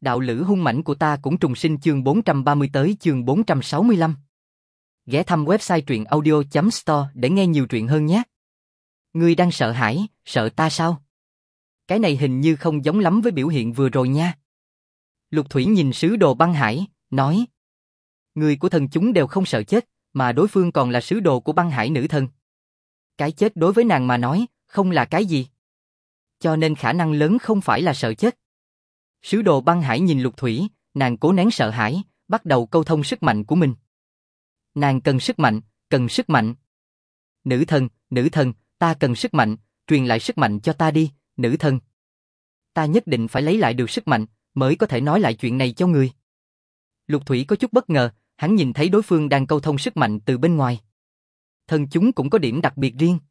Đạo lữ hung mãnh của ta cũng trùng sinh chương 430 tới chương 465. Ghé thăm website truyệnaudio.store để nghe nhiều truyện hơn nhé. Ngươi đang sợ hãi, sợ ta sao? Cái này hình như không giống lắm với biểu hiện vừa rồi nha. Lục Thủy nhìn sứ đồ băng hải, nói. Người của thần chúng đều không sợ chết, mà đối phương còn là sứ đồ của băng hải nữ thần. Cái chết đối với nàng mà nói, không là cái gì. Cho nên khả năng lớn không phải là sợ chết. Sứ đồ băng hải nhìn Lục Thủy, nàng cố nén sợ hãi, bắt đầu câu thông sức mạnh của mình. Nàng cần sức mạnh, cần sức mạnh. Nữ thần, ta cần sức mạnh, truyền lại sức mạnh cho ta đi, nữ thần. Ta nhất định phải lấy lại được sức mạnh, mới có thể nói lại chuyện này cho người. Lục Thủy có chút bất ngờ, hắn nhìn thấy đối phương đang câu thông sức mạnh từ bên ngoài. Thần chúng cũng có điểm đặc biệt riêng.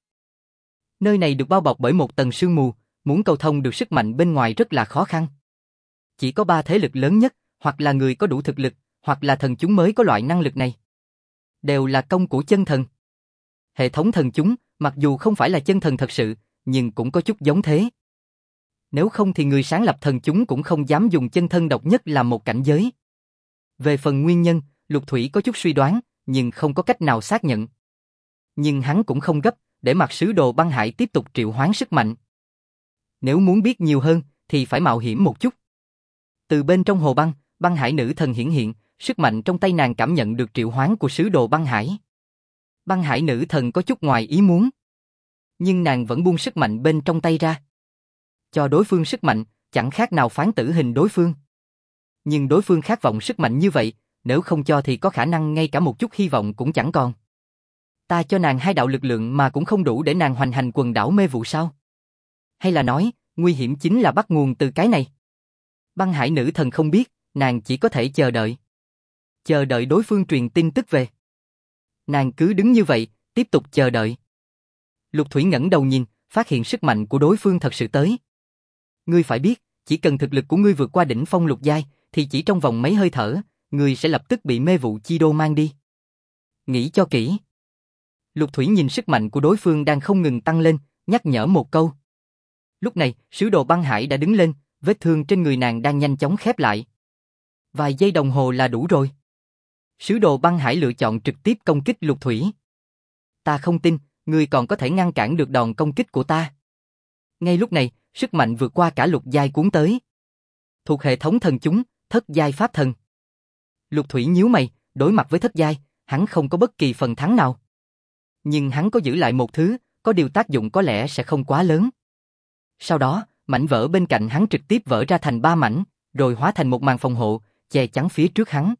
Nơi này được bao bọc bởi một tầng sương mù, muốn câu thông được sức mạnh bên ngoài rất là khó khăn. Chỉ có 3 thế lực lớn nhất, hoặc là người có đủ thực lực, hoặc là thần chúng mới có loại năng lực này. Đều là công của chân thần. Hệ thống thần chúng, mặc dù không phải là chân thần thật sự, nhưng cũng có chút giống thế. Nếu không thì người sáng lập thần chúng cũng không dám dùng chân thân độc nhất làm một cảnh giới. Về phần nguyên nhân, Lục Thủy có chút suy đoán, nhưng không có cách nào xác nhận. Nhưng hắn cũng không gấp, để mặc sứ đồ băng hải tiếp tục triệu hoán sức mạnh. Nếu muốn biết nhiều hơn, thì phải mạo hiểm một chút. Từ bên trong hồ băng, băng hải nữ thần hiển hiện, sức mạnh trong tay nàng cảm nhận được triệu hoán của sứ đồ băng hải. Băng hải nữ thần có chút ngoài ý muốn. Nhưng nàng vẫn buông sức mạnh bên trong tay ra. Cho đối phương sức mạnh, chẳng khác nào phán tử hình đối phương. Nhưng đối phương khát vọng sức mạnh như vậy, nếu không cho thì có khả năng ngay cả một chút hy vọng cũng chẳng còn. Ta cho nàng 2 đạo lực lượng mà cũng không đủ để nàng hoành hành quần đảo mê vụ sao? Hay là nói, nguy hiểm chính là bắt nguồn từ cái này? Băng hải nữ thần không biết, nàng chỉ có thể chờ đợi. Chờ đợi đối phương truyền tin tức về. Nàng cứ đứng như vậy, tiếp tục chờ đợi. Lục Thủy ngẩng đầu nhìn, phát hiện sức mạnh của đối phương thật sự tới. Ngươi phải biết, chỉ cần thực lực của ngươi vượt qua đỉnh phong lục giai, thì chỉ trong vòng mấy hơi thở, ngươi sẽ lập tức bị mê vụ chi đô mang đi. Nghĩ cho kỹ. Lục Thủy nhìn sức mạnh của đối phương đang không ngừng tăng lên, nhắc nhở một câu. Lúc này, sứ đồ băng hải đã đứng lên, vết thương trên người nàng đang nhanh chóng khép lại. Vài giây đồng hồ là đủ rồi. Sứ đồ băng hải lựa chọn trực tiếp công kích Lục Thủy. Ta không tin, ngươi còn có thể ngăn cản được đòn công kích của ta. Ngay lúc này, sức mạnh vượt qua cả lục giai cuốn tới. Thuộc hệ thống thần chúng, thất giai pháp thần. Lục Thủy nhíu mày, đối mặt với thất giai, hắn không có bất kỳ phần thắng nào. Nhưng hắn có giữ lại một thứ, có điều tác dụng có lẽ sẽ không quá lớn. Sau đó, mảnh vỡ bên cạnh hắn trực tiếp vỡ ra thành 3 mảnh, rồi hóa thành một màn phòng hộ, che chắn phía trước hắn.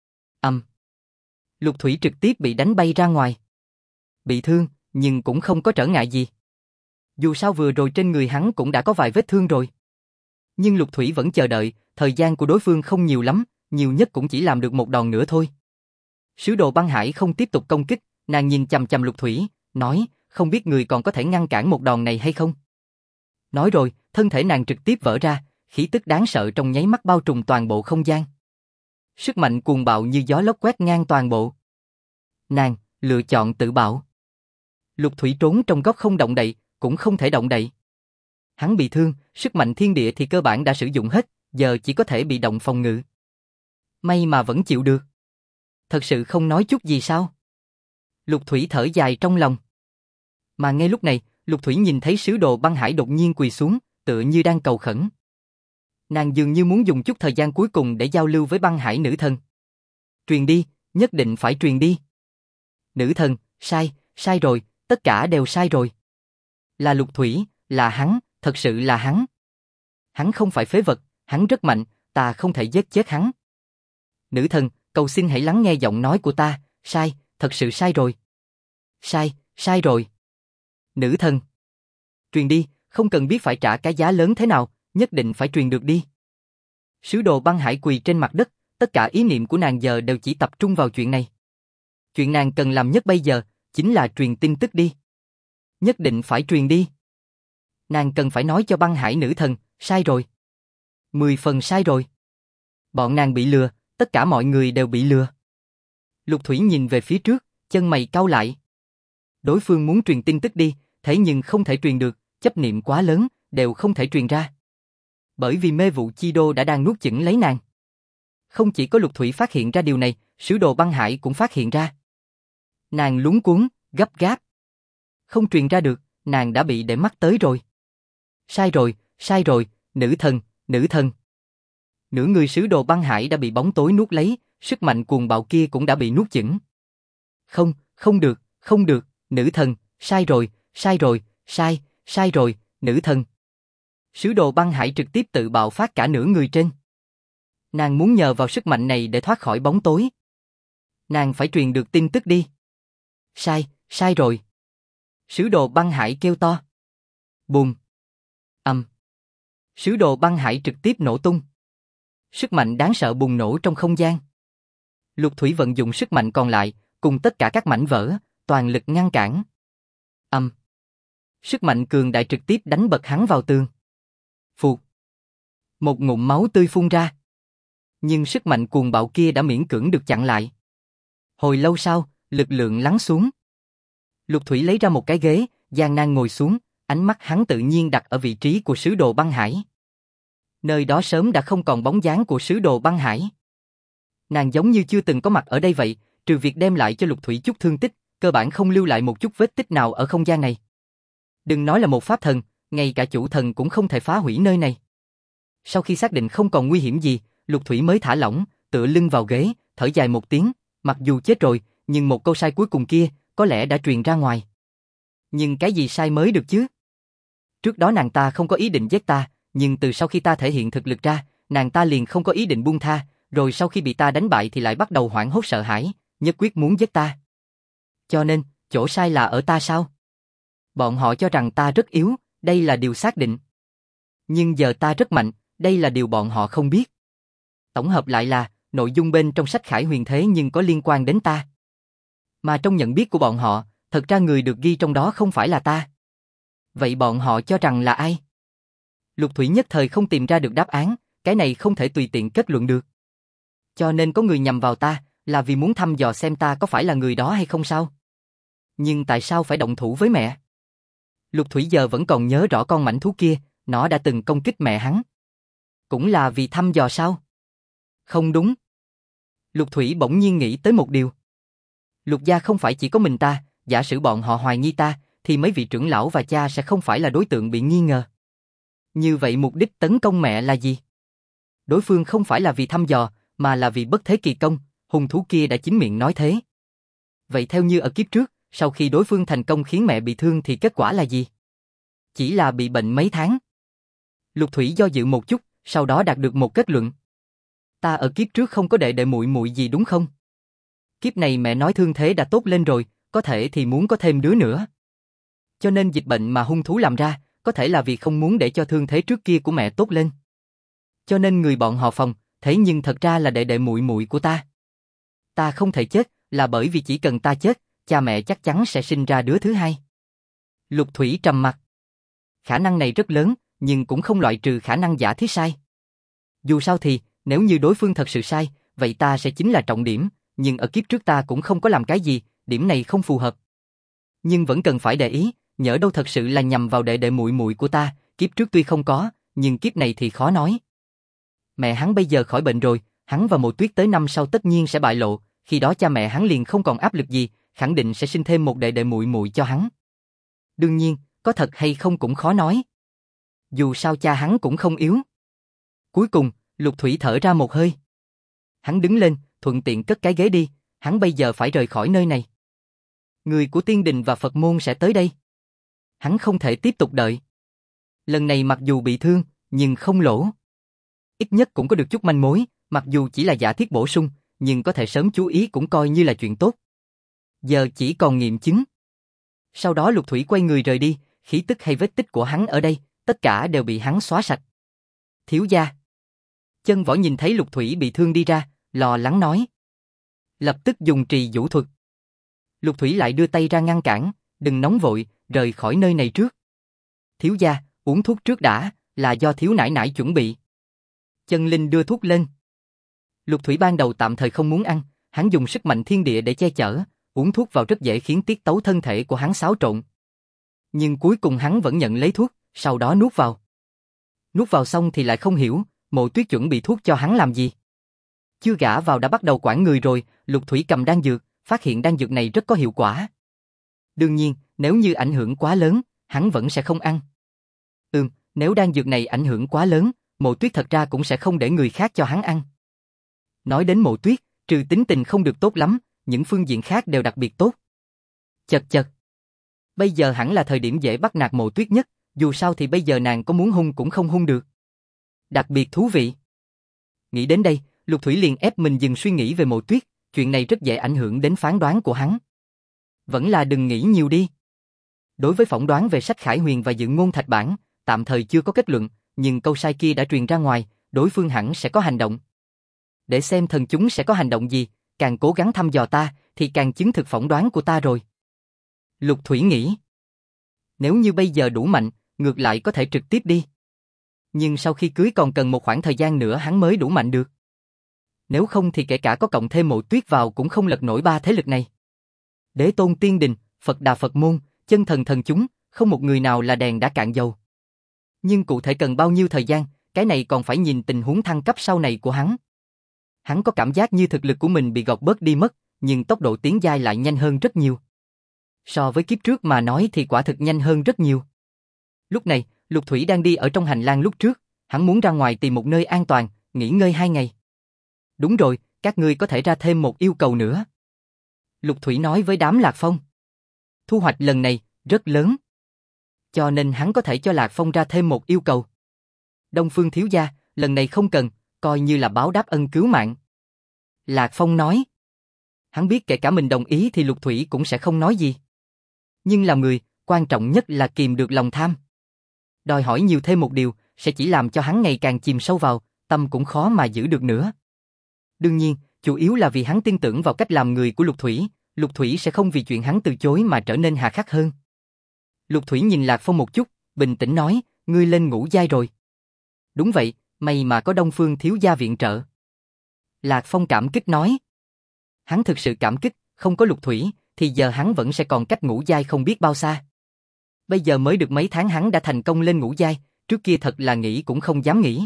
Lục Thủy trực tiếp bị đánh bay ra ngoài. Bị thương, nhưng cũng không có trở ngại gì. Dù sao vừa rồi trên người hắn cũng đã có vài vết thương rồi. Nhưng Lục Thủy vẫn chờ đợi, thời gian của đối phương không nhiều lắm, nhiều nhất cũng chỉ làm được một đòn nữa thôi. Sứ đồ băng hải không tiếp tục công kích, nàng nhìn chằm chằm Lục Thủy, nói, không biết người còn có thể ngăn cản một đòn này hay không? Nói rồi, thân thể nàng trực tiếp vỡ ra, khí tức đáng sợ trong nháy mắt bao trùm toàn bộ không gian. Sức mạnh cuồng bạo như gió lốc quét ngang toàn bộ. Nàng lựa chọn tự bạo. Lục Thủy trốn trong góc không động đậy, cũng không thể động đậy. Hắn bị thương, sức mạnh thiên địa thì cơ bản đã sử dụng hết, giờ chỉ có thể bị động phòng ngự. May mà vẫn chịu được. Thật sự không nói chút gì sao? Lục Thủy thở dài trong lòng. Mà ngay lúc này, Lục Thủy nhìn thấy sứ đồ băng hải đột nhiên quỳ xuống, tựa như đang cầu khẩn. Nàng dường như muốn dùng chút thời gian cuối cùng để giao lưu với băng hải nữ thần. Truyền đi, nhất định phải truyền đi. Nữ thần, sai rồi, tất cả đều sai rồi. Là Lục Thủy, là hắn, thật sự là hắn. Hắn không phải phế vật, hắn rất mạnh, ta không thể giết chết hắn. Nữ thần, cầu xin hãy lắng nghe giọng nói của ta, sai, thật sự sai rồi. Sai rồi. Nữ thần. Truyền đi, không cần biết phải trả cái giá lớn thế nào, nhất định phải truyền được đi. Sứ đồ băng hải quỳ trên mặt đất, tất cả ý niệm của nàng giờ đều chỉ tập trung vào chuyện này. Chuyện nàng cần làm nhất bây giờ, chính là truyền tin tức đi. Nhất định phải truyền đi. Nàng cần phải nói cho băng hải nữ thần, sai rồi. 10 phần sai rồi. Bọn nàng bị lừa, tất cả mọi người đều bị lừa. Lục Thủy nhìn về phía trước, chân mày cau lại. Đối phương muốn truyền tin tức đi, thế nhưng không thể truyền được, chấp niệm quá lớn, đều không thể truyền ra. Bởi vì mê vụ chi đô đã đang nuốt chửng lấy nàng. Không chỉ có Lục Thủy phát hiện ra điều này, sứ đồ băng hải cũng phát hiện ra. Nàng luống cuống, gấp gáp. Không truyền ra được, nàng đã bị để mắt tới rồi. Sai rồi, nữ thần, nữ thần. Nửa người sứ đồ băng hải đã bị bóng tối nuốt lấy, sức mạnh cuồng bạo kia cũng đã bị nuốt chửng. Không được, nữ thần, sai rồi, sai rồi, nữ thần. Sứ đồ băng hải trực tiếp tự bạo phát cả nửa người trên. Nàng muốn nhờ vào sức mạnh này để thoát khỏi bóng tối. Nàng phải truyền được tin tức đi. Sai rồi. Sứ đồ băng hải kêu to. Bùm. Sứ đồ băng hải trực tiếp nổ tung. Sức mạnh đáng sợ bùng nổ trong không gian. Lục Thủy vận dụng sức mạnh còn lại, cùng tất cả các mảnh vỡ, toàn lực ngăn cản. Sức mạnh cường đại trực tiếp đánh bật hắn vào tường. Phụt. Một ngụm máu tươi phun ra. Nhưng sức mạnh cuồng bạo kia đã miễn cưỡng được chặn lại. Hồi lâu sau, lực lượng lắng xuống. Lục Thủy lấy ra một cái ghế, gian nan ngồi xuống, ánh mắt hắn tự nhiên đặt ở vị trí của sứ đồ băng hải. Nơi đó sớm đã không còn bóng dáng của sứ đồ băng hải. Nàng giống như chưa từng có mặt ở đây vậy, trừ việc đem lại cho Lục Thủy chút thương tích, cơ bản không lưu lại một chút vết tích nào ở không gian này. Đừng nói là một pháp thần, ngay cả chủ thần cũng không thể phá hủy nơi này. Sau khi xác định không còn nguy hiểm gì, Lục Thủy mới thả lỏng, tựa lưng vào ghế, thở dài một tiếng, mặc dù chết rồi, nhưng một câu sai cuối cùng kia, có lẽ đã truyền ra ngoài. Nhưng cái gì sai mới được chứ? Trước đó nàng ta không có ý định giết ta, nhưng từ sau khi ta thể hiện thực lực ra, nàng ta liền không có ý định buông tha, rồi sau khi bị ta đánh bại thì lại bắt đầu hoảng hốt sợ hãi, nhất quyết muốn giết ta. Cho nên, chỗ sai là ở ta sao? Bọn họ cho rằng ta rất yếu, đây là điều xác định. Nhưng giờ ta rất mạnh, đây là điều bọn họ không biết. Tổng hợp lại là, nội dung bên trong sách Khải Huyền thế nhưng có liên quan đến ta. Mà trong nhận biết của bọn họ, thật ra người được ghi trong đó không phải là ta. Vậy bọn họ cho rằng là ai? Lục Thủy nhất thời không tìm ra được đáp án, cái này không thể tùy tiện kết luận được. Cho nên có người nhằm vào ta, là vì muốn thăm dò xem ta có phải là người đó hay không sao? Nhưng tại sao phải động thủ với mẹ? Lục Thủy giờ vẫn còn nhớ rõ con mãnh thú kia, nó đã từng công kích mẹ hắn. Cũng là vì thăm dò sao? Không đúng. Lục Thủy bỗng nhiên nghĩ tới một điều. Lục gia không phải chỉ có mình ta, giả sử bọn họ hoài nghi ta, thì mấy vị trưởng lão và cha sẽ không phải là đối tượng bị nghi ngờ. Như vậy mục đích tấn công mẹ là gì? Đối phương không phải là vì thăm dò, mà là vì bất thế kỳ công, hung thú kia đã chính miệng nói thế. Vậy theo như ở kiếp trước, sau khi đối phương thành công khiến mẹ bị thương thì kết quả là gì? Chỉ là bị bệnh mấy tháng. Lục Thủy do dự một chút, sau đó đạt được một kết luận. Ta ở kiếp trước không có đệ đệ muội muội gì đúng không? Kiếp này mẹ nói thương thế đã tốt lên rồi, có thể thì muốn có thêm đứa nữa. Cho nên dịch bệnh mà hung thú làm ra, có thể là vì không muốn để cho thương thế trước kia của mẹ tốt lên. Cho nên người bọn họ phòng, thế nhưng thật ra là đệ đệ muội muội của ta. Ta không thể chết, là bởi vì chỉ cần ta chết, cha mẹ chắc chắn sẽ sinh ra đứa thứ hai. Lục Thủy trầm mặt. Khả năng này rất lớn, nhưng cũng không loại trừ khả năng giả thiết sai. Dù sao thì, nếu như đối phương thật sự sai, vậy ta sẽ chính là trọng điểm, nhưng ở kiếp trước ta cũng không có làm cái gì, điểm này không phù hợp. Nhưng vẫn cần phải để ý, nhỡ đâu thật sự là nhằm vào đệ đệ muội muội của ta, kiếp trước tuy không có, nhưng kiếp này thì khó nói. Mẹ hắn bây giờ khỏi bệnh rồi, hắn và Mộ Tuyết tới năm sau tất nhiên sẽ bại lộ, khi đó cha mẹ hắn liền không còn áp lực gì, khẳng định sẽ sinh thêm một đệ đệ muội muội cho hắn. Đương nhiên, có thật hay không cũng khó nói. Dù sao cha hắn cũng không yếu. Cuối cùng, Lục Thủy thở ra một hơi. Hắn đứng lên, thuận tiện cất cái ghế đi, hắn bây giờ phải rời khỏi nơi này. Người của Tiên Đình và Phật môn sẽ tới đây. Hắn không thể tiếp tục đợi. Lần này mặc dù bị thương, nhưng không lỗ. Ít nhất cũng có được chút manh mối, mặc dù chỉ là giả thiết bổ sung, nhưng có thể sớm chú ý cũng coi như là chuyện tốt. Giờ chỉ còn nghiệm chứng. Sau đó Lục Thủy quay người rời đi, khí tức hay vết tích của hắn ở đây, tất cả đều bị hắn xóa sạch. Thiếu gia. Chân Võ nhìn thấy Lục Thủy bị thương đi ra, lo lắng nói. Lập tức dùng trì vũ thuật. Lục Thủy lại đưa tay ra ngăn cản, đừng nóng vội, rời khỏi nơi này trước. Thiếu gia, uống thuốc trước đã, là do thiếu nãi nãi chuẩn bị. Chân Linh đưa thuốc lên. Lục Thủy ban đầu tạm thời không muốn ăn, hắn dùng sức mạnh thiên địa để che chở, uống thuốc vào rất dễ khiến tiết tấu thân thể của hắn xáo trộn. Nhưng cuối cùng hắn vẫn nhận lấy thuốc, sau đó nuốt vào. Nuốt vào xong thì lại không hiểu, Mộ Tuyết chuẩn bị thuốc cho hắn làm gì. Chưa gả vào đã bắt đầu quản người rồi, Lục Thủy cầm đan dược, phát hiện đan dược này rất có hiệu quả. Đương nhiên, nếu như ảnh hưởng quá lớn, hắn vẫn sẽ không ăn. Nếu đan dược này ảnh hưởng quá lớn, Mộ Tuyết thật ra cũng sẽ không để người khác cho hắn ăn. Nói đến Mộ Tuyết, trừ tính tình không được tốt lắm, những phương diện khác đều đặc biệt tốt. Chật chật. Bây giờ hẳn là thời điểm dễ bắt nạt Mộ Tuyết nhất, dù sao thì bây giờ nàng có muốn hung cũng không hung được. Đặc biệt thú vị. Nghĩ đến đây, Lục Thủy liền ép mình dừng suy nghĩ về Mộ Tuyết, chuyện này rất dễ ảnh hưởng đến phán đoán của hắn. Vẫn là đừng nghĩ nhiều đi. Đối với phỏng đoán về sách Khải Huyền và Dựng Ngôn Thạch Bản, tạm thời chưa có kết luận, nhưng câu sai kia đã truyền ra ngoài, đối phương hẳn sẽ có hành động. Để xem thần chúng sẽ có hành động gì, càng cố gắng thăm dò ta, thì càng chứng thực phỏng đoán của ta rồi. Lục Thủy nghĩ. Nếu như bây giờ đủ mạnh, ngược lại có thể trực tiếp đi. Nhưng sau khi cưới còn cần một khoảng thời gian nữa hắn mới đủ mạnh được. Nếu không thì kể cả có cộng thêm Mộ Tuyết vào cũng không lật nổi ba thế lực này. Đế Tôn Tiên Đình, Phật Đà Phật Môn, chân thần thần chúng, không một người nào là đèn đã cạn dầu. Nhưng cụ thể cần bao nhiêu thời gian, cái này còn phải nhìn tình huống thăng cấp sau này của hắn. Hắn có cảm giác như thực lực của mình bị gọt bớt đi mất, nhưng tốc độ tiến giai lại nhanh hơn rất nhiều. So với kiếp trước mà nói thì quả thực nhanh hơn rất nhiều. Lúc này, Lục Thủy đang đi ở trong hành lang lúc trước, hắn muốn ra ngoài tìm một nơi an toàn, nghỉ ngơi 2 ngày. Đúng rồi, các ngươi có thể ra thêm một yêu cầu nữa. Lục Thủy nói với đám Lạc Phong. Thu hoạch lần này, rất lớn. Cho nên hắn có thể cho Lạc Phong ra thêm một yêu cầu. Đông Phương thiếu gia, lần này không cần, coi như là báo đáp ân cứu mạng. Lạc Phong nói. Hắn biết kể cả mình đồng ý thì Lục Thủy cũng sẽ không nói gì. Nhưng làm người, quan trọng nhất là kìm được lòng tham. Đòi hỏi nhiều thêm một điều, sẽ chỉ làm cho hắn ngày càng chìm sâu vào, tâm cũng khó mà giữ được nữa. Đương nhiên, chủ yếu là vì hắn tin tưởng vào cách làm người của Lục Thủy sẽ không vì chuyện hắn từ chối mà trở nên hà khắc hơn. Lục Thủy nhìn Lạc Phong một chút, bình tĩnh nói, ngươi lên ngũ giai rồi. Đúng vậy, may mà có Đông Phương thiếu gia viện trợ. Lạc Phong cảm kích nói. Hắn thực sự cảm kích, không có Lục Thủy, thì giờ hắn vẫn sẽ còn cách ngũ giai không biết bao xa. Bây giờ mới được mấy tháng hắn đã thành công lên ngũ giai, trước kia thật là nghĩ cũng không dám nghĩ.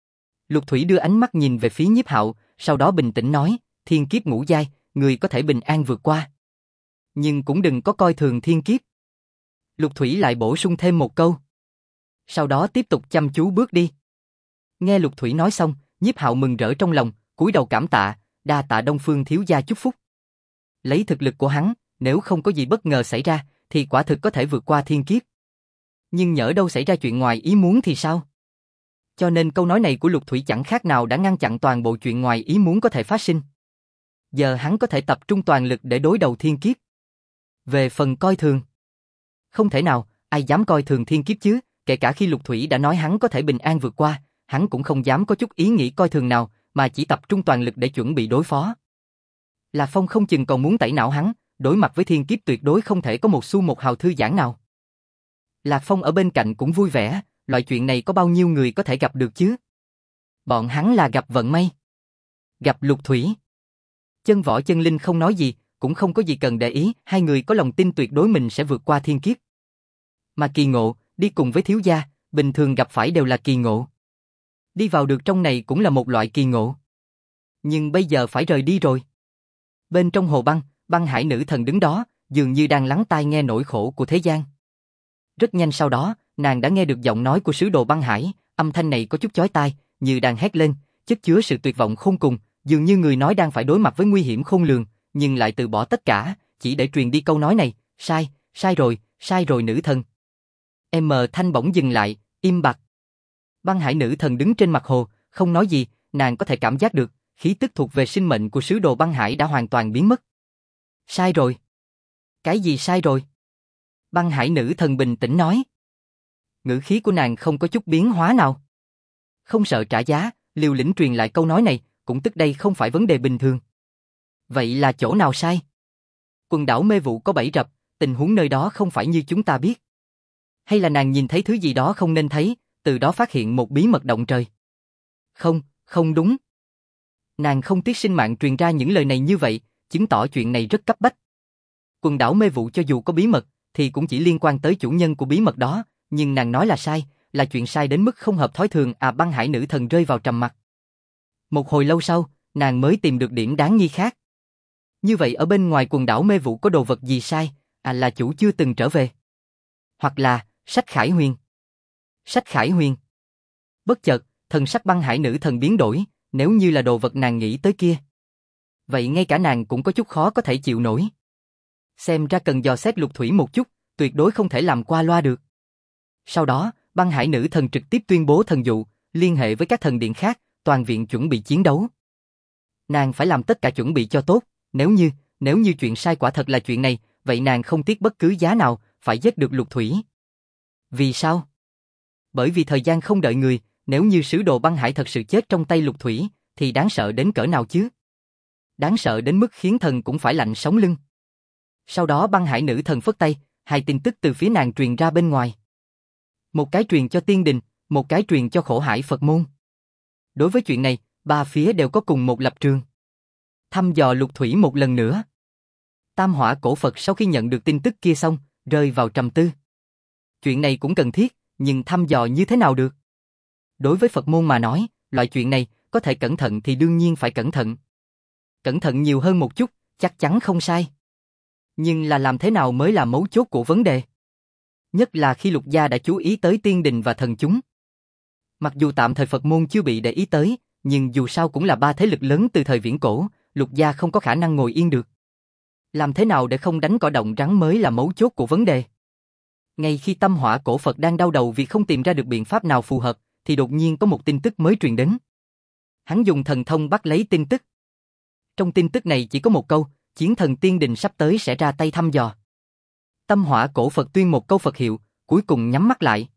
Lục Thủy đưa ánh mắt nhìn về phía Nhiếp Hạo, sau đó bình tĩnh nói, thiên kiếp ngũ giai, người có thể bình an vượt qua. Nhưng cũng đừng có coi thường thiên kiếp. Lục Thủy lại bổ sung thêm một câu. Sau đó tiếp tục chăm chú bước đi. Nghe Lục Thủy nói xong, Nhiếp Hạo mừng rỡ trong lòng, cúi đầu cảm tạ, đa tạ Đông Phương thiếu gia chúc phúc. Lấy thực lực của hắn, nếu không có gì bất ngờ xảy ra, thì quả thực có thể vượt qua thiên kiếp. Nhưng nhỡ đâu xảy ra chuyện ngoài ý muốn thì sao? Cho nên câu nói này của Lục Thủy chẳng khác nào đã ngăn chặn toàn bộ chuyện ngoài ý muốn có thể phát sinh. Giờ hắn có thể tập trung toàn lực để đối đầu thiên kiếp. Về phần coi thường, không thể nào, ai dám coi thường thiên kiếp chứ, kể cả khi Lục Thủy đã nói hắn có thể bình an vượt qua, hắn cũng không dám có chút ý nghĩ coi thường nào, mà chỉ tập trung toàn lực để chuẩn bị đối phó. Lạc Phong không chừng còn muốn tẩy não hắn, đối mặt với thiên kiếp tuyệt đối không thể có một xu một hào thư giãn nào. Lạc Phong ở bên cạnh cũng vui vẻ, loại chuyện này có bao nhiêu người có thể gặp được chứ? Bọn hắn là gặp vận may. Gặp Lục Thủy. Chân Võ Chân Linh không nói gì, cũng không có gì cần để ý, hai người có lòng tin tuyệt đối mình sẽ vượt qua thiên kiếp. Mà kỳ ngộ, đi cùng với thiếu gia, bình thường gặp phải đều là kỳ ngộ. Đi vào được trong này cũng là một loại kỳ ngộ. Nhưng bây giờ phải rời đi rồi. Bên trong hồ băng, băng hải nữ thần đứng đó, dường như đang lắng tai nghe nỗi khổ của thế gian. Rất nhanh sau đó, nàng đã nghe được giọng nói của sứ đồ băng hải, âm thanh này có chút chói tai, như đang hét lên, chất chứa sự tuyệt vọng khôn cùng, dường như người nói đang phải đối mặt với nguy hiểm khôn lường, nhưng lại từ bỏ tất cả, chỉ để truyền đi câu nói này, sai rồi nữ thần. Thanh bỗng dừng lại, im bặt. Băng hải nữ thần đứng trên mặt hồ, không nói gì, nàng có thể cảm giác được, khí tức thuộc về sinh mệnh của sứ đồ băng hải đã hoàn toàn biến mất. Sai rồi. Cái gì sai rồi? Băng hải nữ thần bình tĩnh nói. Ngữ khí của nàng không có chút biến hóa nào. Không sợ trả giá, liều lĩnh truyền lại câu nói này, cũng tức đây không phải vấn đề bình thường. Vậy là chỗ nào sai? Quần đảo mê vụ có bẫy rập, tình huống nơi đó không phải như chúng ta biết. Hay là nàng nhìn thấy thứ gì đó không nên thấy, từ đó phát hiện một bí mật động trời? Không đúng. Nàng không tiếc sinh mạng truyền ra những lời này như vậy, chứng tỏ chuyện này rất cấp bách. Quần đảo mê vụ cho dù có bí mật, thì cũng chỉ liên quan tới chủ nhân của bí mật đó, nhưng nàng nói là sai, là chuyện sai đến mức không hợp thói thường à? Băng Hải nữ thần rơi vào trầm mặc. Một hồi lâu sau, nàng mới tìm được điểm đáng nghi khác. Như vậy ở bên ngoài quần đảo mê vụ có đồ vật gì sai, à là chủ chưa từng trở về. Hoặc là, sách Khải Huyền. Sách Khải Huyền. Bất chợt, thần sắc băng hải nữ thần biến đổi, nếu như là đồ vật nàng nghĩ tới kia. Vậy ngay cả nàng cũng có chút khó có thể chịu nổi. Xem ra cần dò xét Lục Thủy một chút, tuyệt đối không thể làm qua loa được. Sau đó, băng hải nữ thần trực tiếp tuyên bố thần dụ, liên hệ với các thần điện khác, toàn viện chuẩn bị chiến đấu. Nàng phải làm tất cả chuẩn bị cho tốt, nếu như chuyện sai quả thật là chuyện này, vậy nàng không tiếc bất cứ giá nào, phải giết được Lục Thủy. Vì sao? Bởi vì thời gian không đợi người, nếu như sứ đồ băng hải thật sự chết trong tay Lục Thủy, thì đáng sợ đến cỡ nào chứ? Đáng sợ đến mức khiến thần cũng phải lạnh sống lưng. Sau đó băng hải nữ thần phất tay, hai tin tức từ phía nàng truyền ra bên ngoài. Một cái truyền cho Tiên Đình, một cái truyền cho Khổ Hải Phật môn. Đối với chuyện này, ba phía đều có cùng một lập trường. Thăm dò Lục Thủy một lần nữa. Tam Hỏa Cổ Phật sau khi nhận được tin tức kia xong, rơi vào trầm tư. Chuyện này cũng cần thiết, nhưng thăm dò như thế nào được? Đối với Phật môn mà nói, loại chuyện này, có thể cẩn thận thì đương nhiên phải cẩn thận. Cẩn thận nhiều hơn một chút, chắc chắn không sai. Nhưng là làm thế nào mới là mấu chốt của vấn đề? Nhất là khi Lục gia đã chú ý tới Tiên Đình và thần chúng. Mặc dù tạm thời Phật môn chưa bị để ý tới, nhưng dù sao cũng là ba thế lực lớn từ thời viễn cổ, Lục gia không có khả năng ngồi yên được. Làm thế nào để không đánh cỏ động rắn mới là mấu chốt của vấn đề. Ngay khi Tâm Hỏa Cổ Phật đang đau đầu vì không tìm ra được biện pháp nào phù hợp, thì đột nhiên có một tin tức mới truyền đến. Hắn dùng thần thông bắt lấy tin tức. Trong tin tức này chỉ có một câu, chiến thần Tiên Đình sắp tới sẽ ra tay thăm dò. Tâm Hỏa Cổ Phật tuyên một câu Phật hiệu, cuối cùng nhắm mắt lại.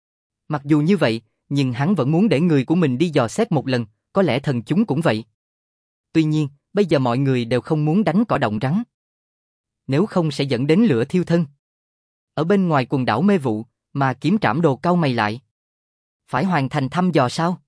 Mặc dù như vậy, nhưng hắn vẫn muốn để người của mình đi dò xét một lần, có lẽ thần chúng cũng vậy. Tuy nhiên, bây giờ mọi người đều không muốn đánh cỏ động rắn. Nếu không sẽ dẫn đến lửa thiêu thân. Ở bên ngoài quần đảo mê vụ, mà Kiếm Trảm Đồ cau mày lại. Phải hoàn thành thăm dò sao?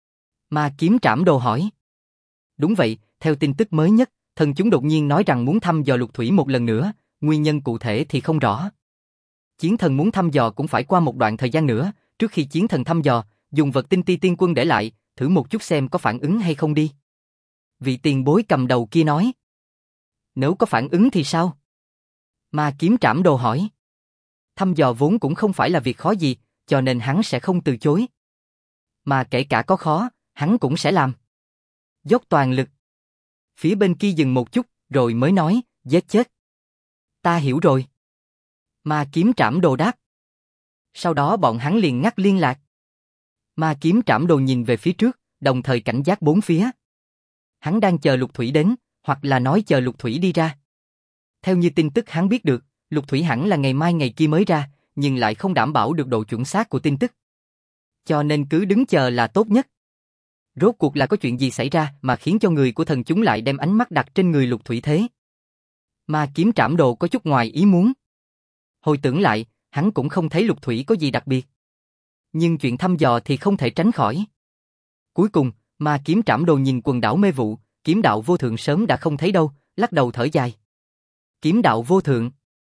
Mà Kiếm Trảm Đồ hỏi. Đúng vậy, theo tin tức mới nhất, thần chúng đột nhiên nói rằng muốn thăm dò Lục Thủy một lần nữa, nguyên nhân cụ thể thì không rõ. Chiến thần muốn thăm dò cũng phải qua một đoạn thời gian nữa, trước khi chiến thần thăm dò, dùng vật tinh ti tiên quân để lại, thử một chút xem có phản ứng hay không đi. Vị tiền bối cầm đầu kia nói. Nếu có phản ứng thì sao? Mà Kiếm Trảm Đồ hỏi. Thăm dò vốn cũng không phải là việc khó gì, cho nên hắn sẽ không từ chối. Mà kể cả có khó, hắn cũng sẽ làm. Dốc toàn lực. Phía bên kia dừng một chút, rồi mới nói, giết chết. Ta hiểu rồi. Mà Kiếm Trảm Đồ đáp. Sau đó bọn hắn liền ngắt liên lạc. Mà Kiếm Trảm Đồ nhìn về phía trước, đồng thời cảnh giác bốn phía. Hắn đang chờ Lục Thủy đến, hoặc là nói chờ Lục Thủy đi ra. Theo như tin tức hắn biết được, Lục Thủy hẳn là ngày mai ngày kia mới ra, nhưng lại không đảm bảo được độ chuẩn xác của tin tức. Cho nên cứ đứng chờ là tốt nhất. Rốt cuộc là có chuyện gì xảy ra mà khiến cho người của thần chúng lại đem ánh mắt đặt trên người Lục Thủy thế? Mà Kiếm Trảm Đồ có chút ngoài ý muốn. Hồi tưởng lại, hắn cũng không thấy Lục Thủy có gì đặc biệt. Nhưng chuyện thăm dò thì không thể tránh khỏi. Cuối cùng, mà Kiếm Trảm Đồ nhìn quần đảo mê vụ, kiếm đạo vô thượng sớm đã không thấy đâu, lắc đầu thở dài. Kiếm đạo vô thượng.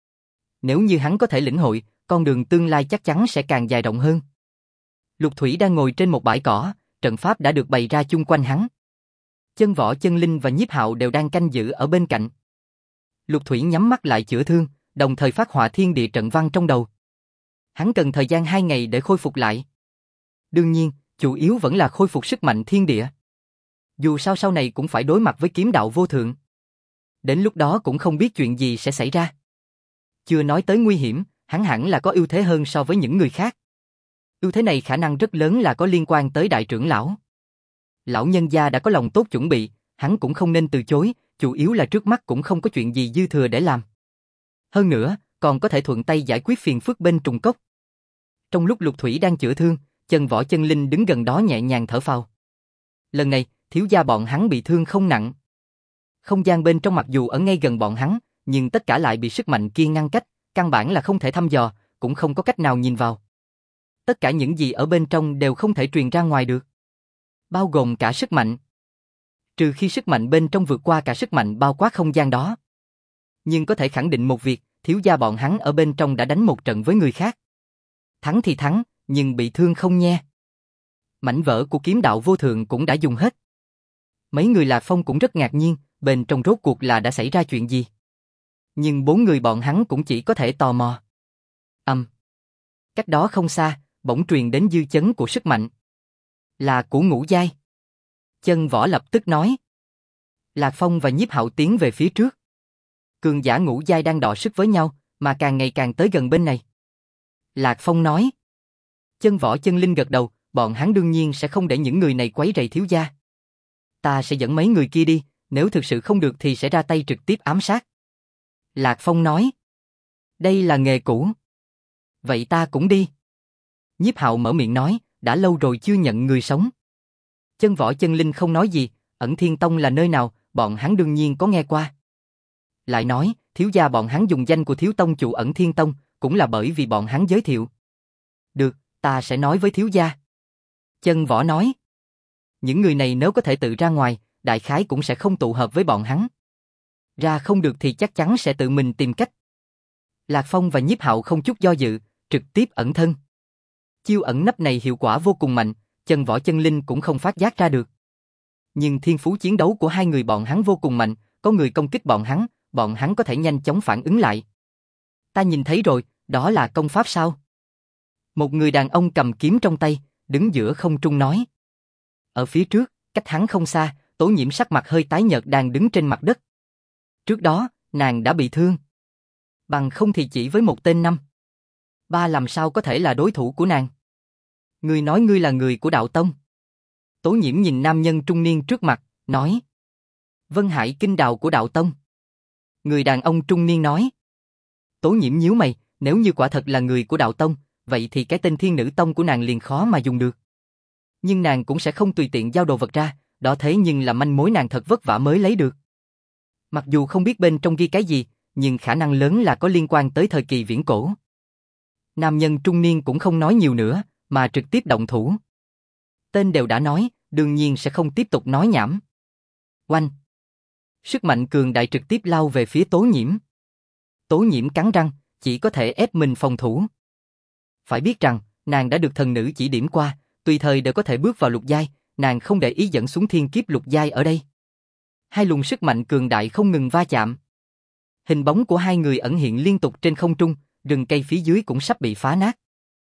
Nếu như hắn có thể lĩnh hội, con đường tương lai chắc chắn sẽ càng dài rộng hơn. Lục Thủy đang ngồi trên một bãi cỏ, trận pháp đã được bày ra chung quanh hắn. Chân Võ, Chân Linh và Nhiếp Hạo đều đang canh giữ ở bên cạnh. Lục Thủy nhắm mắt lại chữa thương, đồng thời phát họa thiên địa trận văn trong đầu. Hắn cần thời gian 2 ngày để khôi phục lại. Đương nhiên, chủ yếu vẫn là khôi phục sức mạnh thiên địa. Dù sao sau này cũng phải đối mặt với kiếm đạo vô thượng. Đến lúc đó cũng không biết chuyện gì sẽ xảy ra. Chưa nói tới nguy hiểm, hắn hẳn là có ưu thế hơn so với những người khác. Ưu thế này khả năng rất lớn là có liên quan tới đại trưởng lão. Lão nhân gia đã có lòng tốt chuẩn bị, hắn cũng không nên từ chối, chủ yếu là trước mắt cũng không có chuyện gì dư thừa để làm. Hơn nữa, còn có thể thuận tay giải quyết phiền phức bên trùng cốc. Trong lúc Lục Thủy đang chữa thương, Chân Võ, Chân Linh đứng gần đó nhẹ nhàng thở phào. Lần này, thiếu gia bọn hắn bị thương không nặng. Không gian bên trong mặc dù ở ngay gần bọn hắn, nhưng tất cả lại bị sức mạnh kia ngăn cách, căn bản là không thể thăm dò, cũng không có cách nào nhìn vào. Tất cả những gì ở bên trong đều không thể truyền ra ngoài được. Bao gồm cả sức mạnh. Trừ khi sức mạnh bên trong vượt qua cả sức mạnh bao quát không gian đó. Nhưng có thể khẳng định một việc, thiếu gia bọn hắn ở bên trong đã đánh một trận với người khác. Thắng thì thắng, nhưng bị thương không nhe. Mảnh vỡ của kiếm đạo vô thượng cũng đã dùng hết. Mấy người Lạc Phong cũng rất ngạc nhiên, bên trong rốt cuộc là đã xảy ra chuyện gì. Nhưng 4 người bọn hắn cũng chỉ có thể tò mò. Cách đó không xa, bỗng truyền đến dư chấn của sức mạnh. Là của Ngũ Giai. Chân Võ lập tức nói. Lạc Phong và Nhiếp Hạo tiến về phía trước. Cường giả Ngũ Giai đang đọ sức với nhau, mà càng ngày càng tới gần bên này. Lạc Phong nói. Chân Võ Chân Linh gật đầu, bọn hắn đương nhiên sẽ không để những người này quấy rầy thiếu gia. Ta sẽ dẫn mấy người kia đi, nếu thực sự không được thì sẽ ra tay trực tiếp ám sát. Lạc Phong nói. Đây là nghề cũ. Vậy ta cũng đi. Nhiếp Hạo mở miệng nói, đã lâu rồi chưa nhận người sống. Chân Võ Chân Linh không nói gì, Ẩn Thiên Tông là nơi nào, bọn hắn đương nhiên có nghe qua. Lại nói, thiếu gia bọn hắn dùng danh của thiếu tông chủ Ẩn Thiên Tông, cũng là bởi vì bọn hắn giới thiệu. Được, ta sẽ nói với thiếu gia. Chân Võ nói. Những người này nếu có thể tự ra ngoài, đại khái cũng sẽ không tụ hợp với bọn hắn. Ra không được thì chắc chắn sẽ tự mình tìm cách. Lạc Phong và Nhiếp Hạo không chút do dự, trực tiếp ẩn thân. Chiêu ẩn nấp này hiệu quả vô cùng mạnh, Chân Võ Chân Linh cũng không phát giác ra được. Nhưng thiên phú chiến đấu của hai người bọn hắn vô cùng mạnh, có người công kích bọn hắn có thể nhanh chóng phản ứng lại. Ta nhìn thấy rồi, đó là công pháp sao? Một người đàn ông cầm kiếm trong tay, đứng giữa không trung nói. Ở phía trước, cách hắn không xa, Tố Nhiễm sắc mặt hơi tái nhợt đang đứng trên mặt đất. Trước đó, nàng đã bị thương. Bằng không thì chỉ với một tên 5, 3 làm sao có thể là đối thủ của nàng. Ngươi nói ngươi là người của đạo tông. Tố Nhiễm nhìn nam nhân trung niên trước mặt, nói. Vân Hải Kinh Đào của đạo tông. Người đàn ông trung niên nói. Tố Nhiễm nhíu mày, nếu như quả thật là người của đạo tông, vậy thì cái tên Thiên Nữ Tông của nàng liền khó mà dùng được. Nhưng nàng cũng sẽ không tùy tiện giao đồ vật ra, đó thế nhưng là manh mối nàng thật vất vả mới lấy được. Mặc dù không biết bên trong ghi cái gì, nhưng khả năng lớn là có liên quan tới thời kỳ viễn cổ. Nam nhân trung niên cũng không nói nhiều nữa, mà trực tiếp động thủ. Tên đều đã nói, đương nhiên sẽ không tiếp tục nói nhảm. Oanh! Sức mạnh cường đại trực tiếp lao về phía Tố Nhiễm. Tố Nhiễm cắn răng, chỉ có thể ép mình phòng thủ. Phải biết rằng, nàng đã được thần nữ chỉ điểm qua, tùy thời đều có thể bước vào lục giai, nàng không để ý dẫn xuống thiên kiếp lục giai ở đây. Hai luồng sức mạnh cường đại không ngừng va chạm. Hình bóng của hai người ẩn hiện liên tục trên không trung, rừng cây phía dưới cũng sắp bị phá nát.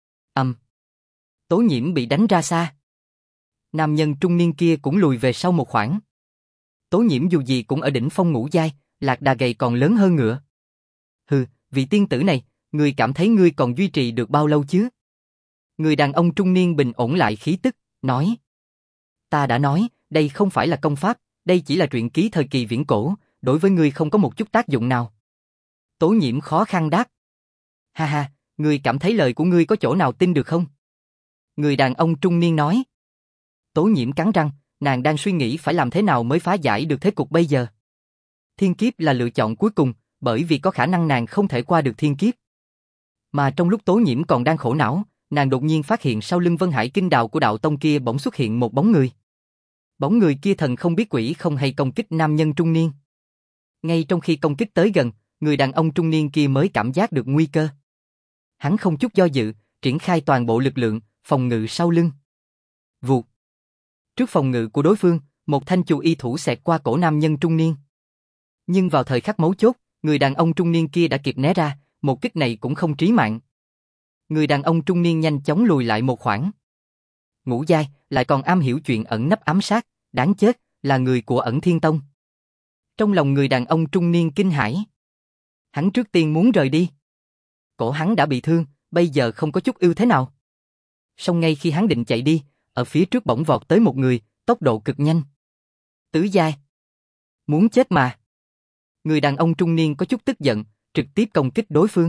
Tố Nhiễm bị đánh ra xa. Nam nhân trung niên kia cũng lùi về sau một khoảng. Tố Nhiễm dù gì cũng ở đỉnh phong ngũ giai, lạc đà gầy còn lớn hơn ngựa. Hừ, vị tiên tử này, ngươi cảm thấy ngươi còn duy trì được bao lâu chứ? Người đàn ông trung niên bình ổn lại khí tức, nói. Ta đã nói, đây không phải là công pháp, đây chỉ là truyện ký thời kỳ viễn cổ, đối với ngươi không có một chút tác dụng nào. Tố Nhiễm khó khăn đáp. Ha ha, ngươi cảm thấy lời của ngươi có chỗ nào tin được không? Người đàn ông trung niên nói. Tố Nhiễm cắn răng, nàng đang suy nghĩ phải làm thế nào mới phá giải được thế cục bây giờ. Thiên kiếp là lựa chọn cuối cùng, bởi vì có khả năng nàng không thể qua được thiên kiếp. Mà trong lúc Tố Nhiễm còn đang khổ não, nàng đột nhiên phát hiện sau lưng Vân Hải Kinh Đào của đạo tông kia bỗng xuất hiện một bóng người. Bóng người kia thần không biết quỷ không hay công kích nam nhân trung niên. Ngay trong khi công kích tới gần, người đàn ông trung niên kia mới cảm giác được nguy cơ. Hắn không chút do dự, triển khai toàn bộ lực lượng, phòng ngự sau lưng. Vụt. Trước phòng ngự của đối phương, một thanh chù y thủ xẹt qua cổ nam nhân trung niên. Nhưng vào thời khắc mấu chốt, người đàn ông trung niên kia đã kịp né ra, một kích này cũng không trí mạng. Người đàn ông trung niên nhanh chóng lùi lại một khoảng. Ngũ giai, lại còn am hiểu chuyện ẩn nấp ám sát, đáng chết, là người của Ẩn Thiên Tông. Trong lòng người đàn ông trung niên kinh hãi. Hắn trước tiên muốn rời đi. Cổ hắn đã bị thương, bây giờ không có chút ưu thế nào. Song ngay khi hắn định chạy đi, ở phía trước bỗng vọt tới một người, tốc độ cực nhanh. Tứ giai. Muốn chết mà. Người đàn ông trung niên có chút tức giận, trực tiếp công kích đối phương.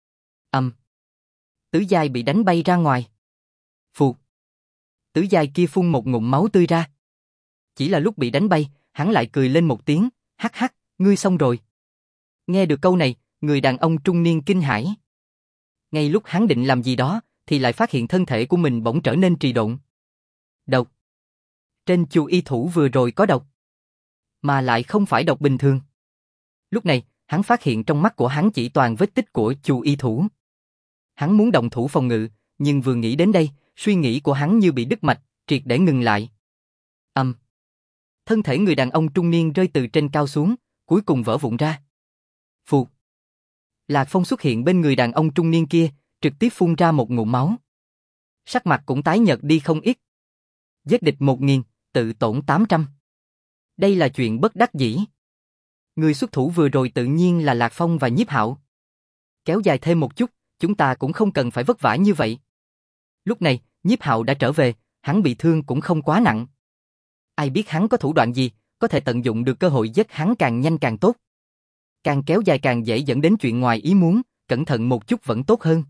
Tứ giai bị đánh bay ra ngoài. Phụt. Tứ giai kia phun một ngụm máu tươi ra. Chỉ là lúc bị đánh bay, hắn lại cười lên một tiếng, hắc hắc, ngươi xong rồi. Nghe được câu này, người đàn ông trung niên kinh hãi. Ngay lúc hắn định làm gì đó, thì lại phát hiện thân thể của mình bỗng trở nên trì độn. Độc. Trên chù y thủ vừa rồi có độc. Mà lại không phải độc bình thường. Lúc này, hắn phát hiện trong mắt của hắn chỉ toàn vết tích của chù y thủ. Hắn muốn động thủ phòng ngự, Nhưng vừa nghĩ đến đây, suy nghĩ của hắn như bị đứt mạch, triệt để ngừng lại. Thân thể người đàn ông trung niên rơi từ trên cao xuống, cuối cùng vỡ vụn ra. Phụt. Lạc Phong xuất hiện bên người đàn ông trung niên kia, trực tiếp phun ra một ngụm máu. Sắc mặt cũng tái nhợt đi không ít. Giết địch 1000, tự tổn 800. Đây là chuyện bất đắc dĩ. Người xuất thủ vừa rồi tự nhiên là Lạc Phong và Nhiếp Hạo. Kéo dài thêm một chút, chúng ta cũng không cần phải vất vả như vậy. Lúc này, Nhiếp Hạo đã trở về, hắn bị thương cũng không quá nặng. Ai biết hắn có thủ đoạn gì, có thể tận dụng được cơ hội giết hắn càng nhanh càng tốt. Càng kéo dài càng dễ dẫn đến chuyện ngoài ý muốn, cẩn thận một chút vẫn tốt hơn.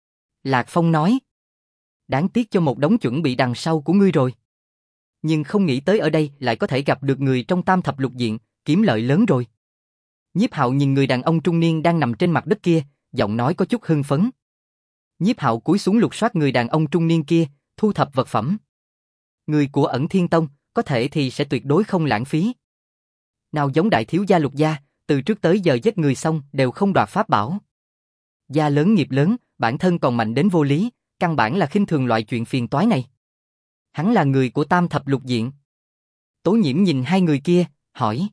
Lạc Phong nói. Đáng tiếc cho một đống chuẩn bị đằng sau của ngươi rồi. Nhưng không nghĩ tới ở đây lại có thể gặp được người trong tam thập lục diện, kiếm lợi lớn rồi. Nhiếp Hạo nhìn người đàn ông trung niên đang nằm trên mặt đất kia, giọng nói có chút hưng phấn. Nhiếp Hạo cúi xuống lục soát người đàn ông trung niên kia, thu thập vật phẩm. Người của Ẩn Thiên Tông, có thể thì sẽ tuyệt đối không lãng phí. Nào giống đại thiếu gia Lục gia, từ trước tới giờ giết người xong đều không đoạt pháp bảo. Gia lớn nghiệp lớn, bản thân còn mạnh đến vô lý, căn bản là khinh thường loại chuyện phiền toái này. Hắn là người của tam thập lục diện. Tố Nhiễm nhìn hai người kia, hỏi.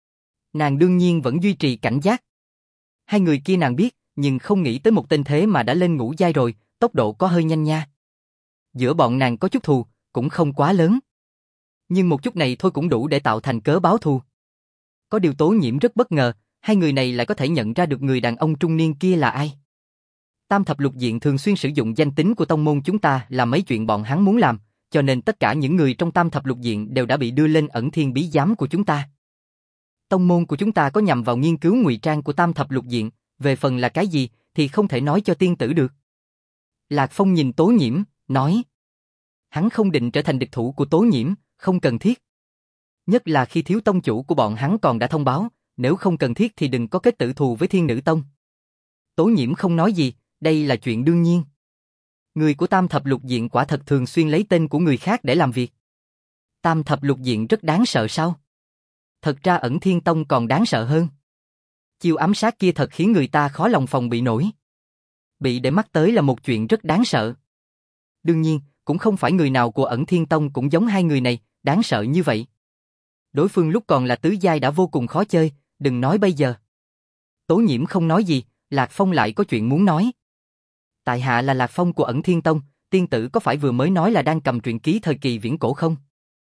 Nàng đương nhiên vẫn duy trì cảnh giác. Hai người kia nàng biết, nhưng không nghĩ tới một tên thế mà đã lên ngũ giai rồi, tốc độ có hơi nhanh nha. Giữa bọn nàng có chút thù, cũng không quá lớn. Nhưng một chút này thôi cũng đủ để tạo thành cớ báo thù. Có điều Tố Nhiễm rất bất ngờ, hai người này lại có thể nhận ra được người đàn ông trung niên kia là ai. Tam thập lục diện thường xuyên sử dụng danh tính của tông môn chúng ta làm mấy chuyện bọn hắn muốn làm, cho nên tất cả những người trong tam thập lục diện đều đã bị đưa lên ẩn thiên bí giám của chúng ta. Tông môn của chúng ta có nhằm vào nghiên cứu ngụy trang của tam thập lục diện, về phần là cái gì thì không thể nói cho tiên tử được. Lạc Phong nhìn Tố Nhiễm, nói. Hắn không định trở thành địch thủ của Tố Nhiễm, không cần thiết. Nhất là khi thiếu tông chủ của bọn hắn còn đã thông báo, nếu không cần thiết thì đừng có kết tử thù với Thiên Nữ Tông. Tố Nhiễm không nói gì, đây là chuyện đương nhiên. Người của tam thập lục diện quả thật thường xuyên lấy tên của người khác để làm việc. Tam thập lục diện rất đáng sợ sao? Thật ra Ẩn Thiên Tông còn đáng sợ hơn. Chiêu ám sát kia thật khiến người ta khó lòng phòng bị nổi. Bị để mắt tới là một chuyện rất đáng sợ. Đương nhiên, cũng không phải người nào của Ẩn Thiên Tông cũng giống hai người này, đáng sợ như vậy. Đối phương lúc còn là tứ giai đã vô cùng khó chơi, đừng nói bây giờ. Tố Nhiễm không nói gì, Lạc Phong lại có chuyện muốn nói. Tại hạ là Lạc Phong của Ẩn Thiên Tông, tiên tử có phải vừa mới nói là đang cầm truyện ký thời kỳ viễn cổ không?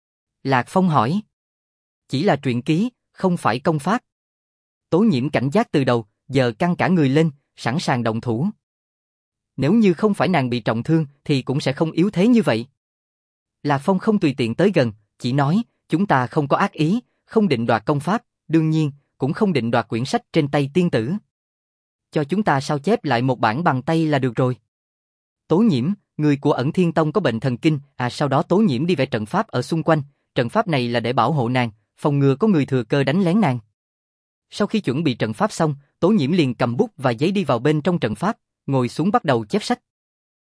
Lạc Phong hỏi. Chỉ là truyện ký, không phải công pháp. Tố Nhiễm cảnh giác từ đầu, giờ căng cả người lên, sẵn sàng động thủ. Nếu như không phải nàng bị trọng thương thì cũng sẽ không yếu thế như vậy. Lạc Phong không tùy tiện tới gần, chỉ nói, chúng ta không có ác ý, không định đoạt công pháp, đương nhiên, cũng không định đoạt quyển sách trên tay tiên tử. Cho chúng ta sao chép lại một bản bằng tay là được rồi. Tố Nhiễm, người của Ẩn Thiên Tông có bệnh thần kinh, sau đó Tố Nhiễm đi vẽ trận pháp ở xung quanh, trận pháp này là để bảo hộ nàng, phòng ngừa có người thừa cơ đánh lén nàng. Sau khi chuẩn bị trận pháp xong, Tố Nhiễm liền cầm bút và giấy đi vào bên trong trận pháp, ngồi xuống bắt đầu chép sách.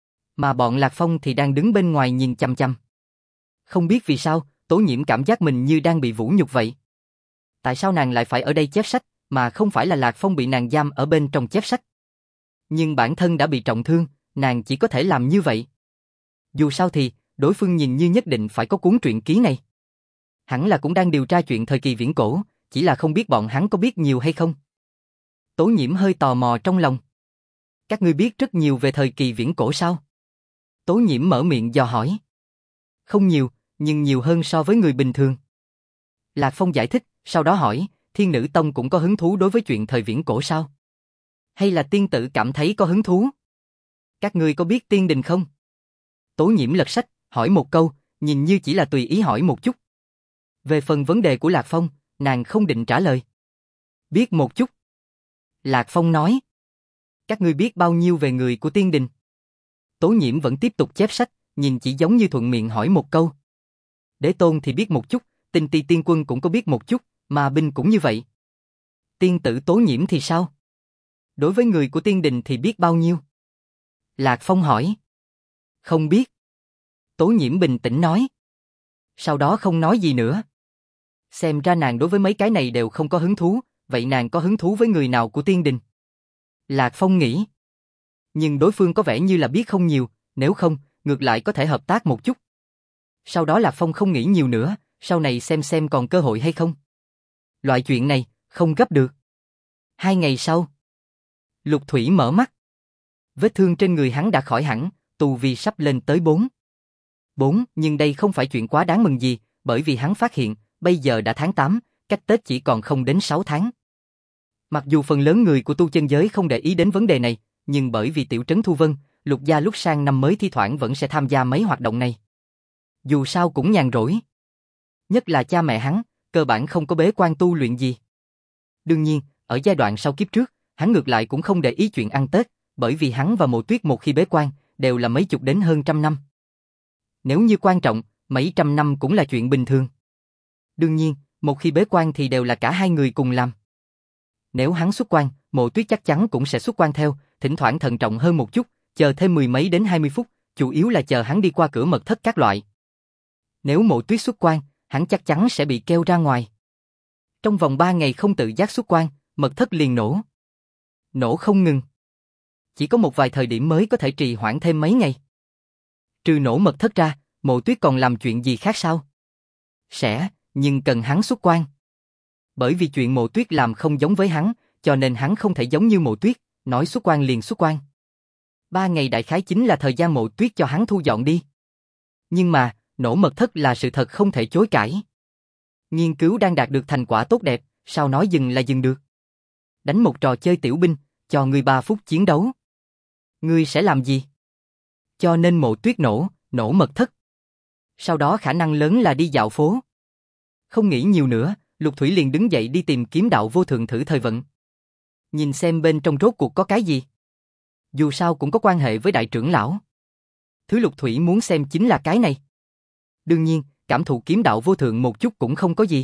Mà bọn Lạc Phong thì đang đứng bên ngoài nhìn chằm chằm. Không biết vì sao, Tố Nhiễm cảm giác mình như đang bị vũ nhục vậy. Tại sao nàng lại phải ở đây chép sách, mà không phải là Lạc Phong bị nàng giam ở bên trong chép sách? Nhưng bản thân đã bị trọng thương, nàng chỉ có thể làm như vậy. Dù sao thì, đối phương nhìn như nhất định phải có cuốn truyện ký này. Hẳn là cũng đang điều tra chuyện thời kỳ viễn cổ, chỉ là không biết bọn hắn có biết nhiều hay không. Tố Nhiễm hơi tò mò trong lòng. Các ngươi biết rất nhiều về thời kỳ viễn cổ sao? Tố Nhiễm mở miệng dò hỏi. Không nhiều, nhưng nhiều hơn so với người bình thường. Lạc Phong giải thích, sau đó hỏi, Thiên Nữ Tông cũng có hứng thú đối với chuyện thời viễn cổ sao? Hay là tiên tử cảm thấy có hứng thú? Các ngươi có biết tiên đình không? Tố Nhiễm lật sách, hỏi một câu, nhìn như chỉ là tùy ý hỏi một chút. Về phần vấn đề của Lạc Phong, nàng không định trả lời. Biết một chút. Lạc Phong nói. Các ngươi biết bao nhiêu về người của tiên đình? Tố Nhiễm vẫn tiếp tục chép sách, nhìn chỉ giống như thuận miệng hỏi một câu. Đế Tôn thì biết một chút, Tinh Ti Tiên Quân cũng có biết một chút, mà binh cũng như vậy. Tiên tử Tố Nhiễm thì sao? Đối với người của tiên đình thì biết bao nhiêu? Lạc Phong hỏi. Không biết. Tố Nhiễm bình tĩnh nói. Sau đó không nói gì nữa. Xem ra nàng đối với mấy cái này đều không có hứng thú, vậy nàng có hứng thú với người nào của tiên đình? Lạc Phong nghĩ. Nhưng đối phương có vẻ như là biết không nhiều, nếu không, ngược lại có thể hợp tác một chút. Sau đó Lạc Phong không nghĩ nhiều nữa, sau này xem còn cơ hội hay không. Loại chuyện này, không gấp được. 2 ngày sau, Lục Thủy mở mắt. Vết thương trên người hắn đã khỏi hẳn, tu vi sắp lên tới 4, nhưng đây không phải chuyện quá đáng mừng gì, bởi vì hắn phát hiện, bây giờ đã tháng 8, cách Tết chỉ còn không đến 6 tháng. Mặc dù phần lớn người của tu chân giới không để ý đến vấn đề này, nhưng bởi vì tiểu trấn Thu Vân, Lục gia lúc sang năm mới thi thoảng vẫn sẽ tham gia mấy hoạt động này. Dù sao cũng nhàn rỗi. Nhất là cha mẹ hắn, cơ bản không có bế quan tu luyện gì. Đương nhiên, ở giai đoạn sau kiếp trước, hắn ngược lại cũng không để ý chuyện ăn Tết, bởi vì hắn và Mộ Tuyết một khi bế quan, đều là mấy chục đến hơn trăm năm. Nếu như quan trọng, mấy trăm năm cũng là chuyện bình thường. Đương nhiên, một khi bế quan thì đều là cả hai người cùng làm. Nếu hắn xuất quan, Mộ Tuyết chắc chắn cũng sẽ xuất quan theo, thỉnh thoảng thận trọng hơn một chút, chờ thêm 10 mấy đến 20 phút, chủ yếu là chờ hắn đi qua cửa mật thất các loại. Nếu Mộ Tuyết xuất quan, hắn chắc chắn sẽ bị kêu ra ngoài. Trong vòng 3 ngày không tự giác xuất quan, mật thất liền nổ. Nổ không ngừng. Chỉ có một vài thời điểm mới có thể trì hoãn thêm mấy ngày. Trừ nổ mật thất ra, Mộ Tuyết còn làm chuyện gì khác sao? Sẽ, nhưng cần hắn xuất quan. Bởi vì chuyện Mộ Tuyết làm không giống với hắn, cho nên hắn không thể giống như Mộ Tuyết, nói xuất quan liền xuất quan. 3 ngày đại khái chính là thời gian Mộ Tuyết cho hắn thu dọn đi. Nhưng mà, nổ mật thất là sự thật không thể chối cãi. Nghiên cứu đang đạt được thành quả tốt đẹp, sao nói dừng là dừng được. Đánh một trò chơi tiểu binh, cho ngươi 3 phút chiến đấu. Ngươi sẽ làm gì? Cho nên Mộ Tuyết nổ mật thất. Sau đó khả năng lớn là đi dạo phố. Không nghĩ nhiều nữa, Lục Thủy liền đứng dậy đi tìm Kiếm Đạo Vô Thượng thử thời vận. Nhìn xem bên trong rốt cuộc có cái gì. Dù sao cũng có quan hệ với đại trưởng lão. Thứ Lục Thủy muốn xem chính là cái này. Đương nhiên, cảm thụ Kiếm Đạo Vô Thượng một chút cũng không có gì.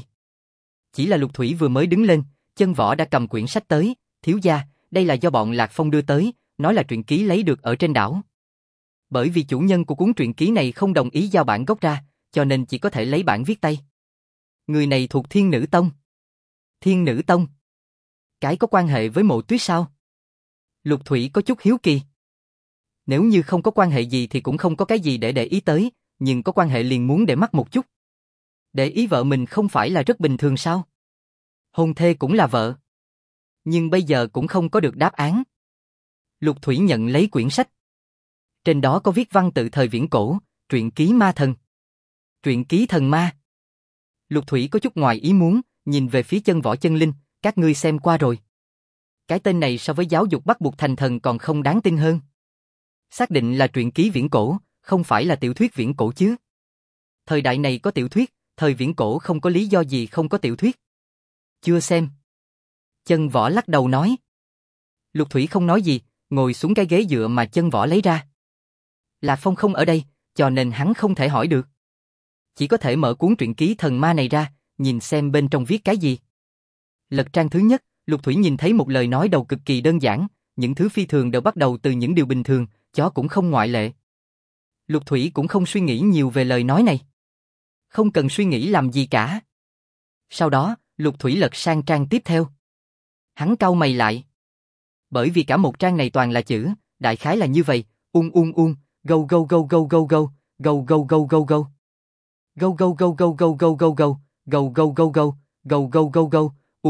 Chỉ là Lục Thủy vừa mới đứng lên, Chân Võ đã cầm quyển sách tới, thiếu gia, đây là do bọn Lạc Phong đưa tới, nói là truyện ký lấy được ở trên đảo. Bởi vì chủ nhân của cuốn truyện ký này không đồng ý giao bản gốc ra, cho nên chỉ có thể lấy bản viết tay. Người này thuộc Thiên Nữ Tông. Thiên Nữ Tông? Cái có quan hệ với Mộ Tuyết sao? Lục Thủy có chút hiếu kỳ. Nếu như không có quan hệ gì thì cũng không có cái gì để ý tới, nhưng có quan hệ liền muốn để mắt một chút. Để ý vợ mình không phải là rất bình thường sao? Hôn thê cũng là vợ. Nhưng bây giờ cũng không có được đáp án. Lục Thủy nhận lấy quyển sách. Trên đó có viết văn tự thời viễn cổ, truyện ký ma thần. Truyện ký thần ma. Lục Thủy có chút ngoài ý muốn, nhìn về phía Chân Võ Chân Linh, các ngươi xem qua rồi. Cái tên này so với giáo dục bắt buộc thành thần còn không đáng tin hơn. Xác định là truyện ký viễn cổ, không phải là tiểu thuyết viễn cổ chứ. Thời đại này có tiểu thuyết, thời viễn cổ không có lý do gì không có tiểu thuyết. Chưa xem. Chân Võ lắc đầu nói. Lục Thủy không nói gì, ngồi xuống cái ghế dựa mà Chân Võ lấy ra. Lạc Phong không ở đây, cho nên hắn không thể hỏi được. Chỉ có thể mở cuốn truyện ký thần ma này ra, nhìn xem bên trong viết cái gì. Lật trang thứ nhất, Lục Thủy nhìn thấy một lời nói đầu cực kỳ đơn giản, những thứ phi thường đều bắt đầu từ những điều bình thường, chó cũng không ngoại lệ. Lục Thủy cũng không suy nghĩ nhiều về lời nói này. Không cần suy nghĩ làm gì cả. Sau đó, Lục Thủy lật sang trang tiếp theo. Hắn cau mày lại. Bởi vì cả một trang này toàn là chữ, đại khái là như vậy, go go go go go go, go go go go go. Go go go go go go go go, go go go go, go go go go,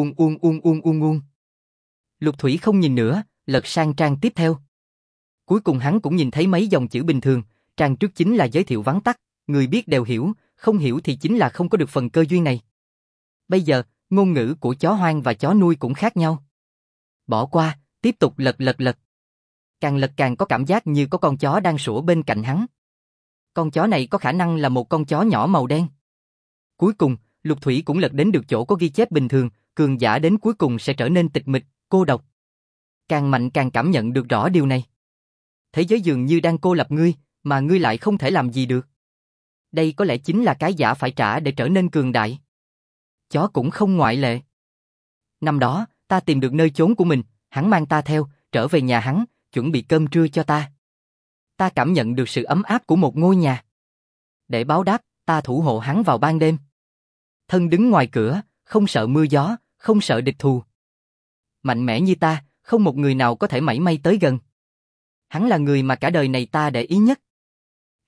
Lục Thủy không nhìn nữa, lật sang trang tiếp theo. Cuối cùng hắn cũng nhìn thấy mấy dòng chữ bình thường, trang trước chính là giới thiệu vắn tắt, người biết đều hiểu, không hiểu thì chính là không có được phần cơ duyên này. Bây giờ, ngôn ngữ của chó hoang và chó nuôi cũng khác nhau. Bỏ qua, tiếp tục lật. Càng lật càng có cảm giác như có con chó đang sủa bên cạnh hắn. Con chó này có khả năng là một con chó nhỏ màu đen. Cuối cùng, Lục Thủy cũng lật đến được chỗ có ghi chép bình thường, cường giả đến cuối cùng sẽ trở nên tịch mịch, cô độc. Càng mạnh càng cảm nhận được rõ điều này. Thế giới dường như đang cô lập ngươi, mà ngươi lại không thể làm gì được. Đây có lẽ chính là cái giả phải trả để trở nên cường đại. Chó cũng không ngoại lệ. Năm đó, ta tìm được nơi chốn của mình, hắn mang ta theo, trở về nhà hắn, chuẩn bị cơm trưa cho ta. Ta cảm nhận được sự ấm áp của một ngôi nhà. Để báo đáp, ta thủ hộ hắn vào ban đêm. Thân đứng ngoài cửa, không sợ mưa gió, không sợ địch thù. Mạnh mẽ như ta, không một người nào có thể mảy may tới gần. Hắn là người mà cả đời này ta để ý nhất.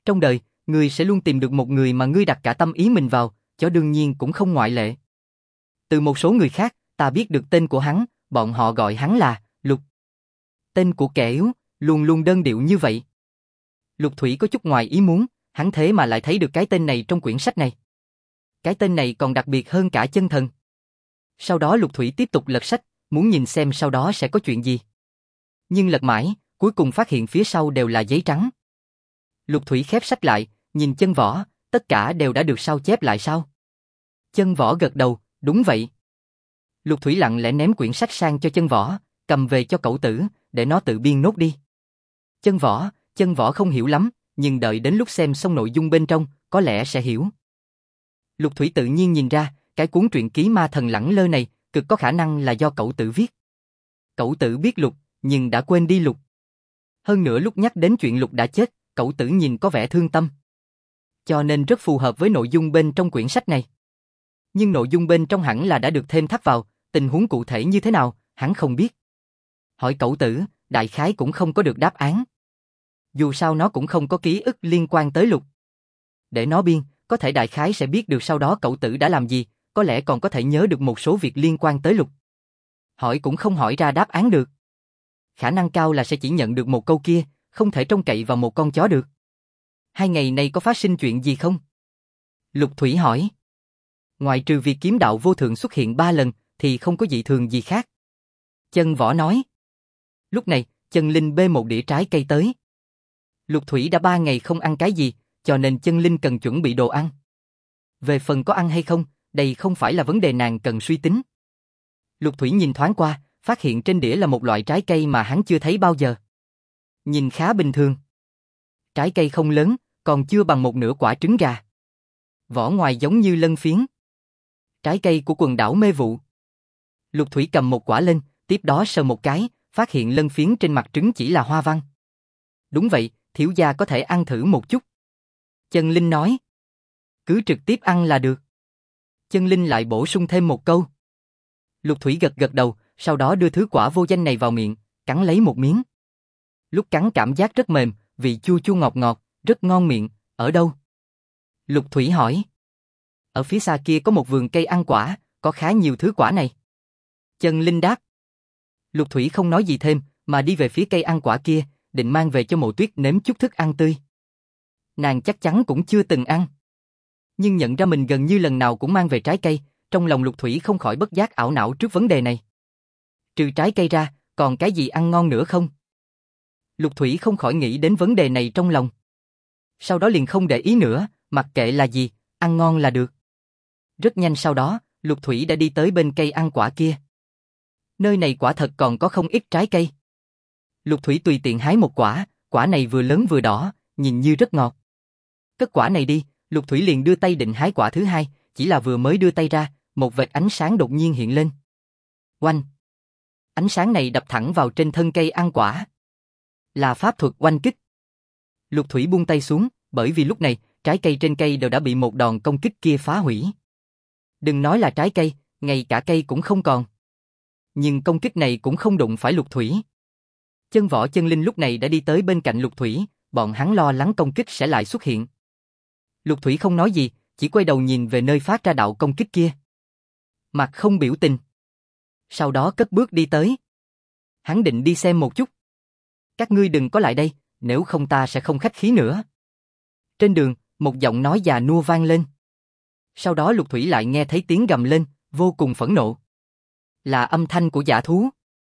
Trong đời, ngươi sẽ luôn tìm được một người mà ngươi đặt cả tâm ý mình vào, chó đương nhiên cũng không ngoại lệ. Từ một số người khác, ta biết được tên của hắn, bọn họ gọi hắn là Lục. Tên của kẻ yếu, luôn luôn đơn điệu như vậy. Lục Thủy có chút ngoài ý muốn, hắn thế mà lại thấy được cái tên này trong quyển sách này. Cái tên này còn đặc biệt hơn cả chân thần. Sau đó Lục Thủy tiếp tục lật sách, muốn nhìn xem sau đó sẽ có chuyện gì. Nhưng lật mãi, cuối cùng phát hiện phía sau đều là giấy trắng. Lục Thủy khép sách lại, nhìn Chân Võ, tất cả đều đã được sao chép lại sao? Chân Võ gật đầu, đúng vậy. Lục Thủy lặng lẽ ném quyển sách sang cho Chân Võ, cầm về cho cậu tử, để nó tự biên nốt đi. Chân Võ không hiểu lắm, nhưng đợi đến lúc xem xong nội dung bên trong, có lẽ sẽ hiểu. Lục Thủy tự nhiên nhìn ra, cái cuốn truyện ký ma thần lẳng lơ này, cực có khả năng là do cậu tử viết. Cậu tử biết Lục, nhưng đã quên đi Lục. Hơn nữa lúc nhắc đến chuyện Lục đã chết, cậu tử nhìn có vẻ thương tâm. Cho nên rất phù hợp với nội dung bên trong quyển sách này. Nhưng nội dung bên trong hẳn là đã được thêm thắt vào, tình huống cụ thể như thế nào, hắn không biết. Hỏi cậu tử, đại khái cũng không có được đáp án. Dù sao nó cũng không có ký ức liên quan tới Lục. Để nó biên, có thể đại khái sẽ biết được sau đó cậu tử đã làm gì, có lẽ còn có thể nhớ được một số việc liên quan tới Lục. Hỏi cũng không hỏi ra đáp án được. Khả năng cao là sẽ chỉ nhận được một câu kia, không thể trông cậy vào một con chó được. 2 ngày nay có phát sinh chuyện gì không? Lục Thủy hỏi. Ngoại trừ việc kiếm đạo vô thượng xuất hiện 3 lần, thì không có dị thường gì khác. Chân Võ nói. Lúc này, Chân Linh bê một đĩa trái cây tới. Lục Thủy đã 3 ngày không ăn cái gì, cho nên Chân Linh cần chuẩn bị đồ ăn. Về phần có ăn hay không, đây không phải là vấn đề nàng cần suy tính. Lục Thủy nhìn thoáng qua, phát hiện trên đĩa là một loại trái cây mà hắn chưa thấy bao giờ. Nhìn khá bình thường. Trái cây không lớn, còn chưa bằng một nửa quả trứng gà. Vỏ ngoài giống như lân phiến. Trái cây của quần đảo Mê Vụ. Lục Thủy cầm một quả lên, tiếp đó sờ một cái, phát hiện lân phiến trên mặt trứng chỉ là hoa văn. Đúng vậy, thiếu gia có thể ăn thử một chút. Chân Linh nói. Cứ trực tiếp ăn là được. Chân Linh lại bổ sung thêm một câu. Lục Thủy gật gật đầu, sau đó đưa thứ quả vô danh này vào miệng, cắn lấy một miếng. Lúc cắn cảm giác rất mềm, vị chua chua ngọt ngọt, rất ngon miệng, ở đâu? Lục Thủy hỏi. Ở phía xa kia có một vườn cây ăn quả, có khá nhiều thứ quả này. Chân Linh đáp. Lục Thủy không nói gì thêm, mà đi về phía cây ăn quả kia, định mang về cho Mộ Tuyết nếm chút thức ăn tươi. Nàng chắc chắn cũng chưa từng ăn. Nhưng nhận ra mình gần như lần nào cũng mang về trái cây, trong lòng Lục Thủy không khỏi bất giác ảo não trước vấn đề này. Trừ trái cây ra, còn cái gì ăn ngon nữa không? Lục Thủy không khỏi nghĩ đến vấn đề này trong lòng. Sau đó liền không để ý nữa, mặc kệ là gì, ăn ngon là được. Rất nhanh sau đó, Lục Thủy đã đi tới bên cây ăn quả kia. Nơi này quả thật còn có không ít trái cây. Lục Thủy tùy tiện hái một quả, quả này vừa lớn vừa đỏ, nhìn như rất ngọt. Cất quả này đi, Lục Thủy liền đưa tay định hái quả thứ hai, chỉ là vừa mới đưa tay ra, một vệt ánh sáng đột nhiên hiện lên. Oanh! Ánh sáng này đập thẳng vào trên thân cây ăn quả. Là pháp thuật oanh kích. Lục Thủy buông tay xuống, bởi vì lúc này, trái cây trên cây đều đã bị một đòn công kích kia phá hủy. Đừng nói là trái cây, ngay cả cây cũng không còn. Nhưng công kích này cũng không đụng phải Lục Thủy. Chân Võ Chân Linh lúc này đã đi tới bên cạnh Lục Thủy, bọn hắn lo lắng công kích sẽ lại xuất hiện. Lục Thủy không nói gì, chỉ quay đầu nhìn về nơi phát ra đạo công kích kia. Mặt không biểu tình. Sau đó cất bước đi tới. Hắn định đi xem một chút. Các ngươi đừng có lại đây, nếu không ta sẽ không khách khí nữa. Trên đường, một giọng nói già nua vang lên. Sau đó Lục Thủy lại nghe thấy tiếng gầm lên, vô cùng phẫn nộ. Là âm thanh của dã thú.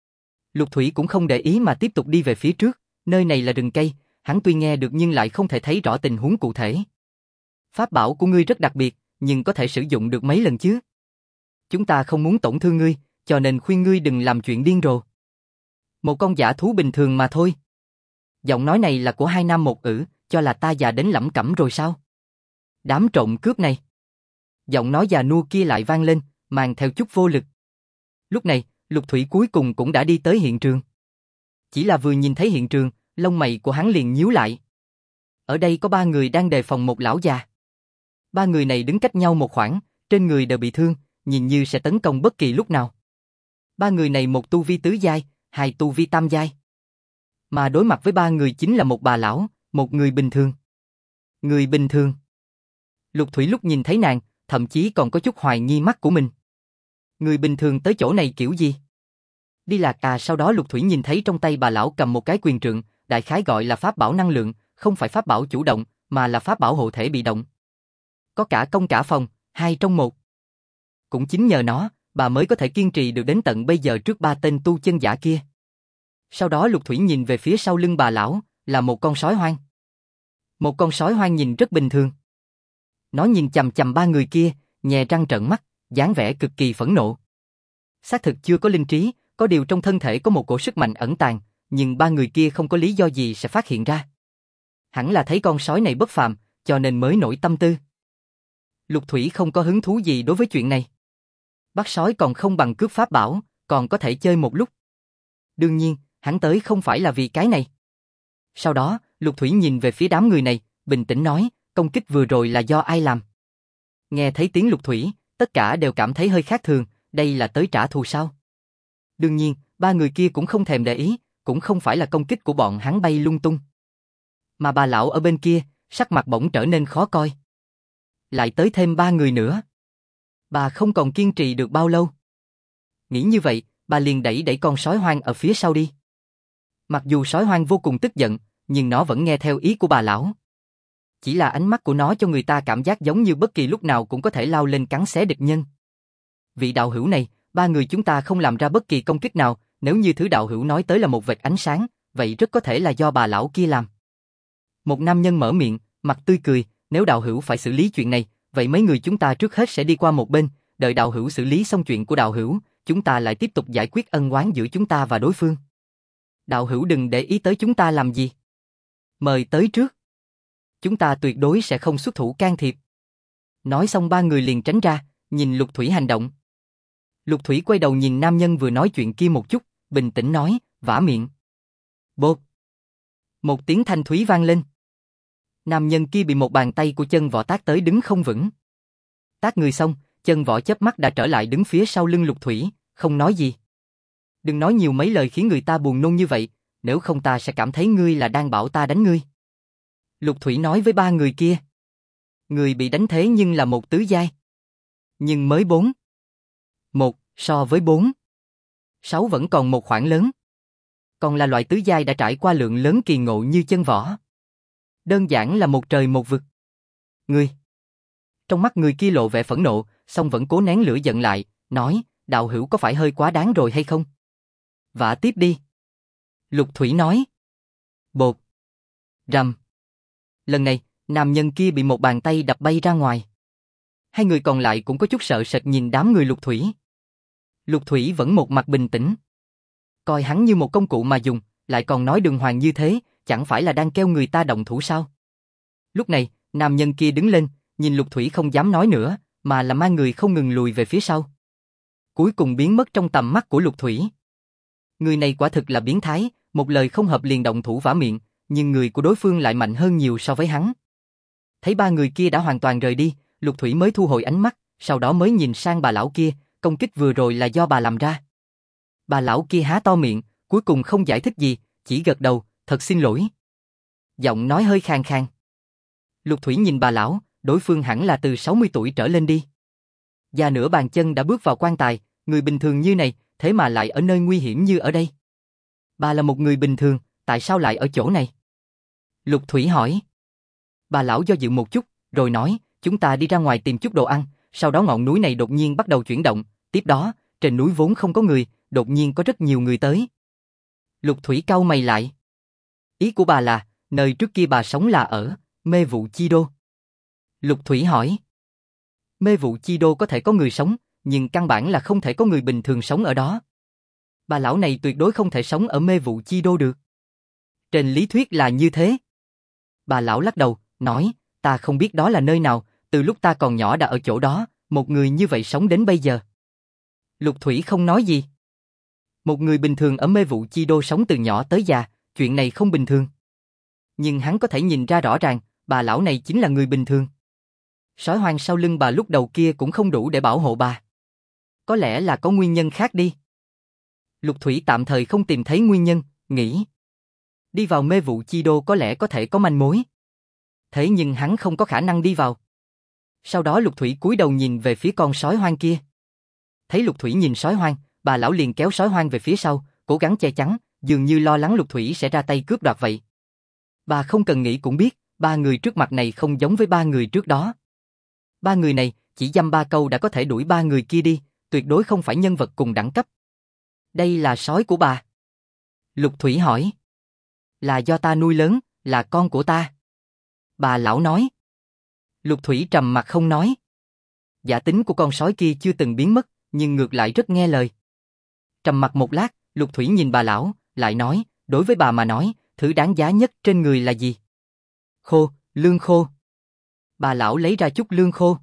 Lục Thủy cũng không để ý mà tiếp tục đi về phía trước, nơi này là rừng cây, hắn tuy nghe được nhưng lại không thể thấy rõ tình huống cụ thể. Pháp bảo của ngươi rất đặc biệt, nhưng có thể sử dụng được mấy lần chứ? Chúng ta không muốn tổn thương ngươi, cho nên khuyên ngươi đừng làm chuyện điên rồ. Một con dã thú bình thường mà thôi. Giọng nói này là của hai nam một nữ, cho là ta già đến lẩm cẩm rồi sao? Đám trộm cướp này. Giọng nói già nua kia lại vang lên, mang theo chút vô lực. Lúc này, Lục Thủy cuối cùng cũng đã đi tới hiện trường. Chỉ là vừa nhìn thấy hiện trường, lông mày của hắn liền nhíu lại. Ở đây có 3 người đang đề phòng một lão già. 3 người này đứng cách nhau một khoảng, trên người đều bị thương, nhìn như sẽ tấn công bất kỳ lúc nào. 3 người này một tu vi tứ giai, 2 tu vi tam giai. Mà đối mặt với 3 người chính là một bà lão, một người bình thường. Người bình thường. Lục Thủy lúc nhìn thấy nàng, thậm chí còn có chút hoài nghi mắt của mình. Người bình thường tới chỗ này kiểu gì? Đi lạc à? Sau đó Lục Thủy nhìn thấy trong tay bà lão cầm một cái quyền trượng, đại khái gọi là pháp bảo năng lượng, không phải pháp bảo chủ động, mà là pháp bảo hộ thể bị động. Có cả công cả phòng, hai trong một. Cũng chính nhờ nó, bà mới có thể kiên trì được đến tận bây giờ trước ba tên tu chân giả kia. Sau đó Lục Thủy nhìn về phía sau lưng bà lão, là một con sói hoang. Một con sói hoang nhìn rất bình thường. Nó nhìn chằm chằm ba người kia, nhè răng trợn mắt, dáng vẻ cực kỳ phẫn nộ. Xác thực chưa có linh trí, có điều trong thân thể có một cổ sức mạnh ẩn tàng, nhưng ba người kia không có lý do gì sẽ phát hiện ra. Hẳn là thấy con sói này bất phàm, cho nên mới nổi tâm tư. Lục Thủy không có hứng thú gì đối với chuyện này. Bắt sói còn không bằng cướp pháp bảo, còn có thể chơi một lúc. Đương nhiên, hắn tới không phải là vì cái này. Sau đó, Lục Thủy nhìn về phía đám người này, bình tĩnh nói, công kích vừa rồi là do ai làm? Nghe thấy tiếng Lục Thủy, tất cả đều cảm thấy hơi khác thường, đây là tới trả thù sao? Đương nhiên, ba người kia cũng không thèm để ý, cũng không phải là công kích của bọn hắn bay lung tung. Mà bà lão ở bên kia, sắc mặt bỗng trở nên khó coi. Lại tới thêm ba người nữa. Bà không còn kiên trì được bao lâu. Nghĩ như vậy, bà liền đẩy con sói hoang ở phía sau đi. Mặc dù sói hoang vô cùng tức giận, nhưng nó vẫn nghe theo ý của bà lão. Chỉ là ánh mắt của nó cho người ta cảm giác giống như bất kỳ lúc nào cũng có thể lao lên cắn xé địch nhân. Vị đạo hữu này, ba người chúng ta không làm ra bất kỳ công kích nào, nếu như thứ đạo hữu nói tới là một vệt ánh sáng, vậy rất có thể là do bà lão kia làm. Một nam nhân mở miệng, mặt tươi cười, nếu đạo hữu phải xử lý chuyện này, vậy mấy người chúng ta trước hết sẽ đi qua một bên, đợi đạo hữu xử lý xong chuyện của đạo hữu, chúng ta lại tiếp tục giải quyết ân oán giữa chúng ta và đối phương. Đạo hữu đừng để ý tới chúng ta làm gì. Mời tới trước. Chúng ta tuyệt đối sẽ không xuất thủ can thiệp. Nói xong ba người liền tránh ra, nhìn Lục Thủy hành động. Lục Thủy quay đầu nhìn nam nhân vừa nói chuyện kia một chút, bình tĩnh nói, vả miệng. Bột. Một tiếng thanh thúy vang lên. Nam nhân kia bị một bàn tay của Chân Võ tát tới đứng không vững. Tát người xong, Chân Võ chớp mắt đã trở lại đứng phía sau lưng Lục Thủy, không nói gì. Đừng nói nhiều mấy lời khiến người ta buồn nôn như vậy, nếu không ta sẽ cảm thấy ngươi là đang bảo ta đánh ngươi. Lục Thủy nói với ba người kia. Người bị đánh thế nhưng là một tứ giai. Nhưng mới 4. 1 so với 4. 6 vẫn còn một khoảng lớn. Còn là loại tứ giai đã trải qua lượng lớn kỳ ngộ như Chân Võ. Đơn giản là một trời một vực. Ngươi. Trong mắt người kia lộ vẻ phẫn nộ, song vẫn cố nén lửa giận lại, nói, đạo hữu có phải hơi quá đáng rồi hay không? Vả tiếp đi. Lục Thủy nói. Bột. Rầm. Lần này, nam nhân kia bị một bàn tay đập bay ra ngoài. Hai người còn lại cũng có chút sợ sệt nhìn đám người Lục Thủy. Lục Thủy vẫn một mặt bình tĩnh. Coi hắn như một công cụ mà dùng, lại còn nói đường hoàng như thế, chẳng phải là đang kêu người ta động thủ sao? Lúc này, nam nhân kia đứng lên, nhìn Lục Thủy không dám nói nữa, mà là mang người không ngừng lùi về phía sau. Cuối cùng biến mất trong tầm mắt của Lục Thủy. Người này quả thực là biến thái, một lời không hợp liền động thủ vả miệng, nhưng người của đối phương lại mạnh hơn nhiều so với hắn. Thấy ba người kia đã hoàn toàn rời đi, Lục Thủy mới thu hồi ánh mắt, sau đó mới nhìn sang bà lão kia, công kích vừa rồi là do bà làm ra. Bà lão kia há to miệng, cuối cùng không giải thích gì, chỉ gật đầu, thật xin lỗi. Giọng nói hơi khàn khàn. Lục Thủy nhìn bà lão, đối phương hẳn là từ 60 tuổi trở lên đi. Già nửa bàn chân đã bước vào quan tài, người bình thường như này, thế mà lại ở nơi nguy hiểm như ở đây. Bà là một người bình thường, tại sao lại ở chỗ này? Lục Thủy hỏi. Bà lão do dự một chút, rồi nói, chúng ta đi ra ngoài tìm chút đồ ăn, sau đó ngọn núi này đột nhiên bắt đầu chuyển động, tiếp đó, trên núi vốn không có người, đột nhiên có rất nhiều người tới. Lục Thủy cau mày lại. Ý của bà là, nơi trước kia bà sống là ở Mê Vụ Chi Đô. Lục Thủy hỏi. Mê Vụ Chi Đô có thể có người sống, nhưng căn bản là không thể có người bình thường sống ở đó. Bà lão này tuyệt đối không thể sống ở Mê Vụ Chi Đô được. Trên lý thuyết là như thế. Bà lão lắc đầu, nói, ta không biết đó là nơi nào, từ lúc ta còn nhỏ đã ở chỗ đó, một người như vậy sống đến bây giờ. Lục Thủy không nói gì. Một người bình thường ở Mê Vụ Chi Đô sống từ nhỏ tới già, chuyện này không bình thường. Nhưng hắn có thể nhìn ra rõ ràng, bà lão này chính là người bình thường. Sói hoang sau lưng bà lúc đầu kia cũng không đủ để bảo hộ bà. Có lẽ là có nguyên nhân khác đi. Lục Thủy tạm thời không tìm thấy nguyên nhân, nghĩ. Đi vào Mê Vụ Chi Đô có lẽ có thể có manh mối. Thế nhưng hắn không có khả năng đi vào. Sau đó Lục Thủy cúi đầu nhìn về phía con sói hoang kia. Thấy Lục Thủy nhìn sói hoang, bà lão liền kéo sói hoang về phía sau, cố gắng che chắn, dường như lo lắng Lục Thủy sẽ ra tay cướp đoạt vậy. Bà không cần nghĩ cũng biết, ba người trước mặt này không giống với ba người trước đó. Ba người này, chỉ dăm ba câu đã có thể đuổi ba người kia đi, tuyệt đối không phải nhân vật cùng đẳng cấp. Đây là sói của bà. Lục Thủy hỏi. Là do ta nuôi lớn, là con của ta. Bà lão nói. Lục Thủy trầm mặt không nói. Giả tính của con sói kia chưa từng biến mất, nhưng ngược lại rất nghe lời. Trầm mặt một lát, Lục Thủy nhìn bà lão, lại nói, đối với bà mà nói, thứ đáng giá nhất trên người là gì? Khô, lương khô. Bà lão lấy ra chút lương khô.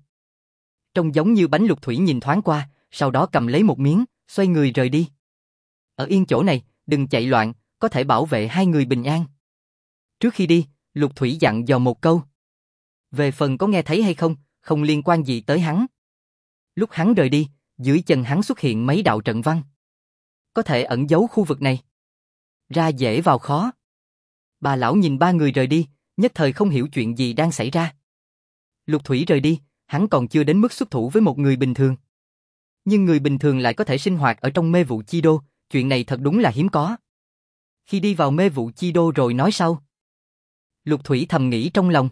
Trông giống như bánh. Lục Thủy nhìn thoáng qua, sau đó cầm lấy một miếng, xoay người rời đi. Ở yên chỗ này, đừng chạy loạn, có thể bảo vệ hai người bình an. Trước khi đi, Lục Thủy dặn dò một câu. Về phần có nghe thấy hay không, không liên quan gì tới hắn. Lúc hắn rời đi, dưới chân hắn xuất hiện mấy đạo trận văn. Có thể ẩn giấu khu vực này. Ra dễ vào khó. Bà lão nhìn ba người rời đi, nhất thời không hiểu chuyện gì đang xảy ra. Lục Thủy rời đi, hắn còn chưa đến mức xuất thủ với một người bình thường. Nhưng người bình thường lại có thể sinh hoạt ở trong mê vụ chi đô, chuyện này thật đúng là hiếm có. Khi đi vào mê vụ chi đô rồi nói sau. Lục Thủy thầm nghĩ trong lòng.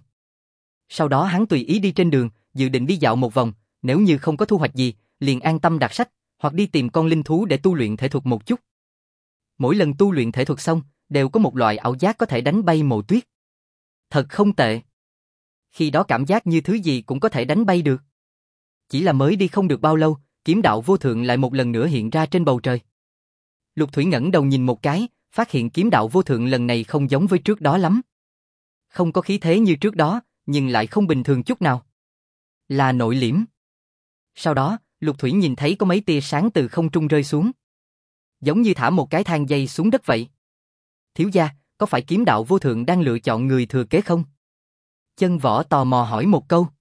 Sau đó hắn tùy ý đi trên đường, dự định đi dạo một vòng, nếu như không có thu hoạch gì, liền an tâm đọc sách, hoặc đi tìm con linh thú để tu luyện thể thuật một chút. Mỗi lần tu luyện thể thuật xong, đều có một loại ảo giác có thể đánh bay mộ tuyết. Thật không tệ. Khi đó cảm giác như thứ gì cũng có thể đánh bay được. Chỉ là mới đi không được bao lâu, kiếm đạo vô thượng lại một lần nữa hiện ra trên bầu trời. Lục Thủy ngẩng đầu nhìn một cái, phát hiện kiếm đạo vô thượng lần này không giống với trước đó lắm. Không có khí thế như trước đó, nhưng lại không bình thường chút nào. Là nội liễm. Sau đó, Lục Thủy nhìn thấy có mấy tia sáng từ không trung rơi xuống. Giống như thả một cái thang dây xuống đất vậy. Thiếu gia, có phải kiếm đạo vô thượng đang lựa chọn người thừa kế không? Chân Võ tò mò hỏi một câu.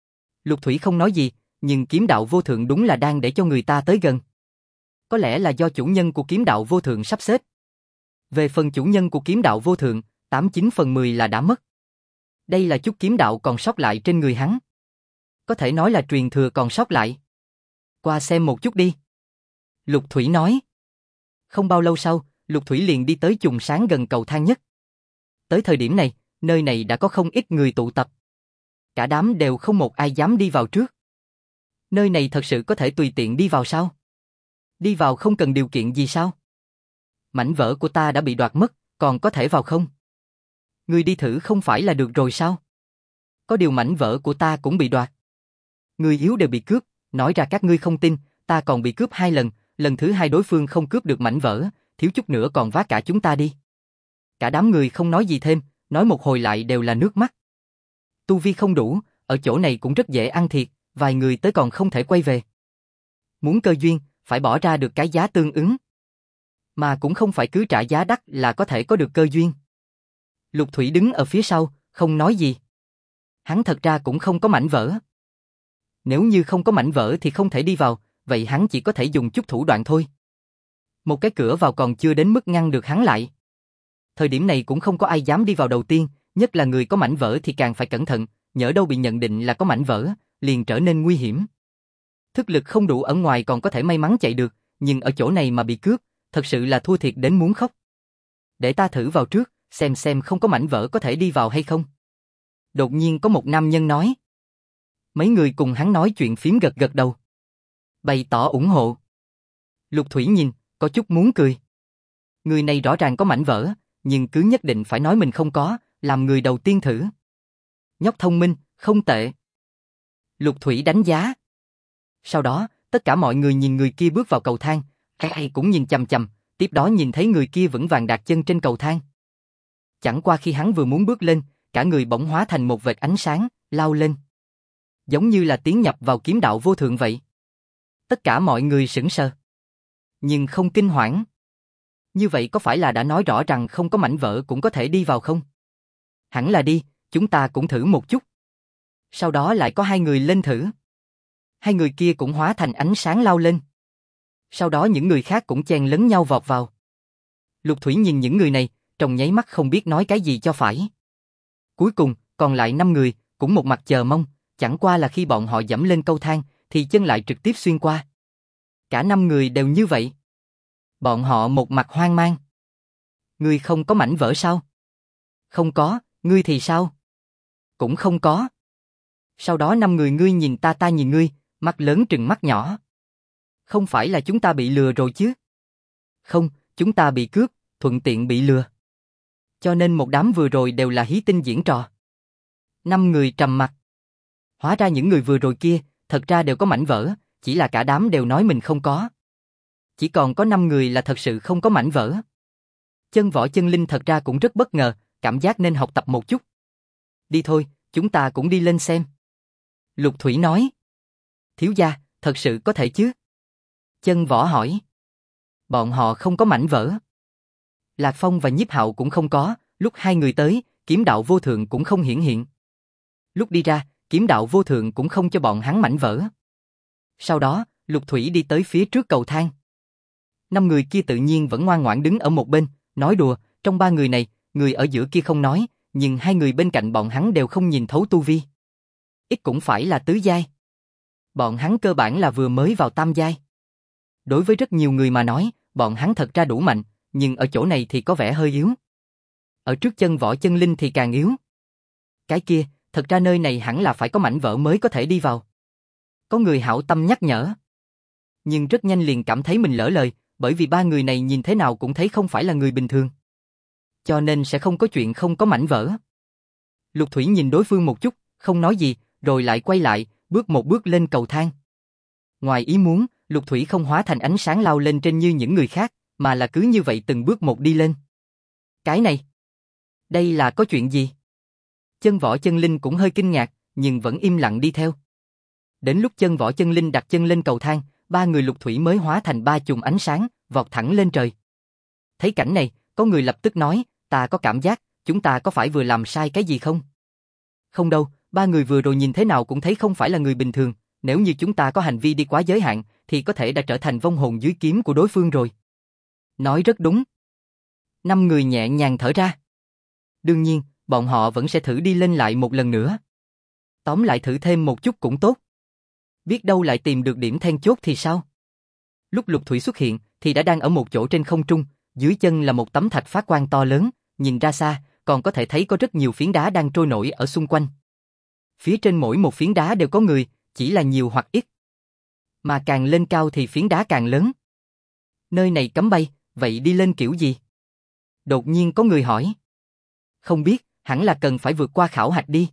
Lục Thủy không nói gì, nhưng kiếm đạo vô thượng đúng là đang để cho người ta tới gần. Có lẽ là do chủ nhân của kiếm đạo vô thượng sắp xếp. Về phần chủ nhân của kiếm đạo vô thượng, 89 phần 10 là đã mất. Đây là chút kiếm đạo còn sót lại trên người hắn. Có thể nói là truyền thừa còn sót lại. Qua xem một chút đi. Lục Thủy nói. Không bao lâu sau, Lục Thủy liền đi tới chùm sáng gần cầu thang nhất. Tới thời điểm này, nơi này đã có không ít người tụ tập. Cả đám đều không một ai dám đi vào trước. Nơi này thật sự có thể tùy tiện đi vào sao? Đi vào không cần điều kiện gì sao? Mảnh vỡ của ta đã bị đoạt mất, còn có thể vào không? Ngươi đi thử không phải là được rồi sao? Có điều mảnh vỡ của ta cũng bị đoạt. Người yếu đều bị cướp, nói ra các ngươi không tin, ta còn bị cướp 2 lần, lần thứ 2 đối phương không cướp được mảnh vỡ, thiếu chút nữa còn vác cả chúng ta đi. Cả đám người không nói gì thêm, nói một hồi lại đều là nước mắt. Tu vi không đủ, ở chỗ này cũng rất dễ ăn thiệt, vài người tới còn không thể quay về. Muốn cơ duyên, phải bỏ ra được cái giá tương ứng. Mà cũng không phải cứ trả giá đắt là có thể có được cơ duyên. Lục Thủy đứng ở phía sau, không nói gì. Hắn thật ra cũng không có mảnh vỡ. Nếu như không có mảnh vỡ thì không thể đi vào, vậy hắn chỉ có thể dùng chút thủ đoạn thôi. Một cái cửa vào còn chưa đến mức ngăn được hắn lại. Thời điểm này cũng không có ai dám đi vào đầu tiên, nhất là người có mảnh vỡ thì càng phải cẩn thận, nhỡ đâu bị nhận định là có mảnh vỡ, liền trở nên nguy hiểm. Thức lực không đủ ở ngoài còn có thể may mắn chạy được, nhưng ở chỗ này mà bị cướp, thật sự là thua thiệt đến muốn khóc. Để ta thử vào trước, xem không có mảnh vỡ có thể đi vào hay không. Đột nhiên có một nam nhân nói. Mấy người cùng hắn nói chuyện phím gật gật đầu. Bày tỏ ủng hộ. Lục Thủy nhìn, có chút muốn cười. Người này rõ ràng có mảnh vỡ, nhưng cứ nhất định phải nói mình không có, làm người đầu tiên thử. Nhóc thông minh, không tệ. Lục Thủy đánh giá. Sau đó, tất cả mọi người nhìn người kia bước vào cầu thang, ai cũng nhìn chằm chằm, tiếp đó nhìn thấy người kia vững vàng đặt chân trên cầu thang. Chẳng qua khi hắn vừa muốn bước lên, cả người bỗng hóa thành một vệt ánh sáng, lao lên. Giống như là tiến nhập vào kiếm đạo vô thượng vậy. Tất cả mọi người sững sờ. Nhưng không kinh hoảng. Như vậy có phải là đã nói rõ rằng không có mảnh vỡ cũng có thể đi vào không? Hẳn là đi, chúng ta cũng thử một chút. Sau đó lại có 2 người lên thử. 2 người kia cũng hóa thành ánh sáng lao lên. Sau đó những người khác cũng chen lấn nhau vọt vào. Lục Thủy nhìn những người này, trong nháy mắt không biết nói cái gì cho phải. Cuối cùng, còn lại 5 người, cũng một mặt chờ mong, chẳng qua là khi bọn họ dẫm lên cầu thang, thì chân lại trực tiếp xuyên qua. Cả 5 người đều như vậy. Bọn họ một mặt hoang mang. Ngươi không có mảnh vỡ sao? Không có, ngươi thì sao? Cũng không có. Sau đó 5 người ngươi nhìn ta, ta nhìn ngươi, mắt lớn trừng mắt nhỏ. Không phải là chúng ta bị lừa rồi chứ? Không, chúng ta bị cướp, thuận tiện bị lừa. Cho nên một đám vừa rồi đều là hí tinh diễn trò. 5 người trầm mặc. Hóa ra những người vừa rồi kia, thật ra đều có mảnh vỡ, chỉ là cả đám đều nói mình không có. Chỉ còn có 5 người là thật sự không có mảnh vỡ. Chân Võ Chân Linh thật ra cũng rất bất ngờ, cảm giác nên học tập một chút. Đi thôi, chúng ta cũng đi lên xem. Lục Thủy nói. Thiếu gia, thật sự có thể chứ? Chân Võ hỏi. Bọn họ không có mảnh vỡ. Lạc Phong và Nhiếp Hạo cũng không có, lúc hai người tới, kiếm đạo vô thượng cũng không hiển hiện. Lúc đi ra, kiếm đạo vô thượng cũng không cho bọn hắn mảnh vỡ. Sau đó, Lục Thủy đi tới phía trước cầu thang. 5 người kia tự nhiên vẫn ngoan ngoãn đứng ở một bên, nói đùa, trong 3 người này, người ở giữa kia không nói, nhưng 2 người bên cạnh bọn hắn đều không nhìn thấu tu vi. Ít cũng phải là tứ giai. Bọn hắn cơ bản là vừa mới vào tam giai. Đối với rất nhiều người mà nói, bọn hắn thật ra đủ mạnh, nhưng ở chỗ này thì có vẻ hơi yếu. Ở trước Chân Võ Chân Linh thì càng yếu. Cái kia, thật ra nơi này hẳn là phải có mảnh vỡ mới có thể đi vào. Có người hảo tâm nhắc nhở. Nhưng rất nhanh liền cảm thấy mình lỡ lời, bởi vì 3 người này nhìn thế nào cũng thấy không phải là người bình thường. Cho nên sẽ không có chuyện không có mảnh vỡ. Lục Thủy nhìn đối phương một chút, không nói gì, rồi lại quay lại, bước một bước lên cầu thang. Ngoài ý muốn, Lục Thủy không hóa thành ánh sáng lao lên trên như những người khác, mà là cứ như vậy từng bước một đi lên. Cái này, đây là có chuyện gì? Chân Võ Chân Linh cũng hơi kinh ngạc, nhưng vẫn im lặng đi theo. Đến lúc Chân Võ Chân Linh đặt chân lên cầu thang, 3 người Lục Thủy mới hóa thành 3 chùm ánh sáng, vọt thẳng lên trời. Thấy cảnh này, có người lập tức nói, ta có cảm giác, chúng ta có phải vừa làm sai cái gì không? Không đâu, 3 người vừa rồi nhìn thế nào cũng thấy không phải là người bình thường, nếu như chúng ta có hành vi đi quá giới hạn, thì có thể đã trở thành vong hồn dưới kiếm của đối phương rồi. Nói rất đúng. 5 người nhẹ nhàng thở ra. Đương nhiên, bọn họ vẫn sẽ thử đi lên lại một lần nữa. Tóm lại thử thêm một chút cũng tốt. Biết đâu lại tìm được điểm then chốt thì sao? Lúc Lục Thủy xuất hiện, thì đã đang ở một chỗ trên không trung, dưới chân là một tấm thạch phát quang to lớn, nhìn ra xa, còn có thể thấy có rất nhiều phiến đá đang trôi nổi ở xung quanh. Phía trên mỗi một phiến đá đều có người, chỉ là nhiều hoặc ít. Mà càng lên cao thì phiến đá càng lớn. Nơi này cấm bay, vậy đi lên kiểu gì? Đột nhiên có người hỏi. Không biết, hẳn là cần phải vượt qua khảo hạch đi.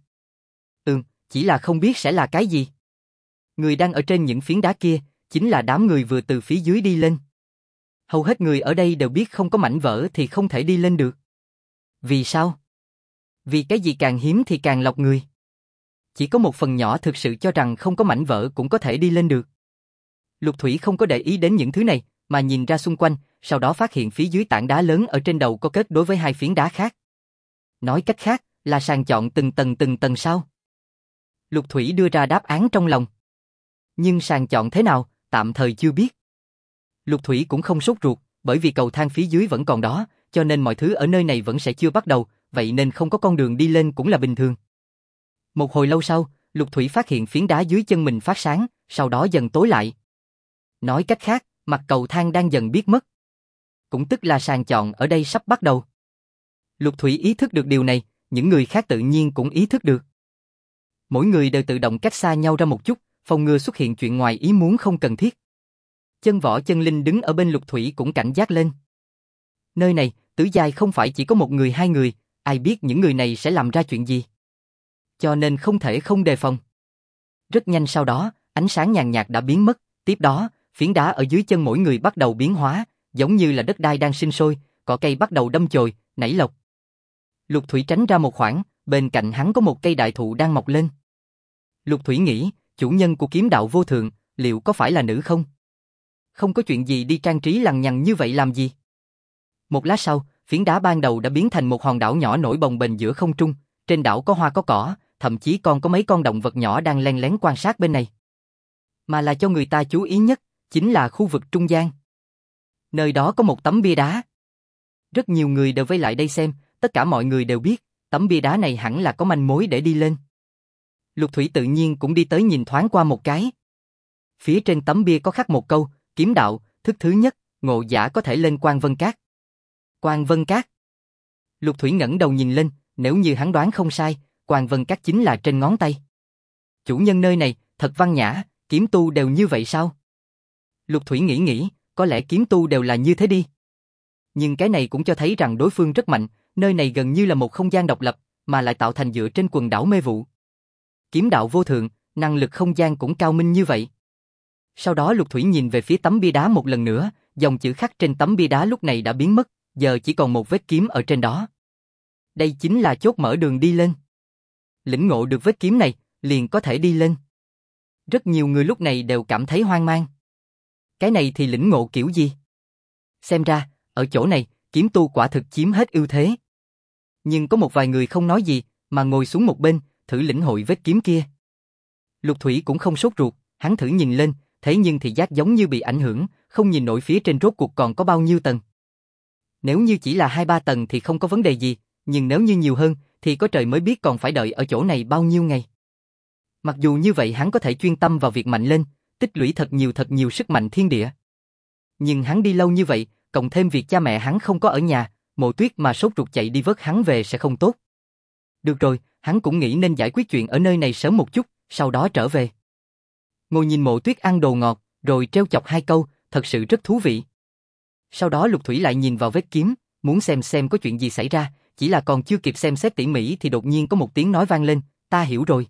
Chỉ là không biết sẽ là cái gì. Người đang ở trên những phiến đá kia, chính là đám người vừa từ phía dưới đi lên. Hầu hết người ở đây đều biết không có mảnh vỡ thì không thể đi lên được. Vì sao? Vì cái gì càng hiếm thì càng lọc người. Chỉ có một phần nhỏ thực sự cho rằng không có mảnh vỡ cũng có thể đi lên được. Lục Thủy không có để ý đến những thứ này, mà nhìn ra xung quanh, sau đó phát hiện phía dưới tảng đá lớn ở trên đầu có kết đối với 2 phiến đá khác. Nói cách khác, là sàng chọn từng tầng sao? Lục Thủy đưa ra đáp án trong lòng. Nhưng sàng chọn thế nào, tạm thời chưa biết. Lục Thủy cũng không sốt ruột, bởi vì cầu thang phía dưới vẫn còn đó, cho nên mọi thứ ở nơi này vẫn sẽ chưa bắt đầu, vậy nên không có con đường đi lên cũng là bình thường. Một hồi lâu sau, Lục Thủy phát hiện phiến đá dưới chân mình phát sáng, sau đó dần tối lại. Nói cách khác, mặt cầu thang đang dần biến mất. Cũng tức là sàng chọn ở đây sắp bắt đầu. Lục Thủy ý thức được điều này, những người khác tự nhiên cũng ý thức được. Mỗi người đều tự động cách xa nhau ra một chút, phòng ngừa xuất hiện chuyện ngoài ý muốn không cần thiết. Chân Võ Chân Linh đứng ở bên Lục Thủy cũng cảnh giác lên. Nơi này, tứ giai không phải chỉ có một người 2 người, ai biết những người này sẽ làm ra chuyện gì. Cho nên không thể không đề phòng. Rất nhanh sau đó, ánh sáng nhàn nhạt đã biến mất, tiếp đó, phiến đá ở dưới chân mỗi người bắt đầu biến hóa, giống như là đất đai đang sinh sôi, cỏ cây bắt đầu đâm chồi, nảy lộc. Lục Thủy tránh ra một khoảng, bên cạnh hắn có một cây đại thụ đang mọc lên. Lục Thủy nghĩ, chủ nhân của kiếm đạo vô thượng, liệu có phải là nữ không? Không có chuyện gì đi trang trí lằng nhằng như vậy làm gì? Một lát sau, phiến đá ban đầu đã biến thành một hòn đảo nhỏ nổi bồng bềnh giữa không trung, trên đảo có hoa có cỏ, thậm chí còn có mấy con động vật nhỏ đang len lén quan sát bên này. Mà là cho người ta chú ý nhất, chính là khu vực trung gian. Nơi đó có một tấm bia đá. Rất nhiều người đều vây lại đây xem, tất cả mọi người đều biết, tấm bia đá này hẳn là có manh mối để đi lên. Lục Thủy tự nhiên cũng đi tới nhìn thoáng qua một cái. Phía trên tấm bia có khắc một câu, kiếm đạo, thức thứ nhất, ngộ giả có thể lên Quan Vân Cát. Quan Vân Cát. Lục Thủy ngẩng đầu nhìn lên, nếu như hắn đoán không sai, Quan Vân Cát chính là trên ngón tay. Chủ nhân nơi này, thật văn nhã, kiếm tu đều như vậy sao? Lục Thủy nghĩ, có lẽ kiếm tu đều là như thế đi. Nhưng cái này cũng cho thấy rằng đối phương rất mạnh, nơi này gần như là một không gian độc lập, mà lại tạo thành dựa trên quần đảo mê vụ. Kiếm đạo vô thượng, năng lực không gian cũng cao minh như vậy. Sau đó Lục Thủy nhìn về phía tấm bia đá một lần nữa, dòng chữ khắc trên tấm bia đá lúc này đã biến mất, giờ chỉ còn một vết kiếm ở trên đó. Đây chính là chốt mở đường đi lên. Lĩnh ngộ được vết kiếm này, liền có thể đi lên. Rất nhiều người lúc này đều cảm thấy hoang mang. Cái này thì lĩnh ngộ kiểu gì? Xem ra, ở chỗ này, kiếm tu quả thực chiếm hết ưu thế. Nhưng có một vài người không nói gì, mà ngồi xuống một bên, thử lĩnh hội vết kiếm kia. Lục Thủy cũng không sốt ruột, hắn thử nhìn lên, thế nhưng thị giác giống như bị ảnh hưởng, không nhìn nổi phía trên rốt cuộc còn có bao nhiêu tầng. Nếu như chỉ là 2-3 tầng thì không có vấn đề gì, nhưng nếu như nhiều hơn, thì có trời mới biết còn phải đợi ở chỗ này bao nhiêu ngày. Mặc dù như vậy hắn có thể chuyên tâm vào việc mạnh lên, tích lũy thật nhiều sức mạnh thiên địa. Nhưng hắn đi lâu như vậy, cộng thêm việc cha mẹ hắn không có ở nhà, Mộ Tuyết mà sốt ruột chạy đi vớt hắn về sẽ không tốt. Được rồi, hắn cũng nghĩ nên giải quyết chuyện ở nơi này sớm một chút, sau đó trở về. Ngồi nhìn Mộ Tuyết ăn đồ ngọt, rồi trêu chọc 2 câu, thật sự rất thú vị. Sau đó Lục Thủy lại nhìn vào vết kiếm, muốn xem có chuyện gì xảy ra, chỉ là còn chưa kịp xem xét tỉ mỉ thì đột nhiên có một tiếng nói vang lên, ta hiểu rồi.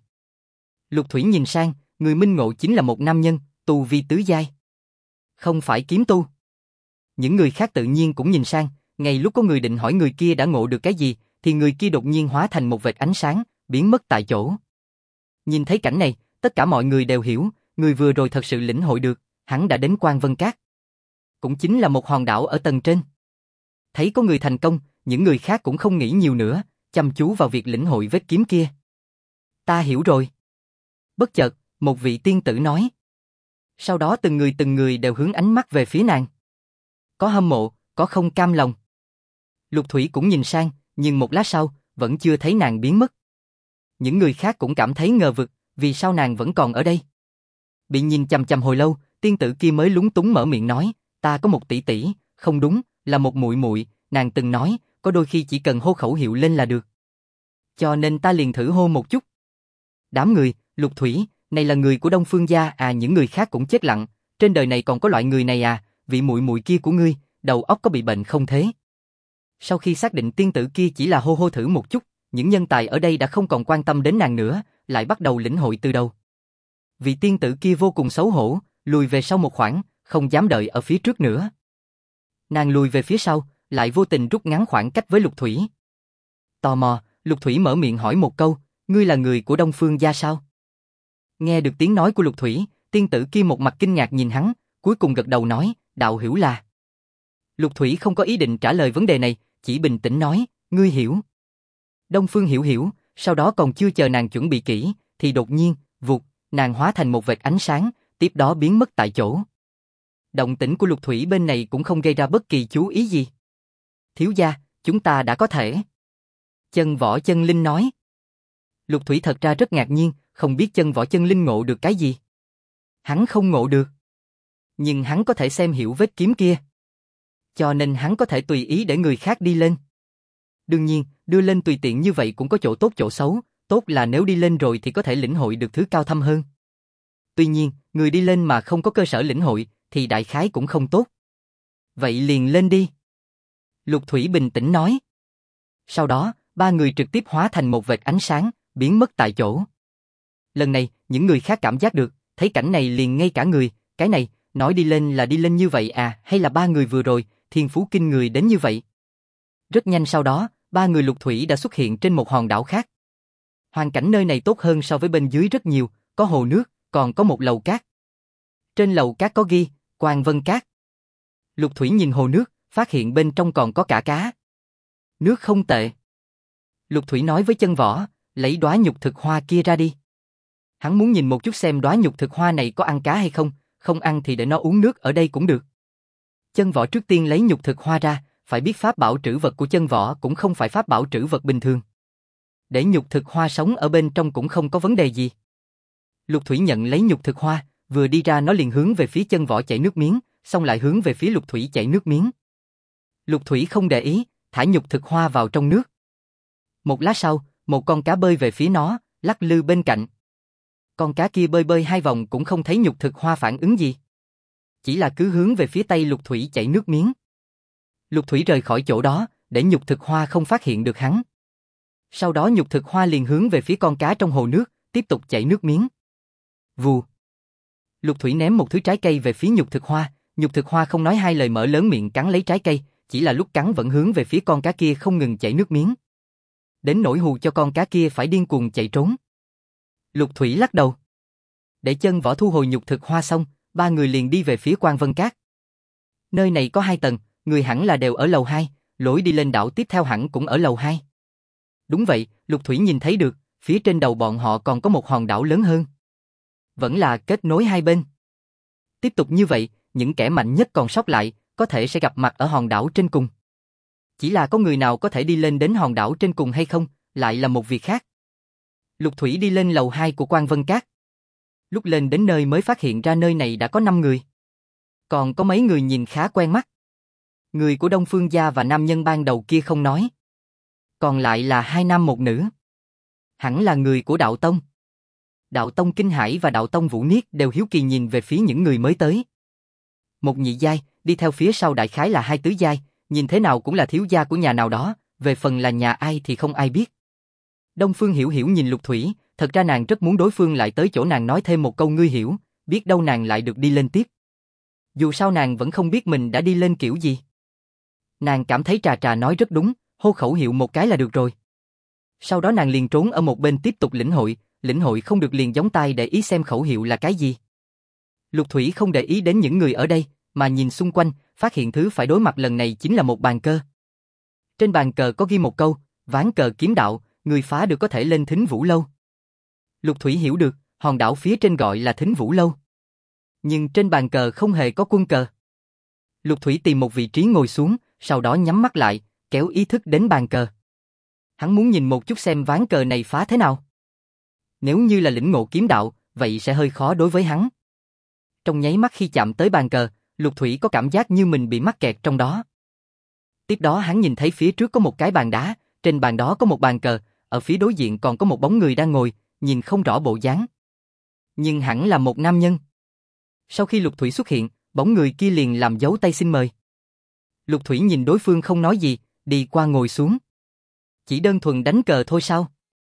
Lục Thủy nhìn sang, người minh ngộ chính là một nam nhân, tu vi tứ giai. Không phải kiếm tu. Những người khác tự nhiên cũng nhìn sang, ngay lúc có người định hỏi người kia đã ngộ được cái gì, thì người kia đột nhiên hóa thành một vệt ánh sáng, biến mất tại chỗ. Nhìn thấy cảnh này, tất cả mọi người đều hiểu, người vừa rồi thật sự lĩnh hội được, hắn đã đến Quan Vân Cát. Cũng chính là một hòn đảo ở tầng trên. Thấy có người thành công, những người khác cũng không nghĩ nhiều nữa, chăm chú vào việc lĩnh hội vết kiếm kia. Ta hiểu rồi. Bất chợt, một vị tiên tử nói. Sau đó từng người đều hướng ánh mắt về phía nàng. Có hâm mộ, có không cam lòng. Lục Thủy cũng nhìn sang, nhưng một lát sau, vẫn chưa thấy nàng biến mất. Những người khác cũng cảm thấy ngờ vực, vì sao nàng vẫn còn ở đây. Bị nhìn chằm chằm hồi lâu, tiên tử kia mới lúng túng mở miệng nói, ta có một tỷ tỷ, không đúng, là một muội muội, nàng từng nói, có đôi khi chỉ cần hô khẩu hiệu lên là được. Cho nên ta liền thử hô một chút. Đám người, Lục Thủy, này là người của Đông Phương gia à, những người khác cũng chết lặng, trên đời này còn có loại người này à, vị muội muội kia của ngươi, đầu óc có bị bệnh không thế? Sau khi xác định tiên tử kia chỉ là hô hô thử một chút, những nhân tài ở đây đã không còn quan tâm đến nàng nữa, lại bắt đầu lĩnh hội từ đầu. Vị tiên tử kia vô cùng xấu hổ, lùi về sau một khoảng, không dám đợi ở phía trước nữa. Nàng lùi về phía sau, lại vô tình rút ngắn khoảng cách với Lục Thủy. Tò mò, Lục Thủy mở miệng hỏi một câu, ngươi là người của Đông Phương gia sao? Nghe được tiếng nói của Lục Thủy, tiên tử kia một mặt kinh ngạc nhìn hắn, cuối cùng gật đầu nói, đạo hữu là. Lục Thủy không có ý định trả lời vấn đề này, chỉ bình tĩnh nói, ngươi hiểu. Đông Phương hiểu, sau đó còn chưa chờ nàng chuẩn bị kỹ, thì đột nhiên, vụt, nàng hóa thành một vệt ánh sáng, tiếp đó biến mất tại chỗ. Động tĩnh của Lục Thủy bên này cũng không gây ra bất kỳ chú ý gì. Thiếu gia, chúng ta đã có thể. Chân Võ Chân Linh nói. Lục Thủy thật ra rất ngạc nhiên, không biết Chân Võ Chân Linh ngộ được cái gì. Hắn không ngộ được. Nhưng hắn có thể xem hiểu vết kiếm kia. Cho nên hắn có thể tùy ý để người khác đi lên. Đương nhiên, đưa lên tùy tiện như vậy cũng có chỗ tốt chỗ xấu, tốt là nếu đi lên rồi thì có thể lĩnh hội được thứ cao thâm hơn. Tuy nhiên, người đi lên mà không có cơ sở lĩnh hội, thì đại khái cũng không tốt. Vậy liền lên đi. Lục Thủy bình tĩnh nói. Sau đó, 3 người trực tiếp hóa thành một vệt ánh sáng, biến mất tại chỗ. Lần này, những người khác cảm giác được, thấy cảnh này liền ngay cả người, cái này, nói đi lên là đi lên như vậy à, hay là 3 người vừa rồi, thiên phú kinh người đến như vậy. Rất nhanh sau đó, 3 người Lục Thủy đã xuất hiện trên một hòn đảo khác. Hoàn cảnh nơi này tốt hơn so với bên dưới rất nhiều, có hồ nước, còn có một lầu cát. Trên lầu cát có ghi, Quan Vân Cát. Lục Thủy nhìn hồ nước, phát hiện bên trong còn có cả cá. Nước không tệ. Lục Thủy nói với Chân Võ, lấy đóa nhục thực hoa kia ra đi. Hắn muốn nhìn một chút xem đóa nhục thực hoa này có ăn cá hay không, không ăn thì để nó uống nước ở đây cũng được. Chân Võ trước tiên lấy nhục thực hoa ra, phải biết pháp bảo trữ vật của Chân Võ cũng không phải pháp bảo trữ vật bình thường. Để nhục thực hoa sống ở bên trong cũng không có vấn đề gì. Lục Thủy nhận lấy nhục thực hoa, vừa đi ra nó liền hướng về phía chân võ chảy nước miếng, xong lại hướng về phía Lục Thủy chảy nước miếng. Lục Thủy không để ý, thả nhục thực hoa vào trong nước. Một lát sau, một con cá bơi về phía nó, lắc lư bên cạnh. Con cá kia bơi bơi 2 vòng cũng không thấy nhục thực hoa phản ứng gì. Chỉ là cứ hướng về phía tay Lục Thủy chảy nước miếng. Lục Thủy rời khỏi chỗ đó, để nhục thực hoa không phát hiện được hắn. Sau đó nhục thực hoa liền hướng về phía con cá trong hồ nước, tiếp tục chảy nước miếng. Vù. Lục Thủy ném một thứ trái cây về phía nhục thực hoa không nói hai lời mở lớn miệng cắn lấy trái cây, chỉ là lúc cắn vẫn hướng về phía con cá kia không ngừng chảy nước miếng. Đến nỗi hù cho con cá kia phải điên cuồng chạy trốn. Lục Thủy lắc đầu. Để chân võ thu hồi nhục thực hoa xong, 3 người liền đi về phía Quan Vân Các. Nơi này có 2 tầng, người hẳn là đều ở lầu 2, lối đi lên đảo tiếp theo hẳn cũng ở lầu 2. Đúng vậy, Lục Thủy nhìn thấy được, phía trên đầu bọn họ còn có một hòn đảo lớn hơn. Vẫn là kết nối hai bên. Tiếp tục như vậy, những kẻ mạnh nhất còn sót lại, có thể sẽ gặp mặt ở hòn đảo trên cùng. Chỉ là có người nào có thể đi lên đến hòn đảo trên cùng hay không, lại là một việc khác. Lục Thủy đi lên lầu 2 của Quan Vân Các. Lúc lên đến nơi mới phát hiện ra nơi này đã có 5 người. Còn có mấy người nhìn khá quen mắt. Người của Đông Phương Gia và nam nhân ban đầu kia không nói. Còn lại là 2 nam 1 nữ. Hẳn là người của Đạo Tông. Đạo Tông Kinh Hải và Đạo Tông Vũ Niết đều hiếu kỳ nhìn về phía những người mới tới. Một nhị giai, đi theo phía sau đại khái là 2 tứ giai, nhìn thế nào cũng là thiếu gia của nhà nào đó, về phần là nhà ai thì không ai biết. Đông Phương Hiểu Hiểu nhìn Lục Thủy, thật ra nàng rất muốn đối phương lại tới chỗ nàng nói thêm một câu ngươi hiểu, biết đâu nàng lại được đi lên tiếp. Dù sao nàng vẫn không biết mình đã đi lên kiểu gì. Nàng cảm thấy Trà Trà nói rất đúng, hô khẩu hiệu một cái là được rồi. Sau đó nàng liền trốn ở một bên tiếp tục lĩnh hội không được liền gióng tai để ý xem khẩu hiệu là cái gì. Lục Thủy không để ý đến những người ở đây, mà nhìn xung quanh, phát hiện thứ phải đối mặt lần này chính là một bàn cờ. Trên bàn cờ có ghi một câu, ván cờ kiếm đạo, người phá được có thể lên Thính Vũ Lâu. Lục Thủy hiểu được, hòn đảo phía trên gọi là Thính Vũ Lâu. Nhưng trên bàn cờ không hề có quân cờ. Lục Thủy tìm một vị trí ngồi xuống, sau đó nhắm mắt lại, kéo ý thức đến bàn cờ. Hắn muốn nhìn một chút xem ván cờ này phá thế nào. Nếu như là lĩnh ngộ kiếm đạo, vậy sẽ hơi khó đối với hắn. Trong nháy mắt khi chạm tới bàn cờ, Lục Thủy có cảm giác như mình bị mắc kẹt trong đó. Tiếp đó hắn nhìn thấy phía trước có một cái bàn đá, trên bàn đó có một bàn cờ, ở phía đối diện còn có một bóng người đang ngồi, nhìn không rõ bộ dáng. Nhưng hẳn là một nam nhân. Sau khi Lục Thủy xuất hiện, bóng người kia liền làm dấu tay xin mời. Lục Thủy nhìn đối phương không nói gì, đi qua ngồi xuống. Chỉ đơn thuần đánh cờ thôi sao?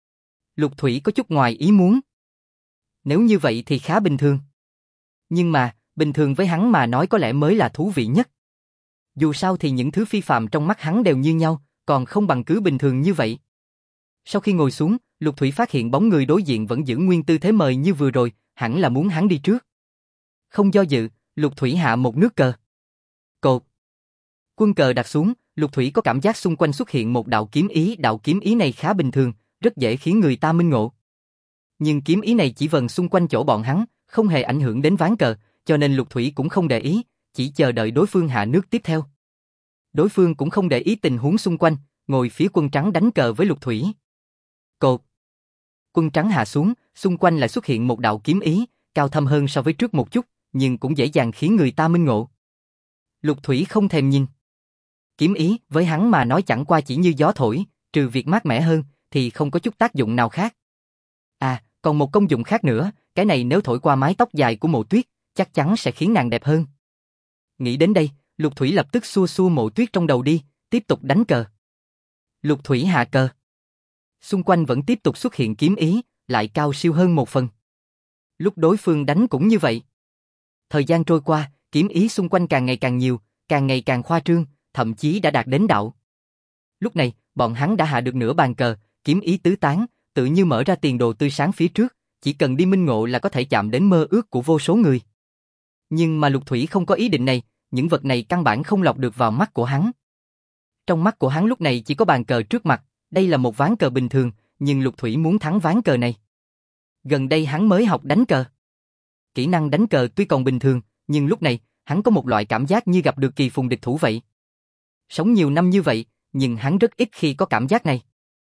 Lục Thủy có chút ngoài ý muốn. Nếu như vậy thì khá bình thường. Nhưng mà, bình thường với hắn mà nói có lẽ mới là thú vị nhất. Dù sao thì những thứ phi phàm trong mắt hắn đều như nhau, còn không bằng cứ bình thường như vậy. Sau khi ngồi xuống, Lục Thủy phát hiện bóng người đối diện vẫn giữ nguyên tư thế mời như vừa rồi, hẳn là muốn hắn đi trước. Không do dự, Lục Thủy hạ một nước cờ. Cột. Quân cờ đặt xuống, Lục Thủy có cảm giác xung quanh xuất hiện một đạo kiếm ý này khá bình thường, rất dễ khiến người ta minh ngộ. Nhưng kiếm ý này chỉ vần xung quanh chỗ bọn hắn, không hề ảnh hưởng đến ván cờ, cho nên Lục Thủy cũng không để ý, chỉ chờ đợi đối phương hạ nước tiếp theo. Đối phương cũng không để ý tình huống xung quanh, ngồi phía quân trắng đánh cờ với Lục Thủy. Cột. Quân trắng hạ xuống, xung quanh lại xuất hiện một đạo kiếm ý, cao thâm hơn so với trước một chút, nhưng cũng dễ dàng khiến người ta minh ngộ. Lục Thủy không thèm nhìn. Kiếm ý với hắn mà nói chẳng qua chỉ như gió thổi, trừ việc mát mẻ hơn, thì không có chút tác dụng nào khác. À, còn một công dụng khác nữa, cái này nếu thổi qua mái tóc dài của Mộ Tuyết, chắc chắn sẽ khiến nàng đẹp hơn. Nghĩ đến đây, Lục Thủy lập tức xua xua Mộ Tuyết trong đầu đi, tiếp tục đánh cờ. Lục Thủy hạ cờ. Xung quanh vẫn tiếp tục xuất hiện kiếm ý, lại cao siêu hơn một phần. Lúc đối phương đánh cũng như vậy. Thời gian trôi qua, kiếm ý xung quanh càng ngày càng nhiều, càng ngày càng khoa trương, thậm chí đã đạt đến đạo. Lúc này, bọn hắn đã hạ được nửa bàn cờ, kiếm ý tứ tán, tự như mở ra tiền đồ tươi sáng phía trước, chỉ cần đi minh ngộ là có thể chạm đến mơ ước của vô số người. Nhưng mà Lục Thủy không có ý định này, những vật này căn bản không lọt được vào mắt của hắn. Trong mắt của hắn lúc này chỉ có bàn cờ trước mặt, đây là một ván cờ bình thường, nhưng Lục Thủy muốn thắng ván cờ này. Gần đây hắn mới học đánh cờ. Kỹ năng đánh cờ tuy còn bình thường, nhưng lúc này, hắn có một loại cảm giác như gặp được kỳ phùng địch thủ vậy. Sống nhiều năm như vậy, nhưng hắn rất ít khi có cảm giác này.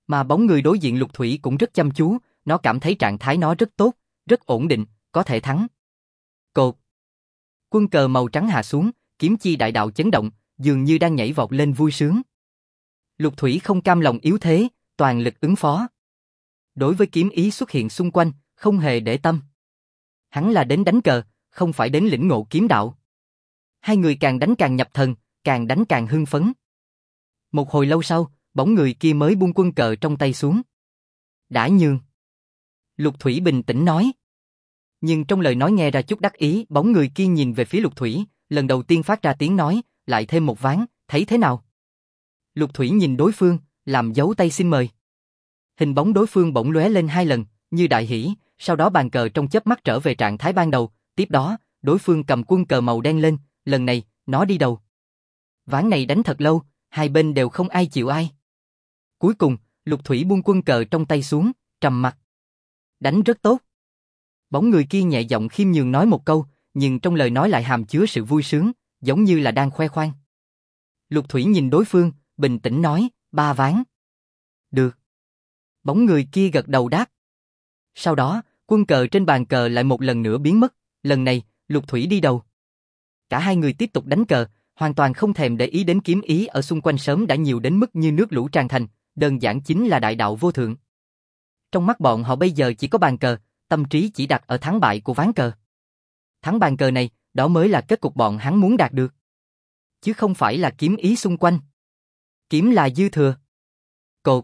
Mà bóng người đối diện Lục Thủy cũng rất chăm chú, nó cảm thấy trạng thái nó rất tốt, rất ổn định, có thể thắng. Cột. Quân cờ màu trắng hạ xuống, kiếm chi đại đạo chấn động, dường như đang nhảy vọt lên vui sướng. Lục Thủy không cam lòng yếu thế, toàn lực ứng phó. Đối với kiếm ý xuất hiện xung quanh, không hề để tâm. Hắn là đến đánh cờ, không phải đến lĩnh ngộ kiếm đạo. Hai người càng đánh càng nhập thần, càng đánh càng hưng phấn. Một hồi lâu sau, bóng người kia mới buông quân cờ trong tay xuống. Đã nhường. Lục Thủy bình tĩnh nói. Nhưng trong lời nói nghe ra chút đắc ý, bóng người kia nhìn về phía Lục Thủy, lần đầu tiên phát ra tiếng nói, lại thêm một ván, thấy thế nào? Lục Thủy nhìn đối phương, làm dấu tay xin mời. Hình bóng đối phương bỗng lóe lên 2 lần, như đại hỉ, sau đó bàn cờ trong chớp mắt trở về trạng thái ban đầu, tiếp đó, đối phương cầm quân cờ màu đen lên, lần này, nó đi đầu. Ván này đánh thật lâu, hai bên đều không ai chịu ai. Cuối cùng, Lục Thủy buông quân cờ trong tay xuống, trầm mặt. Đánh rất tốt. Bóng người kia nhẹ giọng khiêm nhường nói một câu, nhưng trong lời nói lại hàm chứa sự vui sướng, giống như là đang khoe khoang. Lục Thủy nhìn đối phương, bình tĩnh nói, 3 ván. Được. Bóng người kia gật đầu đáp. Sau đó, quân cờ trên bàn cờ lại một lần nữa biến mất, lần này, Lục Thủy đi đầu. Cả hai người tiếp tục đánh cờ, hoàn toàn không thèm để ý đến kiếm ý ở xung quanh sớm đã nhiều đến mức như nước lũ tràn thành, đơn giản chính là đại đạo vô thượng. Trong mắt bọn họ bây giờ chỉ có bàn cờ, tâm trí chỉ đặt ở thắng bại của ván cờ. Thắng bàn cờ này, đó mới là kết cục bọn hắn muốn đạt được. Chứ không phải là kiếm ý xung quanh. Kiếm là dư thừa. Cột.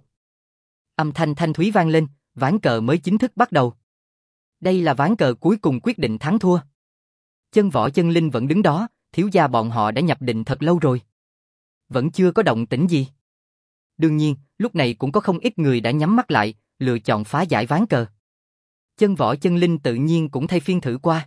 Âm thanh thanh thúy vang lên, ván cờ mới chính thức bắt đầu. Đây là ván cờ cuối cùng quyết định thắng thua. Chân Võ Chân Linh vẫn đứng đó, thiếu gia bọn họ đã nhập định thật lâu rồi. Vẫn chưa có động tĩnh gì. Đương nhiên, lúc này cũng có không ít người đã nhắm mắt lại, lựa chọn phá giải ván cờ. Chân Võ Chân Linh tự nhiên cũng thay phiên thử qua.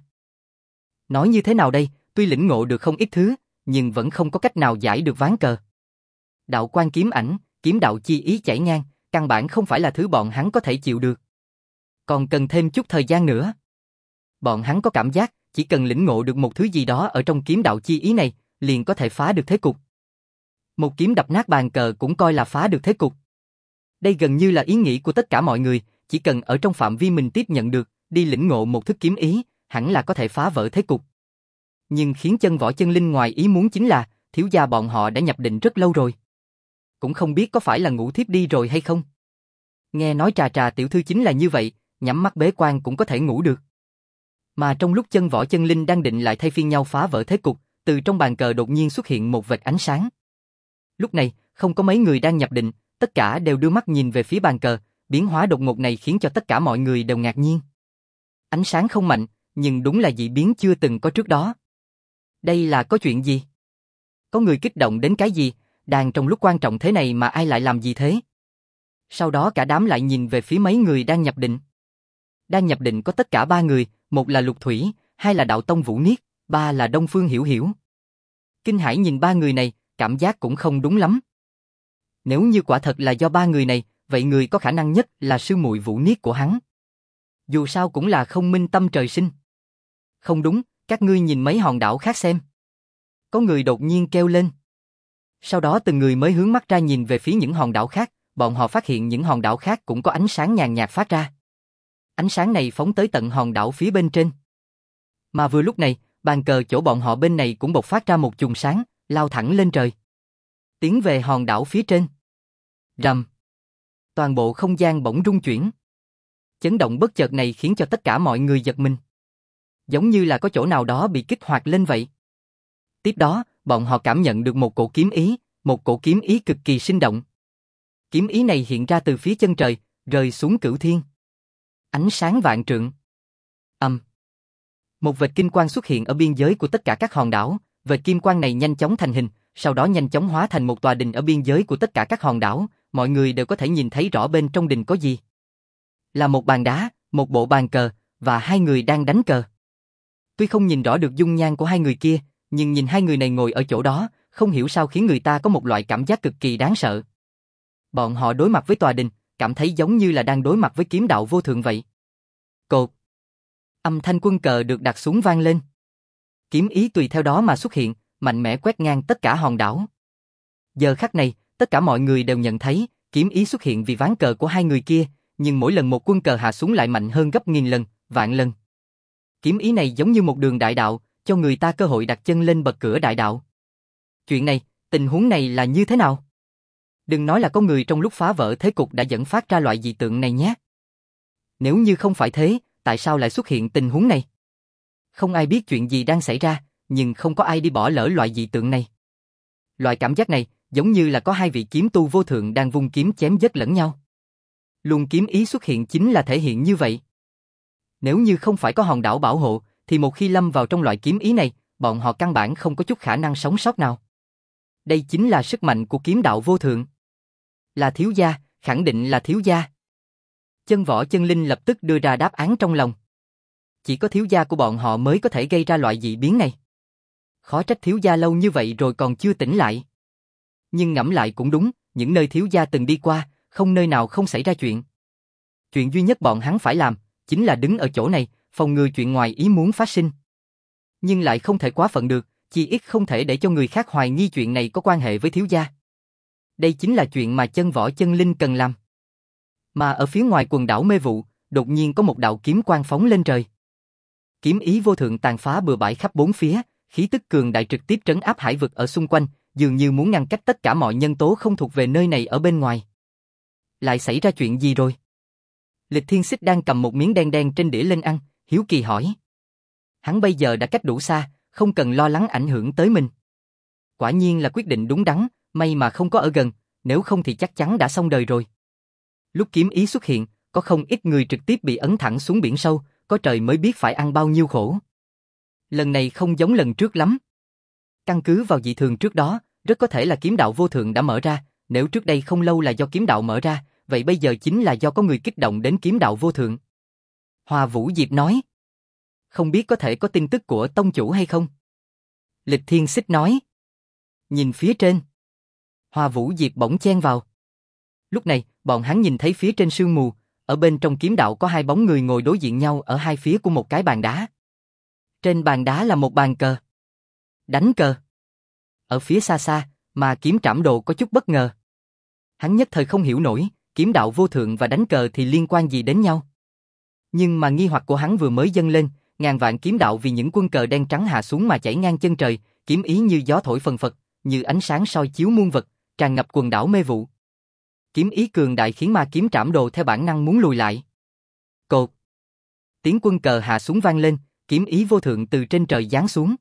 Nói như thế nào đây, tuy lĩnh ngộ được không ít thứ, nhưng vẫn không có cách nào giải được ván cờ. Đạo quan kiếm ảnh, kiếm đạo chi ý chảy ngang, căn bản không phải là thứ bọn hắn có thể chịu được. Còn cần thêm chút thời gian nữa. Bọn hắn có cảm giác, chỉ cần lĩnh ngộ được một thứ gì đó ở trong kiếm đạo chi ý này, liền có thể phá được thế cục. Một kiếm đập nát bàn cờ cũng coi là phá được thế cục. Đây gần như là ý nghĩ của tất cả mọi người, chỉ cần ở trong phạm vi mình tiếp nhận được, đi lĩnh ngộ một thức kiếm ý, hẳn là có thể phá vỡ thế cục. Nhưng khiến Chân Võ Chân Linh ngoài ý muốn chính là, thiếu gia bọn họ đã nhập định rất lâu rồi. Cũng không biết có phải là ngủ thiếp đi rồi hay không. Nghe nói Trà Trà tiểu thư chính là như vậy, nhắm mắt bế quan cũng có thể ngủ được. Mà trong lúc Chân Võ Chân Linh đang định lại thay phiên nhau phá vỡ thế cục, từ trong bàn cờ đột nhiên xuất hiện một vệt ánh sáng. Lúc này, không có mấy người đang nhập định, tất cả đều đưa mắt nhìn về phía bàn cờ, biến hóa đột ngột này khiến cho tất cả mọi người đều ngạc nhiên. Ánh sáng không mạnh, nhưng đúng là dị biến chưa từng có trước đó. Đây là có chuyện gì? Có người kích động đến cái gì? Đang trong lúc quan trọng thế này mà ai lại làm gì thế? Sau đó cả đám lại nhìn về phía mấy người đang nhập định. Đang nhập định có tất cả 3 người, một là Lục Thủy, 2 là Đạo Tông Vũ Niết, 3 là Đông Phương Hiểu Hiểu. Kinh Hải nhìn 3 người này, cảm giác cũng không đúng lắm. Nếu như quả thật là do 3 người này, vậy người có khả năng nhất là sư muội Vũ Niết của hắn. Dù sao cũng là không minh tâm trời sinh. Không đúng, các ngươi nhìn mấy hòn đảo khác xem. Có người đột nhiên kêu lên. Sau đó từng người mới hướng mắt ra nhìn về phía những hòn đảo khác, bọn họ phát hiện những hòn đảo khác cũng có ánh sáng nhàn nhạt phát ra. Ánh sáng này phóng tới tận hòn đảo phía bên trên. Mà vừa lúc này, bàn cờ chỗ bọn họ bên này cũng bộc phát ra một chùm sáng, lao thẳng lên trời. Tiến về hòn đảo phía trên. Rầm. Toàn bộ không gian bỗng rung chuyển. Chấn động bất chợt này khiến cho tất cả mọi người giật mình. Giống như là có chỗ nào đó bị kích hoạt lên vậy. Tiếp đó, bọn họ cảm nhận được một cổ kiếm ý cực kỳ sinh động. Kiếm ý này hiện ra từ phía chân trời, rơi xuống cửu thiên. Ánh sáng vạn trượng. Một vệt kim quang xuất hiện ở biên giới của tất cả các hòn đảo, vệt kim quang này nhanh chóng thành hình, sau đó nhanh chóng hóa thành một tòa đình ở biên giới của tất cả các hòn đảo, mọi người đều có thể nhìn thấy rõ bên trong đình có gì. Là một bàn đá, một bộ bàn cờ, và 2 người đang đánh cờ. Tuy không nhìn rõ được dung nhan của 2 người kia, nhưng nhìn 2 người này ngồi ở chỗ đó, không hiểu sao khiến người ta có một loại cảm giác cực kỳ đáng sợ. Bọn họ đối mặt với tòa đình, cảm thấy giống như là đang đối mặt với kiếm đạo vô thượng vậy. Cột. Âm thanh quân cờ được đặt xuống vang lên. Kiếm ý tùy theo đó mà xuất hiện, mạnh mẽ quét ngang tất cả hòn đảo. Giờ khắc này, tất cả mọi người đều nhận thấy, kiếm ý xuất hiện vì ván cờ của hai người kia, nhưng mỗi lần một quân cờ hạ xuống lại mạnh hơn gấp nghìn lần, vạn lần. Kiếm ý này giống như một đường đại đạo, cho người ta cơ hội đặt chân lên bậc cửa đại đạo. Chuyện này, tình huống này là như thế nào? Đừng nói là có người trong lúc phá vỡ thế cục đã dẫn phát ra loại dị tượng này nhé. Nếu như không phải thế, tại sao lại xuất hiện tình huống này? Không ai biết chuyện gì đang xảy ra, nhưng không có ai đi bỏ lỡ loại dị tượng này. Loại cảm giác này, giống như là có hai vị kiếm tu vô thượng đang vung kiếm chém giết lẫn nhau. Luồng kiếm ý xuất hiện chính là thể hiện như vậy. Nếu như không phải có hòn đảo bảo hộ, thì một khi lâm vào trong loại kiếm ý này, bọn họ căn bản không có chút khả năng sống sót nào. Đây chính là sức mạnh của kiếm đạo vô thượng. Là thiếu gia, khẳng định là thiếu gia. Chân Võ Chân Linh lập tức đưa ra đáp án trong lòng. Chỉ có thiếu gia của bọn họ mới có thể gây ra loại dị biến này. Khó trách thiếu gia lâu như vậy rồi còn chưa tỉnh lại. Nhưng ngẫm lại cũng đúng, những nơi thiếu gia từng đi qua, không nơi nào không xảy ra chuyện. Chuyện duy nhất bọn hắn phải làm, chính là đứng ở chỗ này, phòng ngừa chuyện ngoài ý muốn phát sinh. Nhưng lại không thể quá phận được, chi ít không thể để cho người khác hoài nghi chuyện này có quan hệ với thiếu gia. Đây chính là chuyện mà Chân Võ Chân Linh cần làm. Mà ở phía ngoài quần đảo mê vụ, đột nhiên có một đạo kiếm quang phóng lên trời. Kiếm ý vô thượng tàn phá bừa bãi khắp bốn phía, khí tức cường đại trực tiếp trấn áp hải vực ở xung quanh, dường như muốn ngăn cách tất cả mọi nhân tố không thuộc về nơi này ở bên ngoài. Lại xảy ra chuyện gì rồi? Lịch Thiên Xích đang cầm một miếng đen đen trên đĩa lên ăn, hiếu kỳ hỏi. Hắn bây giờ đã cách đủ xa, không cần lo lắng ảnh hưởng tới mình. Quả nhiên là quyết định đúng đắn, may mà không có ở gần, nếu không thì chắc chắn đã xong đời rồi. Lúc kiếm ý xuất hiện, có không ít người trực tiếp bị ấn thẳng xuống biển sâu, có trời mới biết phải ăn bao nhiêu khổ. Lần này không giống lần trước lắm. Căn cứ vào dị thường trước đó, rất có thể là kiếm đạo vô thượng đã mở ra, nếu trước đây không lâu là do kiếm đạo mở ra, vậy bây giờ chính là do có người kích động đến kiếm đạo vô thượng. Hoa Vũ Diệp nói. Không biết có thể có tin tức của tông chủ hay không? Lịch Thiên Xích nói. Nhìn phía trên. Hoa Vũ Diệp bỗng chen vào. Lúc này, bọn hắn nhìn thấy phía trên sương mù, ở bên trong kiếm đạo có hai bóng người ngồi đối diện nhau ở hai phía của một cái bàn đá. Trên bàn đá là một bàn cờ. Đánh cờ. Ở phía xa xa, mà Kiếm Trảm Đồ có chút bất ngờ. Hắn nhất thời không hiểu nổi, kiếm đạo vô thượng và đánh cờ thì liên quan gì đến nhau. Nhưng mà nghi hoặc của hắn vừa mới dâng lên, ngàn vạn kiếm đạo vì những quân cờ đen trắng hạ xuống mà chảy ngang chân trời, kiếm ý như gió thổi phần phật, như ánh sáng soi chiếu muôn vật, tràn ngập quần đảo mê vụ. Kiếm ý cường đại khiến ma Kiếm Trảm Đồ theo bản năng muốn lùi lại. Cột. Tiếng quân cờ hạ xuống vang lên, kiếm ý vô thượng từ trên trời giáng xuống.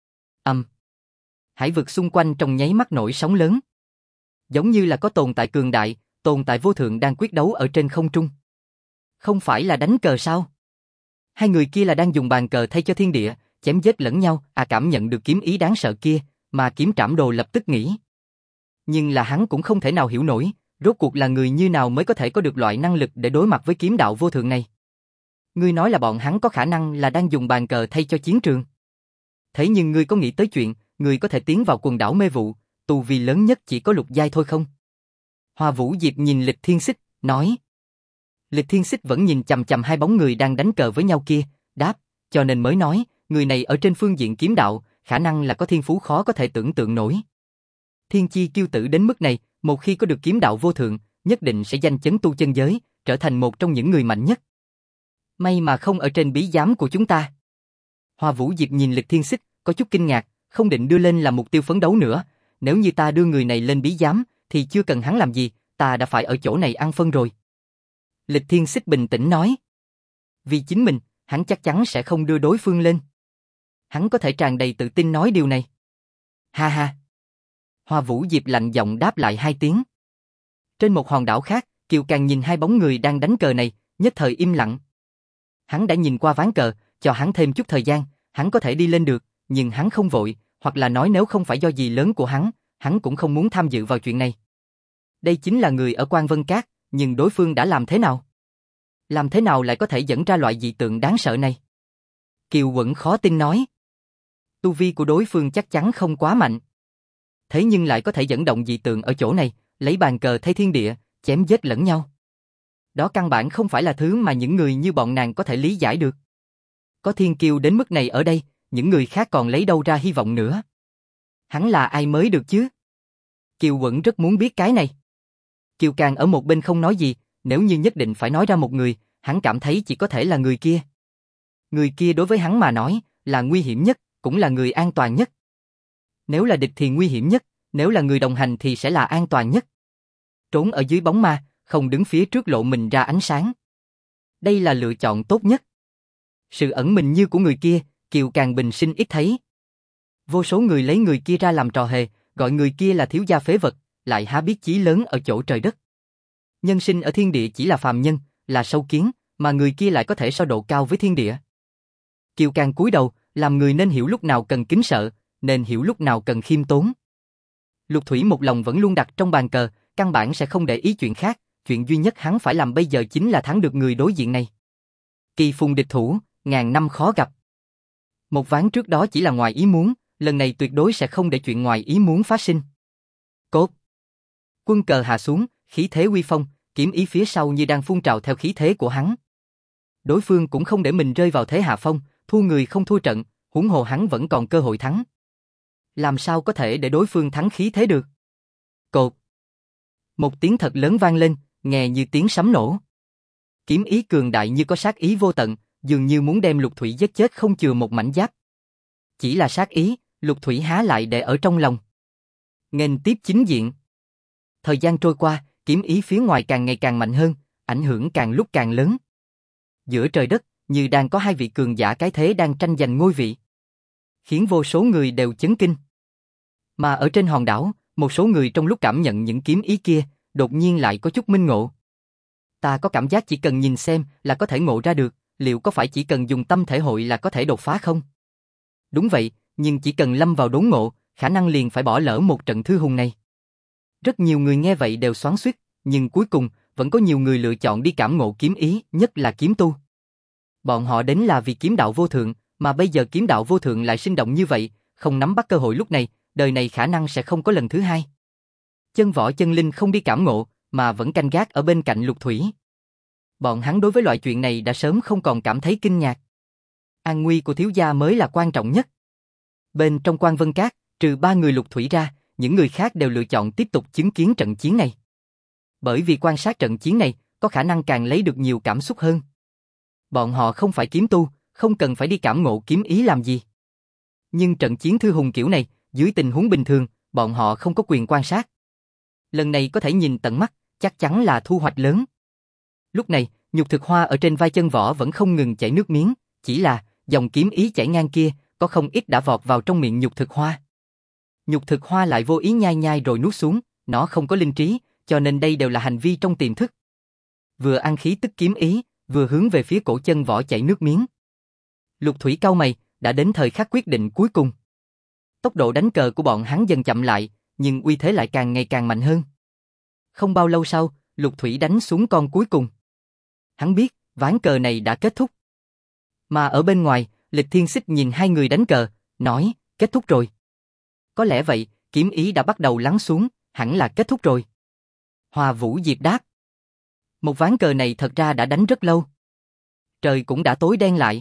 Hải vực xung quanh trong nháy mắt nổi sóng lớn. Giống như là có tồn tại cường đại, tồn tại vô thượng đang quyết đấu ở trên không trung. Không phải là đánh cờ sao? Hai người kia là đang dùng bàn cờ thay cho thiên địa, chém giết lẫn nhau, cảm nhận được kiếm ý đáng sợ kia, mà Kiếm Trảm Đồ lập tức nghĩ. Nhưng là hắn cũng không thể nào hiểu nổi, rốt cuộc là người như nào mới có thể có được loại năng lực để đối mặt với kiếm đạo vô thượng này. Ngươi nói là bọn hắn có khả năng là đang dùng bàn cờ thay cho chiến trường. Thế nhưng ngươi có nghĩ tới chuyện, ngươi có thể tiến vào quần đảo mê vụ, tu vi lớn nhất chỉ có lục giai thôi không? Hoa Vũ Diệp nhìn Lịch Thiên Xích, nói. Lịch Thiên Xích vẫn nhìn chằm chằm hai bóng người đang đánh cờ với nhau kia, đáp, cho nên mới nói, người này ở trên phương diện kiếm đạo, khả năng là có thiên phú khó có thể tưởng tượng nổi. Thiên chi kiêu tử đến mức này, một khi có được kiếm đạo vô thượng, nhất định sẽ danh chấn tu chân giới, trở thành một trong những người mạnh nhất. May mà không ở trên bí giám của chúng ta. Hoa Vũ Diệp nhìn Lịch Thiên Xích, có chút kinh ngạc, không định đưa lên làm mục tiêu phấn đấu nữa. Nếu như ta đưa người này lên bí giám, thì chưa cần hắn làm gì, ta đã phải ở chỗ này ăn phân rồi. Lịch Thiên Xích bình tĩnh nói. Vì chính mình, hắn chắc chắn sẽ không đưa đối phương lên. Hắn có thể tràn đầy tự tin nói điều này. Ha ha. Hoa Vũ Diệp lạnh giọng đáp lại hai tiếng. Trên một hòn đảo khác, Kiều Càng nhìn hai bóng người đang đánh cờ này, nhất thời im lặng. Hắn đã nhìn qua ván cờ, cho hắn thêm chút thời gian, hắn có thể đi lên được, nhưng hắn không vội, hoặc là nói nếu không phải do gì lớn của hắn cũng không muốn tham dự vào chuyện này. Đây chính là người ở Quan Vân Cát, nhưng đối phương đã làm thế nào? Làm thế nào lại có thể dẫn ra loại dị tượng đáng sợ này? Kiều Quẩn khó tin nói. Tu vi của đối phương chắc chắn không quá mạnh. Thế nhưng lại có thể dẫn động dị tượng ở chỗ này, lấy bàn cờ thay thiên địa, chém giết lẫn nhau. Đó căn bản không phải là thứ mà những người như bọn nàng có thể lý giải được. Có thiên kiêu đến mức này ở đây, những người khác còn lấy đâu ra hy vọng nữa. Hắn là ai mới được chứ? Kiều Quẩn rất muốn biết cái này. Kiều Càng ở một bên không nói gì, nếu như nhất định phải nói ra một người, hắn cảm thấy chỉ có thể là người kia. Người kia đối với hắn mà nói, là nguy hiểm nhất, cũng là người an toàn nhất. Nếu là địch thì nguy hiểm nhất, nếu là người đồng hành thì sẽ là an toàn nhất. Trốn ở dưới bóng ma, không đứng phía trước lộ mình ra ánh sáng. Đây là lựa chọn tốt nhất. Sự ẩn mình như của người kia, Kiều Càng bình sinh ít thấy. Vô số người lấy người kia ra làm trò hề, gọi người kia là thiếu gia phế vật, lại há biết chí lớn ở chỗ trời đất. Nhân sinh ở thiên địa chỉ là phàm nhân, là sâu kiến, mà người kia lại có thể so độ cao với thiên địa. Kiều Càng cúi đầu, làm người nên hiểu lúc nào cần kính sợ, nên hiểu lúc nào cần khiêm tốn. Lục Thủy một lòng vẫn luôn đặt trong bàn cờ, căn bản sẽ không để ý chuyện khác, chuyện duy nhất hắn phải làm bây giờ chính là thắng được người đối diện này. Kỳ phùng địch thủ, ngàn năm khó gặp. Một ván trước đó chỉ là ngoài ý muốn, lần này tuyệt đối sẽ không để chuyện ngoài ý muốn phát sinh. Cốt. Quân cờ hạ xuống, khí thế uy phong, kiếm ý phía sau như đang phun trào theo khí thế của hắn. Đối phương cũng không để mình rơi vào thế hạ phong, thua người không thua trận, huống hồ hắn vẫn còn cơ hội thắng. Làm sao có thể để đối phương thắng khí thế được? Cột. Một tiếng thật lớn vang lên, nghe như tiếng sấm nổ. Kiếm ý cường đại như có sát ý vô tận, dường như muốn đem Lục Thủy giết chết không chừa một mảnh giáp. Chỉ là sát ý, Lục Thủy há lại để ở trong lòng. Nghênh tiếp chính diện. Thời gian trôi qua, kiếm ý phía ngoài càng ngày càng mạnh hơn, ảnh hưởng càng lúc càng lớn. Giữa trời đất, như đang có hai vị cường giả cái thế đang tranh giành ngôi vị, khiến vô số người đều chấn kinh. Mà ở trên hòn đảo, một số người trong lúc cảm nhận những kiếm ý kia, đột nhiên lại có chút minh ngộ. Ta có cảm giác chỉ cần nhìn xem là có thể ngộ ra được, liệu có phải chỉ cần dùng tâm thể hội là có thể đột phá không? Đúng vậy, nhưng chỉ cần lâm vào đốn ngộ, khả năng liền phải bỏ lỡ một trận thư hùng này. Rất nhiều người nghe vậy đều xoắn xuýt, nhưng cuối cùng vẫn có nhiều người lựa chọn đi cảm ngộ kiếm ý, nhất là kiếm tu. Bọn họ đến là vì kiếm đạo vô thượng, mà bây giờ kiếm đạo vô thượng lại sinh động như vậy, không nắm bắt cơ hội lúc này, đời này khả năng sẽ không có lần thứ hai. Chân võ chân linh không đi cảm ngộ, mà vẫn canh gác ở bên cạnh Lục Thủy. Bọn hắn đối với loại chuyện này đã sớm không còn cảm thấy kinh ngạc. An nguy của thiếu gia mới là quan trọng nhất. Bên trong Quan Vân Các, trừ 3 người Lục Thủy ra, những người khác đều lựa chọn tiếp tục chứng kiến trận chiến này. Bởi vì quan sát trận chiến này, có khả năng càng lấy được nhiều cảm xúc hơn. Bọn họ không phải kiếm tu, không cần phải đi cảm ngộ kiếm ý làm gì. Nhưng trận chiến thư hùng kiểu này, dưới tình huống bình thường, bọn họ không có quyền quan sát. Lần này có thể nhìn tận mắt, chắc chắn là thu hoạch lớn. Lúc này, Nhục Thực Hoa ở trên vai Chân Võ vẫn không ngừng chảy nước miếng, chỉ là dòng kiếm ý chảy ngang kia, có không ít đã vọt vào trong miệng Nhục Thực Hoa. Nhục Thực Hoa lại vô ý nhai nhai rồi nuốt xuống, nó không có linh trí, cho nên đây đều là hành vi trong tiềm thức. Vừa ăn khí tức kiếm ý, vừa hướng về phía cổ Chân Võ chảy nước miếng. Lục Thủy cau mày, đã đến thời khắc quyết định cuối cùng. Tốc độ đánh cờ của bọn hắn dần chậm lại, nhưng uy thế lại càng ngày càng mạnh hơn. Không bao lâu sau, Lục Thủy đánh xuống con cuối cùng. Hắn biết, ván cờ này đã kết thúc. Mà ở bên ngoài, Lịch Thiên Xích nhìn hai người đánh cờ, nói, kết thúc rồi. Có lẽ vậy, kiếm ý đã bắt đầu lắng xuống, hẳn là kết thúc rồi. Hoa Vũ Diệp đáp. Một ván cờ này thật ra đã đánh rất lâu. Trời cũng đã tối đen lại.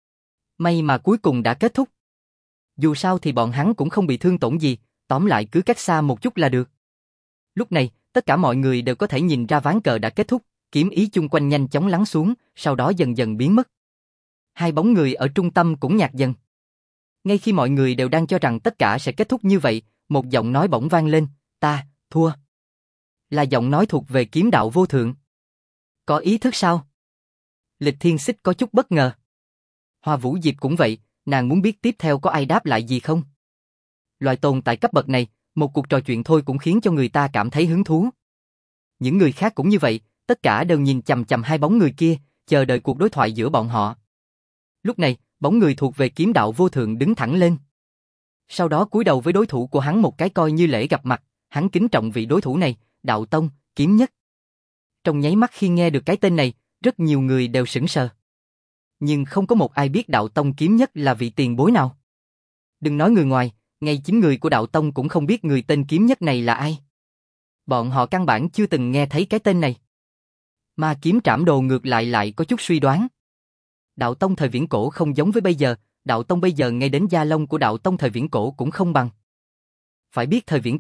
May mà cuối cùng đã kết thúc. Dù sao thì bọn hắn cũng không bị thương tổn gì, tóm lại cứ cách xa một chút là được. Lúc này, tất cả mọi người đều có thể nhìn ra ván cờ đã kết thúc, kiếm ý chung quanh nhanh chóng lắng xuống, sau đó dần dần biến mất. Hai bóng người ở trung tâm cũng nhạt dần. Ngay khi mọi người đều đang cho rằng tất cả sẽ kết thúc như vậy, một giọng nói bỗng vang lên, ta, thua. Là giọng nói thuộc về kiếm đạo vô thượng. Có ý thức sao? Lịch Thiên Xích có chút bất ngờ. Hoa Vũ Diệp cũng vậy, nàng muốn biết tiếp theo có ai đáp lại gì không. Loại tồn tại cấp bậc này, một cuộc trò chuyện thôi cũng khiến cho người ta cảm thấy hứng thú. Những người khác cũng như vậy, tất cả đều nhìn chằm chằm hai bóng người kia, chờ đợi cuộc đối thoại giữa bọn họ. Lúc này, bóng người thuộc về kiếm đạo vô thượng đứng thẳng lên. Sau đó cúi đầu với đối thủ của hắn một cái coi như lễ gặp mặt, hắn kính trọng vị đối thủ này, Đạo Tông, Kiếm Nhất. Trong nháy mắt khi nghe được cái tên này, rất nhiều người đều sững sờ. Nhưng không có một ai biết Đạo Tông Kiếm Nhất là vị tiền bối nào. Đừng nói người ngoài, ngay chính người của Đạo Tông cũng không biết người tên Kiếm Nhất này là ai. Bọn họ căn bản chưa từng nghe thấy cái tên này. Mà Kiếm Trảm Đồ ngược lại có chút suy đoán. Đạo Tông thời viễn cổ không giống với bây giờ, Đạo Tông bây giờ ngay đến gia long của Đạo Tông thời viễn cổ cũng không bằng. Phải biết thời viễn cổ,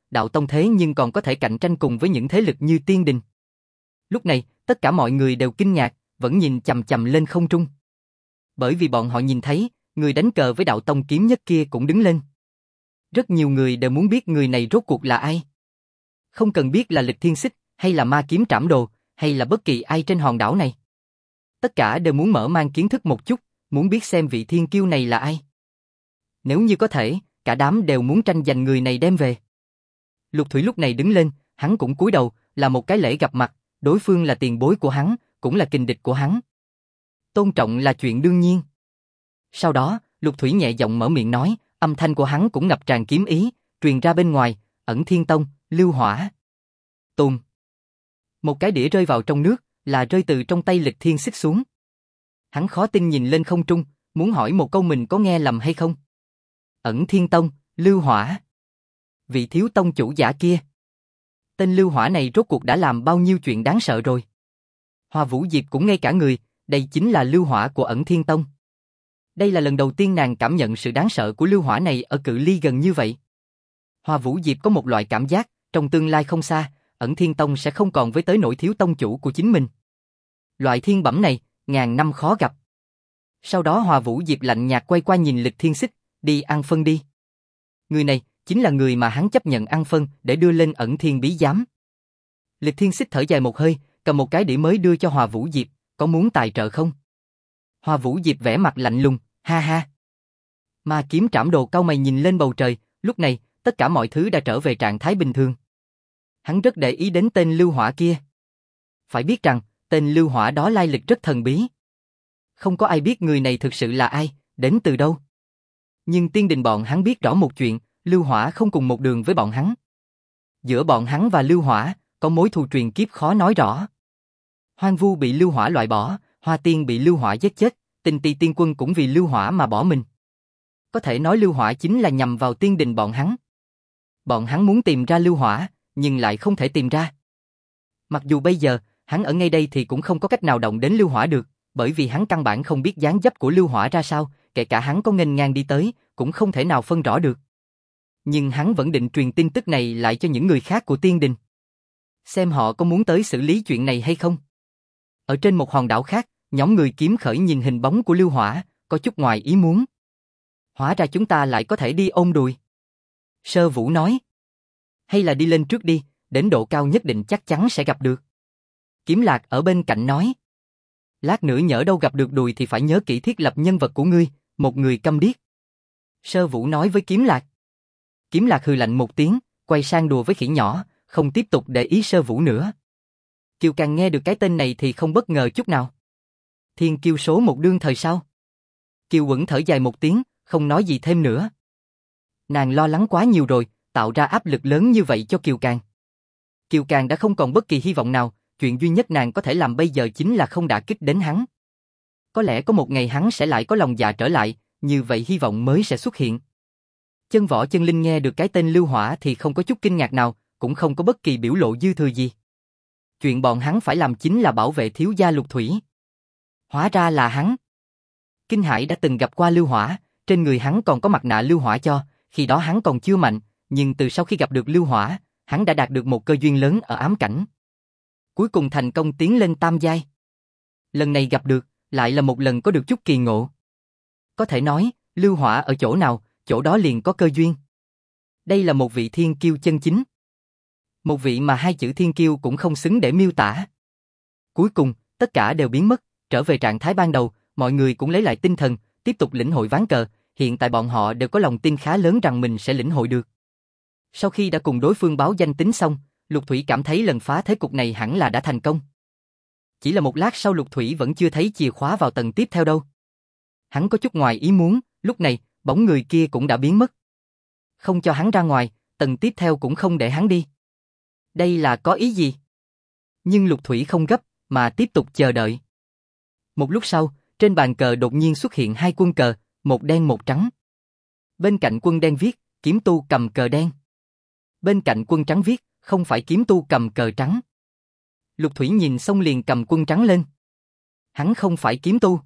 đạo tông thế nhưng còn có thể cạnh tranh cùng với những thế lực như tiên đình. Lúc này, tất cả mọi người đều kinh ngạc, vẫn nhìn chằm chằm lên không trung. Bởi vì bọn họ nhìn thấy, người đánh cờ với đạo tông kiếm nhất kia cũng đứng lên. Rất nhiều người đều muốn biết người này rốt cuộc là ai. Không cần biết là Lịch Thiên Xích, hay là Ma Kiếm Trảm Đồ, hay là bất kỳ ai trên hòn đảo này. Tất cả đều muốn mở mang kiến thức một chút, muốn biết xem vị thiên kiêu này là ai. Nếu như có thể, cả đám đều muốn tranh giành người này đem về. Lục Thủy lúc này đứng lên, hắn cũng cúi đầu, là một cái lễ gặp mặt, đối phương là tiền bối của hắn, cũng là kình địch của hắn. Tôn trọng là chuyện đương nhiên. Sau đó, Lục Thủy nhẹ giọng mở miệng nói, âm thanh của hắn cũng ngập tràn kiếm ý, truyền ra bên ngoài, Ẩn Thiên Tông, Lưu Hỏa. Tùm. Một cái đĩa rơi vào trong nước, là rơi từ trong tay Lịch Thiên Xích xuống. Hắn khó tin nhìn lên không trung, muốn hỏi một câu mình có nghe lầm hay không. Ẩn Thiên Tông, Lưu Hỏa. Vị thiếu tông chủ giả kia. Tên Lưu Hỏa này rốt cuộc đã làm bao nhiêu chuyện đáng sợ rồi. Hoa Vũ Diệp cũng ngây cả người, đây chính là Lưu Hỏa của Ẩn Thiên Tông. Đây là lần đầu tiên nàng cảm nhận sự đáng sợ của Lưu Hỏa này ở cự ly gần như vậy. Hoa Vũ Diệp có một loại cảm giác, trong tương lai không xa, Ẩn Thiên Tông sẽ không còn với tới nỗi thiếu tông chủ của chính mình. Loại thiên bẩm này, ngàn năm khó gặp. Sau đó Hoa Vũ Diệp lạnh nhạt quay qua nhìn Lịch Thiên Xích, đi ăn phân đi. Người này, chính là người mà hắn chấp nhận ăn phân để đưa lên Ẩn Thiên bí giám. Lịch Thiên Xích thở dài một hơi, cầm một cái đĩa mới đưa cho Hoa Vũ Diệp, có muốn tài trợ không? Hoa Vũ Diệp vẻ mặt lạnh lùng, ha ha. Ma Kiếm Trảm Đồ cau mày nhìn lên bầu trời, lúc này, tất cả mọi thứ đã trở về trạng thái bình thường. Hắn rất để ý đến tên Lưu Hỏa kia. Phải biết rằng, tên Lưu Hỏa đó lai lịch rất thần bí. Không có ai biết người này thực sự là ai, đến từ đâu. Nhưng tiên đình bọn hắn biết rõ một chuyện, Lưu Hỏa không cùng một đường với bọn hắn. Giữa bọn hắn và Lưu Hỏa, có mối thù truyền kiếp khó nói rõ. Hoang Vu bị Lưu Hỏa loại bỏ, Hoa Tiên bị Lưu Hỏa giết chết, Tình Tỳ Tiên Quân cũng vì Lưu Hỏa mà bỏ mình. Có thể nói Lưu Hỏa chính là nhằm vào tiên đình bọn hắn. Bọn hắn muốn tìm ra Lưu Hỏa, nhưng lại không thể tìm ra. Mặc dù bây giờ, hắn ở ngay đây thì cũng không có cách nào động đến Lưu Hỏa được, bởi vì hắn căn bản không biết dáng dấp của Lưu Hỏa ra sao, kể cả hắn có nghênh ngang đi tới, cũng không thể nào phân rõ được. Nhưng hắn vẫn định truyền tin tức này lại cho những người khác của tiên đình. Xem họ có muốn tới xử lý chuyện này hay không. Ở trên một hòn đảo khác, nhóm người kiếm khởi nhìn hình bóng của Lưu Hỏa, có chút ngoài ý muốn. Hóa ra chúng ta lại có thể đi ôm đùi. Sơ Vũ nói. Hay là đi lên trước đi, đến độ cao nhất định chắc chắn sẽ gặp được. Kiếm Lạc ở bên cạnh nói. Lát nữa nhỡ đâu gặp được đùi thì phải nhớ kỹ thiết lập nhân vật của ngươi, một người câm điếc. Sơ Vũ nói với Kiếm Lạc. Kiếm Lạc hừ lạnh một tiếng, quay sang đùa với khỉ nhỏ, không tiếp tục để ý Sơ Vũ nữa. Kiều Càng nghe được cái tên này thì không bất ngờ chút nào. Thiên kiêu số một đương thời sao? Kiều Quẩn thở dài một tiếng, không nói gì thêm nữa. Nàng lo lắng quá nhiều rồi, tạo ra áp lực lớn như vậy cho Kiều Càng. Kiều Càng đã không còn bất kỳ hy vọng nào, chuyện duy nhất nàng có thể làm bây giờ chính là không đả kích đến hắn. Có lẽ có một ngày hắn sẽ lại có lòng dạ trở lại, như vậy hy vọng mới sẽ xuất hiện. Chân Võ Chân Linh nghe được cái tên Lưu Hỏa thì không có chút kinh ngạc nào, cũng không có bất kỳ biểu lộ dư thừa gì. Chuyện bọn hắn phải làm chính là bảo vệ thiếu gia Lục Thủy. Hóa ra là hắn. Kinh Hải đã từng gặp qua Lưu Hỏa, trên người hắn còn có mặt nạ Lưu Hỏa cho, khi đó hắn còn chưa mạnh, nhưng từ sau khi gặp được Lưu Hỏa, hắn đã đạt được một cơ duyên lớn ở ám cảnh. Cuối cùng thành công tiến lên tam giai. Lần này gặp được, lại là một lần có được chút kỳ ngộ. Có thể nói, Lưu Hỏa ở chỗ nào, chỗ đó liền có cơ duyên. Đây là một vị thiên kiêu chân chính. Một vị mà hai chữ thiên kiêu cũng không xứng để miêu tả. Cuối cùng, tất cả đều biến mất, trở về trạng thái ban đầu, mọi người cũng lấy lại tinh thần, tiếp tục lĩnh hội ván cờ, hiện tại bọn họ đều có lòng tin khá lớn rằng mình sẽ lĩnh hội được. Sau khi đã cùng đối phương báo danh tính xong, Lục Thủy cảm thấy lần phá thế cục này hẳn là đã thành công. Chỉ là một lát sau Lục Thủy vẫn chưa thấy chìa khóa vào tầng tiếp theo đâu. Hắn có chút ngoài ý muốn, lúc này, bóng người kia cũng đã biến mất. Không cho hắn ra ngoài, tầng tiếp theo cũng không để hắn đi. Đây là có ý gì? Nhưng Lục Thủy không gấp, mà tiếp tục chờ đợi. Một lúc sau, trên bàn cờ đột nhiên xuất hiện hai quân cờ, một đen một trắng. Bên cạnh quân đen viết, kiếm tu cầm cờ đen. Bên cạnh quân trắng viết, không phải kiếm tu cầm cờ trắng. Lục Thủy nhìn xong liền cầm quân trắng lên. Hắn không phải kiếm tu.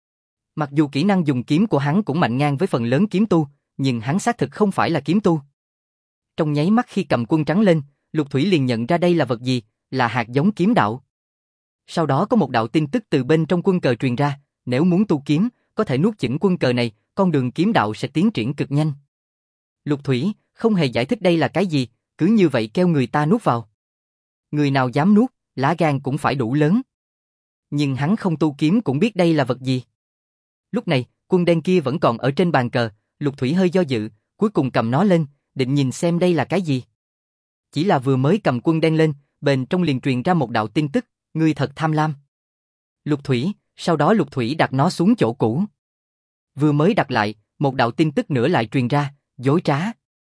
Mặc dù kỹ năng dùng kiếm của hắn cũng mạnh ngang với phần lớn kiếm tu, nhưng hắn xác thực không phải là kiếm tu. trong nháy mắt khi cầm quân trắng lên, Lục Thủy liền nhận ra đây là vật gì, là hạt giống kiếm đạo. Sau đó có một đạo tin tức từ bên trong quân cờ truyền ra, nếu muốn tu kiếm, có thể nuốt chửng quân cờ này, con đường kiếm đạo sẽ tiến triển cực nhanh. Lục Thủy không hề giải thích đây là cái gì, cứ như vậy kêu người ta nuốt vào. Người nào dám nuốt, lá gan cũng phải đủ lớn. Nhưng hắn không tu kiếm cũng biết đây là vật gì. Lúc này, quân đen kia vẫn còn ở trên bàn cờ, Lục Thủy hơi do dự, cuối cùng cầm nó lên, định nhìn xem đây là cái gì. Chỉ là vừa mới cầm quân đen lên, bên trong liền truyền ra một đạo tin tức, ngươi thật tham lam. Lục Thủy, sau đó Lục Thủy đặt nó xuống chỗ cũ. Vừa mới đặt lại, một đạo tin tức nữa lại truyền ra, dối trá.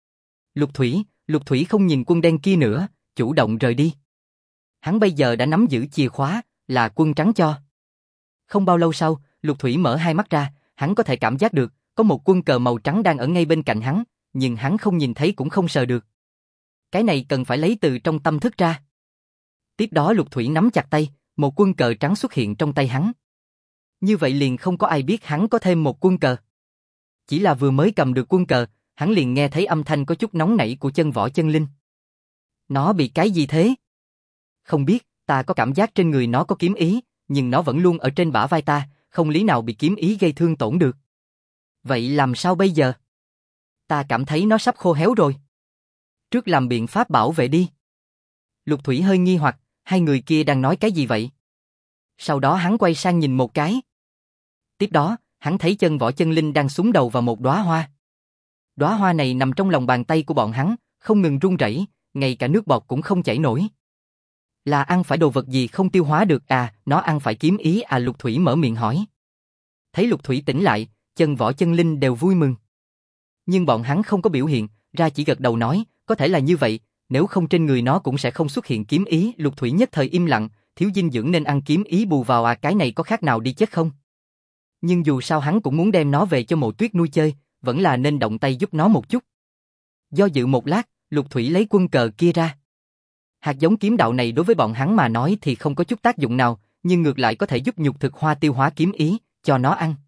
Lục Thủy không nhìn quân đen kia nữa, chủ động rời đi. Hắn bây giờ đã nắm giữ chìa khóa, là quân trắng cho. Không bao lâu sau, Lục Thủy mở hai mắt ra, hắn có thể cảm giác được, có một quân cờ màu trắng đang ở ngay bên cạnh hắn, nhưng hắn không nhìn thấy cũng không sờ được. Cái này cần phải lấy từ trong tâm thức ra. Tiếp đó Lục Thủy nắm chặt tay, một quân cờ trắng xuất hiện trong tay hắn. Như vậy liền không có ai biết hắn có thêm một quân cờ. Chỉ là vừa mới cầm được quân cờ, hắn liền nghe thấy âm thanh có chút nóng nảy của chân võ chân linh. Nó bị cái gì thế? Không biết, ta có cảm giác trên người nó có kiếm ý, nhưng nó vẫn luôn ở trên bả vai ta, không lý nào bị kiếm ý gây thương tổn được. Vậy làm sao bây giờ? Ta cảm thấy nó sắp khô héo rồi. Trước làm biện pháp bảo vệ đi. Lục Thủy hơi nghi hoặc, hai người kia đang nói cái gì vậy? Sau đó hắn quay sang nhìn một cái. Tiếp đó, hắn thấy chân võ chân linh đang xúng đầu vào một đóa hoa. Đóa hoa này nằm trong lòng bàn tay của bọn hắn, không ngừng run rẩy, ngay cả nước bọt cũng không chảy nổi. Là ăn phải đồ vật gì không tiêu hóa được à, nó ăn phải kiếm ý à, Lục Thủy mở miệng hỏi. Thấy Lục Thủy tỉnh lại, chân võ chân linh đều vui mừng. Nhưng bọn hắn không có biểu hiện, ra chỉ gật đầu nói, có thể là như vậy, nếu không trên người nó cũng sẽ không xuất hiện kiếm ý. Lục Thủy nhất thời im lặng, thiếu dinh dưỡng nên ăn kiếm ý bù vào à, cái này có khác nào đi chết không? Nhưng dù sao hắn cũng muốn đem nó về cho Mộ Tuyết nuôi chơi, vẫn là nên động tay giúp nó một chút. Do dự một lát, Lục Thủy lấy quân cờ kia ra. Hạt giống kiếm đạo này đối với bọn hắn mà nói thì không có chút tác dụng nào, nhưng ngược lại có thể giúp nhục thực hoa tiêu hóa kiếm ý, cho nó ăn.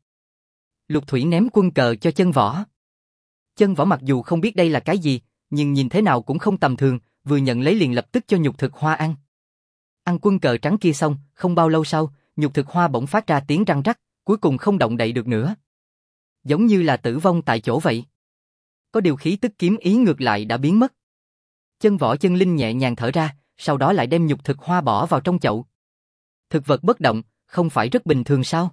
Lục Thủy ném quân cờ cho chân võ. Chân võ mặc dù không biết đây là cái gì, nhưng nhìn thế nào cũng không tầm thường, vừa nhận lấy liền lập tức cho nhục thực hoa ăn. Ăn quân cờ trắng kia xong, không bao lâu sau, nhục thực hoa bỗng phát ra tiếng răng rắc, cuối cùng không động đậy được nữa. Giống như là tử vong tại chỗ vậy. Có điều khí tức kiếm ý ngược lại đã biến mất. Chân võ chân linh nhẹ nhàng thở ra, sau đó lại đem nhục thực hoa bỏ vào trong chậu. Thực vật bất động, không phải rất bình thường sao?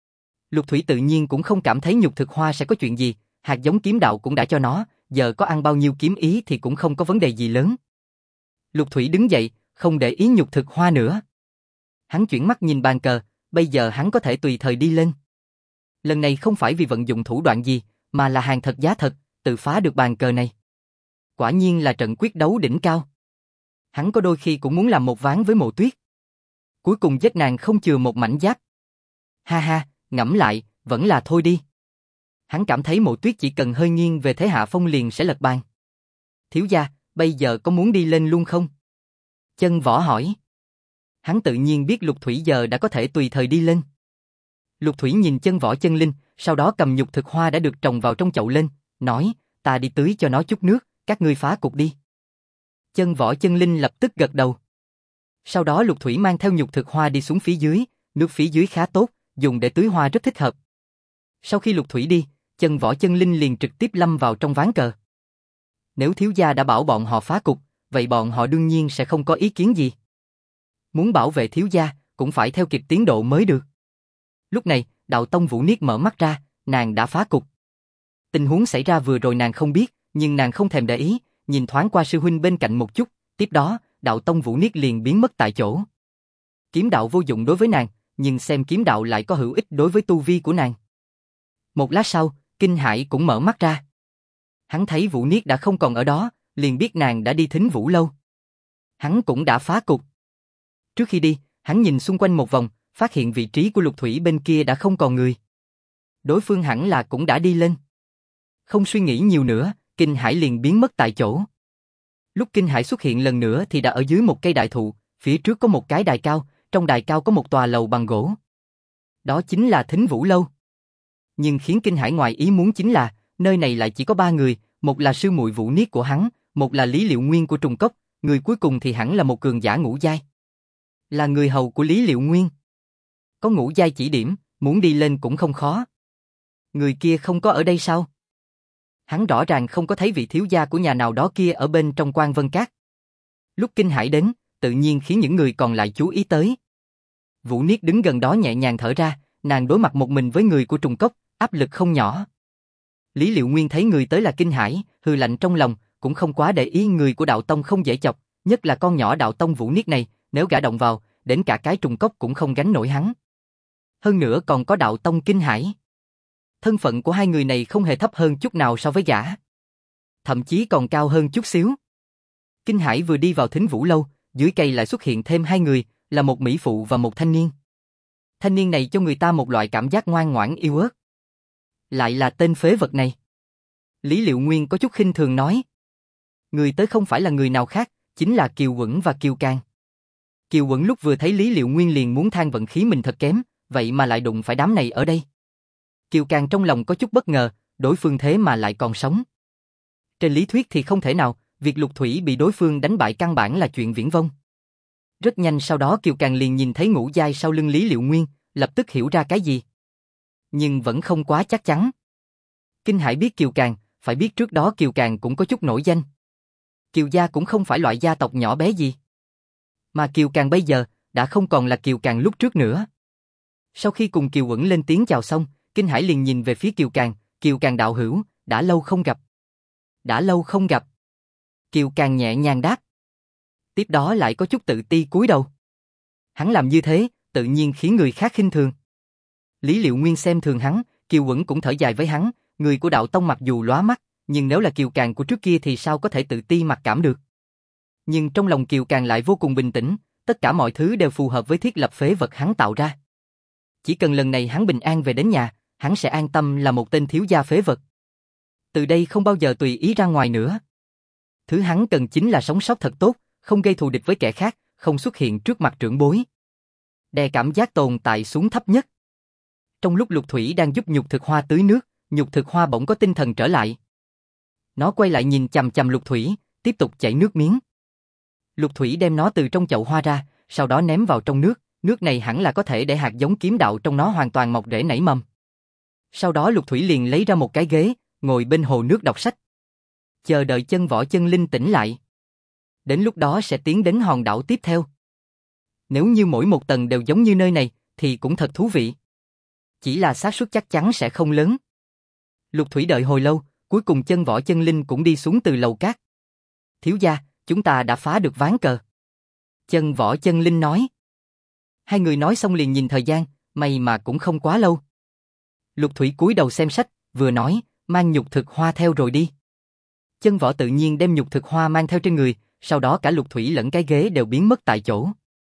Lục Thủy tự nhiên cũng không cảm thấy nhục thực hoa sẽ có chuyện gì, hạt giống kiếm đạo cũng đã cho nó, giờ có ăn bao nhiêu kiếm ý thì cũng không có vấn đề gì lớn. Lục Thủy đứng dậy, không để ý nhục thực hoa nữa. Hắn chuyển mắt nhìn bàn cờ, bây giờ hắn có thể tùy thời đi lên. Lần này không phải vì vận dụng thủ đoạn gì, mà là hàng thật giá thật, tự phá được bàn cờ này. Quả nhiên là trận quyết đấu đỉnh cao. Hắn có đôi khi cũng muốn làm một ván với Mộ Tuyết. Cuối cùng giết nàng không chừa một mảnh giáp. Ha ha, ngẫm lại, vẫn là thôi đi. Hắn cảm thấy Mộ Tuyết chỉ cần hơi nghiêng về thế hạ phong liền sẽ lật bàn. Thiếu gia, bây giờ có muốn đi lên luôn không? Chân võ hỏi. Hắn tự nhiên biết Lục Thủy giờ đã có thể tùy thời đi lên. Lục Thủy nhìn chân võ chân linh, sau đó cầm nhục thực hoa đã được trồng vào trong chậu lên, nói, ta đi tưới cho nó chút nước, các ngươi phá cục đi. Chân võ chân linh lập tức gật đầu. Sau đó Lục Thủy mang theo nhục thực hoa đi xuống phía dưới, nước phía dưới khá tốt, dùng để tưới hoa rất thích hợp. Sau khi Lục Thủy đi, chân võ chân linh liền trực tiếp lâm vào trong ván cờ. Nếu thiếu gia đã bảo bọn họ phá cục, vậy bọn họ đương nhiên sẽ không có ý kiến gì. Muốn bảo vệ thiếu gia, cũng phải theo kịp tiến độ mới được. Lúc này, Đạo Tông Vũ Niết mở mắt ra, nàng đã phá cục. Tình huống xảy ra vừa rồi nàng không biết, nhưng nàng không thèm để ý, nhìn thoáng qua sư huynh bên cạnh một chút, tiếp đó, Đạo Tông Vũ Niết liền biến mất tại chỗ. Kiếm đạo vô dụng đối với nàng, nhưng xem kiếm đạo lại có hữu ích đối với tu vi của nàng. Một lát sau, Kinh Hải cũng mở mắt ra. Hắn thấy Vũ Niết đã không còn ở đó, liền biết nàng đã đi Thính Vũ Lâu. Hắn cũng đã phá cục. Trước khi đi, hắn nhìn xung quanh một vòng, phát hiện vị trí của Lục Thủy bên kia đã không còn người. Đối phương hẳn là cũng đã đi lên. Không suy nghĩ nhiều nữa, Kinh Hải liền biến mất tại chỗ. Lúc Kinh Hải xuất hiện lần nữa thì đã ở dưới một cây đại thụ, phía trước có một cái đài cao, trong đài cao có một tòa lầu bằng gỗ. Đó chính là Thính Vũ Lâu. Nhưng khiến Kinh Hải ngoài ý muốn chính là, nơi này lại chỉ có 3 người, một là sư muội Vũ Niết của hắn, một là Lý Liệu Nguyên của Trùng Cốc, người cuối cùng thì hẳn là một cường giả ngũ giai. Là người hầu của Lý Liệu Nguyên. Có ngũ giai chỉ điểm, muốn đi lên cũng không khó. Người kia không có ở đây sao? Hắn rõ ràng không có thấy vị thiếu gia của nhà nào đó kia ở bên trong Quan Vân Các. Lúc Kinh Hải đến, tự nhiên khiến những người còn lại chú ý tới. Vũ Niết đứng gần đó nhẹ nhàng thở ra, nàng đối mặt một mình với người của Trùng Cốc, áp lực không nhỏ. Lý Liệu Nguyên thấy người tới là Kinh Hải, hừ lạnh trong lòng, cũng không quá để ý người của đạo tông không dễ chọc, nhất là con nhỏ đạo tông Vũ Niết này, nếu gã động vào, đến cả cái Trùng Cốc cũng không gánh nổi hắn. Hơn nữa còn có đạo tông Kinh Hải. Thân phận của hai người này không hề thấp hơn chút nào so với gã. Thậm chí còn cao hơn chút xíu. Kinh Hải vừa đi vào Thính Vũ Lâu, dưới cây lại xuất hiện thêm hai người, là một mỹ phụ và một thanh niên. Thanh niên này cho người ta một loại cảm giác ngoan ngoãn yêu ớt. Lại là tên phế vật này. Lý Liệu Nguyên có chút khinh thường nói. Người tới không phải là người nào khác, chính là Kiều Quẩn và Kiều Càng. Kiều Quẩn lúc vừa thấy Lý Liệu Nguyên liền muốn than vận khí mình thật kém, vậy mà lại đụng phải đám này ở đây. Kiều Càng trong lòng có chút bất ngờ, đối phương thế mà lại còn sống. Trên lý thuyết thì không thể nào, việc Lục Thủy bị đối phương đánh bại căn bản là chuyện viển vông. Rất nhanh sau đó Kiều Càng liền nhìn thấy ngũ giai sau lưng Lý Liệu Nguyên, lập tức hiểu ra cái gì. Nhưng vẫn không quá chắc chắn. Kinh Hải biết Kiều Càng, phải biết trước đó Kiều Càng cũng có chút nổi danh. Kiều gia cũng không phải loại gia tộc nhỏ bé gì. Mà Kiều Càng bây giờ, đã không còn là Kiều Càng lúc trước nữa. Sau khi cùng Kiều Quẩn lên tiếng chào xong, Kinh Hải liền nhìn về phía Kiều Càng đạo hữu, đã lâu không gặp. Đã lâu không gặp. Kiều Càng nhẹ nhàng đáp. Tiếp đó lại có chút tự ti cúi đầu. Hắn làm như thế, tự nhiên khiến người khác khinh thường. Lý Liệu Nguyên xem thường hắn, Kiều Quẩn cũng thở dài với hắn, người của đạo tông mặc dù lóa mắt, nhưng nếu là Kiều Càng của trước kia thì sao có thể tự ti mặc cảm được. Nhưng trong lòng Kiều Càng lại vô cùng bình tĩnh, tất cả mọi thứ đều phù hợp với thiết lập phế vật hắn tạo ra. Chỉ cần lần này hắn bình an về đến nhà, hắn sẽ an tâm là một tên thiếu gia phế vật. Từ đây không bao giờ tùy ý ra ngoài nữa. Thứ hắn cần chính là sống sót thật tốt, không gây thù địch với kẻ khác, không xuất hiện trước mặt trưởng bối. Đè cảm giác tồn tại xuống thấp nhất. Trong lúc Lục Thủy đang giúp Nhục Thực Hoa tưới nước, Nhục Thực Hoa bỗng có tinh thần trở lại. Nó quay lại nhìn chằm chằm Lục Thủy, tiếp tục chảy nước miếng. Lục Thủy đem nó từ trong chậu hoa ra, sau đó ném vào trong nước, nước này hẳn là có thể để hạt giống kiếm đạo trong nó hoàn toàn mọc rễ nảy mầm. Sau đó Lục Thủy liền lấy ra một cái ghế, ngồi bên hồ nước đọc sách. Chờ đợi Chân Võ Chân Linh tỉnh lại. Đến lúc đó sẽ tiến đến hòn đảo tiếp theo. Nếu như mỗi một tầng đều giống như nơi này, thì cũng thật thú vị. Chỉ là xác suất chắc chắn sẽ không lớn. Lục Thủy đợi hồi lâu, cuối cùng Chân Võ Chân Linh cũng đi xuống từ lầu cát. Thiếu gia, chúng ta đã phá được ván cờ. Chân Võ Chân Linh nói. Hai người nói xong liền nhìn thời gian, may mà cũng không quá lâu. Lục Thủy cúi đầu xem sách, vừa nói, mang Nhục Thực Hoa theo rồi đi. Chân Võ tự nhiên đem Nhục Thực Hoa mang theo trên người, sau đó cả Lục Thủy lẫn cái ghế đều biến mất tại chỗ.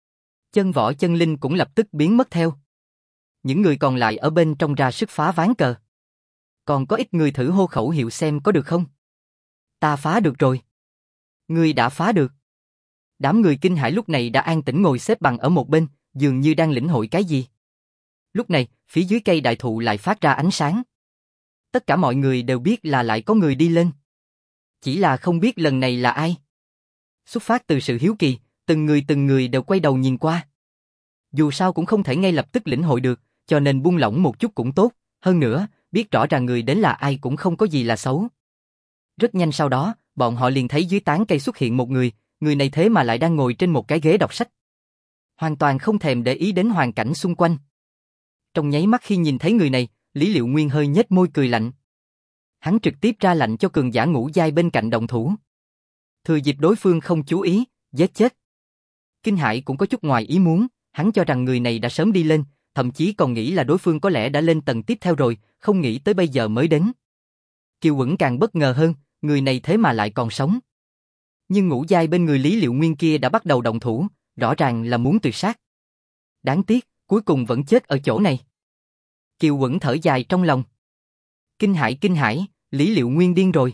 Chân Võ Chân Linh cũng lập tức biến mất theo. Những người còn lại ở bên trong ra sức phá ván cờ. Còn có ít người thử hô khẩu hiệu xem có được không? Ta phá được rồi. Ngươi đã phá được. Đám người Kinh Hải lúc này đã an tĩnh ngồi xếp bằng ở một bên, dường như đang lĩnh hội cái gì. Lúc này, phía dưới cây đại thụ lại phát ra ánh sáng. Tất cả mọi người đều biết là lại có người đi lên. Chỉ là không biết lần này là ai. Xuất phát từ sự hiếu kỳ, từng người đều quay đầu nhìn qua. Dù sao cũng không thể ngay lập tức lĩnh hội được, cho nên buông lỏng một chút cũng tốt. Hơn nữa, biết rõ ràng người đến là ai cũng không có gì là xấu. Rất nhanh sau đó, bọn họ liền thấy dưới tán cây xuất hiện một người, người này thế mà lại đang ngồi trên một cái ghế đọc sách. Hoàn toàn không thèm để ý đến hoàn cảnh xung quanh. Trong nháy mắt khi nhìn thấy người này, Lý Liệu Nguyên hơi nhếch môi cười lạnh. Hắn trực tiếp ra lệnh cho cường giả ngũ giai bên cạnh động thủ. Thừa dịp đối phương không chú ý, giết chết. Kinh Hải cũng có chút ngoài ý muốn, hắn cho rằng người này đã sớm đi lên, thậm chí còn nghĩ là đối phương có lẽ đã lên tầng tiếp theo rồi, không nghĩ tới bây giờ mới đến. Kiều Quẩn càng bất ngờ hơn, người này thế mà lại còn sống. Nhưng ngũ giai bên người Lý Liệu Nguyên kia đã bắt đầu động thủ, rõ ràng là muốn tuyệt sát. Đáng tiếc, cuối cùng vẫn chết ở chỗ này. Kiều Quẩn thở dài trong lòng. Kinh Hải, Lý Liệu Nguyên điên rồi.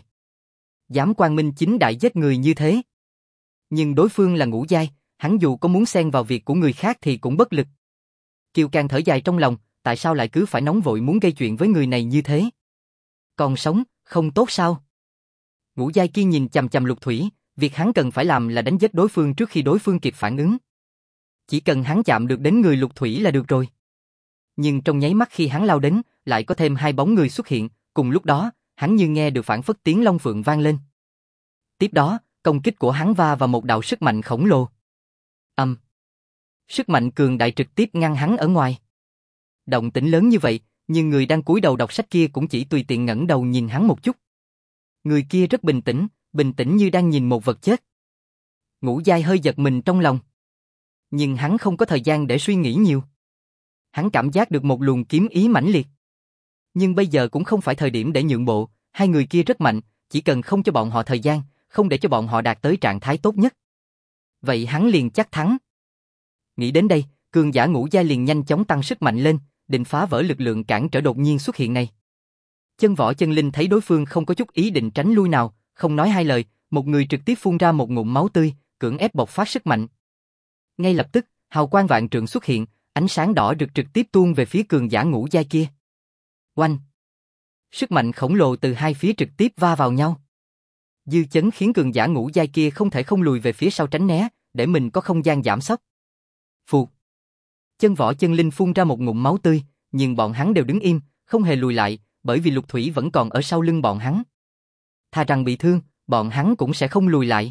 Dám quang minh chính đại giết người như thế. Nhưng đối phương là ngũ giai, hắn dù có muốn xen vào việc của người khác thì cũng bất lực. Kiều Càng thở dài trong lòng, tại sao lại cứ phải nóng vội muốn gây chuyện với người này như thế? Còn sống, không tốt sao? Ngũ giai kia nhìn chằm chằm Lục Thủy, việc hắn cần phải làm là đánh giết đối phương trước khi đối phương kịp phản ứng. Chỉ cần hắn chạm được đến người Lục Thủy là được rồi. Nhưng trong nháy mắt khi hắn lao đến, lại có thêm hai bóng người xuất hiện, cùng lúc đó, hắn như nghe được phảng phất tiếng long phượng vang lên. Tiếp đó, công kích của hắn va vào một đạo sức mạnh khổng lồ. Sức mạnh cường đại trực tiếp ngăn hắn ở ngoài. Động tĩnh lớn như vậy, nhưng người đang cúi đầu đọc sách kia cũng chỉ tùy tiện ngẩng đầu nhìn hắn một chút. Người kia rất bình tĩnh như đang nhìn một vật chết. Ngũ giai hơi giật mình trong lòng. Nhưng hắn không có thời gian để suy nghĩ nhiều. Hắn cảm giác được một luồng kiếm ý mãnh liệt. Nhưng bây giờ cũng không phải thời điểm để nhượng bộ, hai người kia rất mạnh, chỉ cần không cho bọn họ thời gian, không để cho bọn họ đạt tới trạng thái tốt nhất. Vậy hắn liền chắc thắng. Nghĩ đến đây, cường giả ngũ giai liền nhanh chóng tăng sức mạnh lên, định phá vỡ lực lượng cản trở đột nhiên xuất hiện này. Chân Võ Chân Linh thấy đối phương không có chút ý định tránh lui nào, không nói hai lời, một người trực tiếp phun ra một ngụm máu tươi, cưỡng ép bộc phát sức mạnh. Ngay lập tức, hào quang vạn trượng xuất hiện, ánh sáng đỏ rực trực tiếp tuôn về phía cường giả ngũ giai kia. Oanh! Sức mạnh khổng lồ từ hai phía trực tiếp va vào nhau. Dư chấn khiến cường giả ngũ giai kia không thể không lùi về phía sau tránh né, để mình có không gian giảm sốc. Phụt! Chân Võ Chân Linh phun ra một ngụm máu tươi, nhưng bọn hắn đều đứng im, không hề lùi lại, bởi vì Lục Thủy vẫn còn ở sau lưng bọn hắn. Thà rằng bị thương, bọn hắn cũng sẽ không lùi lại.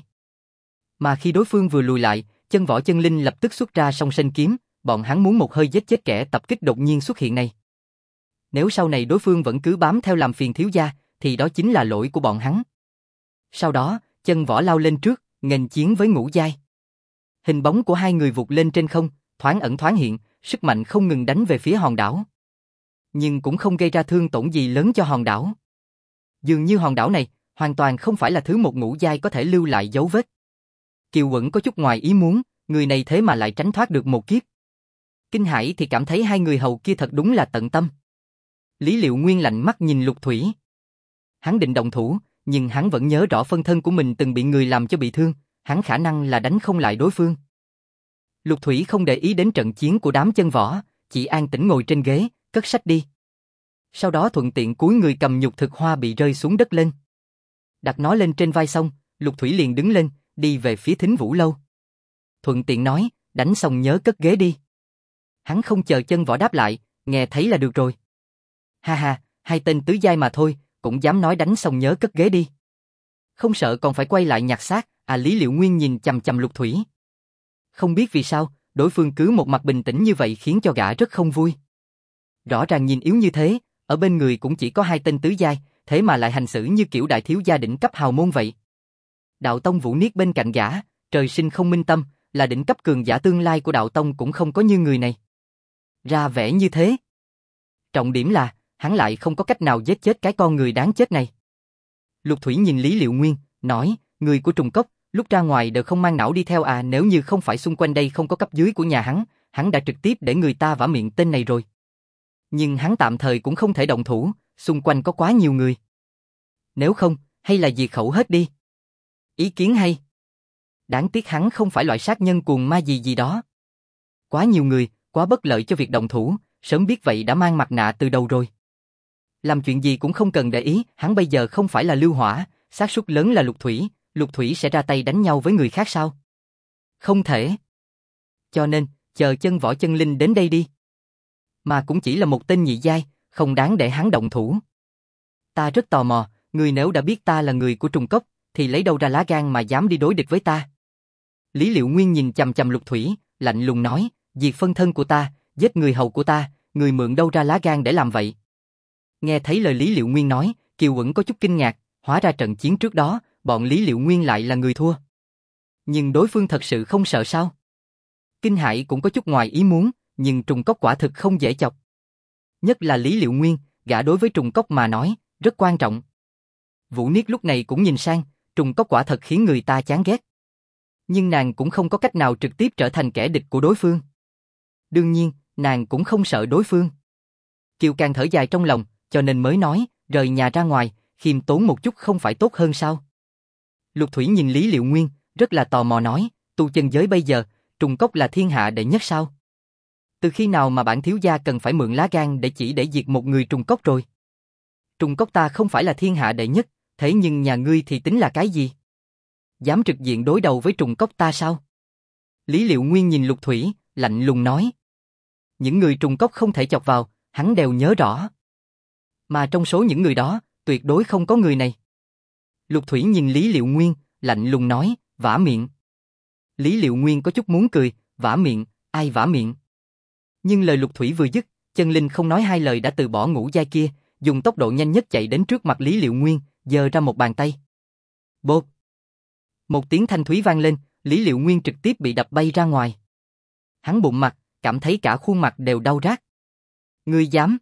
Mà khi đối phương vừa lùi lại, Chân Võ Chân Linh lập tức xuất ra song sinh kiếm, bọn hắn muốn một hơi giết chết kẻ tập kích đột nhiên xuất hiện này. Nếu sau này đối phương vẫn cứ bám theo làm phiền thiếu gia, thì đó chính là lỗi của bọn hắn. Sau đó, Chân Võ lao lên trước, nghênh chiến với ngũ giai. Hình bóng của hai người vụt lên trên không, thoáng ẩn thoáng hiện, sức mạnh không ngừng đánh về phía hòn đảo. Nhưng cũng không gây ra thương tổn gì lớn cho hòn đảo. Dường như hòn đảo này, hoàn toàn không phải là thứ một ngũ giai có thể lưu lại dấu vết. Kiều Uẩn có chút ngoài ý muốn, người này thế mà lại tránh thoát được một kiếp. Kinh Hải thì cảm thấy hai người hầu kia thật đúng là tận tâm. Lý Liệu Nguyên lạnh mắt nhìn Lục Thủy. Hắn định động thủ, nhưng hắn vẫn nhớ rõ phân thân của mình từng bị người làm cho bị thương, hắn khả năng là đánh không lại đối phương. Lục Thủy không để ý đến trận chiến của đám chân võ, chỉ an tĩnh ngồi trên ghế, cất sách đi. Sau đó thuận tiện cúi người cầm nhục thực hoa bị rơi xuống đất lên. Đặt nó lên trên vai xong, Lục Thủy liền đứng lên, đi về phía Thính Vũ Lâu. Thuận tiện nói, đánh xong nhớ cất ghế đi. Hắn không chờ chân võ đáp lại, nghe thấy là được rồi. Ha ha, hai tên tứ giai mà thôi, cũng dám nói đánh xong nhớ cất ghế đi. Không sợ còn phải quay lại nhặt xác, Lý Liệu Nguyên nhìn chằm chằm Lục Thủy. Không biết vì sao, đối phương cứ một mặt bình tĩnh như vậy khiến cho gã rất không vui. Rõ ràng nhìn yếu như thế, ở bên người cũng chỉ có hai tên tứ giai, thế mà lại hành xử như kiểu đại thiếu gia đỉnh cấp hào môn vậy. Đạo tông Vũ Niết bên cạnh gã, trời sinh không minh tâm, là đỉnh cấp cường giả tương lai của đạo tông cũng không có như người này. Ra vẻ như thế. Trọng điểm là, hắn lại không có cách nào giết chết cái con người đáng chết này. Lục Thủy nhìn Lý Liệu Nguyên, nói, người của Trùng Cốc, lúc ra ngoài đều không mang não đi theo nếu như không phải xung quanh đây không có cấp dưới của nhà hắn đã trực tiếp để người ta vả miệng tên này rồi. Nhưng hắn tạm thời cũng không thể động thủ, xung quanh có quá nhiều người. Nếu không, hay là diệt khẩu hết đi. Ý kiến hay. Đáng tiếc hắn không phải loại sát nhân cuồng ma gì đó. Quá nhiều người, quá bất lợi cho việc động thủ, sớm biết vậy đã mang mặt nạ từ đầu rồi. Làm chuyện gì cũng không cần để ý, hắn bây giờ không phải là Lưu Hỏa, xác suất lớn là Lục Thủy sẽ ra tay đánh nhau với người khác sao? Không thể. Cho nên, chờ Chân Võ Chân Linh đến đây đi. Mà cũng chỉ là một tên nhị giai, không đáng để hắn động thủ. Ta rất tò mò, người nếu đã biết ta là người của Trùng Cốc, thì lấy đâu ra lá gan mà dám đi đối địch với ta? Lý Liệu Nguyên nhìn chằm chằm Lục Thủy, lạnh lùng nói, diệt phân thân của ta, giết người hầu của ta, người mượn đâu ra lá gan để làm vậy? Nghe thấy lời Lý Liệu Nguyên nói, Kiều Uẩn có chút kinh ngạc, hóa ra trận chiến trước đó, bọn Lý Liệu Nguyên lại là người thua. Nhưng đối phương thật sự không sợ sao? Kinh Hải cũng có chút ngoài ý muốn, nhưng Trùng Cốc quả thực không dễ chọc. Nhất là Lý Liệu Nguyên, gã đối với Trùng Cốc mà nói, rất quan trọng. Vũ Niết lúc này cũng nhìn sang, Trùng Cốc quả thật khiến người ta chán ghét. Nhưng nàng cũng không có cách nào trực tiếp trở thành kẻ địch của đối phương. Đương nhiên, nàng cũng không sợ đối phương. Kiều càng thở dài trong lòng, cho nên mới nói, rời nhà ra ngoài, khiêm tốn một chút không phải tốt hơn sao? Lục Thủy nhìn Lý Liệu Nguyên, rất là tò mò nói, tu chân giới bây giờ, Trùng Cốc là thiên hạ đệ nhất sao? Từ khi nào mà bản thiếu gia cần phải mượn lá gan để chỉ để diệt một người Trùng Cốc rồi? Trùng Cốc ta không phải là thiên hạ đệ nhất, thế nhưng nhà ngươi thì tính là cái gì? Dám trực diện đối đầu với trùng cốc ta sao? Lý Liệu Nguyên nhìn Lục Thủy, lạnh lùng nói. Những người trùng cốc không thể chọc vào, hắn đều nhớ rõ. Mà trong số những người đó, tuyệt đối không có người này. Lục Thủy nhìn Lý Liệu Nguyên, lạnh lùng nói, vả miệng. Lý Liệu Nguyên có chút muốn cười, vả miệng, ai vả miệng? Nhưng lời Lục Thủy vừa dứt, Chân Linh không nói hai lời đã từ bỏ ngũ giai kia, dùng tốc độ nhanh nhất chạy đến trước mặt Lý Liệu Nguyên, giơ ra một bàn tay. Bộp! Một tiếng thanh thúy vang lên, Lý Liệu Nguyên trực tiếp bị đập bay ra ngoài. Hắn bụng mặt, cảm thấy cả khuôn mặt đều đau rát. Ngươi dám?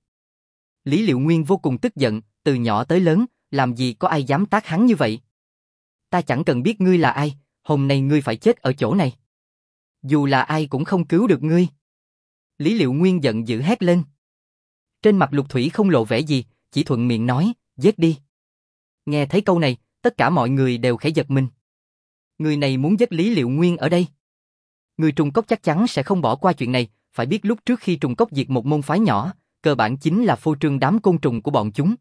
Lý Liệu Nguyên vô cùng tức giận, từ nhỏ tới lớn, làm gì có ai dám tát hắn như vậy? Ta chẳng cần biết ngươi là ai, hôm nay ngươi phải chết ở chỗ này. Dù là ai cũng không cứu được ngươi. Lý Liệu Nguyên giận dữ hét lên. Trên mặt Lục Thủy không lộ vẻ gì, chỉ thuận miệng nói, giết đi. Nghe thấy câu này, tất cả mọi người đều khẽ giật mình. Người này muốn giết Lý Liệu Nguyên ở đây. Người Trùng Cốc chắc chắn sẽ không bỏ qua chuyện này, phải biết lúc trước khi Trùng Cốc diệt một môn phái nhỏ, cơ bản chính là phô trương đám côn trùng của bọn chúng.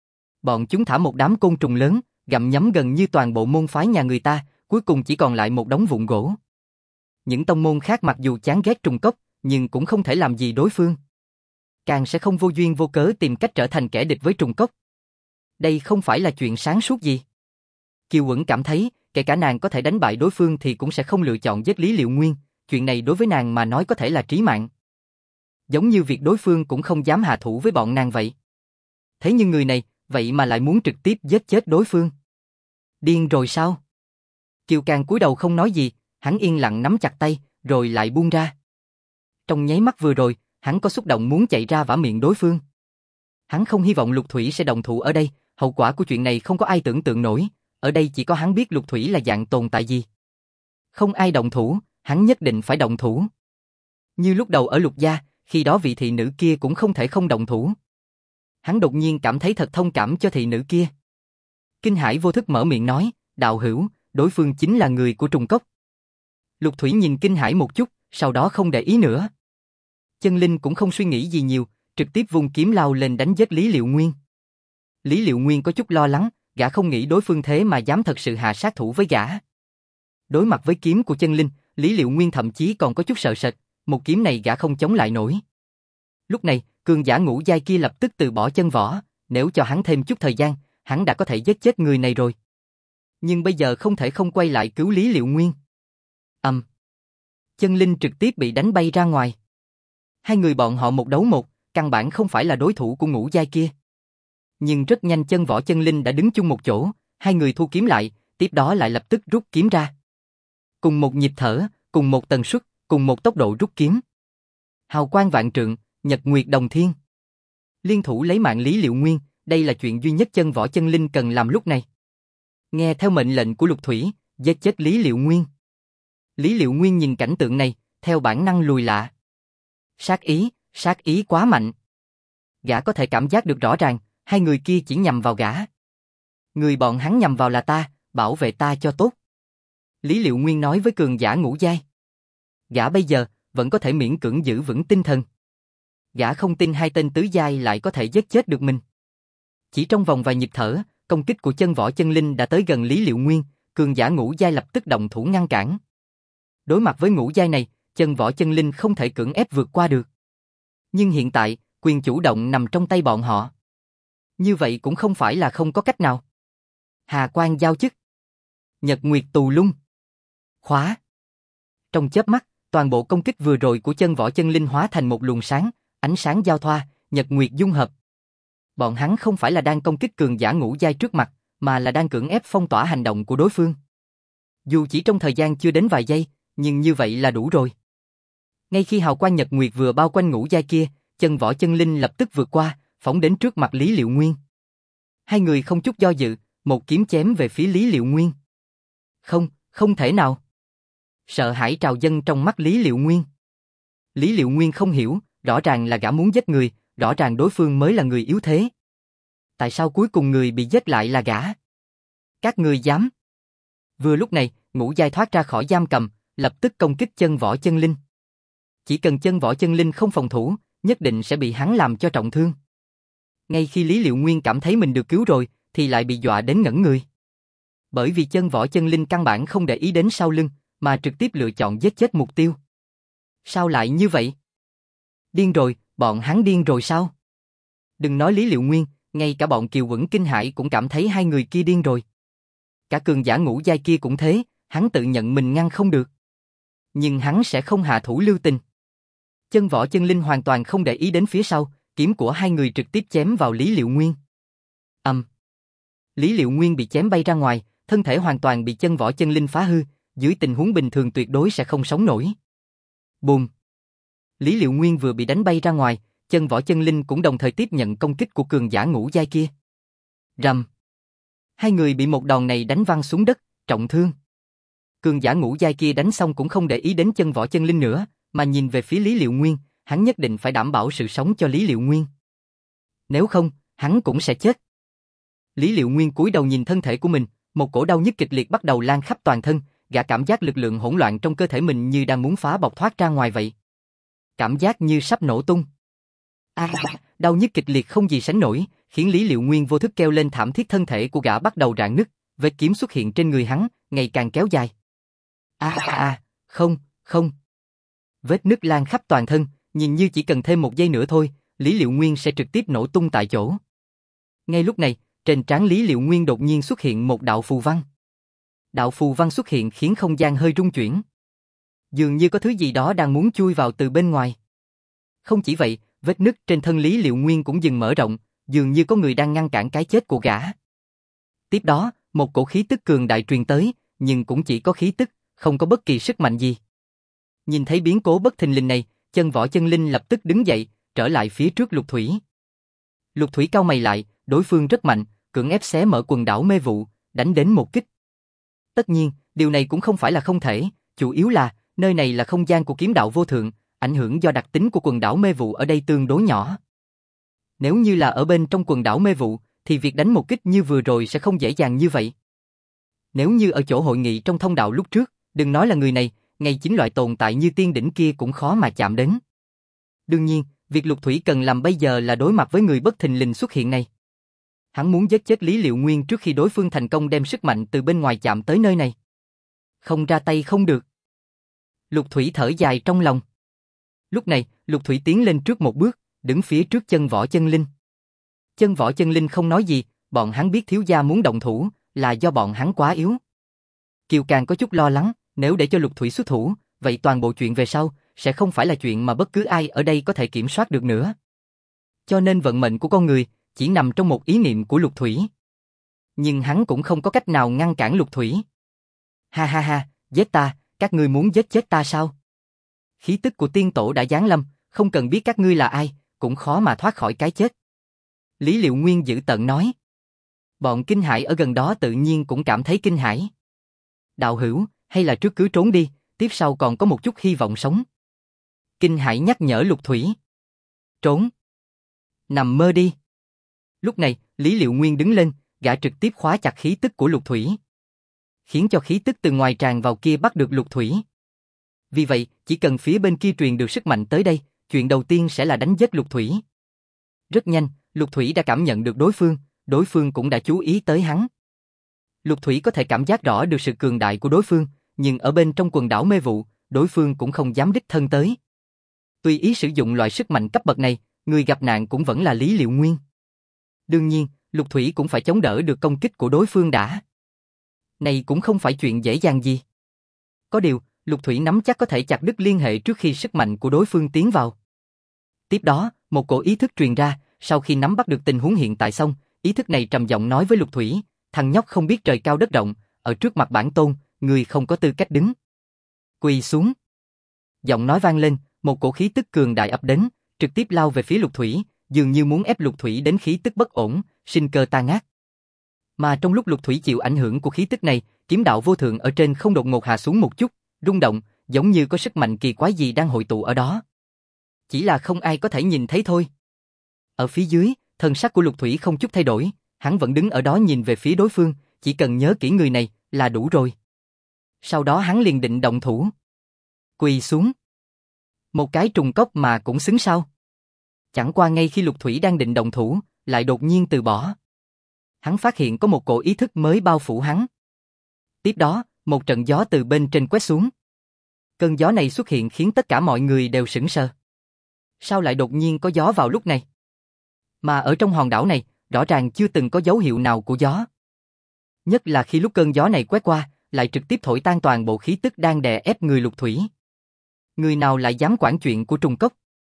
Bọn chúng thả một đám côn trùng lớn, gặm nhấm gần như toàn bộ môn phái nhà người ta, cuối cùng chỉ còn lại một đống vụn gỗ. Những tông môn khác mặc dù chán ghét Trùng Cốc, nhưng cũng không thể làm gì đối phương. Càng sẽ không vô duyên vô cớ tìm cách trở thành kẻ địch với Trùng Cốc. Đây không phải là chuyện sáng suốt gì. Kiều Uẩn cảm thấy, kể cả nàng có thể đánh bại đối phương thì cũng sẽ không lựa chọn giết Lý Liệu Nguyên, chuyện này đối với nàng mà nói có thể là trí mạng. Giống như việc đối phương cũng không dám hạ thủ với bọn nàng vậy. Thế nhưng người này, vậy mà lại muốn trực tiếp giết chết đối phương. Điên rồi sao? Kiều Càng cúi đầu không nói gì, hắn yên lặng nắm chặt tay, rồi lại buông ra. Trong nháy mắt vừa rồi, hắn có xúc động muốn chạy ra vả miệng đối phương. Hắn không hy vọng Lục Thủy sẽ động thủ ở đây, hậu quả của chuyện này không có ai tưởng tượng nổi, ở đây chỉ có hắn biết Lục Thủy là dạng tồn tại gì. Không ai động thủ, hắn nhất định phải động thủ. Như lúc đầu ở Lục gia, khi đó vị thị nữ kia cũng không thể không động thủ. Hắn đột nhiên cảm thấy thật thông cảm cho thị nữ kia. Kinh Hải vô thức mở miệng nói, đạo hữu, đối phương chính là người của Trùng Cốc. Lục Thủy nhìn Kinh Hải một chút, sau đó không để ý nữa. Chân Linh cũng không suy nghĩ gì nhiều, trực tiếp vung kiếm lao lên đánh giết Lý Liệu Nguyên. Lý Liệu Nguyên có chút lo lắng, gã không nghĩ đối phương thế mà dám thật sự hạ sát thủ với gã. Đối mặt với kiếm của Chân Linh, Lý Liệu Nguyên thậm chí còn có chút sợ sệt, một kiếm này gã không chống lại nổi. Lúc này, cường giả ngũ giai kia lập tức từ bỏ chân võ, nếu cho hắn thêm chút thời gian, hắn đã có thể giết chết người này rồi. Nhưng bây giờ không thể không quay lại cứu Lý Liệu Nguyên. Chân Linh trực tiếp bị đánh bay ra ngoài. Hai người bọn họ một đấu một, căn bản không phải là đối thủ của ngũ giai kia. Nhưng rất nhanh Chân Võ Chân Linh đã đứng chung một chỗ, hai người thu kiếm lại, tiếp đó lại lập tức rút kiếm ra. Cùng một nhịp thở, cùng một tần suất, cùng một tốc độ rút kiếm. Hào quang vạn trượng, nhật nguyệt đồng thiên. Liên thủ lấy mạng Lý Liệu Nguyên, đây là chuyện duy nhất Chân Võ Chân Linh cần làm lúc này. Nghe theo mệnh lệnh của Lục Thủy, giết chết Lý Liệu Nguyên. Lý Liệu Nguyên nhìn cảnh tượng này, theo bản năng lùi lại. Sát ý quá mạnh. Gã có thể cảm giác được rõ ràng, hai người kia chỉ nhằm vào gã. Người bọn hắn nhằm vào là ta, bảo vệ ta cho tốt. Lý Liệu Nguyên nói với cường giả ngũ giai. Gã bây giờ, vẫn có thể miễn cưỡng giữ vững tinh thần. Gã không tin hai tên tứ giai lại có thể giết chết được mình. Chỉ trong vòng vài nhịp thở, công kích của Chân Võ Chân Linh đã tới gần Lý Liệu Nguyên, cường giả ngũ giai lập tức động thủ ngăn cản. Đối mặt với ngũ giai này, Chân Võ Chân Linh không thể cưỡng ép vượt qua được. Nhưng hiện tại, quyền chủ động nằm trong tay bọn họ. Như vậy cũng không phải là không có cách nào. Hà quang giao chức. Nhật nguyệt tù lung. Khóa. Trong chớp mắt, toàn bộ công kích vừa rồi của Chân Võ Chân Linh hóa thành một luồng sáng, ánh sáng giao thoa, nhật nguyệt dung hợp. Bọn hắn không phải là đang công kích cường giả ngũ giai trước mặt, mà là đang cưỡng ép phong tỏa hành động của đối phương. Dù chỉ trong thời gian chưa đến vài giây, nhưng như vậy là đủ rồi. Ngay khi hào quang nhật nguyệt vừa bao quanh ngũ giai kia, Chân Võ Chân Linh lập tức vượt qua, phóng đến trước mặt Lý Liệu Nguyên. Hai người không chút do dự, một kiếm chém về phía Lý Liệu Nguyên. Không thể nào. Sợ hãi trào dâng trong mắt Lý Liệu Nguyên. Lý Liệu Nguyên không hiểu, rõ ràng là gã muốn giết người, rõ ràng đối phương mới là người yếu thế. Tại sao cuối cùng người bị giết lại là gã? Các người dám? Vừa lúc này, ngũ giai thoát ra khỏi giam cầm, lập tức công kích Chân Võ Chân Linh. Chỉ cần Chân Võ Chân Linh không phòng thủ, nhất định sẽ bị hắn làm cho trọng thương. Ngay khi Lý Liệu Nguyên cảm thấy mình được cứu rồi, thì lại bị dọa đến ngẩn người. Bởi vì chân võ chân linh căn bản không để ý đến sau lưng, mà trực tiếp lựa chọn giết chết mục tiêu. Sao lại như vậy? Điên rồi, bọn hắn điên rồi sao? Đừng nói Lý Liệu Nguyên, ngay cả bọn Kiều Quẩn kinh hãi cũng cảm thấy hai người kia điên rồi. Cả cường giả ngũ giai kia cũng thế, hắn tự nhận mình ngăn không được. Nhưng hắn sẽ không hạ thủ lưu tình. Chân võ chân linh hoàn toàn không để ý đến phía sau, kiếm của hai người trực tiếp chém vào Lý Liệu Nguyên. Lý Liệu Nguyên bị chém bay ra ngoài, thân thể hoàn toàn bị chân võ chân linh phá hư, dưới tình huống bình thường tuyệt đối sẽ không sống nổi. Bùm! Lý Liệu Nguyên vừa bị đánh bay ra ngoài, chân võ chân linh cũng đồng thời tiếp nhận công kích của cường giả ngũ giai kia. Rầm! Hai người bị một đòn này đánh văng xuống đất, trọng thương. Cường giả ngũ giai kia đánh xong cũng không để ý đến chân võ chân linh nữa, mà nhìn về phía Lý Liệu Nguyên, hắn nhất định phải đảm bảo sự sống cho Lý Liệu Nguyên. Nếu không, hắn cũng sẽ chết. Lý Liệu Nguyên cúi đầu nhìn thân thể của mình, một cổ đau nhức kịch liệt bắt đầu lan khắp toàn thân, gã cảm giác lực lượng hỗn loạn trong cơ thể mình như đang muốn phá bộc thoát ra ngoài vậy. Cảm giác như sắp nổ tung. Đau nhức kịch liệt không gì sánh nổi, khiến Lý Liệu Nguyên vô thức kêu lên thảm thiết, thân thể của gã bắt đầu rạn nứt, vết kiếm xuất hiện trên người hắn, ngày càng kéo dài. Không. Vết nứt lan khắp toàn thân, nhìn như chỉ cần thêm một giây nữa thôi, Lý Liệu Nguyên sẽ trực tiếp nổ tung tại chỗ. Ngay lúc này, trên trán Lý Liệu Nguyên đột nhiên xuất hiện một đạo phù văn. Đạo phù văn xuất hiện khiến không gian hơi rung chuyển. Dường như có thứ gì đó đang muốn chui vào từ bên ngoài. Không chỉ vậy, vết nứt trên thân Lý Liệu Nguyên cũng dần mở rộng, dường như có người đang ngăn cản cái chết của gã. Tiếp đó, một cổ khí tức cường đại truyền tới, nhưng cũng chỉ có khí tức, không có bất kỳ sức mạnh gì. Nhìn thấy biến cố bất thình lình này, chân võ chân linh lập tức đứng dậy, trở lại phía trước Lục Thủy. Lục Thủy cau mày lại, đối phương rất mạnh, cưỡng ép xé mở quần đảo mê vụ, đánh đến một kích. Tất nhiên, điều này cũng không phải là không thể, chủ yếu là, nơi này là không gian của kiếm đạo vô thượng, ảnh hưởng do đặc tính của quần đảo mê vụ ở đây tương đối nhỏ. Nếu như là ở bên trong quần đảo mê vụ, thì việc đánh một kích như vừa rồi sẽ không dễ dàng như vậy. Nếu như ở chỗ hội nghị trong thông đạo lúc trước, đừng nói là người này, ngay chính loại tồn tại như tiên đỉnh kia cũng khó mà chạm đến. Đương nhiên, việc Lục Thủy cần làm bây giờ là đối mặt với người bất thình lình xuất hiện này. Hắn muốn giết chết Lý Liệu Nguyên trước khi đối phương thành công đem sức mạnh từ bên ngoài chạm tới nơi này. Không ra tay không được. Lục Thủy thở dài trong lòng. Lúc này, Lục Thủy tiến lên trước một bước, đứng phía trước chân võ chân linh. Chân võ chân linh không nói gì, bọn hắn biết thiếu gia muốn động thủ, là do bọn hắn quá yếu. Kiều Càng có chút lo lắng, nếu để cho Lục Thủy xuất thủ, vậy toàn bộ chuyện về sau, sẽ không phải là chuyện mà bất cứ ai ở đây có thể kiểm soát được nữa. Cho nên vận mệnh của con người, chỉ nằm trong một ý niệm của Lục Thủy. Nhưng hắn cũng không có cách nào ngăn cản Lục Thủy. Ha, giết ta, các ngươi muốn giết chết ta sao? Khí tức của tiên tổ đã giáng lâm, không cần biết các ngươi là ai, cũng khó mà thoát khỏi cái chết. Lý Liệu Nguyên dữ tợn nói. Bọn kinh hãi ở gần đó tự nhiên cũng cảm thấy kinh hãi. Đạo hữu, hay là trước cứ trốn đi, tiếp sau còn có một chút hy vọng sống. Kinh hãi nhắc nhở Lục Thủy. Trốn. Nằm mơ đi. Lúc này, Lý Liệu Nguyên đứng lên, gã trực tiếp khóa chặt khí tức của Lục Thủy. Khiến cho khí tức từ ngoài tràn vào kia bắt được Lục Thủy. Vì vậy, chỉ cần phía bên kia truyền được sức mạnh tới đây, chuyện đầu tiên sẽ là đánh giết Lục Thủy. Rất nhanh, Lục Thủy đã cảm nhận được đối phương cũng đã chú ý tới hắn. Lục Thủy có thể cảm giác rõ được sự cường đại của đối phương, nhưng ở bên trong quần đảo mê vụ, đối phương cũng không dám đích thân tới. Tùy ý sử dụng loại sức mạnh cấp bậc này, người gặp nạn cũng vẫn là Lý Liệu Nguyên. Đương nhiên, Lục Thủy cũng phải chống đỡ được công kích của đối phương đã. Này cũng không phải chuyện dễ dàng gì. Có điều, Lục Thủy nắm chắc có thể chặt đứt liên hệ trước khi sức mạnh của đối phương tiến vào. Tiếp đó, một cổ ý thức truyền ra, sau khi nắm bắt được tình huống hiện tại xong, ý thức này trầm giọng nói với Lục Thủy, thằng nhóc không biết trời cao đất rộng, ở trước mặt bản tôn, người không có tư cách đứng. Quỳ xuống. Giọng nói vang lên, một cổ khí tức cường đại ập đến, trực tiếp lao về phía Lục Thủy, dường như muốn ép Lục Thủy đến khí tức bất ổn, sinh cơ tan nát. Mà trong lúc Lục Thủy chịu ảnh hưởng của khí tức này, kiếm đạo vô thượng ở trên không đột ngột hạ xuống một chút, rung động, giống như có sức mạnh kỳ quái gì đang hội tụ ở đó. Chỉ là không ai có thể nhìn thấy thôi. Ở phía dưới, thần sắc của Lục Thủy không chút thay đổi, hắn vẫn đứng ở đó nhìn về phía đối phương, chỉ cần nhớ kỹ người này là đủ rồi. Sau đó hắn liền định động thủ. Quỳ xuống. Một cái trùng cốc mà cũng xứng sao? Chẳng qua ngay khi Lục Thủy đang định động thủ, lại đột nhiên từ bỏ. Hắn phát hiện có một cổ ý thức mới bao phủ hắn. Tiếp đó, một trận gió từ bên trên quét xuống. Cơn gió này xuất hiện khiến tất cả mọi người đều sững sờ. Sao lại đột nhiên có gió vào lúc này? Mà ở trong hòn đảo này, rõ ràng chưa từng có dấu hiệu nào của gió. Nhất là khi lúc cơn gió này quét qua, lại trực tiếp thổi tan toàn bộ khí tức đang đè ép người Lục Thủy. Người nào lại dám quản chuyện của trùng cốc?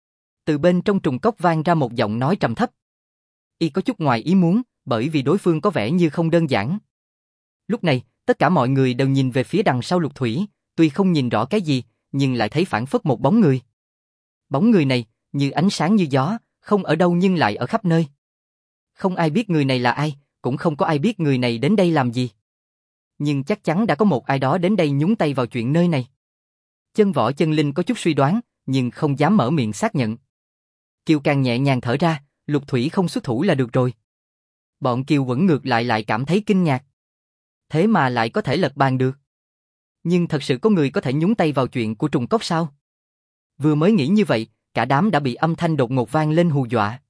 Từ bên trong trùng cốc vang ra một giọng nói trầm thấp. Y có chút ngoài ý muốn, bởi vì đối phương có vẻ như không đơn giản. Lúc này, tất cả mọi người đều nhìn về phía đằng sau Lục Thủy, tuy không nhìn rõ cái gì, nhưng lại thấy phảng phất một bóng người. Bóng người này, như ánh sáng như gió, không ở đâu nhưng lại ở khắp nơi. Không ai biết người này là ai, cũng không có ai biết người này đến đây làm gì. Nhưng chắc chắn đã có một ai đó đến đây nhúng tay vào chuyện nơi này. Chân Võ Chân Linh có chút suy đoán, nhưng không dám mở miệng xác nhận. Kiều càng nhẹ nhàng thở ra, Lục Thủy không xuất thủ là được rồi. Bọn Kiều vẫn ngược lại cảm thấy kinh ngạc. Thế mà lại có thể lật bàn được. Nhưng thật sự có người có thể nhúng tay vào chuyện của trùng cốc sao? Vừa mới nghĩ như vậy, cả đám đã bị âm thanh đột ngột vang lên hù dọa.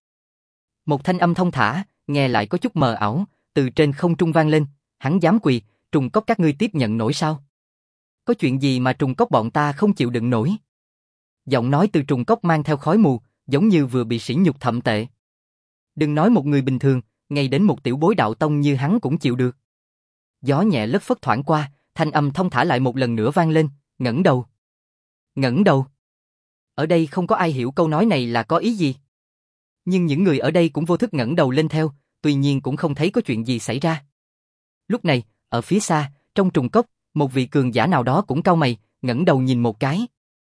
Một thanh âm thông thả, nghe lại có chút mờ ảo, từ trên không trung vang lên, hắn dám quỳ, trùng cốc các ngươi tiếp nhận nổi sao? Có chuyện gì mà trùng cốc bọn ta không chịu đựng nổi? Giọng nói từ trùng cốc mang theo khói mù, giống như vừa bị sỉ nhục thậm tệ. Đừng nói một người bình thường, ngay đến một tiểu bối đạo tông như hắn cũng chịu được. Gió nhẹ lất phất thoảng qua, thanh âm thông thả lại một lần nữa vang lên, ngẩng đầu. Ngẩng đầu. Ở đây không có ai hiểu câu nói này là có ý gì. Nhưng những người ở đây cũng vô thức ngẩng đầu lên theo, tuy nhiên cũng không thấy có chuyện gì xảy ra. Lúc này, ở phía xa, trong trùng cốc, một vị cường giả nào đó cũng cau mày, ngẩng đầu nhìn một cái.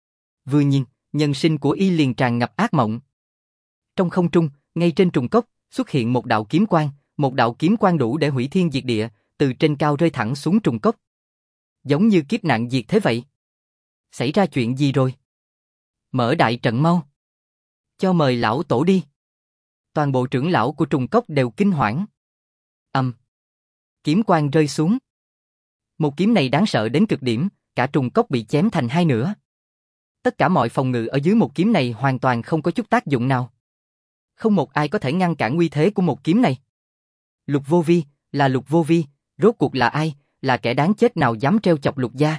Vừa nhìn, nhân sinh của y liền tràn ngập ác mộng. Trong không trung, ngay trên trùng cốc, xuất hiện một đạo kiếm quang đủ để hủy thiên diệt địa, từ trên cao rơi thẳng xuống trùng cốc. Giống như kiếp nạn diệt thế vậy. Xảy ra chuyện gì rồi? Mở đại trận mau. Cho mời lão tổ đi. Toàn bộ trưởng lão của trùng cốc đều kinh hoảng. Kiếm quang rơi xuống. Một kiếm này đáng sợ đến cực điểm, cả trùng cốc bị chém thành hai nửa. Tất cả mọi phòng ngự ở dưới một kiếm này hoàn toàn không có chút tác dụng nào. Không một ai có thể ngăn cản uy thế của một kiếm này. Lục Vô Vi, là Lục Vô Vi, rốt cuộc là ai, là kẻ đáng chết nào dám trêu chọc Lục gia?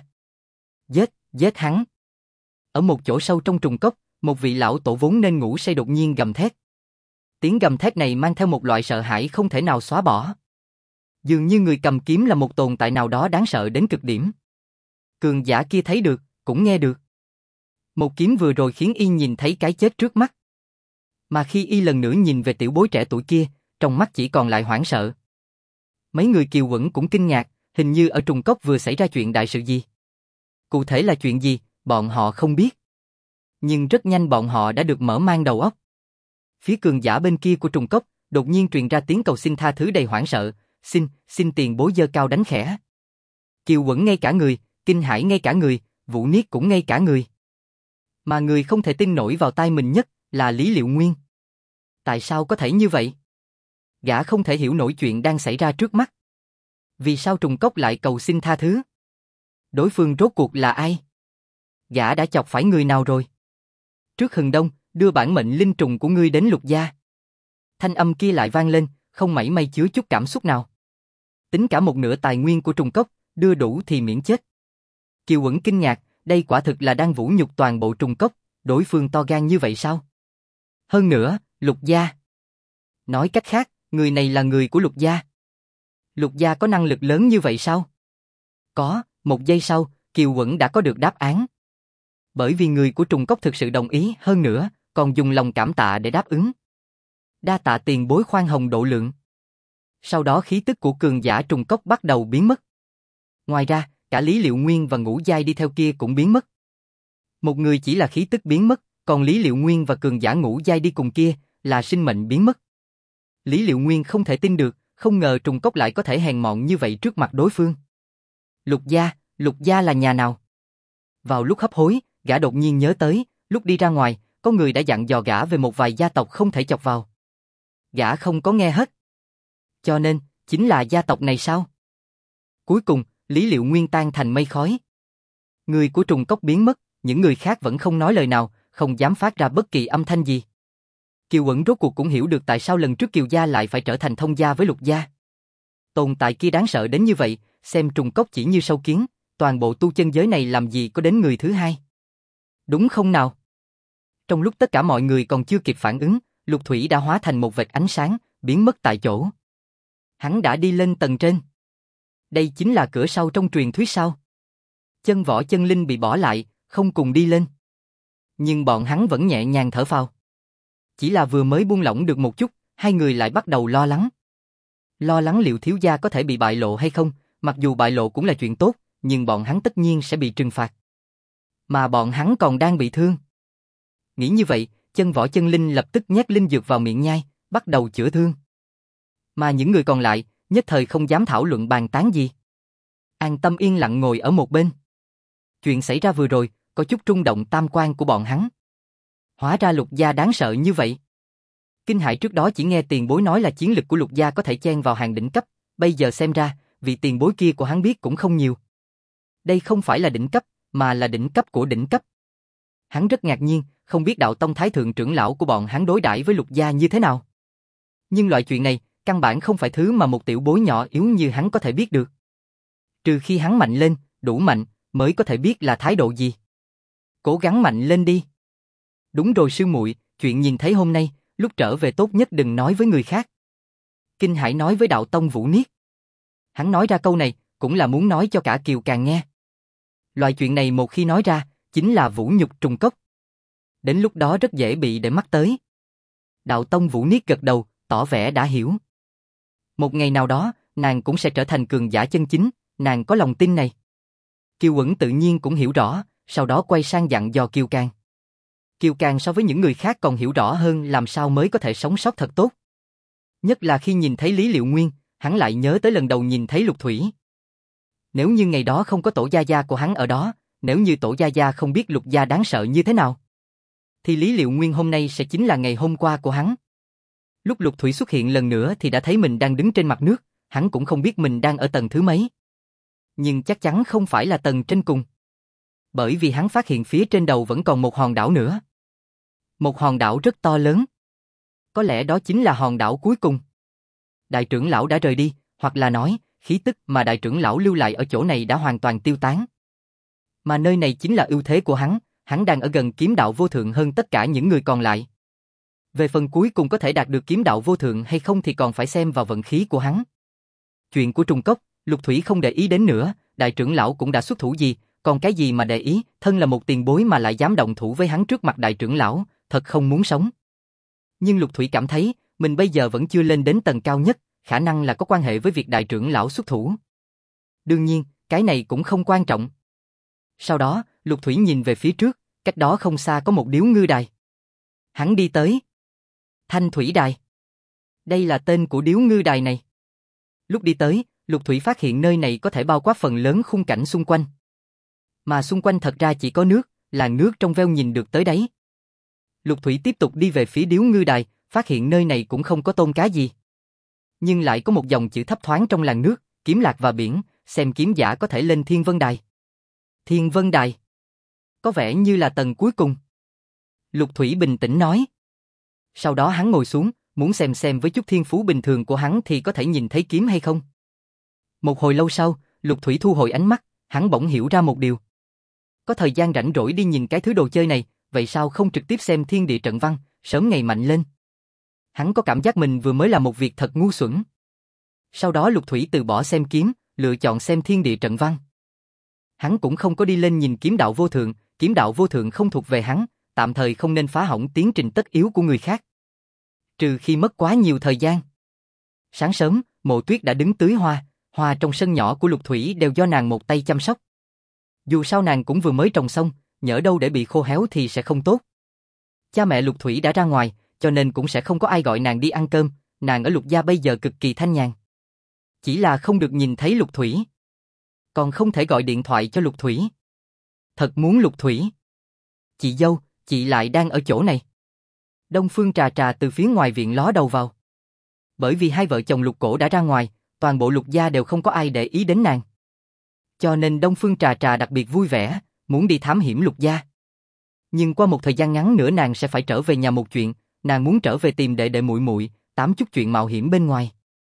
Giết hắn. Ở một chỗ sâu trong trùng cốc, một vị lão tổ vốn nên ngủ say đột nhiên gầm thét. Tiếng gầm thét này mang theo một loại sợ hãi không thể nào xóa bỏ. Dường như người cầm kiếm là một tồn tại nào đó đáng sợ đến cực điểm. Cường giả kia thấy được, cũng nghe được. Một kiếm vừa rồi khiến y nhìn thấy cái chết trước mắt. Mà khi y lần nữa nhìn về tiểu bối trẻ tuổi kia, trong mắt chỉ còn lại hoảng sợ. Mấy người Kiều Quẩn cũng kinh ngạc, hình như ở trùng cốc vừa xảy ra chuyện đại sự gì. Cụ thể là chuyện gì, bọn họ không biết. Nhưng rất nhanh bọn họ đã được mở mang đầu óc. Phía cường giả bên kia của trùng cốc, đột nhiên truyền ra tiếng cầu xin tha thứ đầy hoảng sợ, xin tiền bối giơ cao đánh khẽ. Kiều Quẩn ngay cả người, kinh hãi ngay cả người, Vũ Niết cũng ngay cả người. Mà người không thể tin nổi vào tai mình nhất là Lý Liệu Nguyên. Tại sao có thể như vậy? Gã không thể hiểu nổi chuyện đang xảy ra trước mắt. Vì sao trùng cốc lại cầu xin tha thứ? Đối phương rốt cuộc là ai? Gã đã chọc phải người nào rồi? Trước Hừng Đông, đưa bản mệnh linh trùng của ngươi đến Lục gia. Thanh âm kia lại vang lên, không mảy may chứa chút cảm xúc nào. Tính cả một nửa tài nguyên của trùng cốc, đưa đủ thì miễn chết. Kiều Quẩn kinh ngạc, đây quả thực là đang vũ nhục toàn bộ trùng cốc, đối phương to gan như vậy sao? Hơn nữa, Lục gia. Nói cách khác, người này là người của Lục gia. Lục gia có năng lực lớn như vậy sao? Có, một giây sau, Kiều Quẩn đã có được đáp án. Bởi vì người của trùng cốc thực sự đồng ý, hơn nữa, còn dùng lòng cảm tạ để đáp ứng. Đa tạ tiền bối khoan hồng độ lượng. Sau đó khí tức của cường giả trùng cốc bắt đầu biến mất. Ngoài ra, cả Lý Liệu Nguyên và Ngũ Giai đi theo kia cũng biến mất. Một người chỉ là khí tức biến mất, còn Lý Liệu Nguyên và cường giả Ngũ Giai đi cùng kia là sinh mệnh biến mất. Lý Liệu Nguyên không thể tin được, không ngờ trùng cốc lại có thể hèn mọn như vậy trước mặt đối phương. Lục gia là nhà nào? Vào lúc hấp hối, gã đột nhiên nhớ tới, lúc đi ra ngoài, có người đã dặn dò gã về một vài gia tộc không thể chọc vào. Gã không có nghe hết. Cho nên, chính là gia tộc này sao? Cuối cùng, Lý Liệu Nguyên tan thành mây khói. Người của trùng cốc biến mất, những người khác vẫn không nói lời nào, không dám phát ra bất kỳ âm thanh gì. Kiều Quẩn rốt cuộc cũng hiểu được tại sao lần trước Kiều gia lại phải trở thành thông gia với Lục gia. Tồn tại kia đáng sợ đến như vậy, xem trùng cốc chỉ như sâu kiến, toàn bộ tu chân giới này làm gì có đến người thứ hai. Đúng không nào? Trong lúc tất cả mọi người còn chưa kịp phản ứng, Lục Thủy đã hóa thành một vệt ánh sáng, biến mất tại chỗ. Hắn đã đi lên tầng trên. Đây chính là cửa sau trong truyền thuyết sao? Chân Võ Chân Linh bị bỏ lại, không cùng đi lên. Nhưng bọn hắn vẫn nhẹ nhàng thở phào. Chỉ là vừa mới buông lỏng được một chút, hai người lại bắt đầu lo lắng. Lo lắng liệu thiếu gia có thể bị bại lộ hay không, mặc dù bại lộ cũng là chuyện tốt, nhưng bọn hắn tất nhiên sẽ bị trừng phạt. Mà bọn hắn còn đang bị thương. Nghĩ như vậy, Chân Võ Chân Linh lập tức nhét linh dược vào miệng nhai, bắt đầu chữa thương. Mà những người còn lại, nhất thời không dám thảo luận bàn tán gì. An tâm yên lặng ngồi ở một bên. Chuyện xảy ra vừa rồi, có chút rung động tam quan của bọn hắn. Hóa ra Lục gia đáng sợ như vậy. Kinh Hải trước đó chỉ nghe tiền bối nói là chiến lực của Lục gia có thể chen vào hàng đỉnh cấp, bây giờ xem ra, vị tiền bối kia của hắn biết cũng không nhiều. Đây không phải là đỉnh cấp, mà là đỉnh cấp của đỉnh cấp. Hắn rất ngạc nhiên, không biết đạo tông thái thượng trưởng lão của bọn hắn đối đãi với Lục gia như thế nào. Nhưng loại chuyện này, căn bản không phải thứ mà một tiểu bối nhỏ yếu như hắn có thể biết được. Trừ khi hắn mạnh lên, đủ mạnh, mới có thể biết là thái độ gì. Cố gắng mạnh lên đi. Đúng rồi sư muội, chuyện nhìn thấy hôm nay, lúc trở về tốt nhất đừng nói với người khác. Kinh Hải nói với đạo tông Vũ Niết. Hắn nói ra câu này, cũng là muốn nói cho cả Kiều Càng nghe. Loại chuyện này một khi nói ra, chính là vũ nhục trùng cốc. Đến lúc đó rất dễ bị để mắt tới. Đạo tông Vũ Niết gật đầu, tỏ vẻ đã hiểu. Một ngày nào đó, nàng cũng sẽ trở thành cường giả chân chính, nàng có lòng tin này. Kiều Uẩn tự nhiên cũng hiểu rõ, sau đó quay sang dặn dò Kiều Càng. Kiều Càng so với những người khác còn hiểu rõ hơn làm sao mới có thể sống sót thật tốt. Nhất là khi nhìn thấy Lý Liệu Nguyên, hắn lại nhớ tới lần đầu nhìn thấy Lục Thủy. Nếu như ngày đó không có tổ gia gia của hắn ở đó, nếu như tổ gia gia không biết Lục gia đáng sợ như thế nào, thì Lý Liệu Nguyên hôm nay sẽ chính là ngày hôm qua của hắn. Lúc Lục Thủy xuất hiện lần nữa thì đã thấy mình đang đứng trên mặt nước, hắn cũng không biết mình đang ở tầng thứ mấy. Nhưng chắc chắn không phải là tầng trên cùng. Bởi vì hắn phát hiện phía trên đầu vẫn còn một hòn đảo nữa. Một hòn đảo rất to lớn. Có lẽ đó chính là hòn đảo cuối cùng. Đại trưởng lão đã rời đi, hoặc là nói, khí tức mà đại trưởng lão lưu lại ở chỗ này đã hoàn toàn tiêu tán. Mà nơi này chính là ưu thế của hắn đang ở gần kiếm đạo vô thượng hơn tất cả những người còn lại. Về phần cuối cùng có thể đạt được kiếm đạo vô thượng hay không thì còn phải xem vào vận khí của hắn. Chuyện của Trùng Cốc, Lục Thủy không để ý đến nữa, đại trưởng lão cũng đã xuất thủ gì, còn cái gì mà để ý, thân là một tiền bối mà lại dám động thủ với hắn trước mặt đại trưởng lão, thật không muốn sống. Nhưng Lục Thủy cảm thấy, mình bây giờ vẫn chưa lên đến tầng cao nhất, khả năng là có quan hệ với việc đại trưởng lão xuất thủ. Đương nhiên, cái này cũng không quan trọng. Sau đó, Lục Thủy nhìn về phía trước, cách đó không xa có một điếu ngư đài. Hắn đi tới. Thanh Thủy Đài. Đây là tên của điếu ngư đài này. Lúc đi tới, Lục Thủy phát hiện nơi này có thể bao quát phần lớn khung cảnh xung quanh. Mà xung quanh thật ra chỉ có nước, làn nước trong veo nhìn được tới đấy. Lục Thủy tiếp tục đi về phía điếu ngư đài, phát hiện nơi này cũng không có tôm cá gì. Nhưng lại có một dòng chữ thấp thoáng trong làn nước, kiếm lạc và biển, xem kiếm giả có thể lên Thiên Vân Đài. Thiên Vân Đài. Có vẻ như là tầng cuối cùng. Lục Thủy bình tĩnh nói. Sau đó hắn ngồi xuống, muốn xem với chút thiên phú bình thường của hắn thì có thể nhìn thấy kiếm hay không. Một hồi lâu sau, Lục Thủy thu hồi ánh mắt, hắn bỗng hiểu ra một điều. Có thời gian rảnh rỗi đi nhìn cái thứ đồ chơi này, vậy sao không trực tiếp xem thiên địa trận văn, sớm ngày mạnh lên. Hắn có cảm giác mình vừa mới làm một việc thật ngu xuẩn. Sau đó Lục Thủy từ bỏ xem kiếm, lựa chọn xem thiên địa trận văn. Hắn cũng không có đi lên nhìn kiếm đạo vô thượng không thuộc về hắn, tạm thời không nên phá hỏng tiến trình tất yếu của người khác. Trừ khi mất quá nhiều thời gian. Sáng sớm, Mộ Tuyết đã đứng tưới hoa, hoa trong sân nhỏ của Lục Thủy đều do nàng một tay chăm sóc. Dù sao nàng cũng vừa mới trồng xong, nhỡ đâu để bị khô héo thì sẽ không tốt. Cha mẹ Lục Thủy đã ra ngoài, cho nên cũng sẽ không có ai gọi nàng đi ăn cơm, nàng ở Lục gia bây giờ cực kỳ thanh nhàn. Chỉ là không được nhìn thấy Lục Thủy. Còn không thể gọi điện thoại cho Lục Thủy. Thật muốn Lục Thủy. Chị dâu, chị lại đang ở chỗ này. Đông Phương Trà Trà từ phía ngoài viện ló đầu vào. Bởi vì hai vợ chồng Lục Cổ đã ra ngoài, toàn bộ Lục gia đều không có ai để ý đến nàng. Cho nên Đông Phương Trà Trà đặc biệt vui vẻ, muốn đi thám hiểm Lục gia. Nhưng qua một thời gian ngắn nữa nàng sẽ phải trở về nhà một chuyện, nàng muốn trở về tìm đệ đệ muội muội, tám chút chuyện mạo hiểm bên ngoài.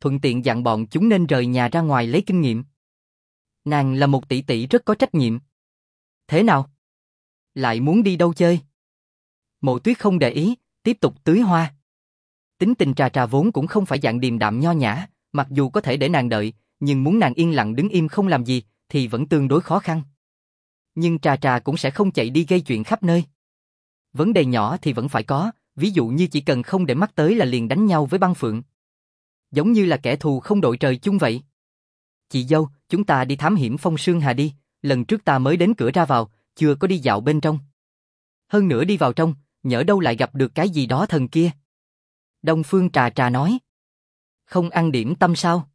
thuận tiện dặn bọn chúng nên rời nhà ra ngoài lấy kinh nghiệm. Nàng là một tỷ tỷ rất có trách nhiệm. Thế nào? Lại muốn đi đâu chơi? Mộ Tuyết không để ý, tiếp tục tưới hoa. Tính tình Trà Trà vốn cũng không phải dạng điềm đạm nho nhã, mặc dù có thể để nàng đợi, nhưng muốn nàng yên lặng đứng im không làm gì, thì vẫn tương đối khó khăn. Nhưng Trà Trà cũng sẽ không chạy đi gây chuyện khắp nơi. Vấn đề nhỏ thì vẫn phải có, ví dụ như chỉ cần không để mắt tới là liền đánh nhau với Băng Phượng. Giống như là kẻ thù không đội trời chung vậy. Chị dâu, chúng ta đi thám hiểm Phong Sương Hà đi, lần trước ta mới đến cửa ra vào, chưa có đi dạo bên trong. Hơn nữa đi vào trong, nhỡ đâu lại gặp được cái gì đó thần kia. Đông Phương Trà Trà nói. Không ăn điểm tâm sao?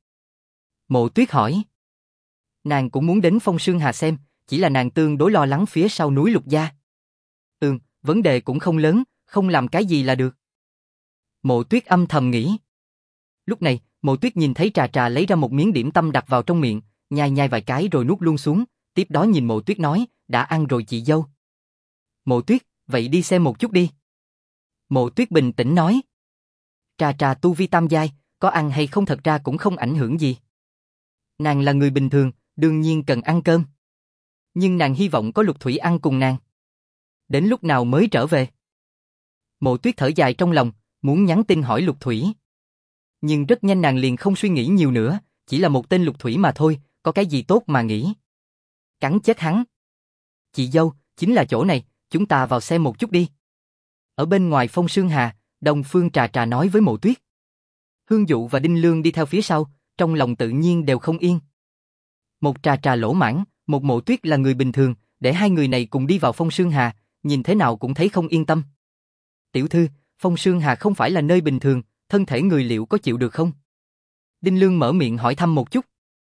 Mộ Tuyết hỏi. Nàng cũng muốn đến Phong Sương Hà xem, chỉ là nàng tương đối lo lắng phía sau núi Lục Gia. Vấn đề cũng không lớn, không làm cái gì là được. Mộ Tuyết âm thầm nghĩ. Lúc này, Mộ Tuyết nhìn thấy Trà Trà lấy ra một miếng điểm tâm đặt vào trong miệng, nhai nhai vài cái rồi nuốt luôn xuống, tiếp đó nhìn Mộ Tuyết nói, đã ăn rồi chị dâu. Mộ Tuyết, vậy đi xem một chút đi. Mộ Tuyết bình tĩnh nói. Trà Trà tu vi tam giai, có ăn hay không thật ra cũng không ảnh hưởng gì. Nàng là người bình thường, đương nhiên cần ăn cơm. Nhưng nàng hy vọng có Lục Thủy ăn cùng nàng. Đến lúc nào mới trở về? Mộ Tuyết thở dài trong lòng, muốn nhắn tin hỏi Lục Thủy. Nhưng rất nhanh nàng liền không suy nghĩ nhiều nữa, chỉ là một tên Lục Thủy mà thôi, có cái gì tốt mà nghĩ. Cắn chết hắn. Chị dâu, chính là chỗ này, chúng ta vào xem một chút đi. Ở bên ngoài Phong Sương Hà, Đông Phương Trà Trà nói với Mộ Tuyết. Hương Dụ và Đinh Lương đi theo phía sau, trong lòng tự nhiên đều không yên. Một Trà Trà lỗ mãng, một Mộ Tuyết là người bình thường, để hai người này cùng đi vào Phong Sương Hà, nhìn thế nào cũng thấy không yên tâm. Tiểu thư, Phong Sương Hà không phải là nơi bình thường, thân thể người liệu có chịu được không? Đinh Lương mở miệng hỏi thăm một chút.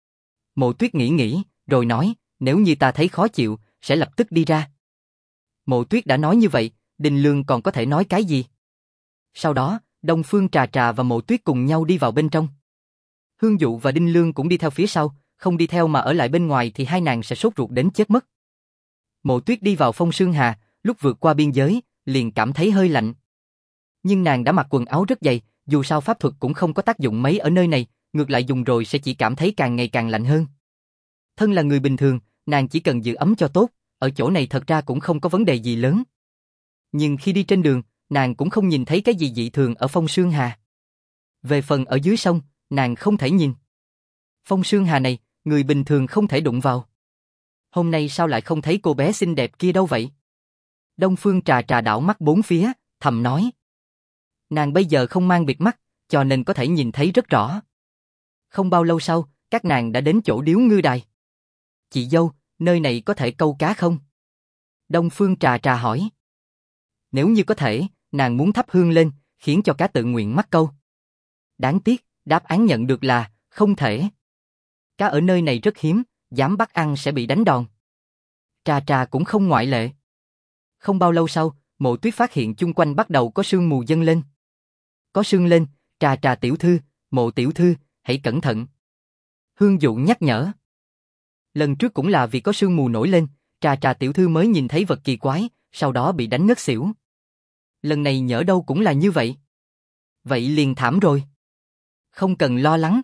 Mộ Tuyết nghĩ, rồi nói, nếu như ta thấy khó chịu, sẽ lập tức đi ra. Mộ Tuyết đã nói như vậy, Đinh Lương còn có thể nói cái gì? Sau đó, Đông Phương Trà Trà và Mộ Tuyết cùng nhau đi vào bên trong. Hương Dụ và Đinh Lương cũng đi theo phía sau, không đi theo mà ở lại bên ngoài thì hai nàng sẽ sốt ruột đến chết mất. Mộ Tuyết đi vào Phong Sương Hà, lúc vượt qua biên giới, liền cảm thấy hơi lạnh. Nhưng nàng đã mặc quần áo rất dày, dù sao pháp thuật cũng không có tác dụng mấy ở nơi này, ngược lại dùng rồi sẽ chỉ cảm thấy càng ngày càng lạnh hơn. Thân là người bình thường, nàng chỉ cần giữ ấm cho tốt, ở chỗ này thật ra cũng không có vấn đề gì lớn. Nhưng khi đi trên đường, nàng cũng không nhìn thấy cái gì dị thường ở Phong Sương Hà. Về phần ở dưới sông, nàng không thể nhìn. Phong Sương Hà này, người bình thường không thể đụng vào. Hôm nay sao lại không thấy cô bé xinh đẹp kia đâu vậy? Đông Phương Trà Trà đảo mắt bốn phía, thầm nói. Nàng bây giờ không mang bịt mắt, cho nên có thể nhìn thấy rất rõ. Không bao lâu sau, các nàng đã đến chỗ Điếu Ngư Đài. Chị dâu, nơi này có thể câu cá không? Đông Phương Trà Trà hỏi. Nếu như có thể, nàng muốn thắp hương lên, khiến cho cá tự nguyện mắc câu. Đáng tiếc, đáp án nhận được là, không thể. Cá ở nơi này rất hiếm, dám bắt ăn sẽ bị đánh đòn. Trà Trà cũng không ngoại lệ. Không bao lâu sau, Mộ Tuyết phát hiện chung quanh bắt đầu có sương mù dâng lên. Có sương lên, Trà Trà tiểu thư, Mộ tiểu thư, hãy cẩn thận. Hương Dụ nhắc nhở. Lần trước cũng là vì có sương mù nổi lên, Trà Trà tiểu thư mới nhìn thấy vật kỳ quái, sau đó bị đánh ngất xỉu. Lần này nhỡ đâu cũng là như vậy. Vậy liền thảm rồi. Không cần lo lắng.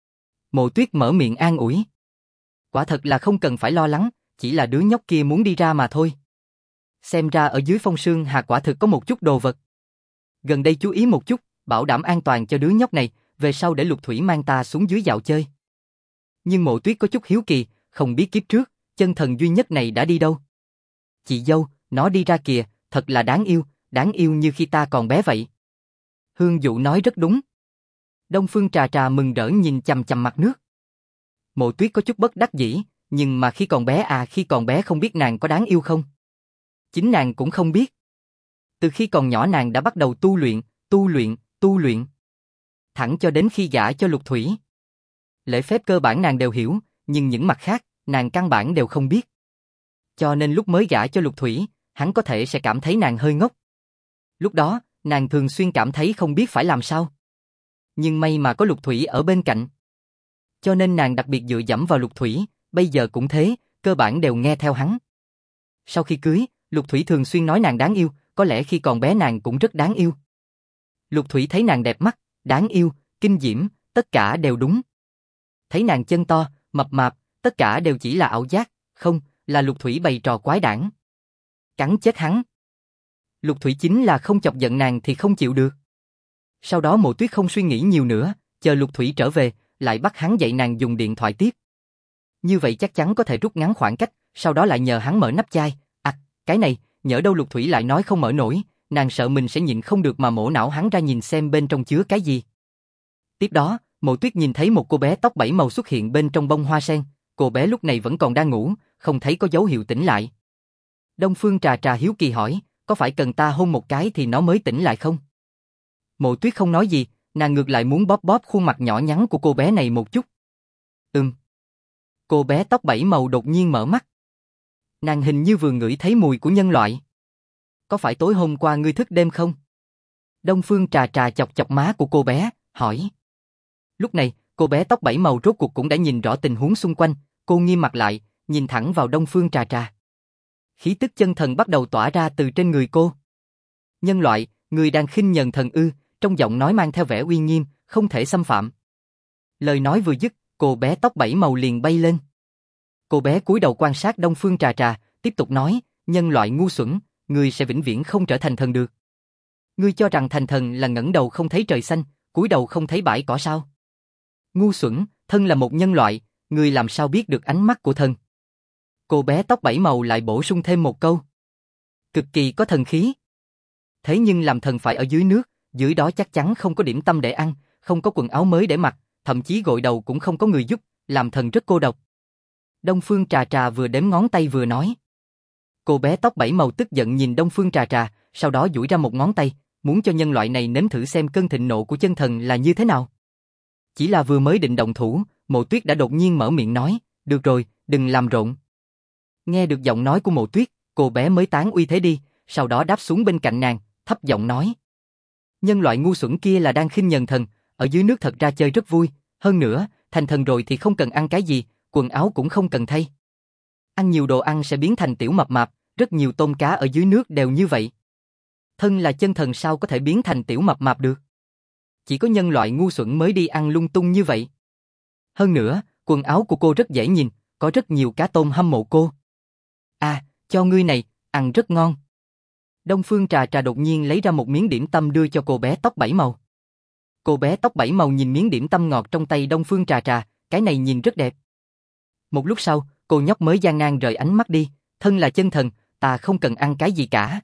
Mộ Tuyết mở miệng an ủi. Quả thật là không cần phải lo lắng, chỉ là đứa nhóc kia muốn đi ra mà thôi. Xem ra ở dưới Phong Sương Hà quả thực có một chút đồ vật. Gần đây chú ý một chút, bảo đảm an toàn cho đứa nhóc này, về sau để Lục Thủy mang ta xuống dưới dạo chơi. Nhưng Mộ Tuyết có chút hiếu kỳ, không biết kiếp trước, chân thần duy nhất này đã đi đâu. Chị dâu, nó đi ra kìa, thật là đáng yêu như khi ta còn bé vậy. Hương Dụ nói rất đúng. Đông Phương Trà Trà mừng rỡ nhìn chằm chằm mặt nước. Mộ Tuyết có chút bất đắc dĩ, nhưng mà khi còn bé không biết nàng có đáng yêu không? Chính nàng cũng không biết. Từ khi còn nhỏ nàng đã bắt đầu tu luyện. Thẳng cho đến khi gả cho Lục Thủy. Lễ phép cơ bản nàng đều hiểu, nhưng những mặt khác, nàng căn bản đều không biết. Cho nên lúc mới gả cho Lục Thủy, hắn có thể sẽ cảm thấy nàng hơi ngốc. Lúc đó, nàng thường xuyên cảm thấy không biết phải làm sao. Nhưng may mà có Lục Thủy ở bên cạnh. Cho nên nàng đặc biệt dựa dẫm vào Lục Thủy, bây giờ cũng thế, cơ bản đều nghe theo hắn. Sau khi cưới, Lục Thủy thường xuyên nói nàng đáng yêu, có lẽ khi còn bé nàng cũng rất đáng yêu. Lục Thủy thấy nàng đẹp mắt, đáng yêu, kinh diễm, tất cả đều đúng. Thấy nàng chân to, mập mạp, tất cả đều chỉ là ảo giác, không, là Lục Thủy bày trò quái đản. Cắn chết hắn. Lục Thủy chính là không chọc giận nàng thì không chịu được. Sau đó Mộ Tuyết không suy nghĩ nhiều nữa, chờ Lục Thủy trở về, lại bắt hắn dạy nàng dùng điện thoại tiếp. Như vậy chắc chắn có thể rút ngắn khoảng cách, sau đó lại nhờ hắn mở nắp chai. Cái này, nhỡ đâu Lục Thủy lại nói không mở nổi, nàng sợ mình sẽ nhịn không được mà mổ não hắn ra nhìn xem bên trong chứa cái gì. Tiếp đó, Mộ Tuyết nhìn thấy một cô bé tóc 7 màu xuất hiện bên trong bông hoa sen, cô bé lúc này vẫn còn đang ngủ, không thấy có dấu hiệu tỉnh lại. Đông Phương Trà Trà hiếu kỳ hỏi, có phải cần ta hôn một cái thì nó mới tỉnh lại không? Mộ Tuyết không nói gì, nàng ngược lại muốn bóp bóp khuôn mặt nhỏ nhắn của cô bé này một chút. Cô bé tóc 7 màu đột nhiên mở mắt. Nàng hình như vừa ngửi thấy mùi của nhân loại. Có phải tối hôm qua ngươi thức đêm không? Đông Phương Trà Trà chọc chọc má của cô bé, hỏi. Lúc này, cô bé tóc 7 màu rốt cuộc cũng đã nhìn rõ tình huống xung quanh, cô nghiêm mặt lại, nhìn thẳng vào Đông Phương Trà Trà. Khí tức chân thần bắt đầu tỏa ra từ trên người cô. Nhân loại, người đang khinh nhờn thần ư? Trong giọng nói mang theo vẻ uy nghiêm, không thể xâm phạm. Lời nói vừa dứt, cô bé tóc 7 màu liền bay lên. Cô bé cúi đầu quan sát Đông Phương Trà Trà, tiếp tục nói, nhân loại ngu xuẩn, ngươi sẽ vĩnh viễn không trở thành thần được. Ngươi cho rằng thành thần là ngẩng đầu không thấy trời xanh, cúi đầu không thấy bãi cỏ sao? Ngu xuẩn, thân là một nhân loại, ngươi làm sao biết được ánh mắt của thần? Cô bé tóc 7 màu lại bổ sung thêm một câu. Cực kỳ có thần khí. Thế nhưng làm thần phải ở dưới nước, dưới đó chắc chắn không có điểm tâm để ăn, không có quần áo mới để mặc, thậm chí gội đầu cũng không có người giúp, làm thần rất cô độc. Đông Phương Trà Trà vừa đếm ngón tay vừa nói. Cô bé tóc 7 màu tức giận nhìn Đông Phương Trà Trà, sau đó duỗi ra một ngón tay, muốn cho nhân loại này nếm thử xem cơn thịnh nộ của chân thần là như thế nào. Chỉ là vừa mới định động thủ, Mộ Tuyết đã đột nhiên mở miệng nói, được rồi, đừng làm rộn. Nghe được giọng nói của Mộ Tuyết, cô bé mới tán uy thế đi, sau đó đáp xuống bên cạnh nàng, thấp giọng nói. Nhân loại ngu xuẩn kia là đang khinh nhờn thần, ở dưới nước thật ra chơi rất vui, hơn nữa, thành thần rồi thì không cần ăn cái gì, quần áo cũng không cần thay. Ăn nhiều đồ ăn sẽ biến thành tiểu mập mạp, rất nhiều tôm cá ở dưới nước đều như vậy. Thân là chân thần sao có thể biến thành tiểu mập mạp được? Chỉ có nhân loại ngu xuẩn mới đi ăn lung tung như vậy. Hơn nữa, quần áo của cô rất dễ nhìn, có rất nhiều cá tôm hâm mộ cô. Cho ngươi này, ăn rất ngon. Đông Phương Trà Trà đột nhiên lấy ra một miếng điểm tâm đưa cho cô bé tóc 7 màu. Cô bé tóc 7 màu nhìn miếng điểm tâm ngọt trong tay Đông Phương Trà Trà, cái này nhìn rất đẹp. Một lúc sau, cô nhóc mới gian nan rời ánh mắt đi, thân là chân thần, ta không cần ăn cái gì cả.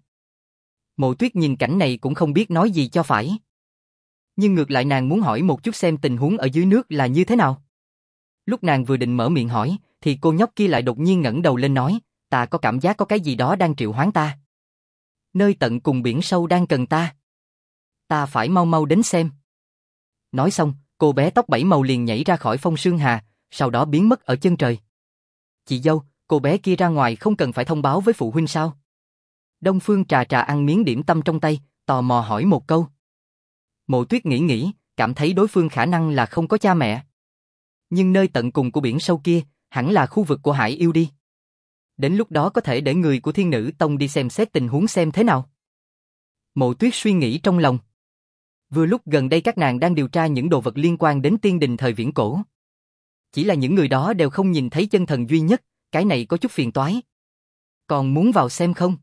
Mộ Tuyết nhìn cảnh này cũng không biết nói gì cho phải. Nhưng ngược lại nàng muốn hỏi một chút xem tình huống ở dưới nước là như thế nào. Lúc nàng vừa định mở miệng hỏi, thì cô nhóc kia lại đột nhiên ngẩng đầu lên nói, ta có cảm giác có cái gì đó đang triệu hoán ta. Nơi tận cùng biển sâu đang cần ta. Ta phải mau mau đến xem. Nói xong, cô bé tóc 7 màu liền nhảy ra khỏi phong sương hà, sau đó biến mất ở chân trời. Chị dâu, cô bé kia ra ngoài không cần phải thông báo với phụ huynh sao? Đông Phương Trà Trà ăn miếng điểm tâm trong tay, tò mò hỏi một câu. Mộ Tuyết nghĩ, cảm thấy đối phương khả năng là không có cha mẹ. Nhưng nơi tận cùng của biển sâu kia, hẳn là khu vực của Hải Yêu đi. Đến lúc đó có thể để người của Thiên Nữ Tông đi xem xét tình huống xem thế nào. Mộ Tuyết suy nghĩ trong lòng. Vừa lúc gần đây các nàng đang điều tra những đồ vật liên quan đến tiên đình thời viễn cổ. Chỉ là những người đó đều không nhìn thấy chân thần duy nhất, cái này có chút phiền toái. Còn muốn vào xem không?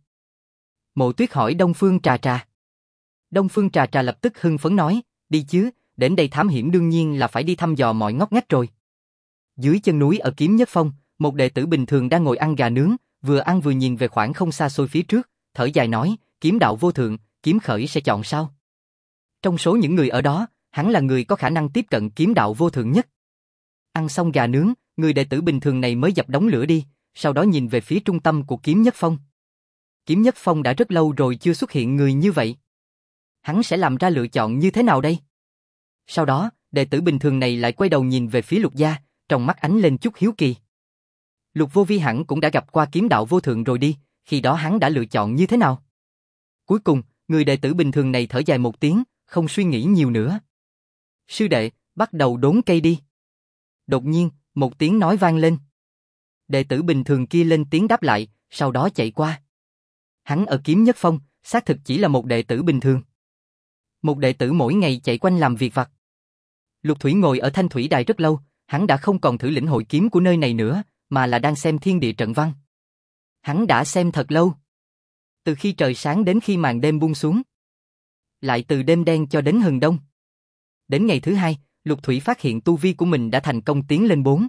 Mộ Tuyết hỏi Đông Phương Trà Trà. Đông Phương Trà Trà lập tức hưng phấn nói, đi chứ, đến đây thám hiểm đương nhiên là phải đi thăm dò mọi ngóc ngách rồi. Dưới chân núi ở Kiếm Nhất Phong, một đệ tử bình thường đang ngồi ăn gà nướng, vừa ăn vừa nhìn về khoảng không xa xôi phía trước, thở dài nói, kiếm đạo vô thượng, kiếm khởi sẽ chọn sao? Trong số những người ở đó, hắn là người có khả năng tiếp cận kiếm đạo vô thượng nhất. Ăn xong gà nướng, người đệ tử bình thường này mới dập đống lửa đi, sau đó nhìn về phía trung tâm của Kiếm Nhất Phong. Kiếm Nhất Phong đã rất lâu rồi chưa xuất hiện người như vậy. Hắn sẽ làm ra lựa chọn như thế nào đây? Sau đó, đệ tử bình thường này lại quay đầu nhìn về phía Lục Gia, trong mắt ánh lên chút hiếu kỳ. Lục Vô Vi hẳn cũng đã gặp qua kiếm đạo vô thượng rồi đi, khi đó hắn đã lựa chọn như thế nào? Cuối cùng, người đệ tử bình thường này thở dài một tiếng, không suy nghĩ nhiều nữa. Sư đệ, bắt đầu đốn cây đi. Đột nhiên, một tiếng nói vang lên. Đệ tử bình thường kia lên tiếng đáp lại, sau đó chạy qua. Hắn ở Kiếm Nhất Phong, xác thực chỉ là một đệ tử bình thường. Một đệ tử mỗi ngày chạy quanh làm việc vặt. Lục Thủy ngồi ở thanh thủy đài rất lâu, hắn đã không còn thử lĩnh hội kiếm của nơi này nữa, mà là đang xem thiên địa trận văn. Hắn đã xem thật lâu. Từ khi trời sáng đến khi màn đêm buông xuống. Lại từ đêm đen cho đến hừng đông. Đến ngày thứ hai, Lục Thủy phát hiện tu vi của mình đã thành công tiến lên 4.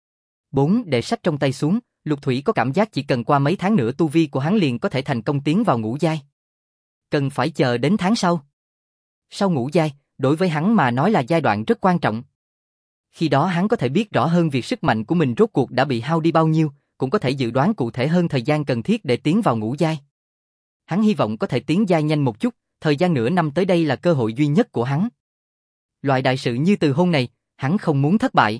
Để sách trong tay xuống, Lục Thủy có cảm giác chỉ cần qua mấy tháng nữa tu vi của hắn liền có thể thành công tiến vào ngũ giai. Cần phải chờ đến tháng sau. Sau ngũ giai, đối với hắn mà nói là giai đoạn rất quan trọng. Khi đó hắn có thể biết rõ hơn việc sức mạnh của mình rốt cuộc đã bị hao đi bao nhiêu, cũng có thể dự đoán cụ thể hơn thời gian cần thiết để tiến vào ngũ giai. Hắn hy vọng có thể tiến giai nhanh một chút, thời gian nửa năm tới đây là cơ hội duy nhất của hắn. Loại đại sự như từ hôn này, hắn không muốn thất bại.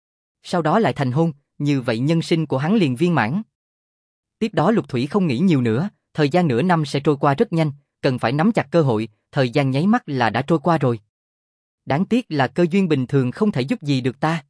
Sau đó lại thành hôn, như vậy nhân sinh của hắn liền viên mãn. Tiếp đó Lục Thủy không nghĩ nhiều nữa, thời gian nửa năm sẽ trôi qua rất nhanh, cần phải nắm chặt cơ hội, thời gian nháy mắt là đã trôi qua rồi. Đáng tiếc là cơ duyên bình thường không thể giúp gì được ta.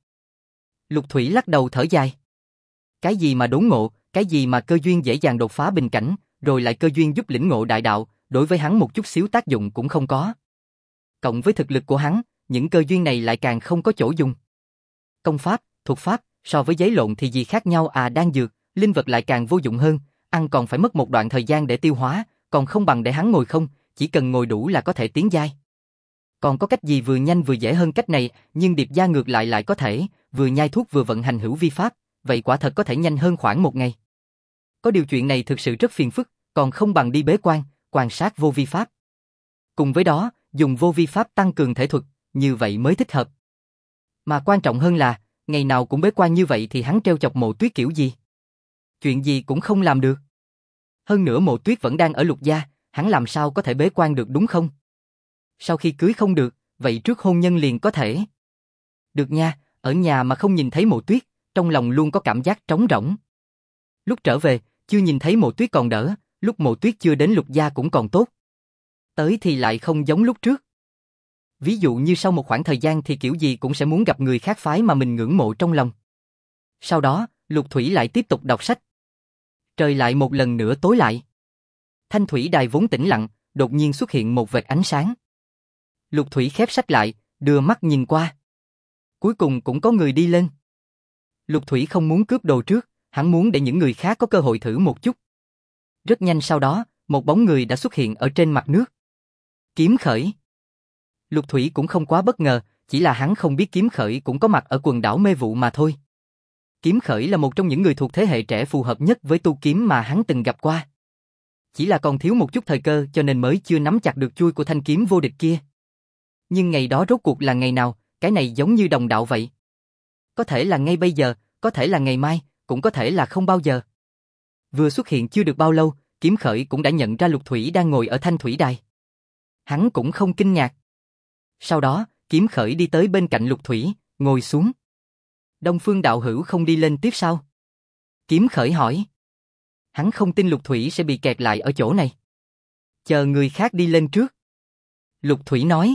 Lục Thủy lắc đầu thở dài. Cái gì mà đốn ngộ, cái gì mà cơ duyên dễ dàng đột phá bình cảnh, rồi lại cơ duyên giúp lĩnh ngộ đại đạo, đối với hắn một chút xíu tác dụng cũng không có. Cộng với thực lực của hắn, những cơ duyên này lại càng không có chỗ dùng. Công pháp, thuật pháp, so với giấy lộn thì gì khác nhau à, đan dược, linh vật lại càng vô dụng hơn, ăn còn phải mất một đoạn thời gian để tiêu hóa, còn không bằng để hắn ngồi không, chỉ cần ngồi đủ là có thể tiến giai. Còn có cách gì vừa nhanh vừa dễ hơn cách này, nhưng điệp gia ngược lại có thể, vừa nhai thuốc vừa vận hành hữu vi pháp, vậy quả thật có thể nhanh hơn khoảng 1 ngày. Có điều chuyện này thực sự rất phiền phức, còn không bằng đi bế quan, quan sát vô vi pháp. Cùng với đó, dùng vô vi pháp tăng cường thể thuật, như vậy mới thích hợp. Mà quan trọng hơn là, ngày nào cũng bế quan như vậy thì hắn treo chọc Mộ Tuyết kiểu gì? Chuyện gì cũng không làm được. Hơn nữa Mộ Tuyết vẫn đang ở Lục gia, hắn làm sao có thể bế quan được đúng không? Sau khi cưới không được, vậy trước hôn nhân liền có thể. Được nha, ở nhà mà không nhìn thấy Mộ Tuyết, trong lòng luôn có cảm giác trống rỗng. Lúc trở về, chưa nhìn thấy Mộ Tuyết còn đỡ, lúc Mộ Tuyết chưa đến Lục gia cũng còn tốt. Tới thì lại không giống lúc trước. Ví dụ như sau một khoảng thời gian thì kiểu gì cũng sẽ muốn gặp người khác phái mà mình ngưỡng mộ trong lòng. Sau đó, Lục Thủy lại tiếp tục đọc sách. Trời lại một lần nữa tối lại. Thanh thủy đài vốn tĩnh lặng, đột nhiên xuất hiện một vệt ánh sáng. Lục Thủy khép sách lại, đưa mắt nhìn qua. Cuối cùng cũng có người đi lên. Lục Thủy không muốn cướp đồ trước, hắn muốn để những người khác có cơ hội thử một chút. Rất nhanh sau đó, một bóng người đã xuất hiện ở trên mặt nước. Kiếm Khởi. Lục Thủy cũng không quá bất ngờ, chỉ là hắn không biết Kiếm Khởi cũng có mặt ở quần đảo Mê Vụ mà thôi. Kiếm Khởi là một trong những người thuộc thế hệ trẻ phù hợp nhất với tu kiếm mà hắn từng gặp qua. Chỉ là còn thiếu một chút thời cơ cho nên mới chưa nắm chặt được chuôi của thanh kiếm vô địch kia. Nhưng ngày đó rốt cuộc là ngày nào, cái này giống như đồng đạo vậy. Có thể là ngay bây giờ, có thể là ngày mai, cũng có thể là không bao giờ. Vừa xuất hiện chưa được bao lâu, Kiếm Khởi cũng đã nhận ra Lục Thủy đang ngồi ở thanh thủy đài. Hắn cũng không kinh ngạc. Sau đó, Kiếm Khởi đi tới bên cạnh Lục Thủy, ngồi xuống. Đông Phương đạo hữu không đi lên tiếp sao? Kiếm Khởi hỏi. Hắn không tin Lục Thủy sẽ bị kẹt lại ở chỗ này. Chờ người khác đi lên trước. Lục Thủy nói.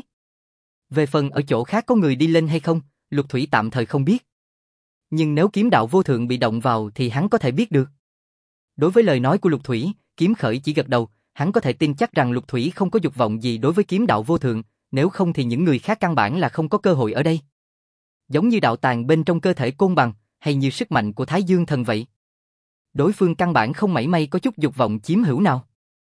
Về phần ở chỗ khác có người đi lên hay không, Lục Thủy tạm thời không biết. Nhưng nếu kiếm đạo vô thượng bị động vào thì hắn có thể biết được. Đối với lời nói của Lục Thủy, Kiếm Khởi chỉ gật đầu, hắn có thể tin chắc rằng Lục Thủy không có dục vọng gì đối với kiếm đạo vô thượng, nếu không thì những người khác căn bản là không có cơ hội ở đây. Giống như đạo tàng bên trong cơ thể Côn Bằng, hay như sức mạnh của Thái Dương Thần vậy. Đối phương căn bản không mảy may có chút dục vọng chiếm hữu nào.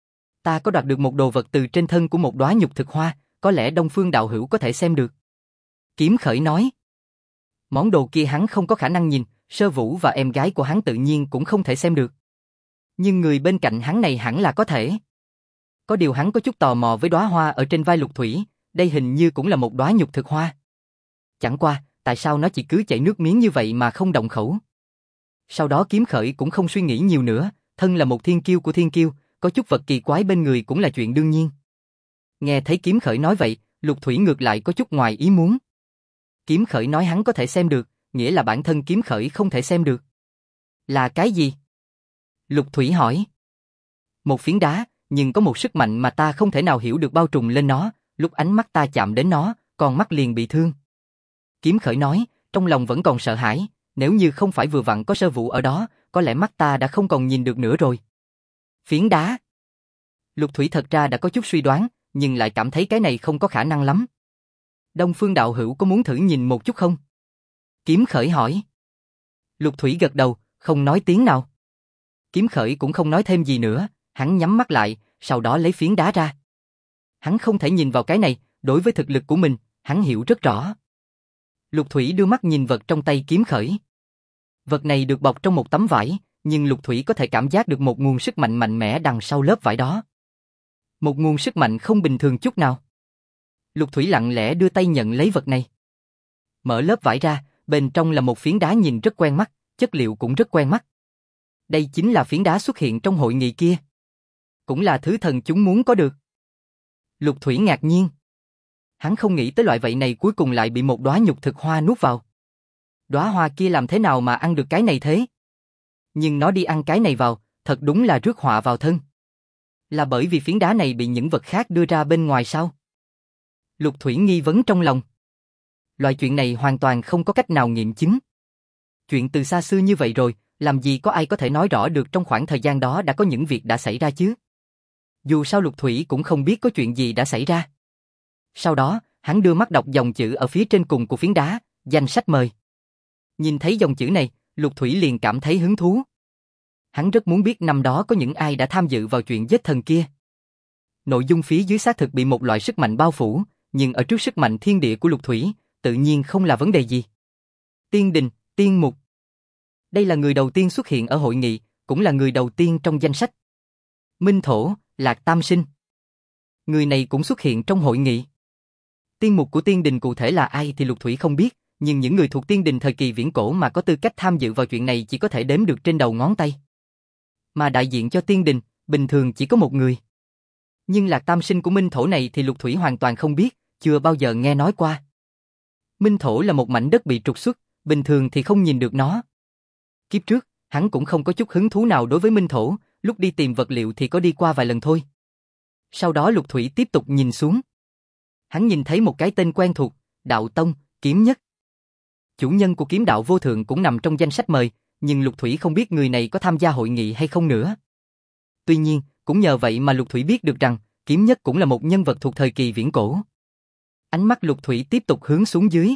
Ta có đoạt được một đồ vật từ trên thân của một đóa nhục thực hoa, có lẽ Đông Phương đạo hữu có thể xem được. Kiếm Khởi nói. Món đồ kia hắn không có khả năng nhìn, Sơ Vũ và em gái của hắn tự nhiên cũng không thể xem được. Nhưng người bên cạnh hắn này hẳn là có thể. Có điều hắn có chút tò mò với đóa hoa ở trên vai Lục Thủy, đây hình như cũng là một đóa nhục thực hoa. Chẳng qua, tại sao nó chỉ cứ chảy nước miếng như vậy mà không động khẩu? Sau đó Kiếm Khởi cũng không suy nghĩ nhiều nữa, thân là một thiên kiêu của thiên kiêu, có chút vật kỳ quái bên người cũng là chuyện đương nhiên. Nghe thấy Kiếm Khởi nói vậy, Lục Thủy ngược lại có chút ngoài ý muốn. Kiếm Khởi nói hắn có thể xem được, nghĩa là bản thân Kiếm Khởi không thể xem được. Là cái gì? Lục Thủy hỏi. Một phiến đá, nhưng có một sức mạnh mà ta không thể nào hiểu được bao trùm lên nó, lúc ánh mắt ta chạm đến nó, con mắt liền bị thương. Kiếm Khởi nói, trong lòng vẫn còn sợ hãi, nếu như không phải vừa vặn có Sơ Vũ ở đó, có lẽ mắt ta đã không còn nhìn được nữa rồi. Phiến đá. Lục Thủy thật ra đã có chút suy đoán, nhưng lại cảm thấy cái này không có khả năng lắm. Đông Phương đạo hữu có muốn thử nhìn một chút không? Kiếm Khởi hỏi. Lục Thủy gật đầu, không nói tiếng nào. Kiếm Khởi cũng không nói thêm gì nữa, hắn nhắm mắt lại, sau đó lấy phiến đá ra. Hắn không thể nhìn vào cái này, đối với thực lực của mình, hắn hiểu rất rõ. Lục Thủy đưa mắt nhìn vật trong tay Kiếm Khởi. Vật này được bọc trong một tấm vải, nhưng Lục Thủy có thể cảm giác được một nguồn sức mạnh mạnh mẽ đằng sau lớp vải đó. Một nguồn sức mạnh không bình thường chút nào. Lục Thủy lặng lẽ đưa tay nhận lấy vật này. Mở lớp vải ra, bên trong là một phiến đá nhìn rất quen mắt, chất liệu cũng rất quen mắt. Đây chính là phiến đá xuất hiện trong hội nghị kia. Cũng là thứ thần chúng muốn có được. Lục Thủy ngạc nhiên. Hắn không nghĩ tới loại vậy này cuối cùng lại bị một đóa nhục thực hoa nuốt vào. Đóa hoa kia làm thế nào mà ăn được cái này thế? Nhưng nó đi ăn cái này vào, thật đúng là rước họa vào thân. Là bởi vì phiến đá này bị những vật khác đưa ra bên ngoài sao? Lục Thủy nghi vấn trong lòng. Loại chuyện này hoàn toàn không có cách nào nghiệm chứng. Chuyện từ xa xưa như vậy rồi, làm gì có ai có thể nói rõ được trong khoảng thời gian đó đã có những việc đã xảy ra chứ? Dù sao Lục Thủy cũng không biết có chuyện gì đã xảy ra. Sau đó, hắn đưa mắt đọc dòng chữ ở phía trên cùng của phiến đá, danh sách mời. Nhìn thấy dòng chữ này, Lục Thủy liền cảm thấy hứng thú. Hắn rất muốn biết năm đó có những ai đã tham dự vào chuyện giết thần kia. Nội dung phía dưới xác thực bị một loại sức mạnh bao phủ, nhưng ở trước sức mạnh thiên địa của Lục Thủy, tự nhiên không là vấn đề gì. Tiên Đình, Tiên Mục. Đây là người đầu tiên xuất hiện ở hội nghị, cũng là người đầu tiên trong danh sách. Minh Thổ, Lạc Tam Sinh. Người này cũng xuất hiện trong hội nghị. Tiên Mục của Tiên Đình cụ thể là ai thì Lục Thủy không biết, nhưng những người thuộc Tiên Đình thời kỳ viễn cổ mà có tư cách tham dự vào chuyện này chỉ có thể đếm được trên đầu ngón tay. Mà đại diện cho Tiên Đình, bình thường chỉ có một người. Nhưng Lạc Tam Sinh của Minh Thổ này thì Lục Thủy hoàn toàn không biết, chưa bao giờ nghe nói qua. Minh Thổ là một mảnh đất bị trục xuất, bình thường thì không nhìn được nó. Kiếp trước, hắn cũng không có chút hứng thú nào đối với Minh Thổ, lúc đi tìm vật liệu thì có đi qua vài lần thôi. Sau đó Lục Thủy tiếp tục nhìn xuống. Hắn nhìn thấy một cái tên quen thuộc, Đạo Tông, Kiếm Nhất. Chủ nhân của kiếm đạo vô thượng cũng nằm trong danh sách mời, nhưng Lục Thủy không biết người này có tham gia hội nghị hay không nữa. Tuy nhiên, cũng nhờ vậy mà Lục Thủy biết được rằng, Kiếm Nhất cũng là một nhân vật thuộc thời kỳ viễn cổ. Ánh mắt Lục Thủy tiếp tục hướng xuống dưới.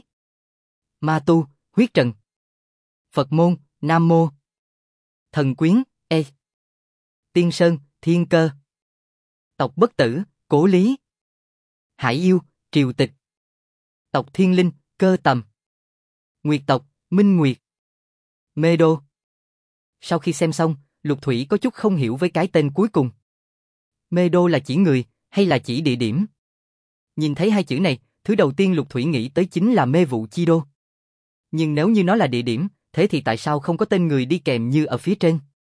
Ma Tu, Huyết Trần. Phật Môn, Nam Mô. Thần Quyến, E. Tiên Sơn, Thiên Cơ. Tộc Bất Tử, Cố Lý. Hải Yêu, Triều Tịch. Tộc Thiên Linh, Cơ Tầm. Nguyệt tộc, Minh Nguyệt. Mê Đô. Sau khi xem xong, Lục Thủy có chút không hiểu với cái tên cuối cùng. Mê Đô là chỉ người, hay là chỉ địa điểm? Nhìn thấy hai chữ này, thứ đầu tiên Lục Thủy nghĩ tới chính là Mê Vụ Chi Đô. Nhưng nếu như nó là địa điểm, thế thì tại sao không có tên người đi kèm như ở phía trên?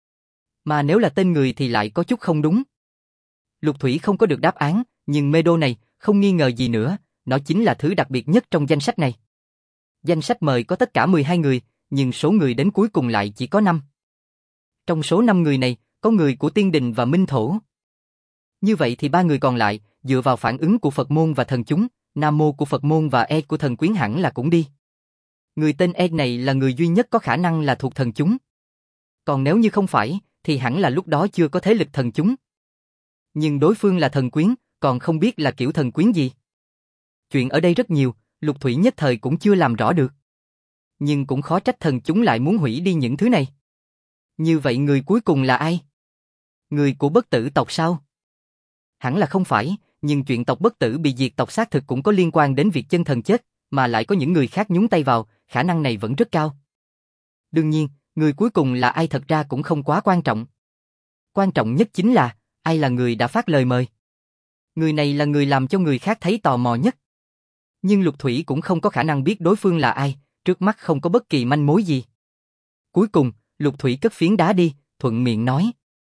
Mà nếu là tên người thì lại có chút không đúng. Lục Thủy không có được đáp án, nhưng Mê Đô này, không nghi ngờ gì nữa, nó chính là thứ đặc biệt nhất trong danh sách này. Danh sách mời có tất cả 12 người, nhưng số người đến cuối cùng lại chỉ có 5. Trong số 5 người này, có người của Tiên Đình và Minh Thổ. Như vậy thì 3 người còn lại, dựa vào phản ứng của Phật môn và thần chúng, Nam Mô của Phật môn và E của thần quyến hẳn là cũng đi. Người tên E này là người duy nhất có khả năng là thuộc thần chúng. Còn nếu như không phải, thì hẳn là lúc đó chưa có thế lực thần chúng. Nhưng đối phương là thần quyến, còn không biết là kiểu thần quyến gì. Chuyện ở đây rất nhiều, Lục Thủy nhất thời cũng chưa làm rõ được. Nhưng cũng khó trách thần chúng lại muốn hủy đi những thứ này. Như vậy người cuối cùng là ai? Người của Bất Tử tộc sao? Hẳn là không phải, nhưng chuyện tộc Bất Tử bị diệt tộc xác thực cũng có liên quan đến việc chân thần chết, mà lại có những người khác nhúng tay vào, khả năng này vẫn rất cao. Đương nhiên, người cuối cùng là ai thật ra cũng không quá quan trọng. Quan trọng nhất chính là, ai là người đã phát lời mời. Người này là người làm cho người khác thấy tò mò nhất. Nhưng Lục Thủy cũng không có khả năng biết đối phương là ai, trước mắt không có bất kỳ manh mối gì. Cuối cùng, Lục Thủy cất phiến đá đi, thuận miệng nói.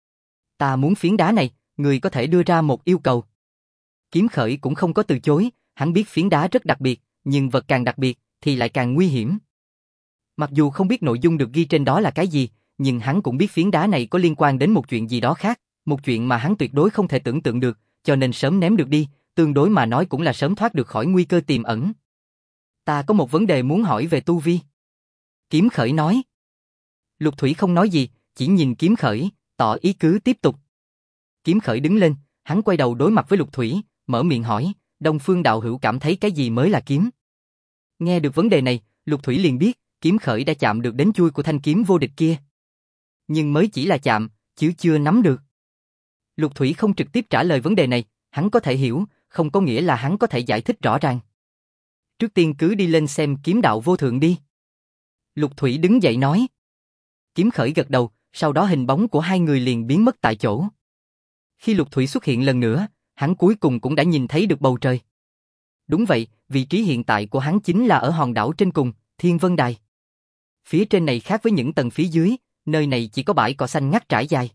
Ta muốn phiến đá này, người có thể đưa ra một yêu cầu. Kiếm Khởi cũng không có từ chối, hắn biết phiến đá rất đặc biệt, nhưng vật càng đặc biệt, thì lại càng nguy hiểm. Mặc dù không biết nội dung được ghi trên đó là cái gì, nhưng hắn cũng biết phiến đá này có liên quan đến một chuyện gì đó khác, một chuyện mà hắn tuyệt đối không thể tưởng tượng được, cho nên sớm ném được đi, tương đối mà nói cũng là sớm thoát được khỏi nguy cơ tiềm ẩn. Ta có một vấn đề muốn hỏi về tu vi. Kiếm Khởi nói. Lục Thủy không nói gì, chỉ nhìn Kiếm Khởi, tỏ ý cứ tiếp tục. Kiếm Khởi đứng lên, hắn quay đầu đối mặt với Lục Thủy, mở miệng hỏi, Đông Phương đạo hữu cảm thấy cái gì mới là kiếm? Nghe được vấn đề này, Lục Thủy liền biết, kiếm khởi đã chạm được đến chui của thanh kiếm vô địch kia. Nhưng mới chỉ là chạm, chứ chưa nắm được. Lục Thủy không trực tiếp trả lời vấn đề này, hắn có thể hiểu, không có nghĩa là hắn có thể giải thích rõ ràng. Trước tiên cứ đi lên xem kiếm đạo vô thượng đi. Lục Thủy đứng dậy nói. Kiếm khởi gật đầu, sau đó hình bóng của hai người liền biến mất tại chỗ. Khi Lục Thủy xuất hiện lần nữa, hắn cuối cùng cũng đã nhìn thấy được bầu trời. Đúng vậy, vị trí hiện tại của hắn chính là ở hòn đảo trên cùng, Thiên Vân Đài. Phía trên này khác với những tầng phía dưới, nơi này chỉ có bãi cỏ xanh ngắt trải dài.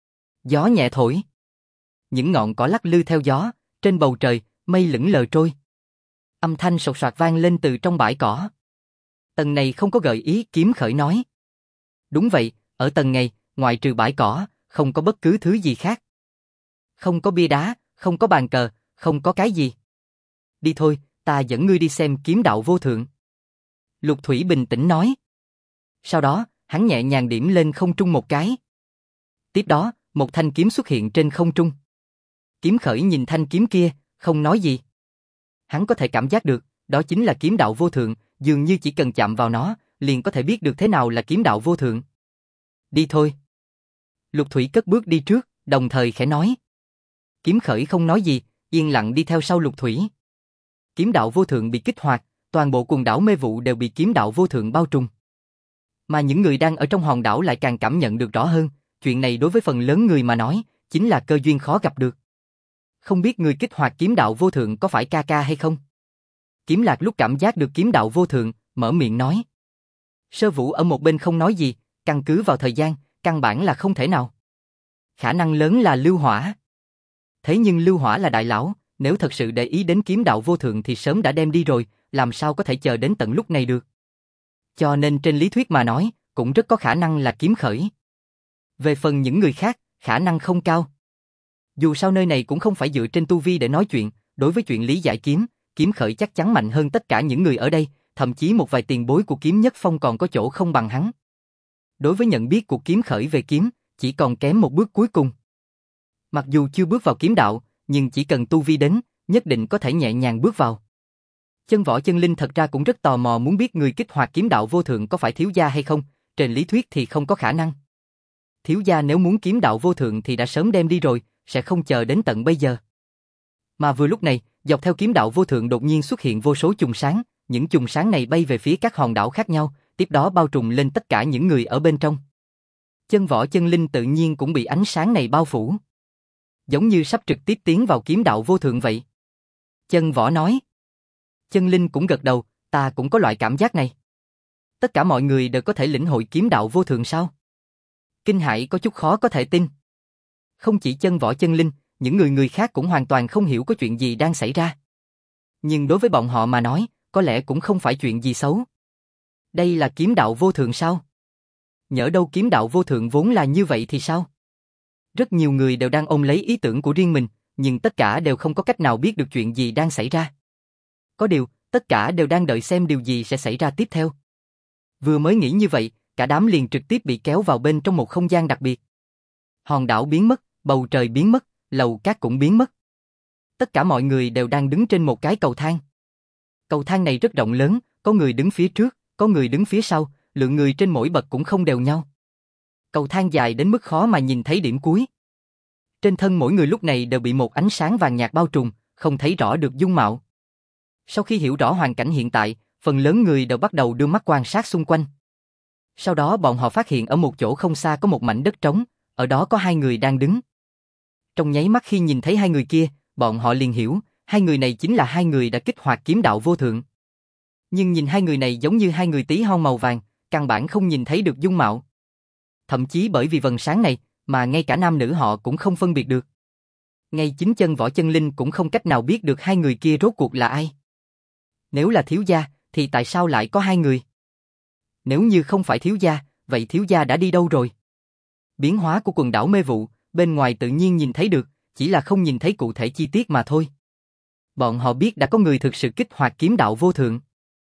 Gió nhẹ thổi. Những ngọn cỏ lắc lư theo gió, trên bầu trời, mây lững lờ trôi. Âm thanh sột soạt vang lên từ trong bãi cỏ. Tầng này không có gợi ý, kiếm khởi nói. Đúng vậy, ở tầng này, ngoại trừ bãi cỏ, không có bất cứ thứ gì khác. Không có bia đá, không có bàn cờ, không có cái gì. Đi thôi, ta dẫn ngươi đi xem kiếm đạo vô thượng. Lục Thủy bình tĩnh nói. Sau đó, hắn nhẹ nhàng điểm lên không trung một cái. Tiếp đó, một thanh kiếm xuất hiện trên không trung. Kiếm khởi nhìn thanh kiếm kia, không nói gì. Hắn có thể cảm giác được, đó chính là kiếm đạo vô thượng, dường như chỉ cần chạm vào nó, liền có thể biết được thế nào là kiếm đạo vô thượng. Đi thôi. Lục Thủy cất bước đi trước, đồng thời khẽ nói. Kiếm khởi không nói gì, yên lặng đi theo sau Lục Thủy. Kiếm đạo vô thượng bị kích hoạt, toàn bộ quần đảo mê vụ đều bị kiếm đạo vô thượng bao trùm. Mà những người đang ở trong hòn đảo lại càng cảm nhận được rõ hơn, chuyện này đối với phần lớn người mà nói, chính là cơ duyên khó gặp được. Không biết người kích hoạt kiếm đạo vô thượng có phải ca ca hay không? Kiếm Lạc lúc cảm giác được kiếm đạo vô thượng, mở miệng nói. Sơ Vũ ở một bên không nói gì, căn cứ vào thời gian, căn bản là không thể nào. Khả năng lớn là Lưu Hỏa. Thế nhưng Lưu Hỏa là đại lão, nếu thật sự để ý đến kiếm đạo vô thượng thì sớm đã đem đi rồi, làm sao có thể chờ đến tận lúc này được. Cho nên trên lý thuyết mà nói, cũng rất có khả năng là kiếm khởi. Về phần những người khác, khả năng không cao. Dù sao nơi này cũng không phải dựa trên tu vi để nói chuyện, đối với chuyện lý giải kiếm, kiếm khởi chắc chắn mạnh hơn tất cả những người ở đây, thậm chí một vài tiền bối của kiếm nhất phong còn có chỗ không bằng hắn. Đối với nhận biết của kiếm khởi về kiếm, chỉ còn kém một bước cuối cùng. Mặc dù chưa bước vào kiếm đạo, nhưng chỉ cần tu vi đến, nhất định có thể nhẹ nhàng bước vào. Chân Võ Chân Linh thật ra cũng rất tò mò muốn biết người kích hoạt kiếm đạo vô thượng có phải thiếu gia hay không, trên lý thuyết thì không có khả năng. Thiếu gia nếu muốn kiếm đạo vô thượng thì đã sớm đem đi rồi, sẽ không chờ đến tận bây giờ. Mà vừa lúc này, dọc theo kiếm đạo vô thượng đột nhiên xuất hiện vô số chùm sáng, những chùm sáng này bay về phía các hòn đảo khác nhau, tiếp đó bao trùm lên tất cả những người ở bên trong. Chân Võ Chân Linh tự nhiên cũng bị ánh sáng này bao phủ. Giống như sắp trực tiếp tiến vào kiếm đạo vô thượng vậy. Chân Võ nói. Chân Linh cũng gật đầu, ta cũng có loại cảm giác này. Tất cả mọi người đều có thể lĩnh hội kiếm đạo vô thượng sao? Kinh Hải có chút khó có thể tin. Không chỉ Chân Võ Chân Linh, những người khác cũng hoàn toàn không hiểu có chuyện gì đang xảy ra. Nhưng đối với bọn họ mà nói, có lẽ cũng không phải chuyện gì xấu. Đây là kiếm đạo vô thượng sao? Nhỡ đâu kiếm đạo vô thượng vốn là như vậy thì sao? Rất nhiều người đều đang ôm lấy ý tưởng của riêng mình, nhưng tất cả đều không có cách nào biết được chuyện gì đang xảy ra. Có điều, tất cả đều đang đợi xem điều gì sẽ xảy ra tiếp theo. Vừa mới nghĩ như vậy, cả đám liền trực tiếp bị kéo vào bên trong một không gian đặc biệt. Hòn đảo biến mất, bầu trời biến mất, lầu cát cũng biến mất. Tất cả mọi người đều đang đứng trên một cái cầu thang. Cầu thang này rất rộng lớn, có người đứng phía trước, có người đứng phía sau, lượng người trên mỗi bậc cũng không đều nhau. Cầu thang dài đến mức khó mà nhìn thấy điểm cuối. Trên thân mỗi người lúc này đều bị một ánh sáng vàng nhạt bao trùm, không thấy rõ được dung mạo. Sau khi hiểu rõ hoàn cảnh hiện tại, phần lớn người đều bắt đầu đưa mắt quan sát xung quanh. Sau đó bọn họ phát hiện ở một chỗ không xa có một mảnh đất trống, ở đó có hai người đang đứng. Trong nháy mắt khi nhìn thấy hai người kia, bọn họ liền hiểu, hai người này chính là hai người đã kích hoạt kiếm đạo vô thượng. Nhưng nhìn hai người này giống như hai người tí hon màu vàng, căn bản không nhìn thấy được dung mạo. Thậm chí bởi vì vầng sáng này, mà ngay cả nam nữ họ cũng không phân biệt được. Ngay chính Chân Võ Chân Linh cũng không cách nào biết được hai người kia rốt cuộc là ai. Nếu là thiếu gia, thì tại sao lại có hai người? Nếu như không phải thiếu gia, vậy thiếu gia đã đi đâu rồi? Biến hóa của quần đảo mê vụ, bên ngoài tự nhiên nhìn thấy được, chỉ là không nhìn thấy cụ thể chi tiết mà thôi. Bọn họ biết đã có người thực sự kích hoạt kiếm đạo vô thượng.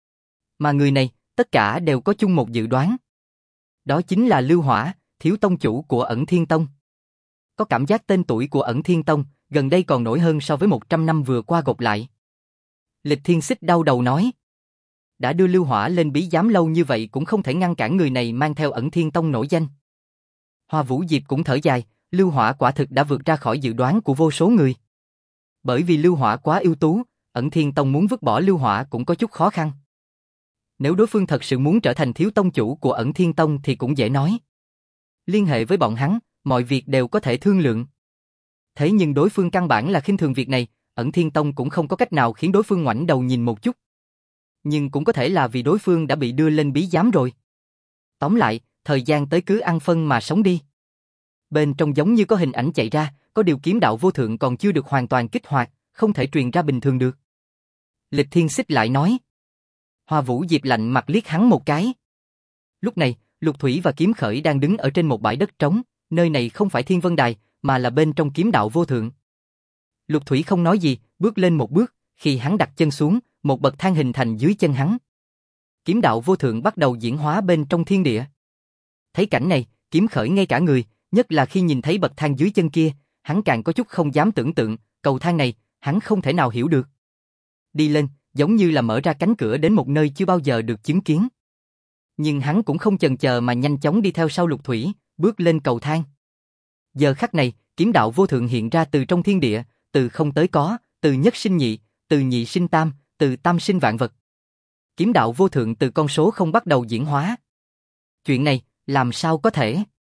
Mà người này, tất cả đều có chung một dự đoán. Đó chính là Lưu Hỏa, thiếu tông chủ của Ẩn Thiên Tông. Có cảm giác tên tuổi của Ẩn Thiên Tông, gần đây còn nổi hơn so với 100 năm vừa qua gộp lại. Lịch Thiên Xích đau đầu nói. đã đưa Lưu Hỏa lên bí giám lâu như vậy cũng không thể ngăn cản người này mang theo Ẩn Thiên Tông nổi danh. Hoa Vũ Diệp cũng thở dài, Lưu Hỏa quả thực đã vượt ra khỏi dự đoán của vô số người. Bởi vì Lưu Hỏa quá ưu tú, Ẩn Thiên Tông muốn vứt bỏ Lưu Hỏa cũng có chút khó khăn. Nếu đối phương thật sự muốn trở thành thiếu tông chủ của Ẩn Thiên Tông thì cũng dễ nói. Liên hệ với bọn hắn, mọi việc đều có thể thương lượng. Thế nhưng đối phương căn bản là khinh thường việc này, Ẩn Thiên Tông cũng không có cách nào khiến đối phương ngoảnh đầu nhìn một chút. Nhưng cũng có thể là vì đối phương đã bị đưa lên bí giám rồi. Tóm lại, thời gian tới cứ ăn phân mà sống đi. Bên trong giống như có hình ảnh chạy ra, có điều kiếm đạo vô thượng còn chưa được hoàn toàn kích hoạt, không thể truyền ra bình thường được. Lịch Thiên Xích lại nói. Hoa Vũ Diệp lạnh mặt liếc hắn một cái. Lúc này, Lục Thủy và Kiếm Khởi đang đứng ở trên một bãi đất trống, nơi này không phải Thiên Vân Đài, mà là bên trong kiếm đạo vô thượng. Lục Thủy không nói gì, bước lên một bước, khi hắn đặt chân xuống, một bậc thang hình thành dưới chân hắn. Kiếm đạo vô thượng bắt đầu diễn hóa bên trong thiên địa. Thấy cảnh này, Kiếm Khởi ngay cả người, nhất là khi nhìn thấy bậc thang dưới chân kia, hắn càng có chút không dám tưởng tượng, cầu thang này, hắn không thể nào hiểu được. Đi lên, giống như là mở ra cánh cửa đến một nơi chưa bao giờ được chứng kiến. Nhưng hắn cũng không chần chờ mà nhanh chóng đi theo sau Lục Thủy, bước lên cầu thang. Giờ khắc này, kiếm đạo vô thượng hiện ra từ trong thiên địa, từ không tới có, từ nhất sinh nhị, từ nhị sinh tam, từ tam sinh vạn vật. Kiếm đạo vô thượng từ con số không bắt đầu diễn hóa. Chuyện này, làm sao có thể?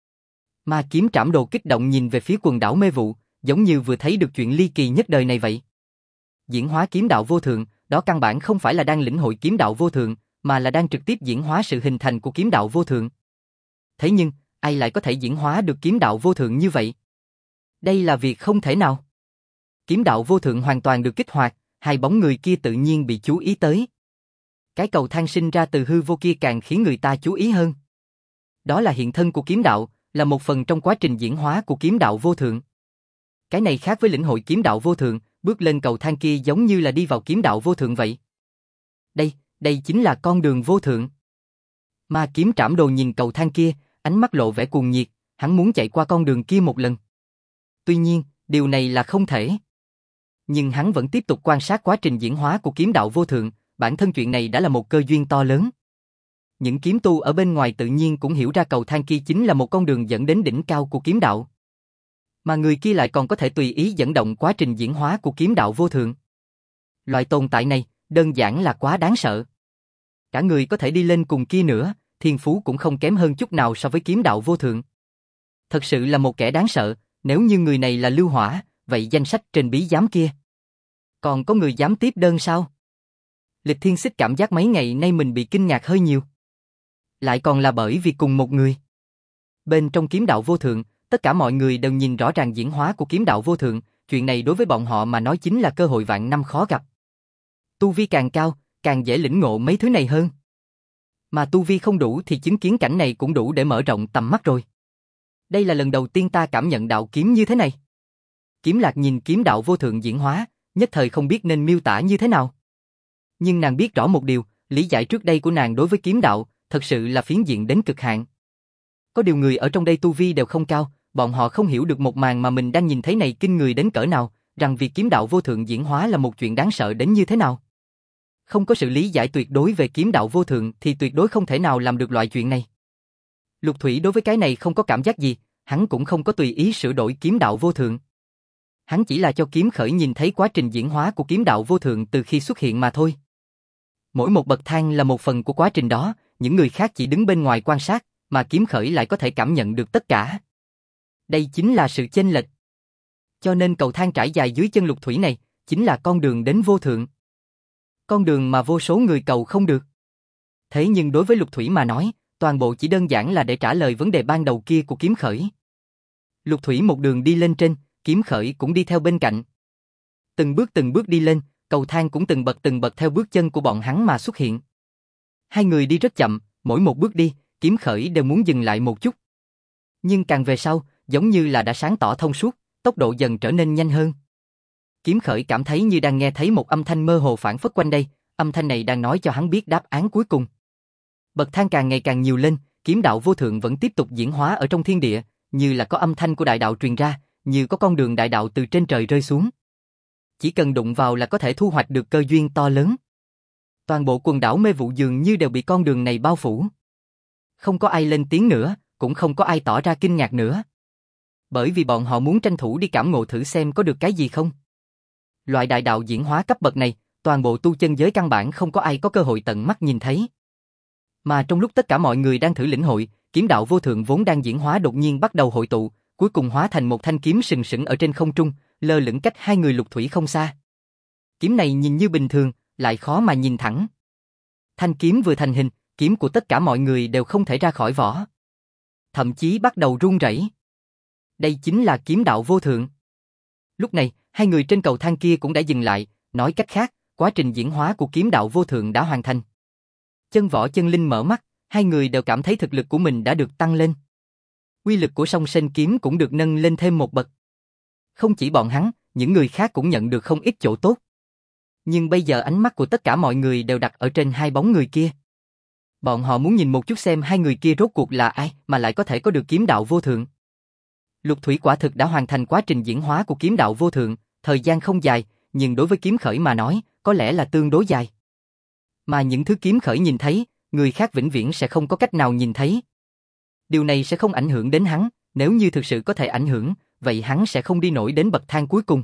Ma Kiếm Trảm Đồ kích động nhìn về phía quần đảo mê vụ, giống như vừa thấy được chuyện ly kỳ nhất đời này vậy. Diễn hóa kiếm đạo vô thượng, đó căn bản không phải là đang lĩnh hội kiếm đạo vô thượng, mà là đang trực tiếp diễn hóa sự hình thành của kiếm đạo vô thượng. Thế nhưng, ai lại có thể diễn hóa được kiếm đạo vô thượng như vậy? Đây là việc không thể nào. Kiếm đạo vô thượng hoàn toàn được kích hoạt, hai bóng người kia tự nhiên bị chú ý tới. Cái cầu thang sinh ra từ hư vô kia càng khiến người ta chú ý hơn. Đó là hiện thân của kiếm đạo, là một phần trong quá trình diễn hóa của kiếm đạo vô thượng. Cái này khác với lĩnh hội kiếm đạo vô thượng, bước lên cầu thang kia giống như là đi vào kiếm đạo vô thượng vậy. Đây chính là con đường vô thượng. Ma Kiếm Trảm Đồ nhìn cầu thang kia, ánh mắt lộ vẻ cuồng nhiệt, hắn muốn chạy qua con đường kia một lần. Tuy nhiên, điều này là không thể. Nhưng hắn vẫn tiếp tục quan sát quá trình diễn hóa của kiếm đạo vô thượng, bản thân chuyện này đã là một cơ duyên to lớn. Những kiếm tu ở bên ngoài tự nhiên cũng hiểu ra cầu thang kia chính là một con đường dẫn đến đỉnh cao của kiếm đạo. Mà người kia lại còn có thể tùy ý dẫn động quá trình diễn hóa của kiếm đạo vô thượng. Loại tồn tại này, đơn giản là quá đáng sợ. Cả người có thể đi lên cùng kia nữa, thiên phú cũng không kém hơn chút nào so với kiếm đạo vô thượng. Thật sự là một kẻ đáng sợ, nếu như người này là Lưu Hỏa, vậy danh sách trên bí giám kia. Còn có người dám tiếp đơn sao? Lịch Thiên Xích cảm giác mấy ngày nay mình bị kinh ngạc hơi nhiều. Lại còn là bởi vì cùng một người. Bên trong kiếm đạo vô thượng, tất cả mọi người đều nhìn rõ ràng diễn hóa của kiếm đạo vô thượng, chuyện này đối với bọn họ mà nói chính là cơ hội vạn năm khó gặp. Tu vi càng cao, càng dễ lĩnh ngộ mấy thứ này hơn. Mà tu vi không đủ thì chứng kiến cảnh này cũng đủ để mở rộng tầm mắt rồi. Đây là lần đầu tiên ta cảm nhận đạo kiếm như thế này. Kiếm Lạc nhìn kiếm đạo vô thượng diễn hóa, nhất thời không biết nên miêu tả như thế nào. Nhưng nàng biết rõ một điều, lý giải trước đây của nàng đối với kiếm đạo, thật sự là phiến diện đến cực hạn. Có điều người ở trong đây tu vi đều không cao, bọn họ không hiểu được một màn mà mình đang nhìn thấy này kinh người đến cỡ nào, rằng việc kiếm đạo vô thượng diễn hóa là một chuyện đáng sợ đến như thế nào. Không có sự lý giải tuyệt đối về kiếm đạo vô thượng thì tuyệt đối không thể nào làm được loại chuyện này. Lục Thủy đối với cái này không có cảm giác gì, hắn cũng không có tùy ý sửa đổi kiếm đạo vô thượng. Hắn chỉ là cho Kiếm Khởi nhìn thấy quá trình diễn hóa của kiếm đạo vô thượng từ khi xuất hiện mà thôi. Mỗi một bậc thang là một phần của quá trình đó, những người khác chỉ đứng bên ngoài quan sát, mà Kiếm Khởi lại có thể cảm nhận được tất cả. Đây chính là sự chênh lệch. Cho nên cầu thang trải dài dưới chân Lục Thủy này, chính là con đường đến vô thượng. Con đường mà vô số người cầu không được. Thế nhưng đối với Lục Thủy mà nói, toàn bộ chỉ đơn giản là để trả lời vấn đề ban đầu kia của Kiếm Khởi. Lục Thủy một đường đi lên trên, Kiếm Khởi cũng đi theo bên cạnh. Từng bước đi lên, cầu thang cũng từng bậc theo bước chân của bọn hắn mà xuất hiện. Hai người đi rất chậm, mỗi một bước đi, Kiếm Khởi đều muốn dừng lại một chút. Nhưng càng về sau, giống như là đã sáng tỏ thông suốt, tốc độ dần trở nên nhanh hơn. Kiếm Khởi cảm thấy như đang nghe thấy một âm thanh mơ hồ phảng phất quanh đây, âm thanh này đang nói cho hắn biết đáp án cuối cùng. Bậc thang càng ngày càng nhiều lên, kiếm đạo vô thượng vẫn tiếp tục diễn hóa ở trong thiên địa, như là có âm thanh của đại đạo truyền ra, như có con đường đại đạo từ trên trời rơi xuống. Chỉ cần đụng vào là có thể thu hoạch được cơ duyên to lớn. Toàn bộ quần đảo mê vụ dường như đều bị con đường này bao phủ. Không có ai lên tiếng nữa, cũng không có ai tỏ ra kinh ngạc nữa. Bởi vì bọn họ muốn tranh thủ đi cảm ngộ thử xem có được cái gì không. Loại đại đạo diễn hóa cấp bậc này, toàn bộ tu chân giới căn bản không có ai có cơ hội tận mắt nhìn thấy. Mà trong lúc tất cả mọi người đang thử lĩnh hội, kiếm đạo vô thượng vốn đang diễn hóa đột nhiên bắt đầu hội tụ, cuối cùng hóa thành một thanh kiếm sừng sững ở trên không trung, lơ lửng cách hai người Lục Thủy không xa. Kiếm này nhìn như bình thường, lại khó mà nhìn thẳng. Thanh kiếm vừa thành hình, kiếm của tất cả mọi người đều không thể ra khỏi vỏ. Thậm chí bắt đầu run rẩy. Đây chính là kiếm đạo vô thượng. Lúc này, hai người trên cầu thang kia cũng đã dừng lại, nói cách khác, quá trình diễn hóa của kiếm đạo vô thượng đã hoàn thành. Chân Võ Chân Linh mở mắt, hai người đều cảm thấy thực lực của mình đã được tăng lên. Uy lực của Song Sinh kiếm cũng được nâng lên thêm một bậc. Không chỉ bọn hắn, những người khác cũng nhận được không ít chỗ tốt. Nhưng bây giờ ánh mắt của tất cả mọi người đều đặt ở trên hai bóng người kia. Bọn họ muốn nhìn một chút xem hai người kia rốt cuộc là ai mà lại có thể có được kiếm đạo vô thượng. Lục Thủy quả thực đã hoàn thành quá trình diễn hóa của kiếm đạo vô thượng, thời gian không dài, nhưng đối với kiếm khởi mà nói, có lẽ là tương đối dài. Mà những thứ kiếm khởi nhìn thấy, người khác vĩnh viễn sẽ không có cách nào nhìn thấy. Điều này sẽ không ảnh hưởng đến hắn, nếu như thực sự có thể ảnh hưởng, vậy hắn sẽ không đi nổi đến bậc thang cuối cùng.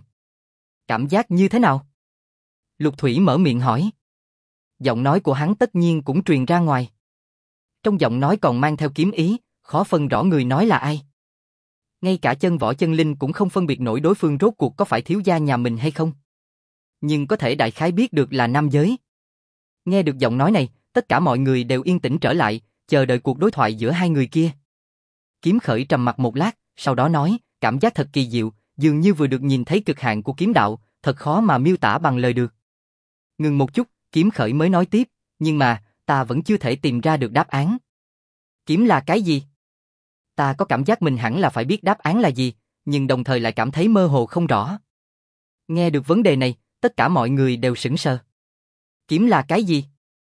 Cảm giác như thế nào? Lục Thủy mở miệng hỏi. Giọng nói của hắn tất nhiên cũng truyền ra ngoài. Trong giọng nói còn mang theo kiếm ý, khó phân rõ người nói là ai. Ngay cả Chân Võ Chân Linh cũng không phân biệt nổi đối phương rốt cuộc có phải thiếu gia nhà mình hay không. Nhưng có thể đại khái biết được là nam giới. Nghe được giọng nói này, tất cả mọi người đều yên tĩnh trở lại, chờ đợi cuộc đối thoại giữa hai người kia. Kiếm khởi trầm mặc một lát, sau đó nói, cảm giác thật kỳ diệu, dường như vừa được nhìn thấy cực hạn của kiếm đạo, thật khó mà miêu tả bằng lời được. Ngừng một chút, kiếm khởi mới nói tiếp, nhưng mà, ta vẫn chưa thể tìm ra được đáp án. Kiếm là cái gì? Ta có cảm giác mình hẳn là phải biết đáp án là gì, nhưng đồng thời lại cảm thấy mơ hồ không rõ. Nghe được vấn đề này, tất cả mọi người đều sững sờ. Kiếm là cái gì?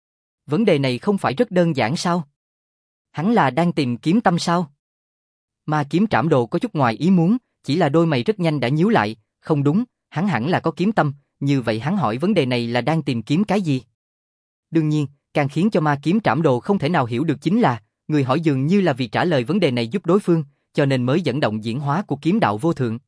Vấn đề này không phải rất đơn giản sao? Hắn là đang tìm kiếm tâm sao? Mà Kiếm Trảm Đồ có chút ngoài ý muốn, chỉ là đôi mày rất nhanh đã nhíu lại, không đúng, hắn hẳn là có kiếm tâm, như vậy hắn hỏi vấn đề này là đang tìm kiếm cái gì? Đương nhiên, càng khiến cho Ma Kiếm Trảm Đồ không thể nào hiểu được chính là, người hỏi dường như là vì trả lời vấn đề này giúp đối phương, cho nên mới dẫn động diễn hóa của kiếm đạo vô thượng.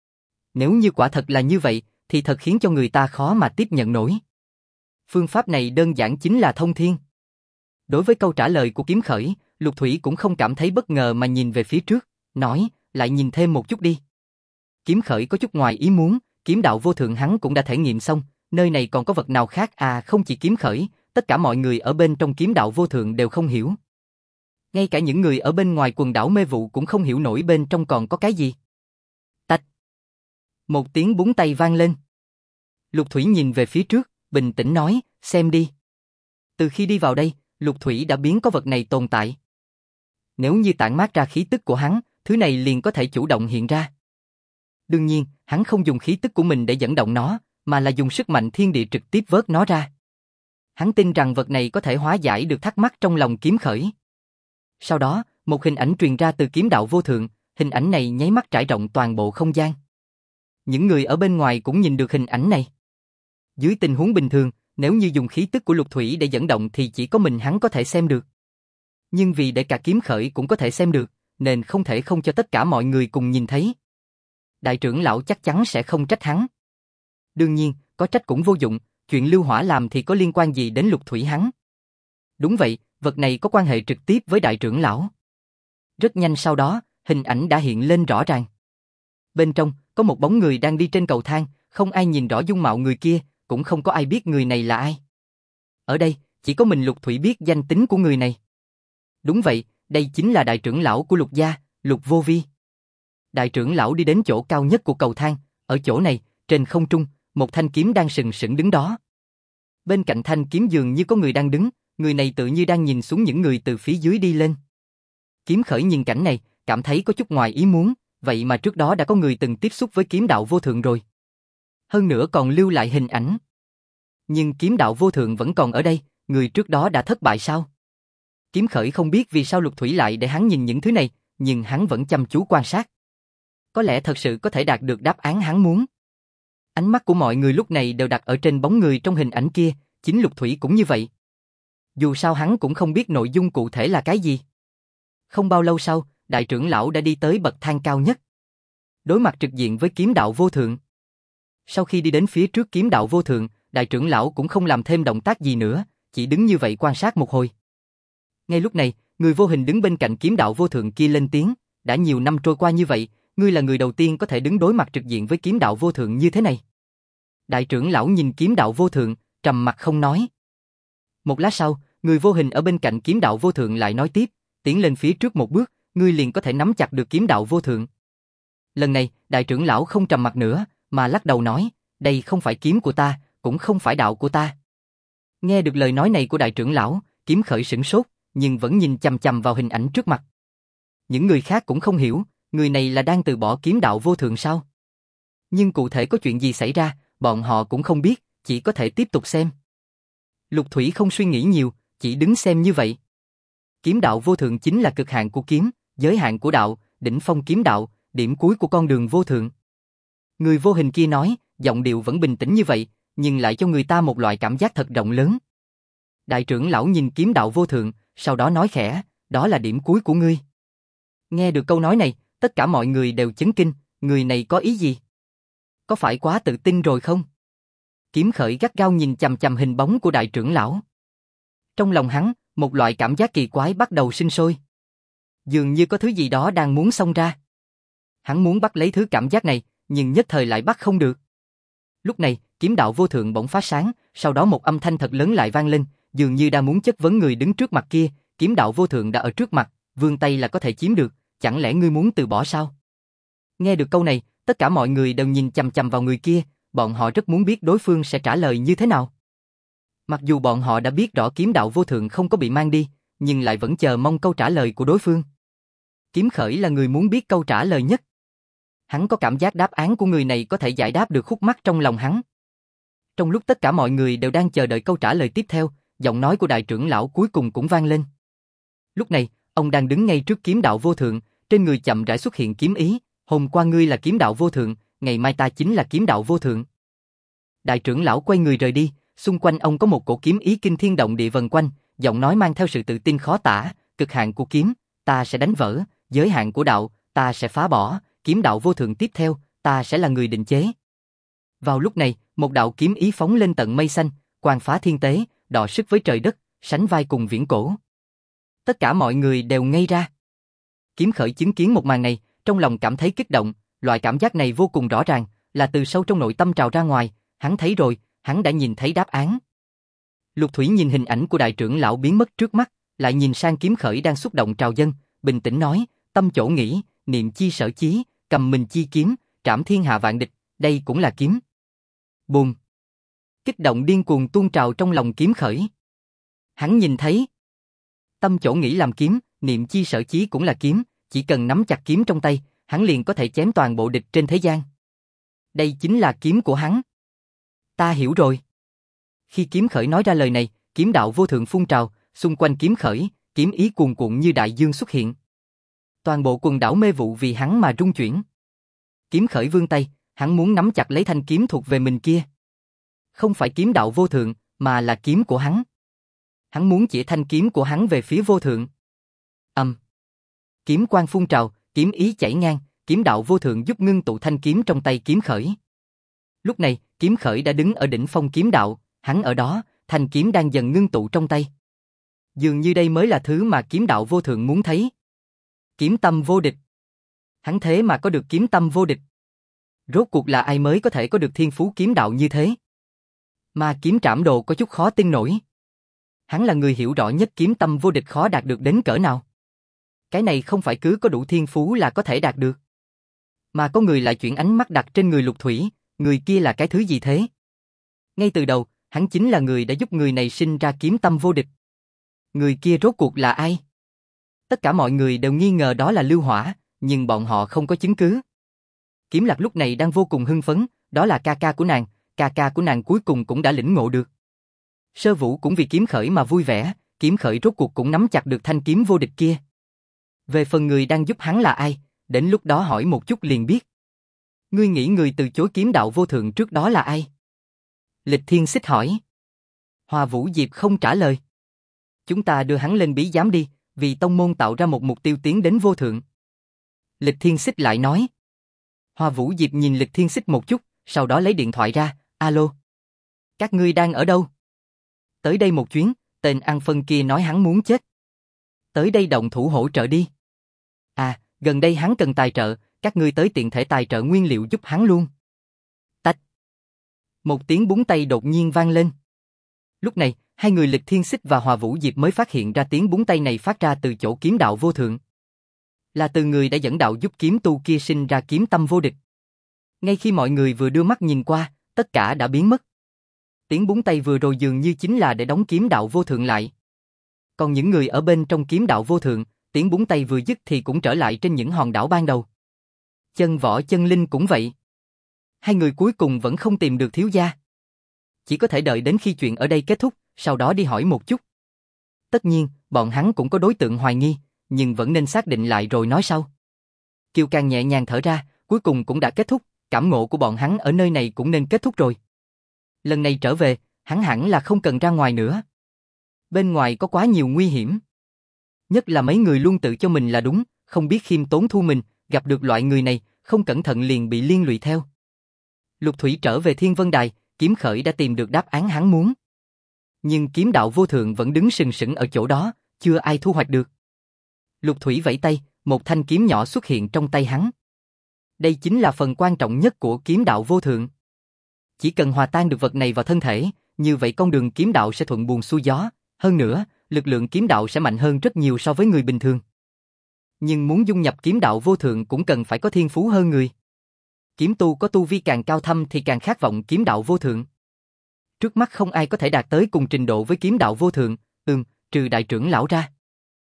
Nếu như quả thật là như vậy, thì thật khiến cho người ta khó mà tiếp nhận nổi. Phương pháp này đơn giản chính là thông thiên. Đối với câu trả lời của kiếm khởi, Lục Thủy cũng không cảm thấy bất ngờ mà nhìn về phía trước, nói, lại nhìn thêm một chút đi. Kiếm khởi có chút ngoài ý muốn, kiếm đạo vô thượng hắn cũng đã thể nghiệm xong, nơi này còn có vật nào khác à? Không chỉ kiếm khởi, tất cả mọi người ở bên trong kiếm đạo vô thượng đều không hiểu. Ngay cả những người ở bên ngoài quần đảo mê vụ cũng không hiểu nổi bên trong còn có cái gì. Tạch. Một tiếng búng tay vang lên. Lục Thủy nhìn về phía trước, bình tĩnh nói, xem đi. Từ khi đi vào đây, Lục Thủy đã biến có vật này tồn tại. Nếu như tản mát ra khí tức của hắn, thứ này liền có thể chủ động hiện ra. Đương nhiên, hắn không dùng khí tức của mình để dẫn động nó, mà là dùng sức mạnh thiên địa trực tiếp vớt nó ra. Hắn tin rằng vật này có thể hóa giải được thắc mắc trong lòng kiếm khởi. Sau đó, một hình ảnh truyền ra từ kiếm đạo vô thượng, hình ảnh này nháy mắt trải rộng toàn bộ không gian. Những người ở bên ngoài cũng nhìn được hình ảnh này. Dưới tình huống bình thường, nếu như dùng khí tức của Lục Thủy để dẫn động thì chỉ có mình hắn có thể xem được. Nhưng vì để cả kiếm khởi cũng có thể xem được, nên không thể không cho tất cả mọi người cùng nhìn thấy. Đại trưởng lão chắc chắn sẽ không trách hắn. Đương nhiên, có trách cũng vô dụng, chuyện Lưu Hỏa làm thì có liên quan gì đến Lục Thủy hắn. Đúng vậy, vật này có quan hệ trực tiếp với đại trưởng lão. Rất nhanh sau đó, hình ảnh đã hiện lên rõ ràng. Bên trong, có một bóng người đang đi trên cầu thang, không ai nhìn rõ dung mạo người kia, cũng không có ai biết người này là ai. Ở đây, chỉ có mình Lục Thủy biết danh tính của người này. Đúng vậy, đây chính là đại trưởng lão của Lục gia, Lục Vô Vi. Đại trưởng lão đi đến chỗ cao nhất của cầu thang, ở chỗ này, trên không trung, một thanh kiếm đang sừng sững đứng đó. Bên cạnh thanh kiếm dường như có người đang đứng, người này tự như đang nhìn xuống những người từ phía dưới đi lên. Kiếm khởi nhìn cảnh này, cảm thấy có chút ngoài ý muốn, vậy mà trước đó đã có người từng tiếp xúc với kiếm đạo vô thượng rồi. Hơn nữa còn lưu lại hình ảnh. Nhưng kiếm đạo vô thượng vẫn còn ở đây, người trước đó đã thất bại sao? Kiếm khởi không biết vì sao Lục Thủy lại để hắn nhìn những thứ này, nhưng hắn vẫn chăm chú quan sát. Có lẽ thật sự có thể đạt được đáp án hắn muốn. Ánh mắt của mọi người lúc này đều đặt ở trên bóng người trong hình ảnh kia, chính Lục Thủy cũng như vậy. Dù sao hắn cũng không biết nội dung cụ thể là cái gì. Không bao lâu sau, đại trưởng lão đã đi tới bậc thang cao nhất. Đối mặt trực diện với kiếm đạo vô thượng. Sau khi đi đến phía trước kiếm đạo vô thượng, đại trưởng lão cũng không làm thêm động tác gì nữa, chỉ đứng như vậy quan sát một hồi. Ngay lúc này, người vô hình đứng bên cạnh kiếm đạo vô thượng kia lên tiếng, đã nhiều năm trôi qua như vậy, ngươi là người đầu tiên có thể đứng đối mặt trực diện với kiếm đạo vô thượng như thế này. Đại trưởng lão nhìn kiếm đạo vô thượng, trầm mặt không nói. Một lát sau, người vô hình ở bên cạnh kiếm đạo vô thượng lại nói tiếp, tiến lên phía trước một bước, ngươi liền có thể nắm chặt được kiếm đạo vô thượng. Lần này, đại trưởng lão không trầm mặt nữa, mà lắc đầu nói, đây không phải kiếm của ta, cũng không phải đạo của ta. Nghe được lời nói này của đại trưởng lão, Kiếm Khởi sửng sốt, nhưng vẫn nhìn chằm chằm vào hình ảnh trước mặt. Những người khác cũng không hiểu, người này là đang từ bỏ kiếm đạo vô thượng sao? Nhưng cụ thể có chuyện gì xảy ra, bọn họ cũng không biết, chỉ có thể tiếp tục xem. Lục Thủy không suy nghĩ nhiều, chỉ đứng xem như vậy. Kiếm đạo vô thượng chính là cực hạn của kiếm, giới hạn của đạo, đỉnh phong kiếm đạo, điểm cuối của con đường vô thượng. Người vô hình kia nói, giọng điệu vẫn bình tĩnh như vậy, nhưng lại cho người ta một loại cảm giác thật rộng lớn. Đại trưởng lão nhìn kiếm đạo vô thượng, sau đó nói khẽ, đó là điểm cuối của ngươi. Nghe được câu nói này, tất cả mọi người đều chấn kinh, người này có ý gì? Có phải quá tự tin rồi không? Kiếm Khởi gắt gao nhìn chằm chằm hình bóng của đại trưởng lão. Trong lòng hắn, một loại cảm giác kỳ quái bắt đầu sinh sôi. Dường như có thứ gì đó đang muốn xông ra. Hắn muốn bắt lấy thứ cảm giác này, nhưng nhất thời lại bắt không được. Lúc này, kiếm đạo vô thượng bỗng phát sáng, sau đó một âm thanh thật lớn lại vang lên, dường như đang muốn chất vấn người đứng trước mặt kia, kiếm đạo vô thượng đã ở trước mặt, vươn tay là có thể chiếm được, chẳng lẽ ngươi muốn từ bỏ sao? Nghe được câu này, tất cả mọi người đều nhìn chằm chằm vào người kia, bọn họ rất muốn biết đối phương sẽ trả lời như thế nào. Mặc dù bọn họ đã biết rõ kiếm đạo vô thượng không có bị mang đi, nhưng lại vẫn chờ mong câu trả lời của đối phương. Kiếm Khởi là người muốn biết câu trả lời nhất. Hắn có cảm giác đáp án của người này có thể giải đáp được khúc mắc trong lòng hắn. Trong lúc tất cả mọi người đều đang chờ đợi câu trả lời tiếp theo, giọng nói của đại trưởng lão cuối cùng cũng vang lên. Lúc này, ông đang đứng ngay trước kiếm đạo vô thượng, trên người chậm rãi xuất hiện kiếm ý, hôm qua ngươi là kiếm đạo vô thượng, ngày mai ta chính là kiếm đạo vô thượng. Đại trưởng lão quay người rời đi, xung quanh ông có một cổ kiếm ý kinh thiên động địa vần quanh, giọng nói mang theo sự tự tin khó tả, cực hạn của kiếm, ta sẽ đánh vỡ, giới hạn của đạo, ta sẽ phá bỏ, kiếm đạo vô thượng tiếp theo, ta sẽ là người định chế. Vào lúc này, một đạo kiếm ý phóng lên tận mây xanh, quang phá thiên tế, đọ sức với trời đất, sánh vai cùng viễn cổ. Tất cả mọi người đều ngây ra. Kiếm Khởi chứng kiến một màn này, trong lòng cảm thấy kích động, loại cảm giác này vô cùng rõ ràng, là từ sâu trong nội tâm trào ra ngoài, hắn thấy rồi, hắn đã nhìn thấy đáp án. Lục Thủy nhìn hình ảnh của đại trưởng lão biến mất trước mắt, lại nhìn sang Kiếm Khởi đang xúc động trào dâng, bình tĩnh nói, tâm chỗ nghĩ, niệm chi sở chí, cầm mình chi kiếm, trảm thiên hạ vạn địch, đây cũng là kiếm. Bùm! Kích động điên cuồng tuôn trào trong lòng Kiếm Khởi. Hắn nhìn thấy, tâm chỗ nghĩ làm kiếm, niệm chi sở chí cũng là kiếm, chỉ cần nắm chặt kiếm trong tay, hắn liền có thể chém toàn bộ địch trên thế gian. Đây chính là kiếm của hắn. Ta hiểu rồi. Khi Kiếm Khởi nói ra lời này, kiếm đạo vô thượng phun trào, xung quanh Kiếm Khởi, kiếm ý cuồn cuộn như đại dương xuất hiện. Toàn bộ quần đảo mê vụ vì hắn mà rung chuyển. Kiếm Khởi vươn tay, hắn muốn nắm chặt lấy thanh kiếm thuộc về mình kia. Không phải kiếm đạo vô thượng, mà là kiếm của hắn. Hắn muốn chỉ thanh kiếm của hắn về phía vô thượng. Kiếm quang phun trào, kiếm ý chảy ngang, kiếm đạo vô thượng giúp ngưng tụ thanh kiếm trong tay Kiếm Khởi. Lúc này, Kiếm Khởi đã đứng ở đỉnh phong kiếm đạo, hắn ở đó, thanh kiếm đang dần ngưng tụ trong tay. Dường như đây mới là thứ mà kiếm đạo vô thượng muốn thấy. Kiếm tâm vô địch. Hắn thế mà có được kiếm tâm vô địch. Rốt cuộc là ai mới có thể có được thiên phú kiếm đạo như thế? Mà kiếm trảm đồ có chút khó tin nổi. Hắn là người hiểu rõ nhất kiếm tâm vô địch khó đạt được đến cỡ nào. Cái này không phải cứ có đủ thiên phú là có thể đạt được. Mà có người lại chuyển ánh mắt đặt trên người Lục Thủy, người kia là cái thứ gì thế? Ngay từ đầu, hắn chính là người đã giúp người này sinh ra kiếm tâm vô địch. Người kia rốt cuộc là ai? Tất cả mọi người đều nghi ngờ đó là Lưu Hỏa, nhưng bọn họ không có chứng cứ. Kiếm Lạc lúc này đang vô cùng hưng phấn, đó là ca ca của nàng cuối cùng cũng đã lĩnh ngộ được. Sơ Vũ cũng vì Kiếm Khởi mà vui vẻ, Kiếm Khởi rốt cuộc cũng nắm chặt được thanh kiếm vô địch kia. Về phần người đang giúp hắn là ai, đến lúc đó hỏi một chút liền biết. Ngươi nghĩ người từ chối kiếm đạo vô thượng trước đó là ai? Lịch Thiên Xích hỏi. Hoa Vũ Diệp không trả lời. Chúng ta đưa hắn lên bí giám đi, vì tông môn tạo ra một mục tiêu tiến đến vô thượng. Lịch Thiên Xích lại nói. Hoa Vũ Diệp nhìn Lịch Thiên Xích một chút, sau đó lấy điện thoại ra, alo. Các ngươi đang ở đâu? Tới đây một chuyến, tên ăn phân kia nói hắn muốn chết. Tới đây động thủ hỗ trợ đi. À, gần đây hắn cần tài trợ, các ngươi tới tiện thể tài trợ nguyên liệu giúp hắn luôn. Tách. Một tiếng búng tay đột nhiên vang lên. Lúc này, hai người Lịch Thiên Xích và Hoa Vũ Diệp mới phát hiện ra tiếng búng tay này phát ra từ chỗ kiếm đạo vô thượng. Là từ người đã dẫn đạo giúp kiếm tu kia sinh ra kiếm tâm vô địch. Ngay khi mọi người vừa đưa mắt nhìn qua, tất cả đã biến mất. Tiếng búng tay vừa rồi dường như chính là để đóng kiếm đạo vô thượng lại. Còn những người ở bên trong kiếm đạo vô thượng, tiếng búng tay vừa dứt thì cũng trở lại trên những hòn đảo ban đầu. Chân Võ Chân Linh cũng vậy. Hai người cuối cùng vẫn không tìm được thiếu gia. Chỉ có thể đợi đến khi chuyện ở đây kết thúc, sau đó đi hỏi một chút. Tất nhiên, bọn hắn cũng có đối tượng hoài nghi, nhưng vẫn nên xác định lại rồi nói sau. Kiều Càng nhẹ nhàng thở ra, cuối cùng cũng đã kết thúc, cảm ngộ của bọn hắn ở nơi này cũng nên kết thúc rồi. Lần này trở về, hắn hẳn là không cần ra ngoài nữa. Bên ngoài có quá nhiều nguy hiểm. Nhất là mấy người luôn tự cho mình là đúng, không biết khiêm tốn thu mình, gặp được loại người này, không cẩn thận liền bị liên lụy theo. Lục Thủy trở về Thiên Vân Đài, Kiếm Khởi đã tìm được đáp án hắn muốn. Nhưng kiếm đạo vô thượng vẫn đứng sừng sững ở chỗ đó, chưa ai thu hoạch được. Lục Thủy vẫy tay, một thanh kiếm nhỏ xuất hiện trong tay hắn. Đây chính là phần quan trọng nhất của kiếm đạo vô thượng. Chỉ cần hòa tan được vật này vào thân thể, như vậy con đường kiếm đạo sẽ thuận buồm xuôi gió. Hơn nữa, lực lượng kiếm đạo sẽ mạnh hơn rất nhiều so với người bình thường. Nhưng muốn dung nhập kiếm đạo vô thượng cũng cần phải có thiên phú hơn người. Kiếm tu có tu vi càng cao thâm thì càng khát vọng kiếm đạo vô thượng. Trước mắt không ai có thể đạt tới cùng trình độ với kiếm đạo vô thượng, trừ đại trưởng lão ra.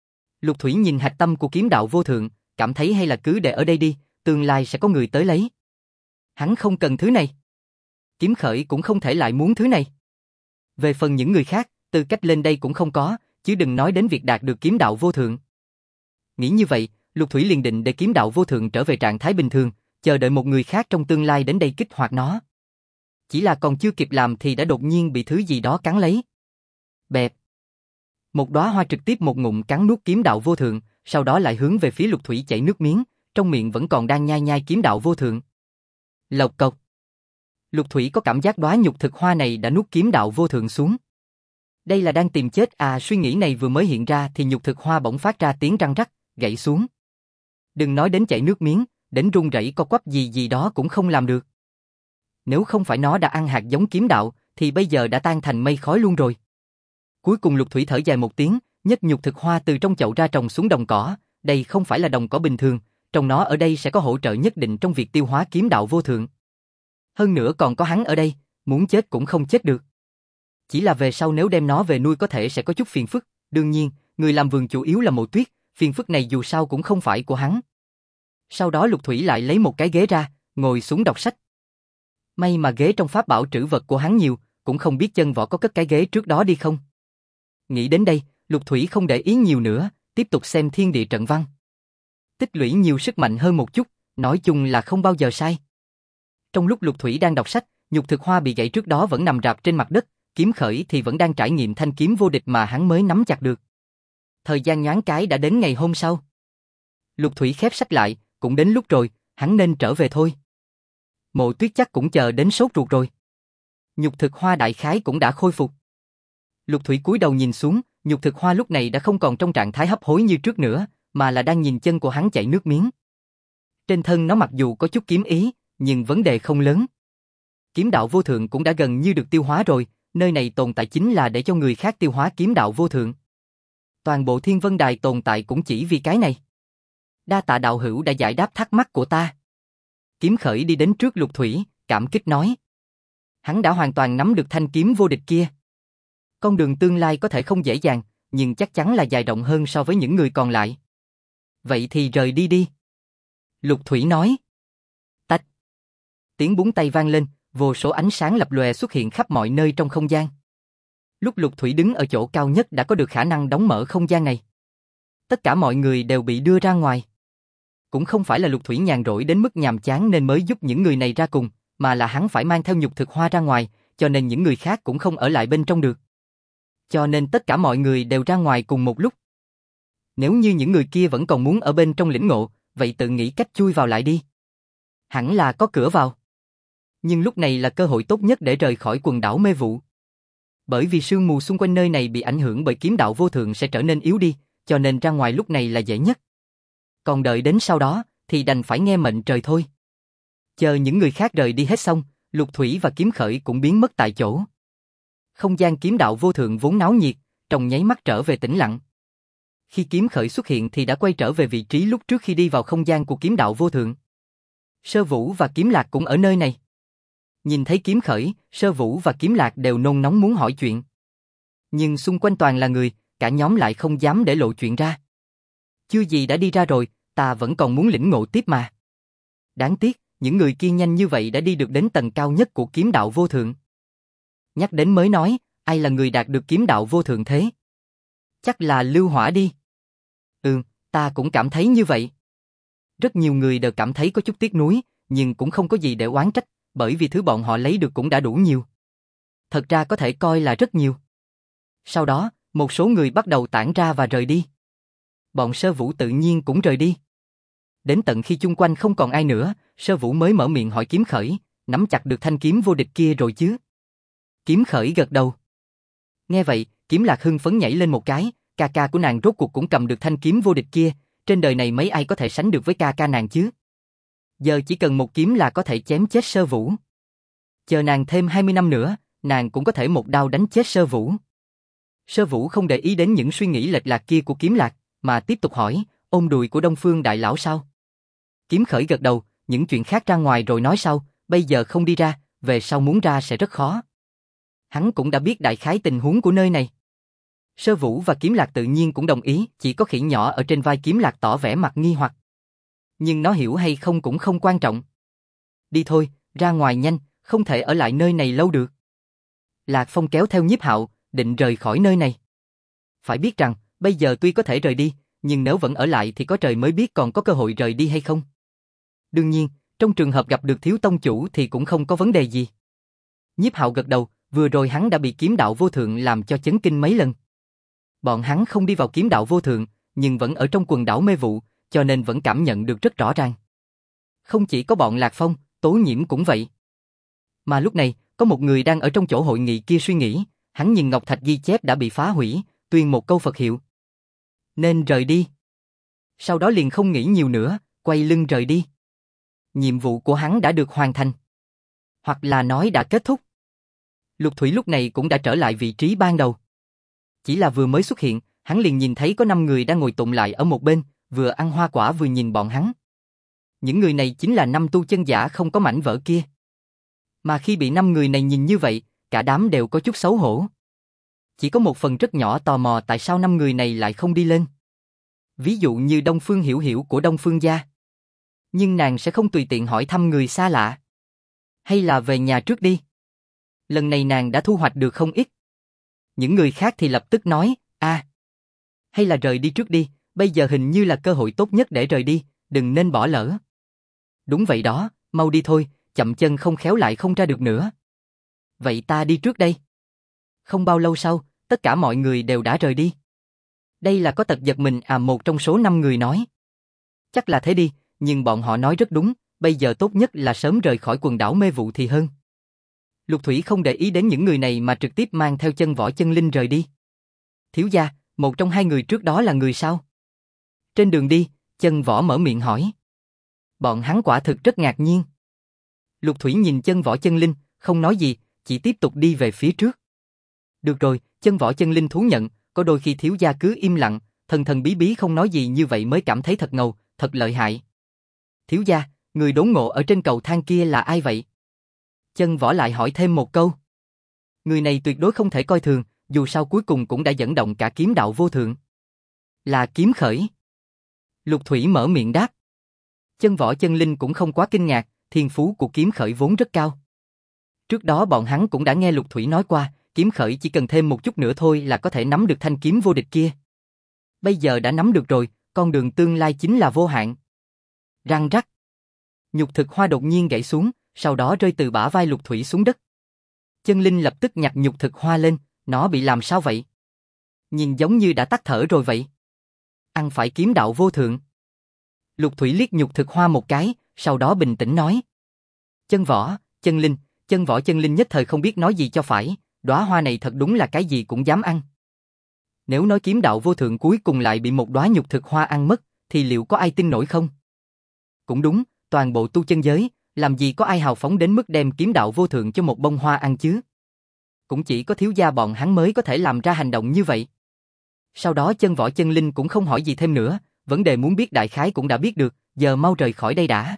Lục Thủy nhìn hạch tâm của kiếm đạo vô thượng, cảm thấy hay là cứ để ở đây đi, tương lai sẽ có người tới lấy. Hắn không cần thứ này. Kiếm Khởi cũng không thể lại muốn thứ này. Về phần những người khác, tư cách lên đây cũng không có, chứ đừng nói đến việc đạt được kiếm đạo vô thượng. Nghĩ như vậy, Lục Thủy liền định để kiếm đạo vô thượng trở về trạng thái bình thường, chờ đợi một người khác trong tương lai đến đây kích hoạt nó. Chỉ là còn chưa kịp làm thì đã đột nhiên bị thứ gì đó cắn lấy. Bẹp. Một đóa hoa trực tiếp một ngụm cắn nuốt kiếm đạo vô thượng, sau đó lại hướng về phía Lục Thủy chảy nước miếng, trong miệng vẫn còn đang nhai nhai kiếm đạo vô thượng. Lộc cộc. Lục Thủy có cảm giác đóa nhục thực hoa này đã nuốt kiếm đạo vô thượng xuống. Đây là đang tìm chết à, suy nghĩ này vừa mới hiện ra thì nhục thực hoa bỗng phát ra tiếng răng rắc, gãy xuống. Đừng nói đến chảy nước miếng, đến run rẩy co quắp gì đó cũng không làm được. Nếu không phải nó đã ăn hạt giống kiếm đạo, thì bây giờ đã tan thành mây khói luôn rồi. Cuối cùng Lục Thủy thở dài một tiếng, nhấc nhục thực hoa từ trong chậu ra trồng xuống đồng cỏ. Đây không phải là đồng cỏ bình thường, trồng nó ở đây sẽ có hỗ trợ nhất định trong việc tiêu hóa kiếm đạo vô thượng. Hơn nữa còn có hắn ở đây, muốn chết cũng không chết được. Chỉ là về sau nếu đem nó về nuôi có thể sẽ có chút phiền phức, đương nhiên, người làm vườn chủ yếu là Mộ Tuyết, phiền phức này dù sao cũng không phải của hắn. Sau đó Lục Thủy lại lấy một cái ghế ra, ngồi xuống đọc sách. May mà ghế trong pháp bảo trữ vật của hắn nhiều, cũng không biết Chân Võ có cất cái ghế trước đó đi không. Nghĩ đến đây, Lục Thủy không để ý nhiều nữa, tiếp tục xem thiên địa trận văn. Tích lũy nhiều sức mạnh hơn một chút, nói chung là không bao giờ sai. Trong lúc Lục Thủy đang đọc sách, nhục thực hoa bị gãy trước đó vẫn nằm rạp trên mặt đất, Kiếm Khởi thì vẫn đang trải nghiệm thanh kiếm vô địch mà hắn mới nắm chặt được. Thời gian nhoáng cái đã đến ngày hôm sau. Lục Thủy khép sách lại, cũng đến lúc rồi, hắn nên trở về thôi. Mộ Tuyết chắc cũng chờ đến sốt ruột rồi. Nhục thực hoa đại khái cũng đã khôi phục. Lục Thủy cúi đầu nhìn xuống, nhục thực hoa lúc này đã không còn trong trạng thái hấp hối như trước nữa, mà là đang nhìn chân của hắn chảy nước miếng. Trên thân nó mặc dù có chút kiếm ý, nhưng vấn đề không lớn. Kiếm đạo vô thượng cũng đã gần như được tiêu hóa rồi, nơi này tồn tại chính là để cho người khác tiêu hóa kiếm đạo vô thượng. Toàn bộ Thiên Vân Đài tồn tại cũng chỉ vì cái này. Đa tạ đạo hữu đã giải đáp thắc mắc của ta. Kiếm Khởi đi đến trước Lục Thủy, cảm kích nói. Hắn đã hoàn toàn nắm được thanh kiếm vô địch kia. Con đường tương lai có thể không dễ dàng, nhưng chắc chắn là dài rộng hơn so với những người còn lại. Vậy thì rời đi đi. Lục Thủy nói. Tách. Tiếng búng tay vang lên, vô số ánh sáng lập lòe xuất hiện khắp mọi nơi trong không gian. Lúc Lục Thủy đứng ở chỗ cao nhất đã có được khả năng đóng mở không gian này. Tất cả mọi người đều bị đưa ra ngoài. Cũng không phải là Lục Thủy nhàn rỗi đến mức nhàm chán nên mới giúp những người này ra cùng, mà là hắn phải mang theo nhục thực hoa ra ngoài, cho nên những người khác cũng không ở lại bên trong được. Cho nên tất cả mọi người đều ra ngoài cùng một lúc. Nếu như những người kia vẫn còn muốn ở bên trong lĩnh ngộ, vậy tự nghĩ cách chui vào lại đi. Hẳn là có cửa vào. Nhưng lúc này là cơ hội tốt nhất để rời khỏi quần đảo mê vụ. Bởi vì sương mù xung quanh nơi này bị ảnh hưởng bởi kiếm đạo vô thượng sẽ trở nên yếu đi, cho nên ra ngoài lúc này là dễ nhất. Còn đợi đến sau đó, thì đành phải nghe mệnh trời thôi. Chờ những người khác rời đi hết xong, Lục Thủy và Kiếm Khởi cũng biến mất tại chỗ. Không gian kiếm đạo vô thượng vốn náo nhiệt, trong nháy mắt trở về tĩnh lặng. Khi Kiếm Khởi xuất hiện thì đã quay trở về vị trí lúc trước khi đi vào không gian của kiếm đạo vô thượng. Sơ Vũ và Kiếm Lạc cũng ở nơi này. Nhìn thấy Kiếm Khởi, Sơ Vũ và Kiếm Lạc đều nôn nóng muốn hỏi chuyện. Nhưng xung quanh toàn là người, cả nhóm lại không dám để lộ chuyện ra. Chưa gì đã đi ra rồi, ta vẫn còn muốn lĩnh ngộ tiếp mà. Đáng tiếc, những người kia nhanh như vậy đã đi được đến tầng cao nhất của kiếm đạo vô thượng. Nhắc đến mới nói, ai là người đạt được kiếm đạo vô thượng thế? Chắc là Lưu Hỏa đi. Ta cũng cảm thấy như vậy. Rất nhiều người đều cảm thấy có chút tiếc nuối, nhưng cũng không có gì để oán trách, bởi vì thứ bọn họ lấy được cũng đã đủ nhiều. Thật ra có thể coi là rất nhiều. Sau đó, một số người bắt đầu tản ra và rời đi. Bọn Sơ Vũ tự nhiên cũng rời đi. Đến tận khi chung quanh không còn ai nữa, Sơ Vũ mới mở miệng hỏi Kiếm Khởi, nắm chặt được thanh kiếm vô địch kia rồi chứ? Kiếm Khởi gật đầu. Nghe vậy, Kiếm Lạc hưng phấn nhảy lên một cái, ca ca của nàng rốt cuộc cũng cầm được thanh kiếm vô địch kia, trên đời này mấy ai có thể sánh được với ca ca nàng chứ? Giờ chỉ cần một kiếm là có thể chém chết Sơ Vũ. Chờ nàng thêm 20 năm nữa, nàng cũng có thể một đao đánh chết Sơ Vũ. Sơ Vũ không để ý đến những suy nghĩ lệch lạc kia của Kiếm Lạc, mà tiếp tục hỏi, ôm đùi của Đông Phương Đại Lão sao? Kiếm Khởi gật đầu, những chuyện khác ra ngoài rồi nói sau, bây giờ không đi ra, về sau muốn ra sẽ rất khó. Hắn cũng đã biết đại khái tình huống của nơi này. Sơ Vũ và Kiếm Lạc tự nhiên cũng đồng ý, chỉ có khỉ nhỏ ở trên vai Kiếm Lạc tỏ vẻ mặt nghi hoặc. Nhưng nó hiểu hay không cũng không quan trọng. Đi thôi, ra ngoài nhanh, không thể ở lại nơi này lâu được. Lạc Phong kéo theo Nhiếp Hạo, định rời khỏi nơi này. Phải biết rằng, bây giờ tuy có thể rời đi, nhưng nếu vẫn ở lại thì có trời mới biết còn có cơ hội rời đi hay không. Đương nhiên, trong trường hợp gặp được Thiếu Tông Chủ thì cũng không có vấn đề gì. Nhiếp Hạo gật đầu, vừa rồi hắn đã bị kiếm đạo vô thượng làm cho chấn kinh mấy lần. Bọn hắn không đi vào kiếm đạo vô thượng, nhưng vẫn ở trong quần đảo mê vụ, cho nên vẫn cảm nhận được rất rõ ràng. Không chỉ có bọn Lạc Phong, Tố Nhiễm cũng vậy. Mà lúc này, có một người đang ở trong chỗ hội nghị kia suy nghĩ, hắn nhìn ngọc thạch ghi chép đã bị phá hủy, tuyên một câu Phật hiệu. Nên rời đi. Sau đó liền không nghĩ nhiều nữa, quay lưng rời đi. Nhiệm vụ của hắn đã được hoàn thành. Hoặc là nói đã kết thúc. Lục Thủy lúc này cũng đã trở lại vị trí ban đầu. Chỉ là vừa mới xuất hiện, hắn liền nhìn thấy có 5 người đang ngồi tụng lại ở một bên, vừa ăn hoa quả vừa nhìn bọn hắn. Những người này chính là 5 tu chân giả không có mảnh vỡ kia. Mà khi bị 5 người này nhìn như vậy, cả đám đều có chút xấu hổ. Chỉ có một phần rất nhỏ tò mò tại sao 5 người này lại không đi lên. Ví dụ như Đông Phương Hiểu Hiểu của Đông Phương gia. Nhưng nàng sẽ không tùy tiện hỏi thăm người xa lạ. Hay là về nhà trước đi. Lần này nàng đã thu hoạch được không ít. Những người khác thì lập tức nói, hay là rời đi trước đi, bây giờ hình như là cơ hội tốt nhất để rời đi, đừng nên bỏ lỡ. Đúng vậy đó, mau đi thôi, chậm chân không khéo lại không ra được nữa. Vậy ta đi trước đây. Không bao lâu sau, tất cả mọi người đều đã rời đi. Đây là có tật giật mình một trong số 5 người nói. Chắc là thế đi, nhưng bọn họ nói rất đúng, bây giờ tốt nhất là sớm rời khỏi quần đảo mê vụ thì hơn. Lục Thủy không để ý đến những người này mà trực tiếp mang theo Chân Võ Chân Linh rời đi. Thiếu gia, một trong 2 người trước đó là người sao? Trên đường đi, Chân Võ mở miệng hỏi. Bọn hắn quả thực rất ngạc nhiên. Lục Thủy nhìn Chân Võ Chân Linh, không nói gì, chỉ tiếp tục đi về phía trước. Được rồi, Chân Võ Chân Linh thú nhận, có đôi khi thiếu gia cứ im lặng, thần thần bí bí không nói gì như vậy mới cảm thấy thật ngầu, thật lợi hại. Thiếu gia, người đốn ngộ ở trên cầu thang kia là ai vậy? Chân Võ lại hỏi thêm một câu. Người này tuyệt đối không thể coi thường, dù sao cuối cùng cũng đã dẫn động cả kiếm đạo vô thượng. Là Kiếm Khởi. Lục Thủy mở miệng đáp. Chân Võ Chân Linh cũng không quá kinh ngạc, thiên phú của Kiếm Khởi vốn rất cao. Trước đó bọn hắn cũng đã nghe Lục Thủy nói qua, Kiếm Khởi chỉ cần thêm một chút nữa thôi là có thể nắm được thanh kiếm vô địch kia. Bây giờ đã nắm được rồi, con đường tương lai chính là vô hạn. Răng rắc. Nhục thực hoa đột nhiên gãy xuống, sau đó rơi từ bả vai Lục Thủy xuống đất. Chân Linh lập tức nhặt nhục thực hoa lên, nó bị làm sao vậy? Nhìn giống như đã tắt thở rồi vậy. Ăn phải kiếm đạo vô thượng. Lục Thủy liếc nhục thực hoa một cái, sau đó bình tĩnh nói. Chân võ, chân linh, chân võ chân linh nhất thời không biết nói gì cho phải, đóa hoa này thật đúng là cái gì cũng dám ăn. Nếu nói kiếm đạo vô thượng cuối cùng lại bị một đóa nhục thực hoa ăn mất, thì liệu có ai tin nổi không? Cũng đúng, toàn bộ tu chân giới, làm gì có ai hào phóng đến mức đem kiếm đạo vô thượng cho một bông hoa ăn chứ? Cũng chỉ có thiếu gia bọn hắn mới có thể làm ra hành động như vậy. Sau đó chân võ chân linh cũng không hỏi gì thêm nữa, vấn đề muốn biết đại khái cũng đã biết được, giờ mau rời khỏi đây đã.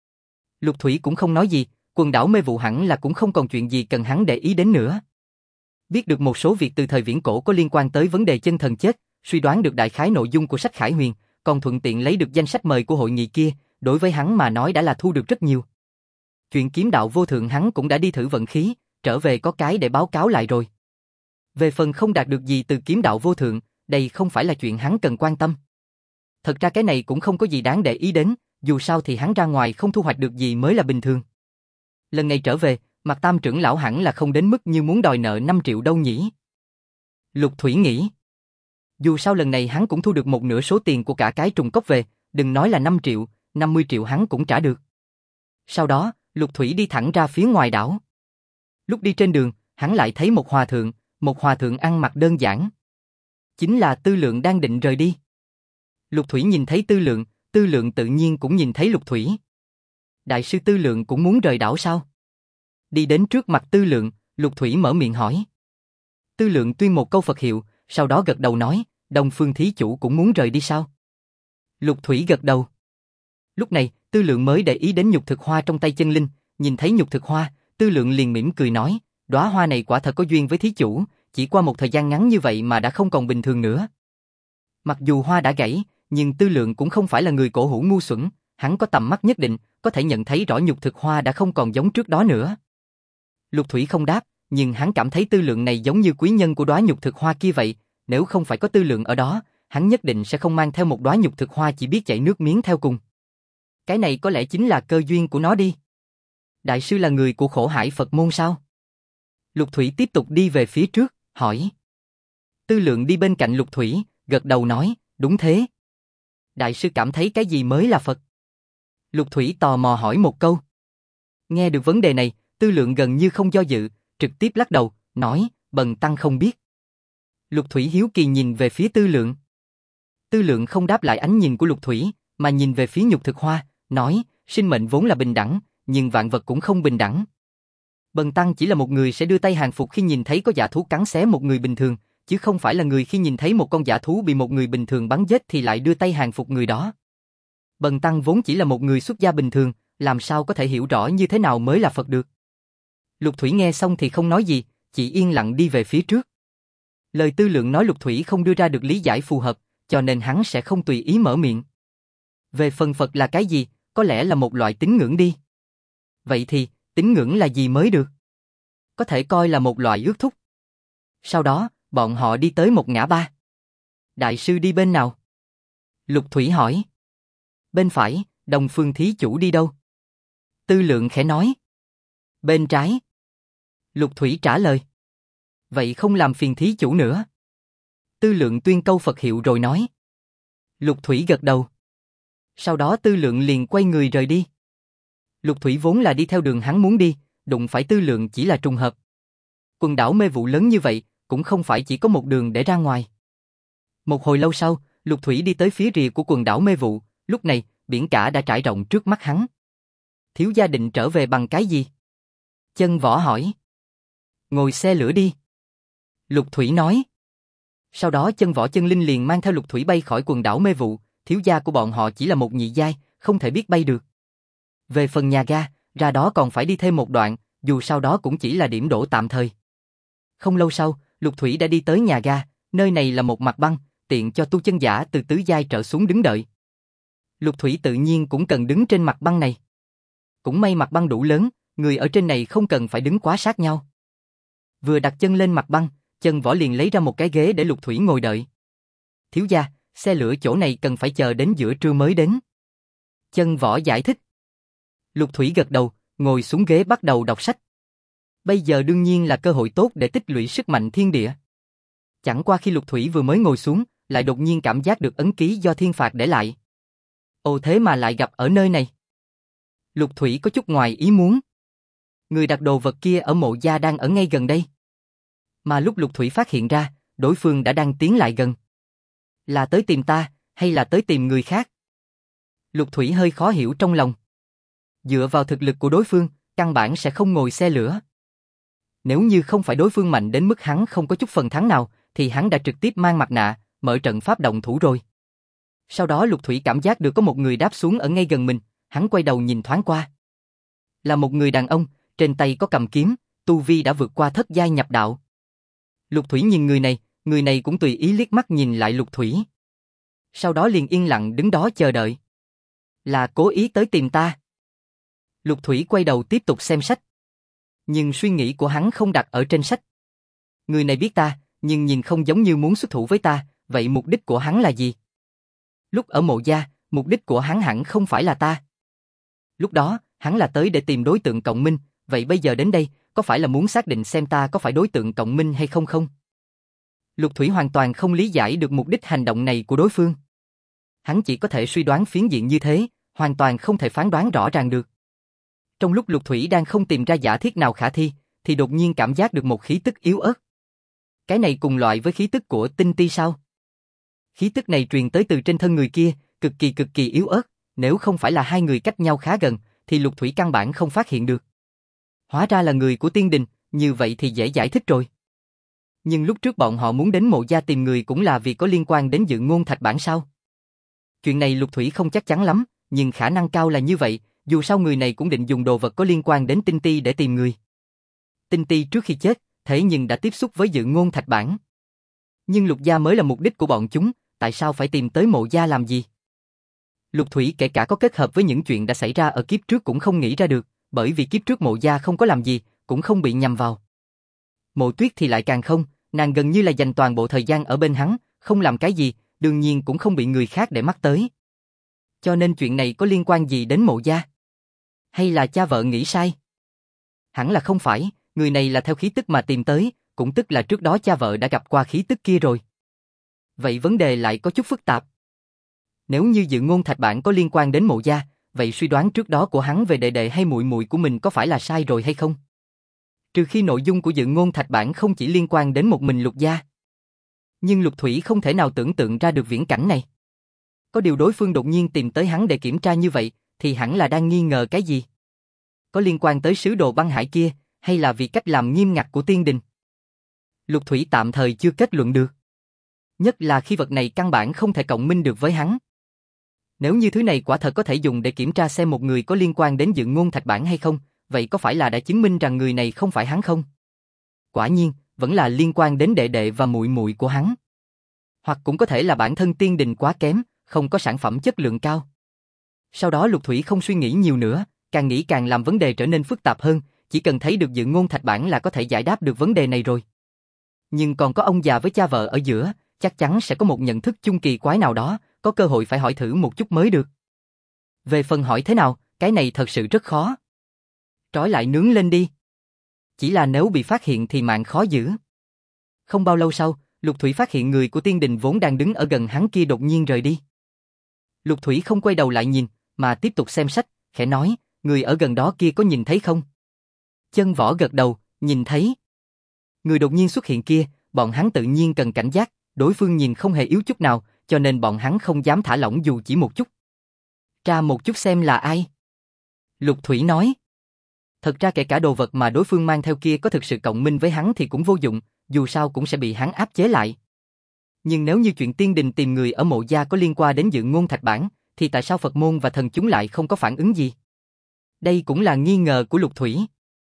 Lục Thủy cũng không nói gì, quần đảo mê vụ hẳn là cũng không còn chuyện gì cần hắn để ý đến nữa. Biết được một số việc từ thời viễn cổ có liên quan tới vấn đề chân thần chết, suy đoán được đại khái nội dung của sách Khải Huyền, còn thuận tiện lấy được danh sách mời của hội nghị kia, đối với hắn mà nói đã là thu được rất nhiều. Chuyện kiếm đạo vô thượng hắn cũng đã đi thử vận khí, trở về có cái để báo cáo lại rồi. Về phần không đạt được gì từ kiếm đạo vô thượng, đây không phải là chuyện hắn cần quan tâm. Thật ra cái này cũng không có gì đáng để ý đến, dù sao thì hắn ra ngoài không thu hoạch được gì mới là bình thường. Lần này trở về, Mạc Tam trưởng lão hẳn là không đến mức như muốn đòi nợ 5 triệu đâu nhỉ. Lục Thủy nghĩ. Dù sao lần này hắn cũng thu được một nửa số tiền của cả cái trùng cốc về, đừng nói là 5 triệu, 50 triệu hắn cũng trả được. Sau đó, Lục Thủy đi thẳng ra phía ngoài đảo. Lúc đi trên đường, hắn lại thấy một hòa thượng ăn mặc đơn giản. Chính là Tư Lượng đang định rời đi. Lục Thủy nhìn thấy Tư Lượng tự nhiên cũng nhìn thấy Lục Thủy. Đại sư Tư Lượng cũng muốn rời đảo sao? Đi đến trước mặt Tư Lượng, Lục Thủy mở miệng hỏi. Tư Lượng tuyên một câu Phật hiệu, sau đó gật đầu nói, Đông Phương thí chủ cũng muốn rời đi sao? Lục Thủy gật đầu. Lúc này, Tư Lượng mới để ý đến nhục thực hoa trong tay chân linh, nhìn thấy nhục thực hoa, Tư Lượng liền mỉm cười nói, đóa hoa này quả thật có duyên với thí chủ, chỉ qua một thời gian ngắn như vậy mà đã không còn bình thường nữa. Mặc dù hoa đã gãy, nhưng Tư Lượng cũng không phải là người cổ hủ ngu xuẩn, hắn có tầm mắt nhất định, có thể nhận thấy rõ nhục thực hoa đã không còn giống trước đó nữa. Lục Thủy không đáp, nhưng hắn cảm thấy Tư Lượng này giống như quý nhân của đóa nhục thực hoa kia vậy, nếu không phải có Tư Lượng ở đó, hắn nhất định sẽ không mang theo một đóa nhục thực hoa chỉ biết chảy nước miếng theo cùng. Cái này có lẽ chính là cơ duyên của nó đi. Đại sư là người của Khổ Hải Phật môn sao? Lục Thủy tiếp tục đi về phía trước, hỏi. Tư Lượng đi bên cạnh Lục Thủy, gật đầu nói, đúng thế. Đại sư cảm thấy cái gì mới là Phật? Lục Thủy tò mò hỏi một câu. Nghe được vấn đề này, Tư Lượng gần như không do dự, trực tiếp lắc đầu, nói, bần tăng không biết. Lục Thủy hiếu kỳ nhìn về phía Tư Lượng. Tư Lượng không đáp lại ánh nhìn của Lục Thủy, mà nhìn về phía nhục thực hoa, nói, sinh mệnh vốn là bình đẳng, nhưng vạn vật cũng không bình đẳng. Bần tăng chỉ là một người sẽ đưa tay hàng phục khi nhìn thấy có dã thú cắn xé một người bình thường, chứ không phải là người khi nhìn thấy một con dã thú bị một người bình thường bắn giết thì lại đưa tay hàng phục người đó. Bần tăng vốn chỉ là một người xuất gia bình thường, làm sao có thể hiểu rõ như thế nào mới là Phật được. Lục Thủy nghe xong thì không nói gì, chỉ yên lặng đi về phía trước. Lời Tư Lượng nói Lục Thủy không đưa ra được lý giải phù hợp, cho nên hắn sẽ không tùy ý mở miệng. Về phần Phật là cái gì, có lẽ là một loại tín ngưỡng đi. Vậy thì, tín ngưỡng là gì mới được? Có thể coi là một loại ước thúc. Sau đó, bọn họ đi tới một ngã ba. Đại sư đi bên nào? Lục Thủy hỏi. Bên phải, Đông Phương thí chủ đi đâu? Tư Lượng khẽ nói. Bên trái. Lục Thủy trả lời. Vậy không làm phiền thí chủ nữa. Tư Lượng tuyên câu Phật hiệu rồi nói. Lục Thủy gật đầu. Sau đó Tư Lượng liền quay người rời đi. Lục Thủy vốn là đi theo đường hắn muốn đi, đụng phải Tư Lượng chỉ là trùng hợp. Quần đảo mê vụ lớn như vậy, cũng không phải chỉ có một đường để ra ngoài. Một hồi lâu sau, Lục Thủy đi tới phía rìa của quần đảo mê vụ, lúc này, biển cả đã trải rộng trước mắt hắn. Thiếu gia định trở về bằng cái gì? Chân Võ hỏi. Ngồi xe lửa đi. Lục Thủy nói. Sau đó Chân Võ Chân Linh liền mang theo Lục Thủy bay khỏi quần đảo mê vụ, thiếu gia của bọn họ chỉ là một nhị giai, không thể biết bay được. Về phần nhà ga, ra đó còn phải đi thêm một đoạn, dù sau đó cũng chỉ là điểm đỗ tạm thời. Không lâu sau, Lục Thủy đã đi tới nhà ga, nơi này là một mặt băng, tiện cho tu chân giả từ tứ giai trở xuống đứng đợi. Lục Thủy tự nhiên cũng cần đứng trên mặt băng này. Cũng may mặt băng đủ lớn, người ở trên này không cần phải đứng quá sát nhau. Vừa đặt chân lên mặt băng, Chân Võ liền lấy ra một cái ghế để Lục Thủy ngồi đợi. Thiếu gia, xe lửa chỗ này cần phải chờ đến giữa trưa mới đến. Chân Võ giải thích. Lục Thủy gật đầu, ngồi xuống ghế bắt đầu đọc sách. Bây giờ đương nhiên là cơ hội tốt để tích lũy sức mạnh thiên địa. Chẳng qua khi Lục Thủy vừa mới ngồi xuống, lại đột nhiên cảm giác được ấn ký do thiên phạt để lại. Ồ, thế mà lại gặp ở nơi này. Lục Thủy có chút ngoài ý muốn. Người đặt đồ vật kia ở Mộ Gia đang ở ngay gần đây. Mà lúc Lục Thủy phát hiện ra, đối phương đã đang tiến lại gần. Là tới tìm ta, hay là tới tìm người khác? Lục Thủy hơi khó hiểu trong lòng. Dựa vào thực lực của đối phương, căn bản sẽ không ngồi xe lửa. Nếu như không phải đối phương mạnh đến mức hắn không có chút phần thắng nào, thì hắn đã trực tiếp mang mặt nạ, mở trận pháp động thủ rồi. Sau đó Lục Thủy cảm giác được có một người đáp xuống ở ngay gần mình, hắn quay đầu nhìn thoáng qua. Là một người đàn ông, trên tay có cầm kiếm, tu vi đã vượt qua thất giai nhập đạo. Lục Thủy nhìn người này cũng tùy ý liếc mắt nhìn lại Lục Thủy. Sau đó liền yên lặng đứng đó chờ đợi. Là cố ý tới tìm ta. Lục Thủy quay đầu tiếp tục xem sách. Nhưng suy nghĩ của hắn không đặt ở trên sách. Người này biết ta, nhưng nhìn không giống như muốn xuất thủ với ta, vậy mục đích của hắn là gì? Lúc ở Mộ Gia, mục đích của hắn hẳn không phải là ta. Lúc đó, hắn là tới để tìm đối tượng cộng minh, vậy bây giờ đến đây, có phải là muốn xác định xem ta có phải đối tượng cộng minh hay không không? Lục Thủy hoàn toàn không lý giải được mục đích hành động này của đối phương. Hắn chỉ có thể suy đoán phiến diện như thế, hoàn toàn không thể phán đoán rõ ràng được. Trong lúc Lục Thủy đang không tìm ra giả thiết nào khả thi, thì đột nhiên cảm giác được một khí tức yếu ớt. Cái này cùng loại với khí tức của Tinh Ti sao? Khí tức này truyền tới từ trên thân người kia, cực kỳ yếu ớt, nếu không phải là hai người cách nhau khá gần, thì Lục Thủy căn bản không phát hiện được. Hóa ra là người của Tiên Đình, như vậy thì dễ giải thích rồi. Nhưng lúc trước bọn họ muốn đến Mộ Gia tìm người cũng là vì có liên quan đến Dự Ngôn Thạch Bản sao? Chuyện này Lục Thủy không chắc chắn lắm, nhưng khả năng cao là như vậy, dù sao người này cũng định dùng đồ vật có liên quan đến Tinh Ti để tìm người. Tinh Ti trước khi chết, thế nhưng đã tiếp xúc với Dự Ngôn Thạch Bản. Nhưng Lục Gia mới là mục đích của bọn chúng, tại sao phải tìm tới Mộ Gia làm gì? Lục Thủy kể cả có kết hợp với những chuyện đã xảy ra ở kiếp trước cũng không nghĩ ra được, bởi vì kiếp trước Mộ Gia không có làm gì, cũng không bị nhầm vào. Mộ Tuyết thì lại càng không, nàng gần như là dành toàn bộ thời gian ở bên hắn, không làm cái gì, đương nhiên cũng không bị người khác để mắt tới. Cho nên chuyện này có liên quan gì đến Mộ Gia? Hay là cha vợ nghĩ sai? Hẳn là không phải, người này là theo khí tức mà tìm tới, cũng tức là trước đó cha vợ đã gặp qua khí tức kia rồi. Vậy vấn đề lại có chút phức tạp. Nếu như Dự Ngôn Thạch Bản có liên quan đến Mộ Gia, vậy suy đoán trước đó của hắn về đệ đệ hay muội muội của mình có phải là sai rồi hay không? Trừ khi nội dung của Dự Ngôn Thạch Bản không chỉ liên quan đến một mình Lục Gia. Nhưng Lục Thủy không thể nào tưởng tượng ra được viễn cảnh này. Có điều đối phương đột nhiên tìm tới hắn để kiểm tra như vậy, thì hẳn là đang nghi ngờ cái gì? Có liên quan tới sứ đồ băng hải kia, hay là vì cách làm nghiêm ngặt của Tiên Đình? Lục Thủy tạm thời chưa kết luận được. Nhất là khi vật này căn bản không thể cộng minh được với hắn. Nếu như thứ này quả thật có thể dùng để kiểm tra xem một người có liên quan đến Dự Ngôn Thạch Bản hay không, vậy có phải là đã chứng minh rằng người này không phải hắn không? Quả nhiên, vẫn là liên quan đến đệ đệ và muội muội của hắn. Hoặc cũng có thể là bản thân Tiên Đình quá kém, không có sản phẩm chất lượng cao. Sau đó Lục Thủy không suy nghĩ nhiều nữa, càng nghĩ càng làm vấn đề trở nên phức tạp hơn, chỉ cần thấy được Dự Ngôn Thạch Bản là có thể giải đáp được vấn đề này rồi. Nhưng còn có ông già với cha vợ ở giữa, chắc chắn sẽ có một nhận thức chung kỳ quái nào đó, có cơ hội phải hỏi thử một chút mới được. Về phần hỏi thế nào, cái này thật sự rất khó. Trói lại nướng lên đi. Chỉ là nếu bị phát hiện thì mạng khó giữ. Không bao lâu sau, Lục Thủy phát hiện người của Tiên Đình vốn đang đứng ở gần hắn kia đột nhiên rời đi. Lục Thủy không quay đầu lại nhìn, mà tiếp tục xem sách, khẽ nói, người ở gần đó kia có nhìn thấy không? Chân Võ gật đầu, nhìn thấy. Người đột nhiên xuất hiện kia, bọn hắn tự nhiên cần cảnh giác, đối phương nhìn không hề yếu chút nào, cho nên bọn hắn không dám thả lỏng dù chỉ một chút. Tra một chút xem là ai. Lục Thủy nói. Thật ra kể cả đồ vật mà đối phương mang theo kia có thực sự cộng minh với hắn thì cũng vô dụng, dù sao cũng sẽ bị hắn áp chế lại. Nhưng nếu như chuyện Tiên Đình tìm người ở Mộ Gia có liên quan đến Dự Ngôn Thạch Bản, thì tại sao Phật môn và thần chúng lại không có phản ứng gì? Đây cũng là nghi ngờ của Lục Thủy.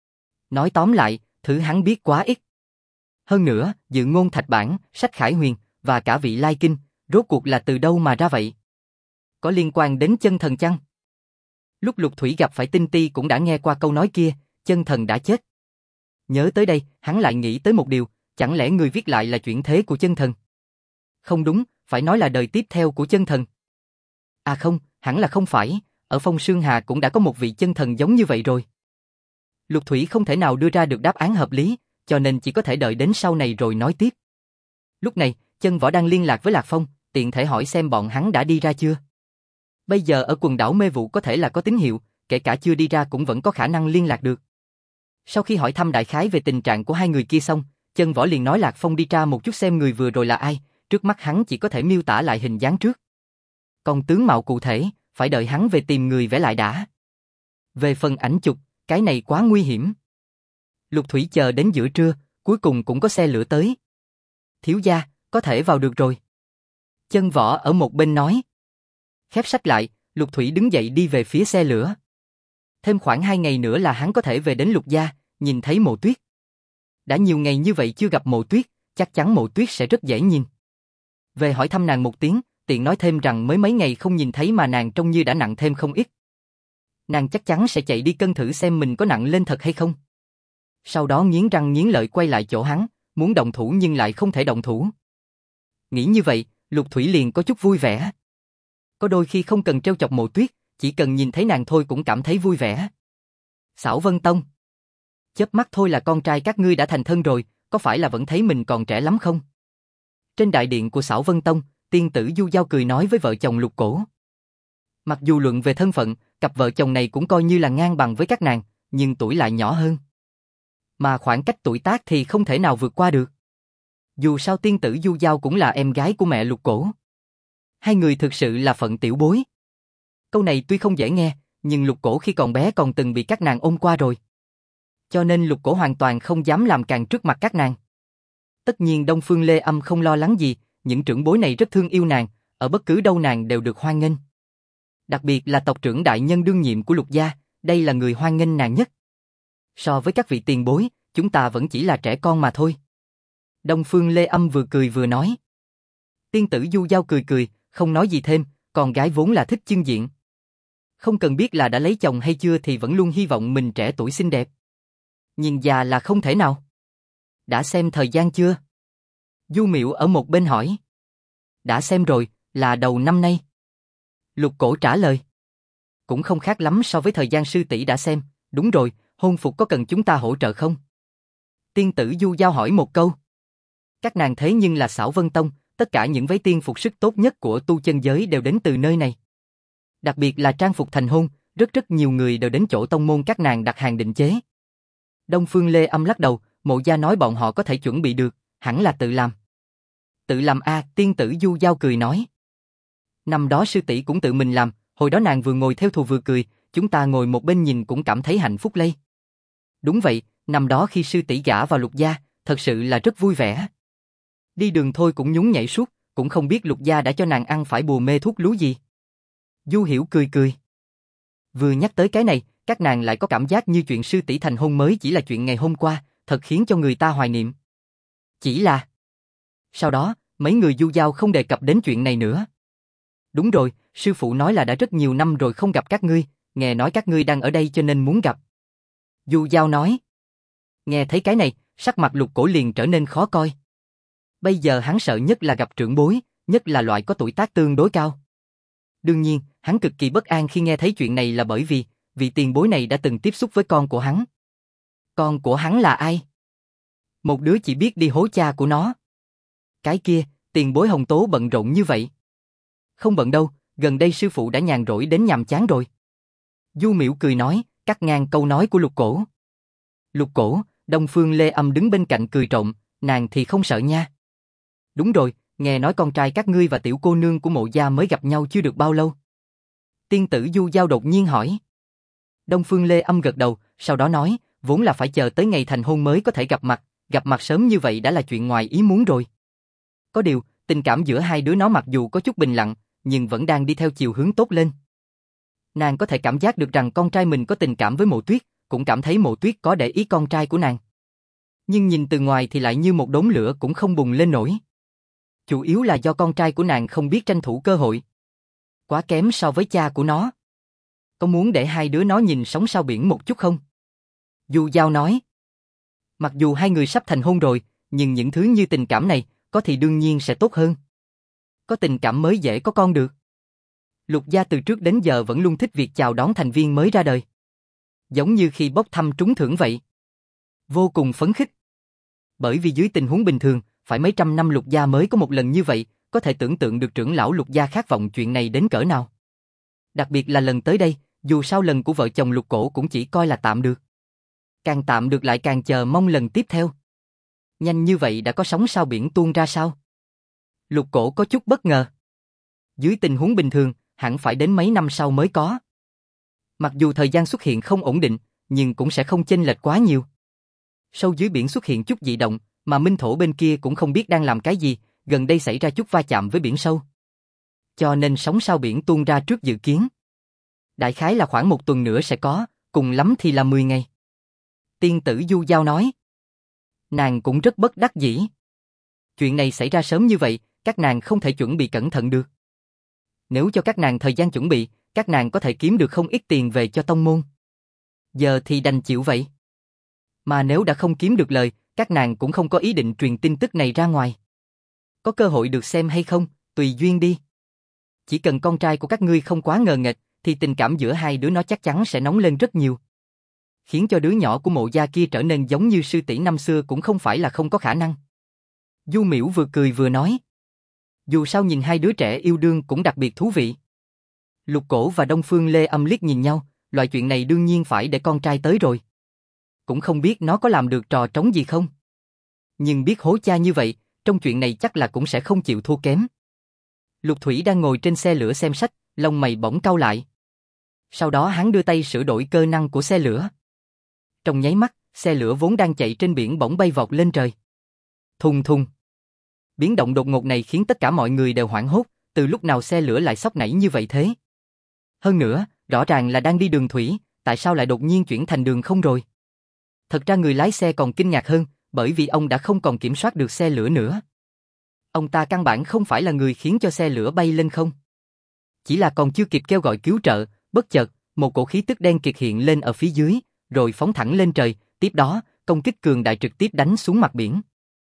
Nói tóm lại, thứ hắn biết quá ít. Hơn nữa, Dự Ngôn Thạch Bản, sách Khải Huyền và cả vị Lai Kinh, rốt cuộc là từ đâu mà ra vậy? Có liên quan đến chân thần chăng? Lúc Lục Thủy gặp phải Tinh Ti cũng đã nghe qua câu nói kia, chân thần đã chết. Nhớ tới đây, hắn lại nghĩ tới một điều, chẳng lẽ người viết lại là chuyển thế của chân thần? Không đúng, phải nói là đời tiếp theo của chân thần. À không, hẳn là không phải, ở Phong Sương Hà cũng đã có một vị chân thần giống như vậy rồi. Lục Thủy không thể nào đưa ra được đáp án hợp lý, cho nên chỉ có thể đợi đến sau này rồi nói tiếp. Lúc này, Chân Võ đang liên lạc với Lạc Phong, tiện thể hỏi xem bọn hắn đã đi ra chưa. Bây giờ ở quần đảo Mê Vụ có thể là có tín hiệu, kể cả chưa đi ra cũng vẫn có khả năng liên lạc được. Sau khi hỏi thăm đại khái về tình trạng của hai người kia xong, Chân Võ liền nói Lạc Phong đi tra một chút xem người vừa rồi là ai, trước mắt hắn chỉ có thể miêu tả lại hình dáng trước. Còn tướng mạo cụ thể, phải đợi hắn về tìm người vẽ lại đã. Về phần ảnh chụp, cái này quá nguy hiểm. Lục Thủy chờ đến giữa trưa, cuối cùng cũng có xe lửa tới. Thiếu gia, có thể vào được rồi. Chân Võ ở một bên nói. Khép sách lại, Lục Thủy đứng dậy đi về phía xe lửa. Thêm khoảng 2 ngày nữa là hắn có thể về đến Lục gia, nhìn thấy Mộ Tuyết. Đã nhiều ngày như vậy chưa gặp Mộ Tuyết, chắc chắn Mộ Tuyết sẽ rất dễ nhìn. Về hỏi thăm nàng một tiếng, tiện nói thêm rằng mới mấy ngày không nhìn thấy mà nàng trông như đã nặng thêm không ít. Nàng chắc chắn sẽ chạy đi cân thử xem mình có nặng lên thật hay không. Sau đó nghiến răng nghiến lợi quay lại chỗ hắn, muốn động thủ nhưng lại không thể động thủ. Nghĩ như vậy, Lục Thủy liền có chút vui vẻ. Có đôi khi không cần trêu chọc Mộ Tuyết, chỉ cần nhìn thấy nàng thôi cũng cảm thấy vui vẻ. Xảo Vân Tông. Chớp mắt thôi là con trai các ngươi đã thành thân rồi, có phải là vẫn thấy mình còn trẻ lắm không? Trên đại điện của Xảo Vân Tông, tiên tử Du Giao cười nói với vợ chồng Lục Cổ. Mặc dù luận về thân phận, cặp vợ chồng này cũng coi như là ngang bằng với các nàng, nhưng tuổi lại nhỏ hơn. Mà khoảng cách tuổi tác thì không thể nào vượt qua được. Dù sao tiên tử Du Giao cũng là em gái của mẹ Lục Cổ. Hai người thực sự là phận tiểu bối. Câu này tuy không dễ nghe, nhưng Lục Cổ khi còn bé còn từng bị các nàng ôm qua rồi. Cho nên Lục Cổ hoàn toàn không dám làm càn trước mặt các nàng. Tất nhiên Đông Phương Lê Âm không lo lắng gì, những trưởng bối này rất thương yêu nàng, ở bất cứ đâu nàng đều được hoan nghênh. Đặc biệt là tộc trưởng đại nhân đương nhiệm của Lục gia, đây là người hoan nghênh nàng nhất. So với các vị tiền bối, chúng ta vẫn chỉ là trẻ con mà thôi. Đông Phương Lê Âm vừa cười vừa nói. Tiên tử Du Giao cười cười, không nói gì thêm, con gái vốn là thích chưng diện. Không cần biết là đã lấy chồng hay chưa thì vẫn luôn hy vọng mình trẻ tuổi xinh đẹp. Nhìn già là không thể nào. Đã xem thời gian chưa? Du Miệu ở một bên hỏi. Đã xem rồi, là đầu năm nay. Lục Cổ trả lời. Cũng không khác lắm so với thời gian sư tỷ đã xem, đúng rồi, hôn phục có cần chúng ta hỗ trợ không? Tiên tử Du Giao hỏi một câu. Các nàng thế nhưng là Xảo Vân Tông, tất cả những váy tiên phục sức tốt nhất của tu chân giới đều đến từ nơi này. Đặc biệt là trang phục thành hôn, rất nhiều người đều đến chỗ tông môn các nàng đặt hàng định chế. Đông Phương Lê Âm lắc đầu, Mộ gia nói bọn họ có thể chuẩn bị được, hẳn là tự làm. Tự làm a, tiên tử Du Giao cười nói. Năm đó sư tỷ cũng tự mình làm, hồi đó nàng vừa ngồi theo thù vừa cười, chúng ta ngồi một bên nhìn cũng cảm thấy hạnh phúc lây. Đúng vậy, năm đó khi sư tỷ gả vào Lục gia, thật sự là rất vui vẻ. Đi đường thôi cũng nhún nhảy suốt, cũng không biết Lục gia đã cho nàng ăn phải bùa mê thuốc lú gì. Du Hiểu cười cười. Vừa nhắc tới cái này, các nàng lại có cảm giác như chuyện sư tỷ thành hôn mới chỉ là chuyện ngày hôm qua, thật khiến cho người ta hoài niệm. Chỉ là... Sau đó, mấy người Du Giao không đề cập đến chuyện này nữa. Đúng rồi, sư phụ nói là đã rất nhiều năm rồi không gặp các ngươi, nghe nói các ngươi đang ở đây cho nên muốn gặp. Du Giao nói. Nghe thấy cái này, sắc mặt Lục Cổ liền trở nên khó coi. Bây giờ hắn sợ nhất là gặp trưởng bối, nhất là loại có tuổi tác tương đối cao. Đương nhiên, hắn cực kỳ bất an khi nghe thấy chuyện này là bởi vì, vị tiền bối này đã từng tiếp xúc với con của hắn. Con của hắn là ai? Một đứa chỉ biết đi hố cha của nó. Cái kia, tiền bối Hồng Tố bận rộn như vậy. Không bận đâu, gần đây sư phụ đã nhàn rỗi đến nhàm chán rồi. Du Miểu cười nói, cắt ngang câu nói của Lục Cổ. Lục Cổ, Đông Phương Lê Âm đứng bên cạnh cười trộm, nàng thì không sợ nha. Đúng rồi, nghe nói con trai các ngươi và tiểu cô nương của Mộ gia mới gặp nhau chưa được bao lâu. Tiên tử Du Giao đột nhiên hỏi. Đông Phương Lê Âm gật đầu, sau đó nói, vốn là phải chờ tới ngày thành hôn mới có thể gặp mặt sớm như vậy đã là chuyện ngoài ý muốn rồi. Có điều, tình cảm giữa hai đứa nó mặc dù có chút bình lặng, nhưng vẫn đang đi theo chiều hướng tốt lên. Nàng có thể cảm giác được rằng con trai mình có tình cảm với Mộ Tuyết, cũng cảm thấy Mộ Tuyết có để ý con trai của nàng. Nhưng nhìn từ ngoài thì lại như một đống lửa cũng không bùng lên nổi. Chủ yếu là do con trai của nàng không biết tranh thủ cơ hội. Quá kém so với cha của nó. Có muốn để hai đứa nó nhìn sóng sao biển một chút không? Du Giao nói. Mặc dù hai người sắp thành hôn rồi, nhưng những thứ như tình cảm này, có thì đương nhiên sẽ tốt hơn. Có tình cảm mới dễ có con được. Lục gia từ trước đến giờ vẫn luôn thích việc chào đón thành viên mới ra đời. Giống như khi bốc thăm trúng thưởng vậy. Vô cùng phấn khích. Bởi vì dưới tình huống bình thường, phải mấy trăm năm Lục gia mới có một lần như vậy, có thể tưởng tượng được trưởng lão Lục gia khát vọng chuyện này đến cỡ nào. Đặc biệt là lần tới đây, dù sao lần của vợ chồng Lục Cổ cũng chỉ coi là tạm được. Càng tạm được lại càng chờ mong lần tiếp theo. Nhanh như vậy đã có sóng sao biển tuôn ra sao? Lục Cổ có chút bất ngờ. Dưới tình huống bình thường, hẳn phải đến mấy năm sau mới có. Mặc dù thời gian xuất hiện không ổn định, nhưng cũng sẽ không chênh lệch quá nhiều. Sâu dưới biển xuất hiện chút dị động, mà minh thổ bên kia cũng không biết đang làm cái gì, gần đây xảy ra chút va chạm với biển sâu. Cho nên sóng sao biển tuôn ra trước dự kiến. Đại khái là khoảng 1 tuần nữa sẽ có, cùng lắm thì là 10 ngày. Tiên tử Du Giao nói. Nàng cũng rất bất đắc dĩ. Chuyện này xảy ra sớm như vậy, các nàng không thể chuẩn bị cẩn thận được. Nếu cho các nàng thời gian chuẩn bị, các nàng có thể kiếm được không ít tiền về cho tông môn. Giờ thì đành chịu vậy. Mà nếu đã không kiếm được lời, các nàng cũng không có ý định truyền tin tức này ra ngoài. Có cơ hội được xem hay không, tùy duyên đi. Chỉ cần con trai của các ngươi không quá ngờ nghệch, thì tình cảm giữa hai đứa nó chắc chắn sẽ nóng lên rất nhiều. Khiến cho đứa nhỏ của Mộ gia kia trở nên giống như sư tỷ năm xưa cũng không phải là không có khả năng. Du Miễu vừa cười vừa nói. Dù sao nhìn hai đứa trẻ yêu đương cũng đặc biệt thú vị. Lục Cổ và Đông Phương Lê Âm liếc nhìn nhau, loại chuyện này đương nhiên phải để con trai tới rồi. Cũng không biết nó có làm được trò trống gì không. Nhưng biết hố cha như vậy, trong chuyện này chắc là cũng sẽ không chịu thua kém. Lục Thủy đang ngồi trên xe lửa xem sách, lông mày bỗng cau lại. Sau đó hắn đưa tay sửa đổi cơ năng của xe lửa. Trong nháy mắt, xe lửa vốn đang chạy trên biển bỗng bay vọt lên trời. Thùng thùng. Biến động đột ngột này khiến tất cả mọi người đều hoảng hốt, từ lúc nào xe lửa lại xóc nảy như vậy thế? Hơn nữa, rõ ràng là đang đi đường thủy, tại sao lại đột nhiên chuyển thành đường không rồi? Thật ra người lái xe còn kinh ngạc hơn, bởi vì ông đã không còn kiểm soát được xe lửa nữa. Ông ta căn bản không phải là người khiến cho xe lửa bay lên không. Chỉ là còn chưa kịp kêu gọi cứu trợ, bất chợt, một cổ khí tức đen kịt hiện lên ở phía dưới, rồi phóng thẳng lên trời, tiếp đó, công kích cường đại trực tiếp đánh xuống mặt biển.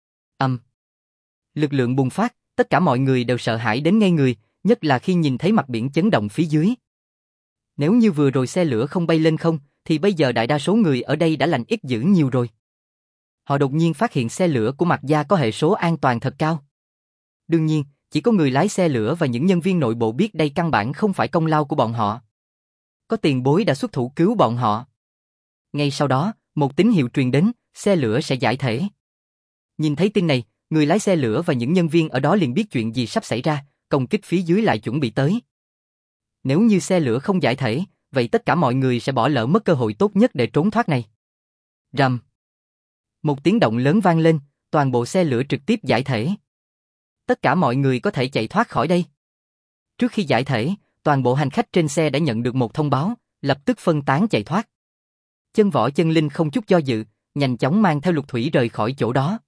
Lực lượng bùng phát, tất cả mọi người đều sợ hãi đến ngây người, nhất là khi nhìn thấy mặt biển chấn động phía dưới. Nếu như vừa rồi xe lửa không bay lên không, thì bây giờ đại đa số người ở đây đã lành ít dữ nhiều rồi. Họ đột nhiên phát hiện xe lửa của Mạc gia có hệ số an toàn thật cao. Đương nhiên, chỉ có người lái xe lửa và những nhân viên nội bộ biết đây căn bản không phải công lao của bọn họ. Có tiền bối đã xuất thủ cứu bọn họ. Ngay sau đó, một tín hiệu truyền đến, xe lửa sẽ giải thể. Nhìn thấy tin này, người lái xe lửa và những nhân viên ở đó liền biết chuyện gì sắp xảy ra, công kích phía dưới lại chuẩn bị tới. Nếu như xe lửa không giải thể, vậy tất cả mọi người sẽ bỏ lỡ mất cơ hội tốt nhất để trốn thoát này. Rầm. Một tiếng động lớn vang lên, toàn bộ xe lửa trực tiếp giải thể. Tất cả mọi người có thể chạy thoát khỏi đây. Trước khi giải thể, toàn bộ hành khách trên xe đã nhận được một thông báo, lập tức phân tán chạy thoát. Chân Võ Chân Linh không chút do dự, nhanh chóng mang theo Lục Thủy rời khỏi chỗ đó.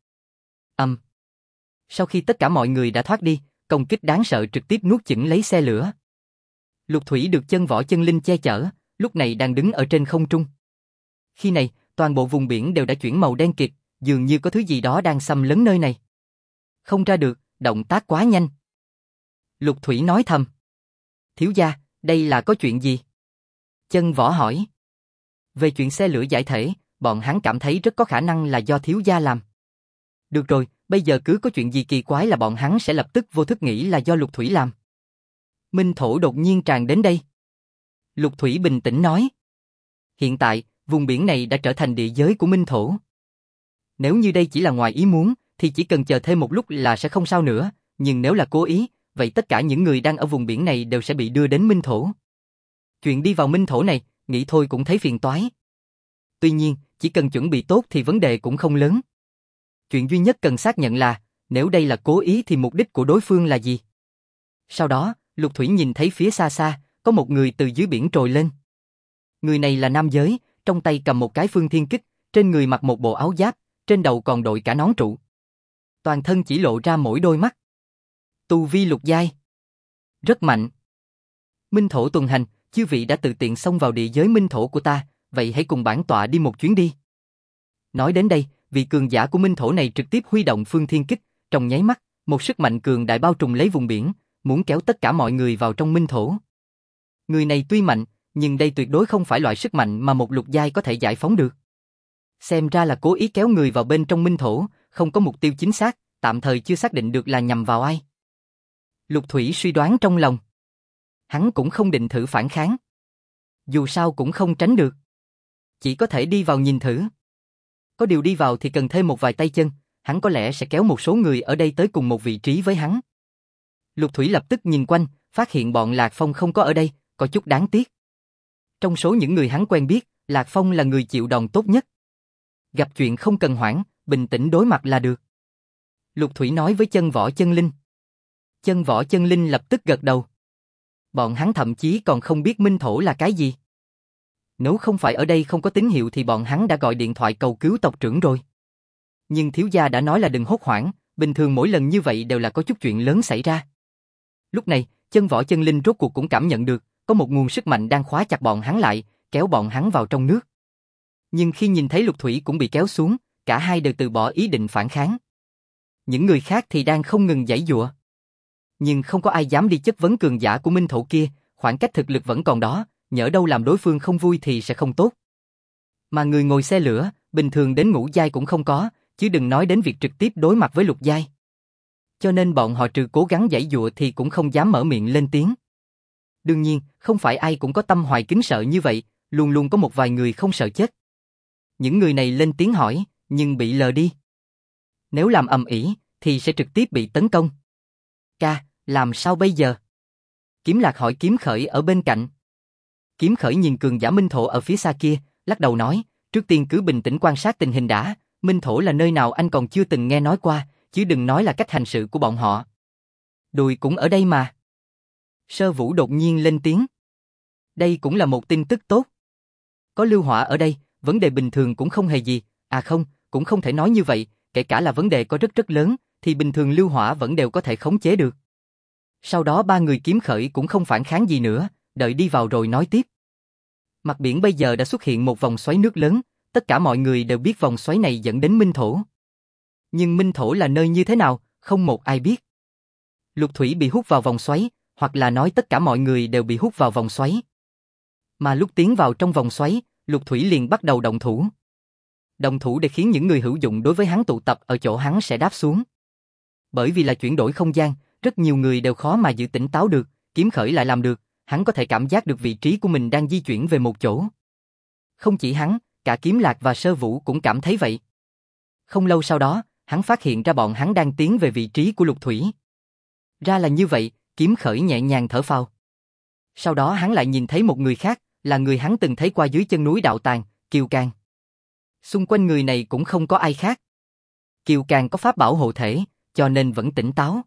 Sau khi tất cả mọi người đã thoát đi, công kích đáng sợ trực tiếp nuốt chửng lấy xe lửa. Lục Thủy được Chân Võ Chân Linh che chở, lúc này đang đứng ở trên không trung. Khi này, toàn bộ vùng biển đều đã chuyển màu đen kịt, dường như có thứ gì đó đang xâm lấn nơi này. Không ra được, động tác quá nhanh. Lục Thủy nói thầm. Thiếu gia, đây là có chuyện gì? Chân Võ hỏi. Về chuyện xe lửa giải thể, bọn hắn cảm thấy rất có khả năng là do thiếu gia làm. Được rồi, bây giờ cứ có chuyện gì kỳ quái là bọn hắn sẽ lập tức vô thức nghĩ là do Lục Thủy làm. Minh thổ đột nhiên tràn đến đây. Lục Thủy bình tĩnh nói. Hiện tại, vùng biển này đã trở thành địa giới của Minh thổ. Nếu như đây chỉ là ngoài ý muốn, thì chỉ cần chờ thêm một lúc là sẽ không sao nữa, nhưng nếu là cố ý, vậy tất cả những người đang ở vùng biển này đều sẽ bị đưa đến Minh thổ. Chuyện đi vào Minh thổ này, nghĩ thôi cũng thấy phiền toái. Tuy nhiên, chỉ cần chuẩn bị tốt thì vấn đề cũng không lớn. Chuyện duy nhất cần xác nhận là, nếu đây là cố ý thì mục đích của đối phương là gì? Sau đó, Lục Thủy nhìn thấy phía xa xa, có một người từ dưới biển trồi lên. Người này là nam giới, trong tay cầm một cái phương thiên kích, trên người mặc một bộ áo giáp, trên đầu còn đội cả nón trụ. Toàn thân chỉ lộ ra mỗi đôi mắt. Tu vi lục giai. Rất mạnh. Minh thổ tuần hành, chư vị đã tự tiện xông vào địa giới minh thổ của ta, vậy hãy cùng bản tọa đi một chuyến đi. Nói đến đây, vị cường giả của minh thổ này trực tiếp huy động phương thiên kích, trong nháy mắt, một sức mạnh cường đại bao trùm lấy vùng biển, muốn kéo tất cả mọi người vào trong minh thổ. Người này tuy mạnh, nhưng đây tuyệt đối không phải loại sức mạnh mà một lục giai có thể giải phóng được. Xem ra là cố ý kéo người vào bên trong minh thổ, không có mục tiêu chính xác, tạm thời chưa xác định được là nhằm vào ai. Lục Thủy suy đoán trong lòng. Hắn cũng không định thử phản kháng. Dù sao cũng không tránh được. Chỉ có thể đi vào nhìn thử. Có điều đi vào thì cần thêm một vài tay chân, hắn có lẽ sẽ kéo một số người ở đây tới cùng một vị trí với hắn. Lục Thủy lập tức nhìn quanh, phát hiện bọn Lạc Phong không có ở đây, có chút đáng tiếc. Trong số những người hắn quen biết, Lạc Phong là người chịu đòn tốt nhất. Gặp chuyện không cần hoảng, bình tĩnh đối mặt là được. Lục Thủy nói với Chân Võ Chân Linh. Chân Võ Chân Linh lập tức gật đầu. Bọn hắn thậm chí còn không biết minh thổ là cái gì. Nếu không phải ở đây không có tín hiệu thì bọn hắn đã gọi điện thoại cầu cứu tộc trưởng rồi. Nhưng thiếu gia đã nói là đừng hốt hoảng, bình thường mỗi lần như vậy đều là có chút chuyện lớn xảy ra. Lúc này, Chân Võ Chân Linh rốt cuộc cũng cảm nhận được, có một nguồn sức mạnh đang khóa chặt bọn hắn lại, kéo bọn hắn vào trong nước. Nhưng khi nhìn thấy Lục Thủy cũng bị kéo xuống, cả hai đều từ bỏ ý định phản kháng. Những người khác thì đang không ngừng giãy giụa. Nhưng không có ai dám đi chất vấn cường giả của minh thổ kia, khoảng cách thực lực vẫn còn đó, nhỡ đâu làm đối phương không vui thì sẽ không tốt. Mà người ngồi xe lửa, bình thường đến ngũ giai cũng không có, chứ đừng nói đến việc trực tiếp đối mặt với lục giai. Cho nên bọn họ trừ cố gắng giãy giụa thì cũng không dám mở miệng lên tiếng. Đương nhiên, không phải ai cũng có tâm hoài kính sợ như vậy, luôn luôn có một vài người không sợ chết. Những người này lên tiếng hỏi, nhưng bị lờ đi. Nếu làm ầm ĩ, thì sẽ trực tiếp bị tấn công. Ca, làm sao bây giờ? Kiếm Lạc hỏi Kiếm Khởi ở bên cạnh. Kiếm Khởi nhìn cường giả minh thổ ở phía xa kia, lắc đầu nói, trước tiên cứ bình tĩnh quan sát tình hình đã, minh thổ là nơi nào anh còn chưa từng nghe nói qua, chứ đừng nói là cách hành sự của bọn họ. Đùi cũng ở đây mà. Sơ Vũ đột nhiên lên tiếng. Đây cũng là một tin tức tốt. Có lưu hỏa ở đây, vấn đề bình thường cũng không hề gì, à không, cũng không thể nói như vậy, kể cả là vấn đề có rất lớn, thì bình thường lưu hỏa vẫn đều có thể khống chế được. Sau đó ba người Kiếm Khởi cũng không phản kháng gì nữa, đợi đi vào rồi nói tiếp. Mặt biển bây giờ đã xuất hiện một vòng xoáy nước lớn, tất cả mọi người đều biết vòng xoáy này dẫn đến minh thổ. Nhưng minh thổ là nơi như thế nào, không một ai biết. Lục Thủy bị hút vào vòng xoáy, hoặc là nói tất cả mọi người đều bị hút vào vòng xoáy. Mà lúc tiến vào trong vòng xoáy, Lục Thủy liền bắt đầu động thủ. Động thủ để khiến những người hữu dụng đối với hắn tụ tập ở chỗ hắn sẽ đáp xuống. Bởi vì là chuyển đổi không gian, rất nhiều người đều khó mà giữ tỉnh táo được, Kiếm Khởi lại làm được, hắn có thể cảm giác được vị trí của mình đang di chuyển về một chỗ. Không chỉ hắn, cả Kiếm Lạc và Sơ Vũ cũng cảm thấy vậy. Không lâu sau đó, hắn phát hiện ra bọn hắn đang tiến về vị trí của Lục Thủy. Ra là như vậy, Kiếm Khởi nhẹ nhàng thở phào. Sau đó hắn lại nhìn thấy một người khác, là người hắn từng thấy qua dưới chân núi Đạo Tàng, Kiều Càn. Xung quanh người này cũng không có ai khác. Kiều Càn có pháp bảo hộ thể, cho nên vẫn tỉnh táo.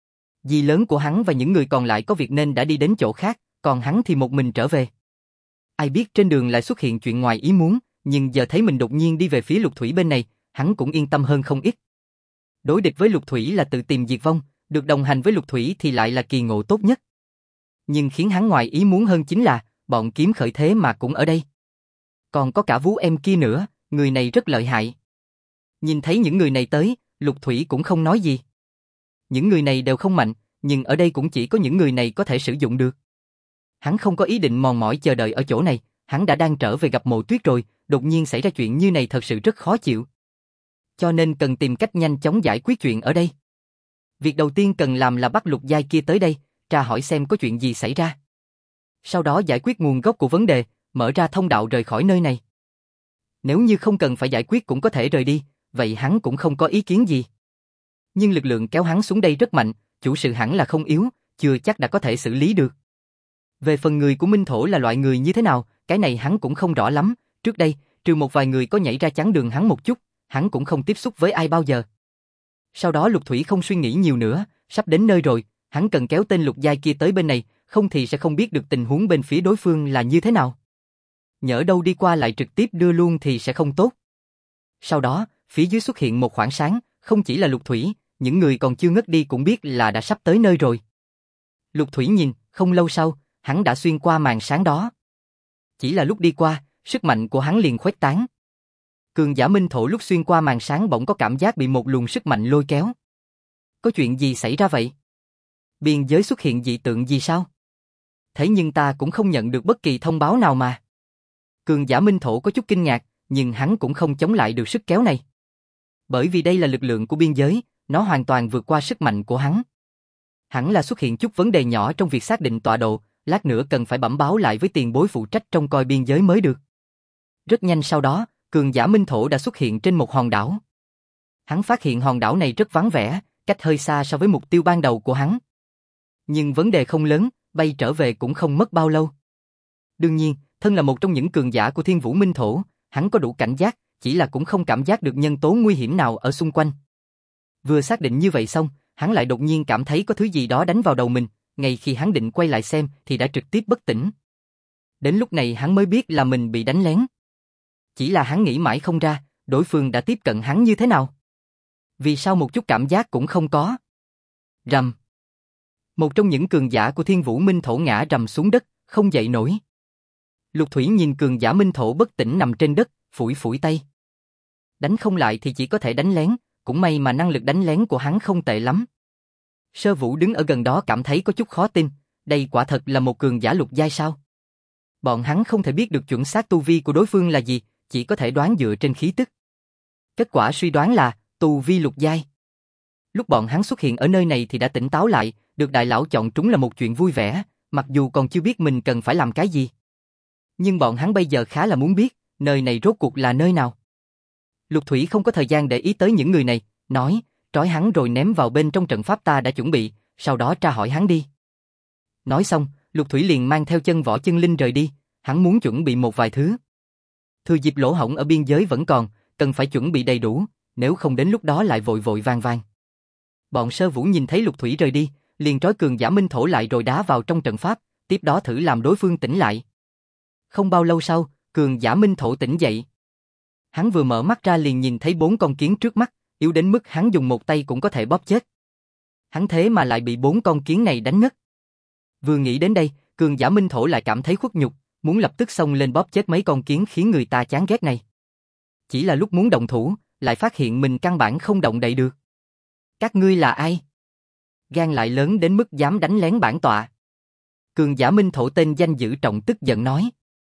Dì lớn của hắn và những người còn lại có việc nên đã đi đến chỗ khác, còn hắn thì một mình trở về. Ai biết trên đường lại xuất hiện chuyện ngoài ý muốn, nhưng giờ thấy mình đột nhiên đi về phía Lục Thủy bên này, hắn cũng yên tâm hơn không ít. Đối địch với Lục Thủy là tự tìm diệt vong, được đồng hành với Lục Thủy thì lại là kỳ ngộ tốt nhất. Nhưng khiến hắn ngoài ý muốn hơn chính là, bọn Kiếm Khởi thế mà cũng ở đây. Còn có cả Vú Em kia nữa, người này rất lợi hại. Nhìn thấy những người này tới, Lục Thủy cũng không nói gì. Những người này đều không mạnh, nhưng ở đây cũng chỉ có những người này có thể sử dụng được. Hắn không có ý định mòn mỏi chờ đợi ở chỗ này, hắn đã đang trở về gặp Mộ Tuyết rồi, đột nhiên xảy ra chuyện như này thật sự rất khó chịu. Cho nên cần tìm cách nhanh chóng giải quyết chuyện ở đây. Việc đầu tiên cần làm là bắt Lục giai kia tới đây, tra hỏi xem có chuyện gì xảy ra. Sau đó giải quyết nguồn gốc của vấn đề, mở ra thông đạo rời khỏi nơi này. Nếu như không cần phải giải quyết cũng có thể rời đi, vậy hắn cũng không có ý kiến gì. Nhưng lực lượng kéo hắn xuống đây rất mạnh, chủ sự hẳn là không yếu, chưa chắc đã có thể xử lý được. Về phần người của Minh Thổ là loại người như thế nào, cái này hắn cũng không rõ lắm, trước đây, trừ một vài người có nhảy ra chắn đường hắn một chút, hắn cũng không tiếp xúc với ai bao giờ. Sau đó Lục Thủy không suy nghĩ nhiều nữa, sắp đến nơi rồi, hắn cần kéo tên Lục giai kia tới bên này, không thì sẽ không biết được tình huống bên phía đối phương là như thế nào. Nhỡ đâu đi qua lại trực tiếp đưa luôn thì sẽ không tốt. Sau đó, phía dưới xuất hiện một khoảng sáng, không chỉ là Lục Thủy, những người còn chưa ngất đi cũng biết là đã sắp tới nơi rồi. Lục Thủy nhìn, không lâu sau, hắn đã xuyên qua màn sáng đó. Chỉ là lúc đi qua, sức mạnh của hắn liền khuếch tán. Cường giả Minh Thổ lúc xuyên qua màn sáng bỗng có cảm giác bị một luồng sức mạnh lôi kéo. Có chuyện gì xảy ra vậy? Biên giới xuất hiện dị tượng gì sao? Thế nhưng ta cũng không nhận được bất kỳ thông báo nào mà. Cường giả Minh Thổ có chút kinh ngạc, nhưng hắn cũng không chống lại được sức kéo này. Bởi vì đây là lực lượng của biên giới, nó hoàn toàn vượt qua sức mạnh của hắn. Hẳn là xuất hiện chút vấn đề nhỏ trong việc xác định tọa độ, lát nữa cần phải bẩm báo lại với tiền bối phụ trách trông coi biên giới mới được. Rất nhanh sau đó, cường giả minh thổ đã xuất hiện trên một hòn đảo. Hắn phát hiện hòn đảo này rất vắng vẻ, cách hơi xa so với mục tiêu ban đầu của hắn. Nhưng vấn đề không lớn, bay trở về cũng không mất bao lâu. Đương nhiên, thân là một trong những cường giả của Thiên Vũ Minh Thổ, hắn có đủ cảnh giác, chỉ là cũng không cảm giác được nhân tố nguy hiểm nào ở xung quanh. Vừa xác định như vậy xong, hắn lại đột nhiên cảm thấy có thứ gì đó đánh vào đầu mình, ngay khi hắn định quay lại xem thì đã trực tiếp bất tỉnh. Đến lúc này hắn mới biết là mình bị đánh lén. Chỉ là hắn nghĩ mãi không ra, đối phương đã tiếp cận hắn như thế nào. Vì sao một chút cảm giác cũng không có. Rầm. Một trong những cường giả của Thiên Vũ Minh Thổ ngã rầm xuống đất, không dậy nổi. Lục Thủy nhìn cường giả Minh Thổ bất tỉnh nằm trên đất, phủi phủi tay. Đánh không lại thì chỉ có thể đánh lén, cũng may mà năng lực đánh lén của hắn không tệ lắm. Sơ Vũ đứng ở gần đó cảm thấy có chút khó tin, đây quả thật là một cường giả lục giai sao? Bọn hắn không thể biết được chuẩn xác tu vi của đối phương là gì, chỉ có thể đoán dựa trên khí tức. Kết quả suy đoán là tu vi lục giai. Lúc bọn hắn xuất hiện ở nơi này thì đã tỉnh táo lại, được đại lão chọn trúng là một chuyện vui vẻ, mặc dù còn chưa biết mình cần phải làm cái gì. Nhưng bọn hắn bây giờ khá là muốn biết, nơi này rốt cuộc là nơi nào. Lục Thủy không có thời gian để ý tới những người này, nói, trói hắn rồi ném vào bên trong trận pháp ta đã chuẩn bị, sau đó tra hỏi hắn đi. Nói xong, Lục Thủy liền mang theo chân võ chân linh rời đi, hắn muốn chuẩn bị một vài thứ. Thừa dịp lỗ hổng ở biên giới vẫn còn, cần phải chuẩn bị đầy đủ, nếu không đến lúc đó lại vội vội vàng vàng. Bọn Sơ Vũ nhìn thấy Lục Thủy rời đi, liền trói cường giả Minh Thổ lại rồi đá vào trong trận pháp, tiếp đó thử làm đối phương tỉnh lại. Không bao lâu sau, cường giả Minh Thổ tỉnh dậy. Hắn vừa mở mắt ra liền nhìn thấy 4 con kiến trước mắt, yếu đến mức hắn dùng một tay cũng có thể bóp chết. Hắn thế mà lại bị 4 con kiến này đánh ngất. Vừa nghĩ đến đây, cường giả Minh Thổ lại cảm thấy khuất nhục, muốn lập tức xông lên bóp chết mấy con kiến khiến người ta chán ghét này. Chỉ là lúc muốn động thủ, lại phát hiện mình căn bản không động đậy được. Các ngươi là ai? Gan lại lớn đến mức dám đánh lén bản tọa. Cường giả Minh Thổ tên danh Dữ Trọng tức giận nói.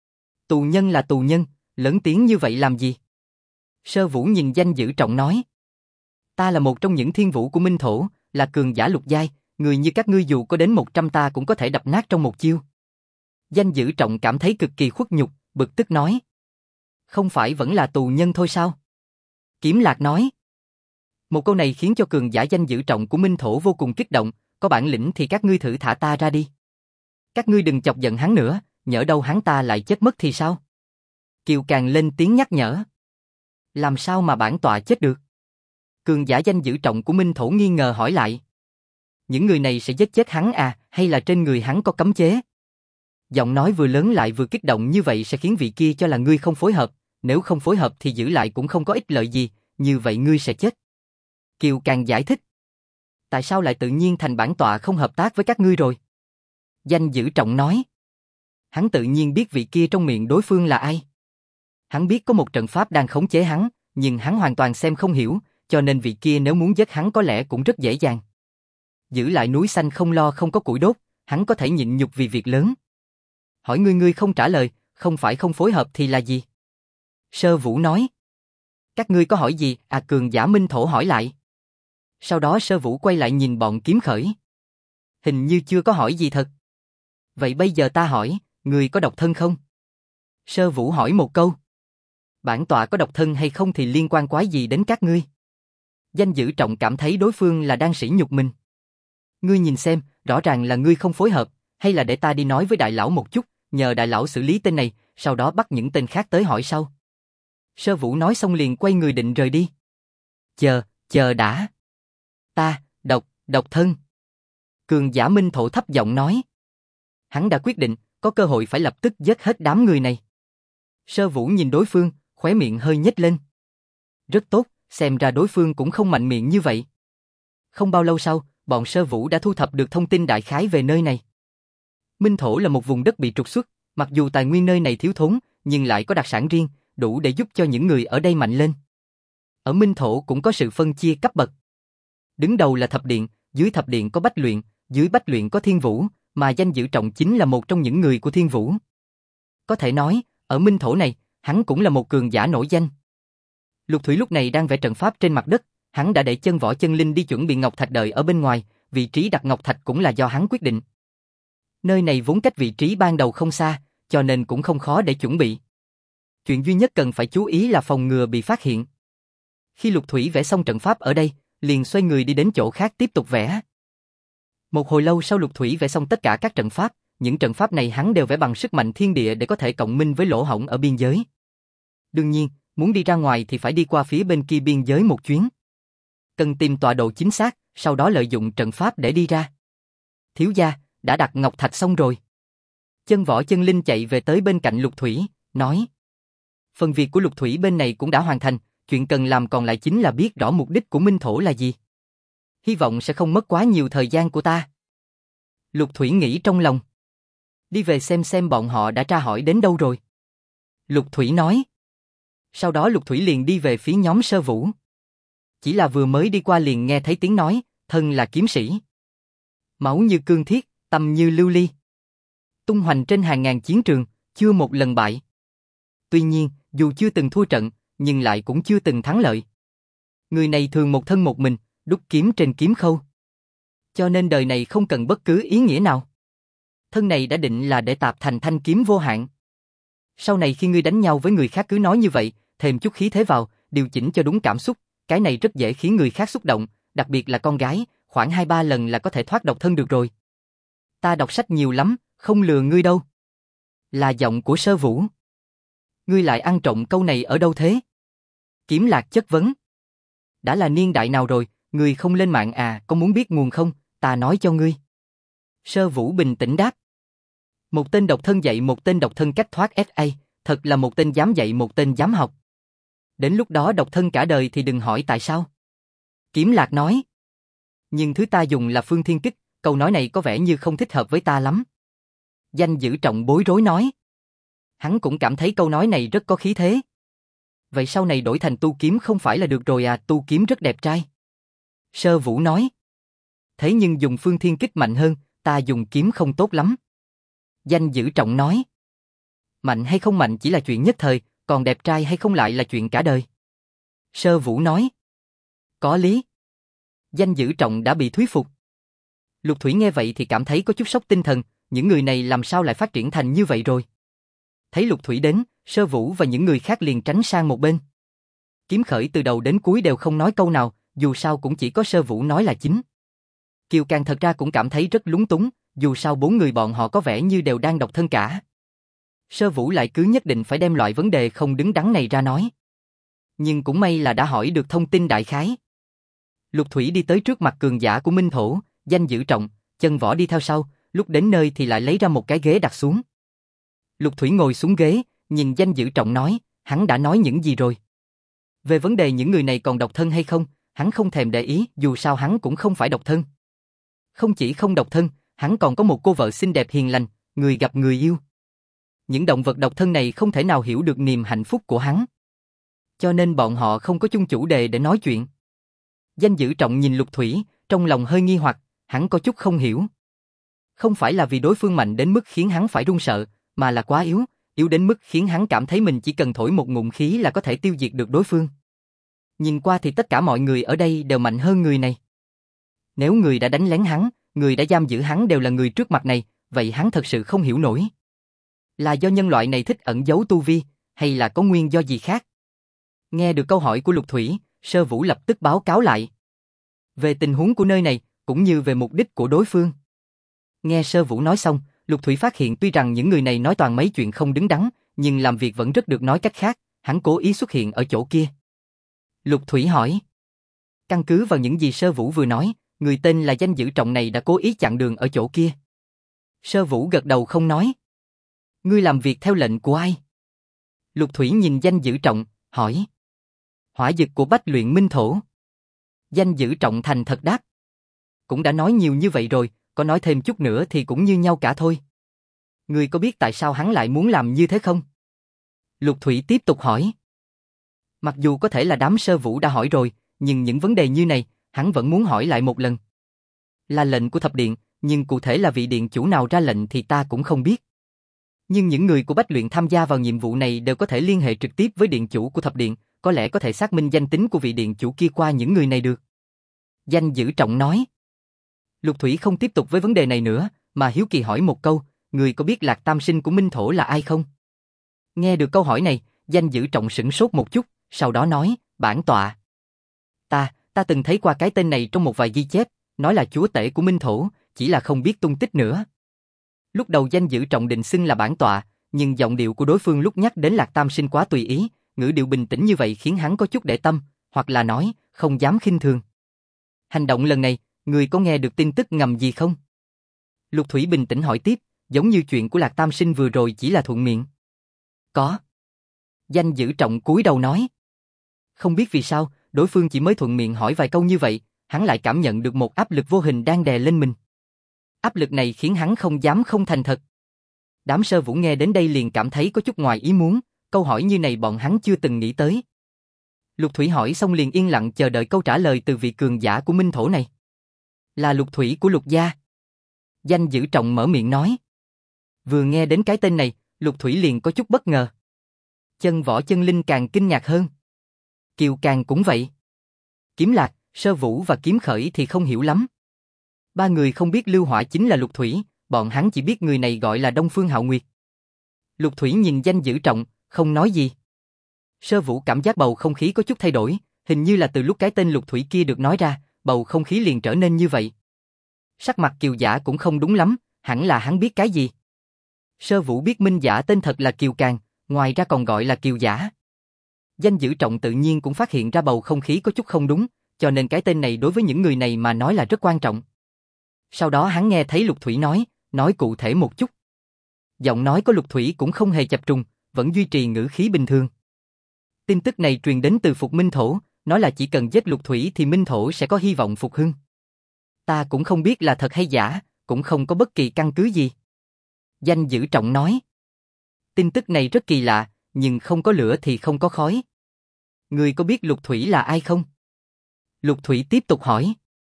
Tù nhân là tù nhân, lớn tiếng như vậy làm gì? Sơ Vũ nhìn danh Dữ Trọng nói. Ta là một trong những thiên vũ của Minh Thổ, là cường giả lục giai, người như các ngươi dù có đến 100 ta cũng có thể đập nát trong một chiêu. Danh Dữ Trọng cảm thấy cực kỳ khuất nhục, bực tức nói. Không phải vẫn là tù nhân thôi sao? Kiếm Lạc nói. Một câu này khiến cho cường giả Danh Dữ Trọng của Minh Thổ vô cùng kích động, có bản lĩnh thì các ngươi thử thả ta ra đi. Các ngươi đừng chọc giận hắn nữa, nhỡ đâu hắn ta lại chết mất thì sao? Kiều Càng lên tiếng nhắc nhở. Làm sao mà bản tọa chết được? Cường giả Danh Dữ Trọng của Minh Thổ nghi ngờ hỏi lại. Những người này sẽ giết chết hắn à, hay là trên người hắn có cấm chế? Giọng nói vừa lớn lại vừa kích động như vậy sẽ khiến vị kia cho là ngươi không phối hợp, nếu không phối hợp thì giữ lại cũng không có ích lợi gì, như vậy ngươi sẽ chết. Kiều Càng giải thích. Tại sao lại tự nhiên thành bản tọa không hợp tác với các ngươi rồi? Danh Dữ Trọng nói. Hắn tự nhiên biết vị kia trong miệng đối phương là ai. Hắn biết có một trận pháp đang khống chế hắn, nhưng hắn hoàn toàn xem không hiểu, cho nên vị kia nếu muốn giết hắn có lẽ cũng rất dễ dàng. Giữ lại núi xanh không lo không có củi đốt, hắn có thể nhịn nhục vì việc lớn. Hỏi ngươi không trả lời, không phải không phối hợp thì là gì? Sơ Vũ nói. Các ngươi có hỏi gì? À, cường giả Minh Thổ hỏi lại. Sau đó Sơ Vũ quay lại nhìn bọn Kiếm Khởi. Hình như chưa có hỏi gì thật. Vậy bây giờ ta hỏi, ngươi có độc thân không? Sơ Vũ hỏi một câu. Bản tọa có độc thân hay không thì liên quan quái gì đến các ngươi? Danh Dữ Trọng cảm thấy đối phương là đang sỉ nhục mình. Ngươi nhìn xem, rõ ràng là ngươi không phối hợp, hay là để ta đi nói với đại lão một chút, nhờ đại lão xử lý tên này, sau đó bắt những tên khác tới hỏi sau. Sơ Vũ nói xong liền quay người định rời đi. Chờ đã. Ta, độc thân. Cường giả Minh Thổ thấp giọng nói. Hắn đã quyết định, có cơ hội phải lập tức giết hết đám người này. Sơ Vũ nhìn đối phương, khóe miệng hơi nhếch lên. Rất tốt, xem ra đối phương cũng không mạnh miệng như vậy. Không bao lâu sau, bọn Sơ Vũ đã thu thập được thông tin đại khái về nơi này. Minh Thổ là một vùng đất bị trục xuất, mặc dù tài nguyên nơi này thiếu thốn, nhưng lại có đặc sản riêng, đủ để giúp cho những người ở đây mạnh lên. Ở Minh Thổ cũng có sự phân chia cấp bậc. Đứng đầu là Thập Điện, dưới Thập Điện có Bách Luyện, dưới Bách Luyện có Thiên Vũ, mà Danh Dữ Trọng chính là một trong những người của Thiên Vũ. Có thể nói, ở Minh Thổ này, hắn cũng là một cường giả nổi danh. Lục Thủy lúc này đang vẽ trận pháp trên mặt đất, Hắn đã để Chân Võ Chân Linh đi chuẩn bị ngọc thạch đợi ở bên ngoài, vị trí đặt ngọc thạch cũng là do hắn quyết định. Nơi này vốn cách vị trí ban đầu không xa, cho nên cũng không khó để chuẩn bị. Chuyện duy nhất cần phải chú ý là phòng ngừa bị phát hiện. Khi Lục Thủy vẽ xong trận pháp ở đây, liền xoay người đi đến chỗ khác tiếp tục vẽ. Một hồi lâu sau Lục Thủy vẽ xong tất cả các trận pháp, những trận pháp này hắn đều vẽ bằng sức mạnh thiên địa để có thể cộng minh với lỗ hổng ở biên giới. Đương nhiên, muốn đi ra ngoài thì phải đi qua phía bên kia biên giới một chuyến. Cần tìm tọa độ chính xác, sau đó lợi dụng trận pháp để đi ra. Thiếu gia, đã đặt ngọc thạch xong rồi. Chân Võ Chân Linh chạy về tới bên cạnh Lục Thủy, nói. Phần việc của Lục Thủy bên này cũng đã hoàn thành, chuyện cần làm còn lại chính là biết rõ mục đích của Minh Thổ là gì. Hy vọng sẽ không mất quá nhiều thời gian của ta. Lục Thủy nghĩ trong lòng. Đi về xem bọn họ đã tra hỏi đến đâu rồi. Lục Thủy nói. Sau đó Lục Thủy liền đi về phía nhóm Sơ Vũ. Chỉ là vừa mới đi qua liền nghe thấy tiếng nói, thân là kiếm sĩ. Máu như cương thiết, tâm như lưu ly. Tung hoành trên hàng ngàn chiến trường, chưa một lần bại. Tuy nhiên, dù chưa từng thua trận, nhưng lại cũng chưa từng thắng lợi. Người này thường một thân một mình, đúc kiếm trên kiếm khâu. Cho nên đời này không cần bất cứ ý nghĩa nào. Thân này đã định là để tạp thành thanh kiếm vô hạn. Sau này khi ngươi đánh nhau với người khác cứ nói như vậy, thêm chút khí thế vào, điều chỉnh cho đúng cảm xúc, cái này rất dễ khiến người khác xúc động, đặc biệt là con gái, khoảng 2-3 lần là có thể thoát độc thân được rồi. Ta đọc sách nhiều lắm, không lừa ngươi đâu. Là giọng của Sơ Vũ. Ngươi lại ăn trộm câu này ở đâu thế? Kiếm Lạc chất vấn. Đã là niên đại nào rồi, ngươi không lên mạng à, có muốn biết nguồn không, ta nói cho ngươi. Sơ Vũ bình tĩnh đáp. Một tên độc thân dạy một tên độc thân cách thoát SA, thật là một tên dám dạy một tên dám học. Đến lúc đó độc thân cả đời thì đừng hỏi tại sao. Kiếm Lạc nói. Nhưng thứ ta dùng là phương thiên kích, câu nói này có vẻ như không thích hợp với ta lắm. Danh Dữ Trọng bối rối nói. Hắn cũng cảm thấy câu nói này rất có khí thế. Vậy sau này đổi thành tu kiếm không phải là được rồi à, tu kiếm rất đẹp trai. Sơ Vũ nói. Thế nhưng dùng phương thiên kích mạnh hơn, ta dùng kiếm không tốt lắm. Danh Dữ Trọng nói. Mạnh hay không mạnh chỉ là chuyện nhất thời, còn đẹp trai hay không lại là chuyện cả đời. Sơ Vũ nói. Có lý. Danh Dữ Trọng đã bị thuyết phục. Lục Thủy nghe vậy thì cảm thấy có chút sốc tinh thần, những người này làm sao lại phát triển thành như vậy rồi. Thấy Lục Thủy đến, Sơ Vũ và những người khác liền tránh sang một bên. Kiếm Khởi từ đầu đến cuối đều không nói câu nào, dù sao cũng chỉ có Sơ Vũ nói là chính. Kiều Càng thật ra cũng cảm thấy rất lúng túng, dù sao 4 người bọn họ có vẻ như đều đang độc thân cả. Sơ Vũ lại cứ nhất định phải đem loại vấn đề không đứng đắn này ra nói. Nhưng cũng may là đã hỏi được thông tin đại khái. Lục Thủy đi tới trước mặt cường giả của Minh Thổ, Danh Dữ Trọng, Chân Võ đi theo sau, lúc đến nơi thì lại lấy ra một cái ghế đặt xuống. Lục Thủy ngồi xuống ghế, nhìn Danh Dữ Trọng nói, hắn đã nói những gì rồi. Về vấn đề những người này còn độc thân hay không, hắn không thèm để ý, dù sao hắn cũng không phải độc thân. Không chỉ không độc thân, hắn còn có một cô vợ xinh đẹp hiền lành, người gặp người yêu. Những động vật độc thân này không thể nào hiểu được niềm hạnh phúc của hắn. Cho nên bọn họ không có chung chủ đề để nói chuyện. Danh Dữ Trọng nhìn Lục Thủy, trong lòng hơi nghi hoặc, hắn có chút không hiểu. Không phải là vì đối phương mạnh đến mức khiến hắn phải run sợ, mà là quá yếu, yếu đến mức khiến hắn cảm thấy mình chỉ cần thổi một ngụm khí là có thể tiêu diệt được đối phương. Nhìn qua thì tất cả mọi người ở đây đều mạnh hơn người này. Nếu người đã đánh lén hắn, người đã giam giữ hắn đều là người trước mặt này, vậy hắn thật sự không hiểu nổi. Là do nhân loại này thích ẩn giấu tu vi, hay là có nguyên do gì khác? Nghe được câu hỏi của Lục Thủy, Sơ Vũ lập tức báo cáo lại. Về tình huống của nơi này, cũng như về mục đích của đối phương. Nghe Sơ Vũ nói xong, Lục Thủy phát hiện tuy rằng những người này nói toàn mấy chuyện không đứng đắn, nhưng làm việc vẫn rất được nói cách khác, hắn cố ý xuất hiện ở chỗ kia. Lục Thủy hỏi. Căn cứ vào những gì Sơ Vũ vừa nói, người tên là Danh Dữ Trọng này đã cố ý chặn đường ở chỗ kia. Sơ Vũ gật đầu không nói. Ngươi làm việc theo lệnh của ai? Lục Thủy nhìn Danh Dữ Trọng, hỏi. Hỏa dực của Bách Luyện Minh Thổ. Danh Dữ Trọng thành thật đáp. Cũng đã nói nhiều như vậy rồi, có nói thêm chút nữa thì cũng như nhau cả thôi. Ngươi có biết tại sao hắn lại muốn làm như thế không? Lục Thủy tiếp tục hỏi. Mặc dù có thể là đám Sơ Vũ đã hỏi rồi, nhưng những vấn đề như này, hắn vẫn muốn hỏi lại một lần. Là lệnh của thập điện, nhưng cụ thể là vị điện chủ nào ra lệnh thì ta cũng không biết. Nhưng những người của Bách Luyện tham gia vào nhiệm vụ này đều có thể liên hệ trực tiếp với điện chủ của thập điện, có lẽ có thể xác minh danh tính của vị điện chủ kia qua những người này được. Danh Dữ Trọng nói. Lục Thủy không tiếp tục với vấn đề này nữa, mà hiếu kỳ hỏi một câu, người có biết Lạc Tam Sinh của Minh Thổ là ai không? Nghe được câu hỏi này, Danh Dữ Trọng sửng sốt một chút, sau đó nói, bản tọa. Ta từng thấy qua cái tên này trong một vài ghi chép, nói là chúa tể của Minh Thổ, chỉ là không biết tung tích nữa. Lúc đầu Danh Dữ Trọng định xưng là bản tọa, nhưng giọng điệu của đối phương lúc nhắc đến Lạc Tam Sinh quá tùy ý, ngữ điệu bình tĩnh như vậy khiến hắn có chút để tâm, hoặc là nói, không dám khinh thường. Hành động lần này, người có nghe được tin tức ngầm gì không? Lục Thủy bình tĩnh hỏi tiếp, giống như chuyện của Lạc Tam Sinh vừa rồi chỉ là thuận miệng. Có. Danh Dữ Trọng cúi đầu nói. Không biết vì sao, đối phương chỉ mới thuận miệng hỏi vài câu như vậy, hắn lại cảm nhận được một áp lực vô hình đang đè lên mình. Áp lực này khiến hắn không dám không thành thật. Đám Sơ Vũ nghe đến đây liền cảm thấy có chút ngoài ý muốn, câu hỏi như này bọn hắn chưa từng nghĩ tới. Lục Thủy hỏi xong liền yên lặng chờ đợi câu trả lời từ vị cường giả của Minh Thổ này. Là Lục Thủy của Lục gia. Danh Dữ Trọng mở miệng nói. Vừa nghe đến cái tên này, Lục Thủy liền có chút bất ngờ. Chân Võ Chân Linh càng kinh ngạc hơn. Kiều Càng cũng vậy. Kiếm Lạc, Sơ Vũ và Kiếm Khởi thì không hiểu lắm. Ba người không biết Lưu Hỏa chính là Lục Thủy, bọn hắn chỉ biết người này gọi là Đông Phương Hạo Nguyệt. Lục Thủy nhìn Danh Dữ Trọng, không nói gì. Sơ Vũ cảm giác bầu không khí có chút thay đổi, hình như là từ lúc cái tên Lục Thủy kia được nói ra, bầu không khí liền trở nên như vậy. Sắc mặt Kiều Giả cũng không đúng lắm, hẳn là hắn biết cái gì. Sơ Vũ biết Minh Giả tên thật là Kiều Càng, ngoài ra còn gọi là Kiều Giả. Danh Dữ Trọng tự nhiên cũng phát hiện ra bầu không khí có chút không đúng, cho nên cái tên này đối với những người này mà nói là rất quan trọng. Sau đó hắn nghe thấy Lục Thủy nói cụ thể một chút. Giọng nói của Lục Thủy cũng không hề chập trùng, vẫn duy trì ngữ khí bình thường. Tin tức này truyền đến từ Phục Minh Thổ, nói là chỉ cần giết Lục Thủy thì Minh Thổ sẽ có hy vọng phục hưng. Ta cũng không biết là thật hay giả, cũng không có bất kỳ căn cứ gì. Danh Dữ Trọng nói. Tin tức này rất kỳ lạ, nhưng không có lửa thì không có khói. Người có biết Lục Thủy là ai không? Lục Thủy tiếp tục hỏi.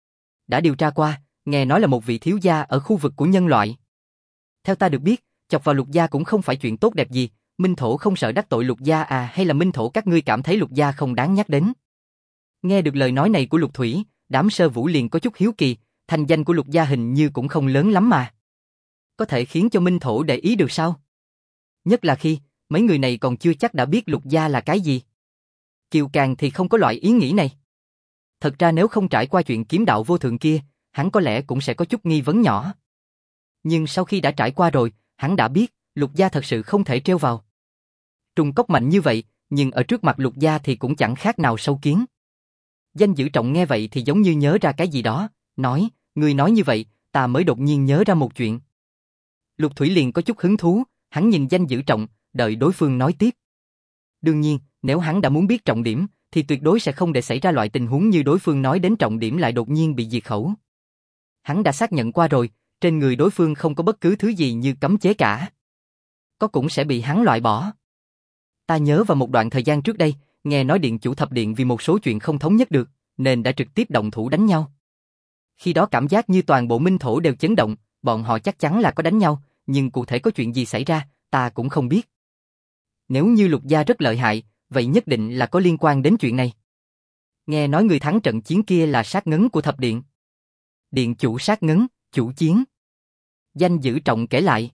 Đã điều tra qua, nghe nói là một vị thiếu gia ở khu vực của nhân loại. Theo ta được biết, chọc vào Lục gia cũng không phải chuyện tốt đẹp gì, Minh Thổ không sợ đắc tội Lục gia à, hay là Minh Thổ các ngươi cảm thấy Lục gia không đáng nhắc đến? Nghe được lời nói này của Lục Thủy, đám Sơ Vũ liền có chút hiếu kỳ, thành danh của Lục gia hình như cũng không lớn lắm mà. Có thể khiến cho Minh Thổ để ý được sao? Nhất là khi, mấy người này còn chưa chắc đã biết Lục gia là cái gì. Kiều Càng thì không có loại ý nghĩ này. Thật ra nếu không trải qua chuyện kiếm đạo vô thượng kia, hắn có lẽ cũng sẽ có chút nghi vấn nhỏ. Nhưng sau khi đã trải qua rồi, hắn đã biết, Lục gia thật sự không thể trêu vào. Trùng cốc mạnh như vậy, nhưng ở trước mặt Lục gia thì cũng chẳng khác nào sâu kiến. Danh Dữ Trọng nghe vậy thì giống như nhớ ra cái gì đó, nói, ngươi nói như vậy, ta mới đột nhiên nhớ ra một chuyện. Lục Thủy liền có chút hứng thú, hắn nhìn Danh Dữ Trọng, đợi đối phương nói tiếp. Đương nhiên, nếu hắn đã muốn biết trọng điểm, thì tuyệt đối sẽ không để xảy ra loại tình huống như đối phương nói đến trọng điểm lại đột nhiên bị diệt khẩu. Hắn đã xác nhận qua rồi, trên người đối phương không có bất cứ thứ gì như cấm chế cả. Có cũng sẽ bị hắn loại bỏ. Ta nhớ vào một đoạn thời gian trước đây, nghe nói điện chủ thập điện vì một số chuyện không thống nhất được, nên đã trực tiếp động thủ đánh nhau. Khi đó cảm giác như toàn bộ Minh Thổ đều chấn động, bọn họ chắc chắn là có đánh nhau, nhưng cụ thể có chuyện gì xảy ra, ta cũng không biết. Nếu như Lục gia rất lợi hại, vậy nhất định là có liên quan đến chuyện này. Nghe nói người thắng trận chiến kia là Sát Ngấn của thập điện. Điện chủ Sát Ngấn, chủ chiến. Danh Dữ Trọng kể lại.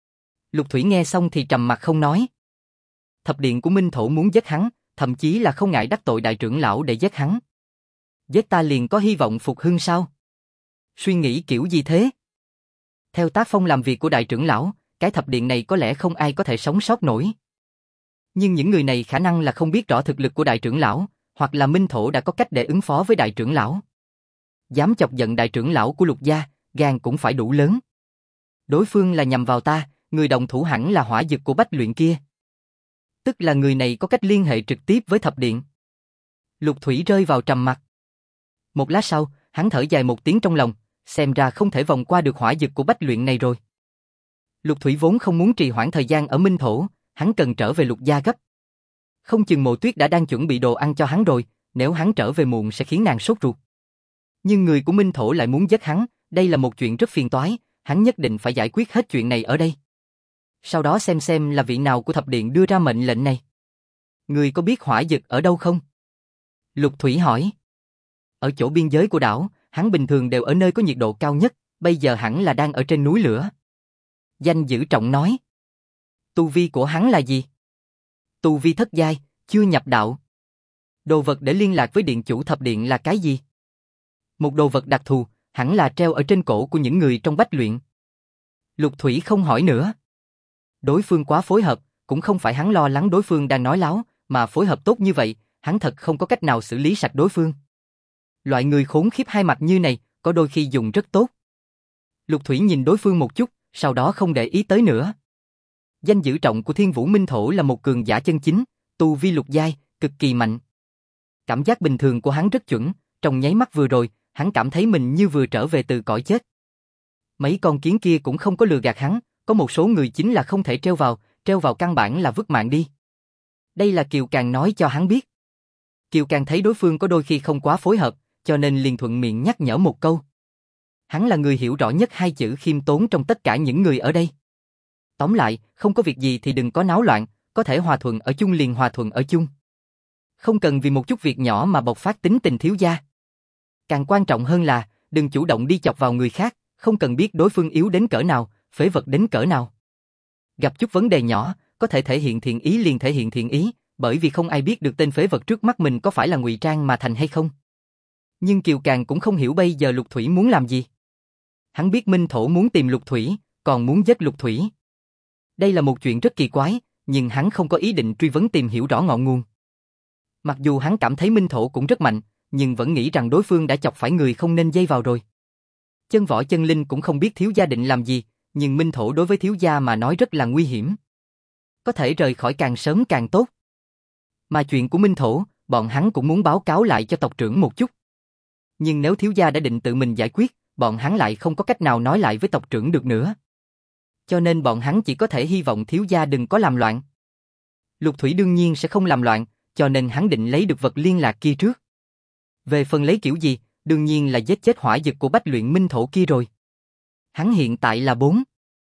Lục Thủy nghe xong thì trầm mặt không nói. Thập điện của Minh Thổ muốn giết hắn, thậm chí là không ngại đắc tội đại trưởng lão để giết hắn. Giết ta liền có hy vọng phục hưng sao? Suy nghĩ kiểu gì thế? Theo tác phong làm việc của đại trưởng lão, cái thập điện này có lẽ không ai có thể sống sót nổi. Nhưng những người này khả năng là không biết rõ thực lực của đại trưởng lão, hoặc là Minh Thổ đã có cách để ứng phó với đại trưởng lão. Dám chọc giận đại trưởng lão của Lục gia, gan cũng phải đủ lớn. Đối phương là nhằm vào ta, người đồng thủ hẳn là hỏa dực của Bách Luyện kia. Tức là người này có cách liên hệ trực tiếp với thập điện. Lục Thủy rơi vào trầm mặc. Một lát sau, hắn thở dài một tiếng trong lòng, xem ra không thể vòng qua được hỏa dực của Bách Luyện này rồi. Lục Thủy vốn không muốn trì hoãn thời gian ở Minh Thổ, hắn cần trở về Lục gia gấp. Không chừng Mộ Tuyết đã đang chuẩn bị đồ ăn cho hắn rồi, nếu hắn trở về muộn sẽ khiến nàng sốt ruột. Nhưng người của Minh Thổ lại muốn giết hắn, đây là một chuyện rất phiền toái, hắn nhất định phải giải quyết hết chuyện này ở đây. Sau đó xem là vị nào của thập điện đưa ra mệnh lệnh này. Ngươi có biết hỏa dực ở đâu không? Lục Thủy hỏi. Ở chỗ biên giới của đảo, hắn bình thường đều ở nơi có nhiệt độ cao nhất, bây giờ hẳn là đang ở trên núi lửa. Danh Dữ Trọng nói. Tu vi của hắn là gì? Tu vi thất giai, chưa nhập đạo. Đồ vật để liên lạc với điện chủ thập điện là cái gì? Một đồ vật đặc thù, hẳn là treo ở trên cổ của những người trong bách luyện. Lục Thủy không hỏi nữa. Đối phương quá phối hợp, cũng không phải hắn lo lắng đối phương đang nói láo, mà phối hợp tốt như vậy, hắn thật không có cách nào xử lý sạch đối phương. Loại người khốn khiếp hai mặt như này, có đôi khi dùng rất tốt. Lục Thủy nhìn đối phương một chút, sau đó không để ý tới nữa. Danh Dữ Trọng của Thiên Vũ Minh Thổ là một cường giả chân chính, tu vi lục giai, cực kỳ mạnh. Cảm giác bình thường của hắn rất chuẩn, trong nháy mắt vừa rồi, hắn cảm thấy mình như vừa trở về từ cõi chết. Mấy con kiến kia cũng không có lừa gạt hắn, có một số người chính là không thể treo vào căn bản là vứt mạng đi. Đây là Kiều Càng nói cho hắn biết. Kiều Càng thấy đối phương có đôi khi không quá phối hợp, cho nên liền thuận miệng nhắc nhở một câu. Hắn là người hiểu rõ nhất hai chữ khiêm tốn trong tất cả những người ở đây. Tóm lại, không có việc gì thì đừng có náo loạn, có thể hòa thuận ở chung liền hòa thuận ở chung. Không cần vì một chút việc nhỏ mà bộc phát tính tình thiếu gia. Càng quan trọng hơn là, đừng chủ động đi chọc vào người khác, không cần biết đối phương yếu đến cỡ nào, phế vật đến cỡ nào. Gặp chút vấn đề nhỏ, có thể thể hiện thiện ý liền thể hiện thiện ý, bởi vì không ai biết được tên phế vật trước mắt mình có phải là ngụy trang mà thành hay không. Nhưng Kiều Càng cũng không hiểu bây giờ Lục Thủy muốn làm gì. Hắn biết Minh Thổ muốn tìm Lục Thủy, còn muốn giết Lục Thủy. Đây là một chuyện rất kỳ quái, nhưng hắn không có ý định truy vấn tìm hiểu rõ ngọn nguồn. Mặc dù hắn cảm thấy Minh Thổ cũng rất mạnh, nhưng vẫn nghĩ rằng đối phương đã chọc phải người không nên dây vào rồi. Chân Võ Chân Linh cũng không biết thiếu gia định làm gì, nhưng Minh Thổ đối với thiếu gia mà nói rất là nguy hiểm. Có thể rời khỏi càng sớm càng tốt. Mà chuyện của Minh Thổ, bọn hắn cũng muốn báo cáo lại cho tộc trưởng một chút. Nhưng nếu thiếu gia đã định tự mình giải quyết, bọn hắn lại không có cách nào nói lại với tộc trưởng được nữa. Cho nên bọn hắn chỉ có thể hy vọng thiếu gia đừng có làm loạn. Lục Thủy đương nhiên sẽ không làm loạn, cho nên hắn định lấy được vật liên lạc kia trước. Về phần lấy kiểu gì, đương nhiên là giết chết hỏa dực của bách luyện Minh Thổ kia rồi. Hắn hiện tại là 4.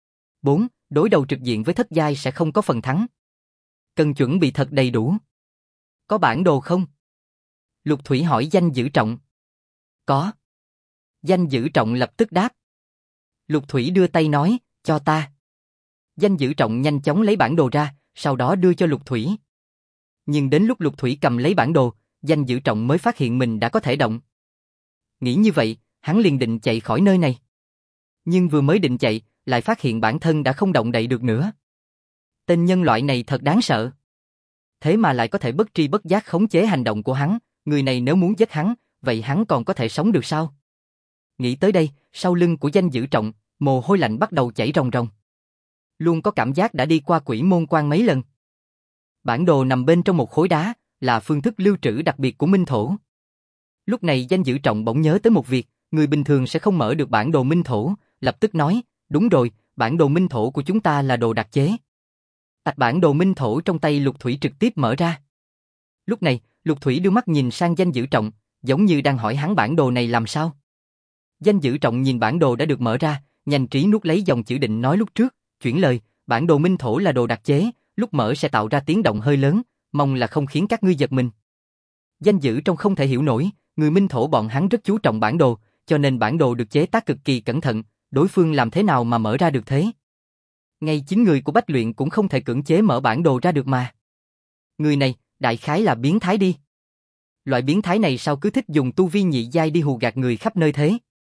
Đối đầu trực diện với thất giai sẽ không có phần thắng. Cần chuẩn bị thật đầy đủ. Có bản đồ không? Lục Thủy hỏi Danh Dữ Trọng. Có. Danh Dữ Trọng lập tức đáp. Lục Thủy đưa tay nói, cho ta. Danh Dữ Trọng nhanh chóng lấy bản đồ ra, sau đó đưa cho Lục Thủy. Nhưng đến lúc Lục Thủy cầm lấy bản đồ, Danh Dữ Trọng mới phát hiện mình đã có thể động. Nghĩ như vậy, hắn liền định chạy khỏi nơi này. Nhưng vừa mới định chạy, lại phát hiện bản thân đã không động đậy được nữa. Tên nhân loại này thật đáng sợ. Thế mà lại có thể bất tri bất giác khống chế hành động của hắn, người này nếu muốn giết hắn, vậy hắn còn có thể sống được sao? Nghĩ tới đây, sau lưng của Danh Dữ Trọng, mồ hôi lạnh bắt đầu chảy ròng ròng. Luôn có cảm giác đã đi qua Quỷ Môn Quan mấy lần. Bản đồ nằm bên trong một khối đá, là phương thức lưu trữ đặc biệt của Minh Thổ. Lúc này Danh Dữ Trọng bỗng nhớ tới một việc, người bình thường sẽ không mở được bản đồ Minh Thổ, lập tức nói, đúng rồi, bản đồ Minh Thổ của chúng ta là đồ đặc chế. Tạch bản đồ Minh Thổ trong tay Lục Thủy trực tiếp mở ra. Lúc này, Lục Thủy đưa mắt nhìn sang Danh Dữ Trọng, giống như đang hỏi hắn bản đồ này làm sao. Danh Dữ Trọng nhìn bản đồ đã được mở ra, nhanh trí nuốt lấy dòng chữ định nói lúc trước, chuyển lời, bản đồ Minh Thổ là đồ đặc chế, lúc mở sẽ tạo ra tiếng động hơi lớn, mong là không khiến các ngươi giật mình. Danh Dữ Trọng không thể hiểu nổi, người Minh Thổ bọn hắn rất chú trọng bản đồ, cho nên bản đồ được chế tác cực kỳ cẩn thận, đối phương làm thế nào mà mở ra được thế? Ngay chính người của Bách Luyện cũng không thể cưỡng chế mở bản đồ ra được mà. Người này, đại khái là biến thái đi. Loại biến thái này sao cứ thích dùng tu vi nhị giai đi hù gạt người khắp nơi thế?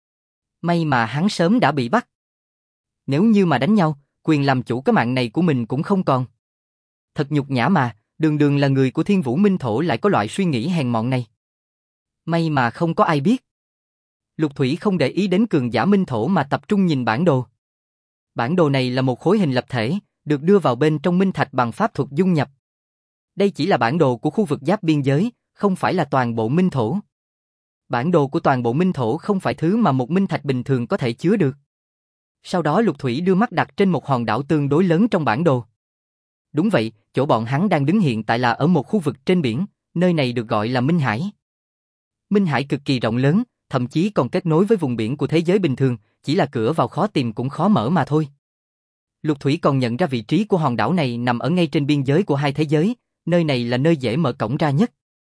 May mà hắn sớm đã bị bắt. Nếu như mà đánh nhau, quyền làm chủ cái mạng này của mình cũng không còn. Thật nhục nhã mà, đường đường là người của Thiên Vũ Minh Thổ lại có loại suy nghĩ hèn mọn này. May mà không có ai biết. Lục Thủy không để ý đến cường giả Minh Thổ mà tập trung nhìn bản đồ. Bản đồ này là một khối hình lập thể, được đưa vào bên trong minh thạch bằng pháp thuật dung nhập. Đây chỉ là bản đồ của khu vực giáp biên giới, không phải là toàn bộ Minh Thổ. Bản đồ của toàn bộ Minh Thổ không phải thứ mà một minh thạch bình thường có thể chứa được. Sau đó Lục Thủy đưa mắt đặt trên một hòn đảo tương đối lớn trong bản đồ. Đúng vậy, chỗ bọn hắn đang đứng hiện tại là ở một khu vực trên biển, nơi này được gọi là Minh Hải. Minh Hải cực kỳ rộng lớn, thậm chí còn kết nối với vùng biển của thế giới bình thường, chỉ là cửa vào khó tìm cũng khó mở mà thôi. Lục Thủy còn nhận ra vị trí của hòn đảo này nằm ở ngay trên biên giới của hai thế giới, Nơi này là nơi dễ mở cổng ra nhất.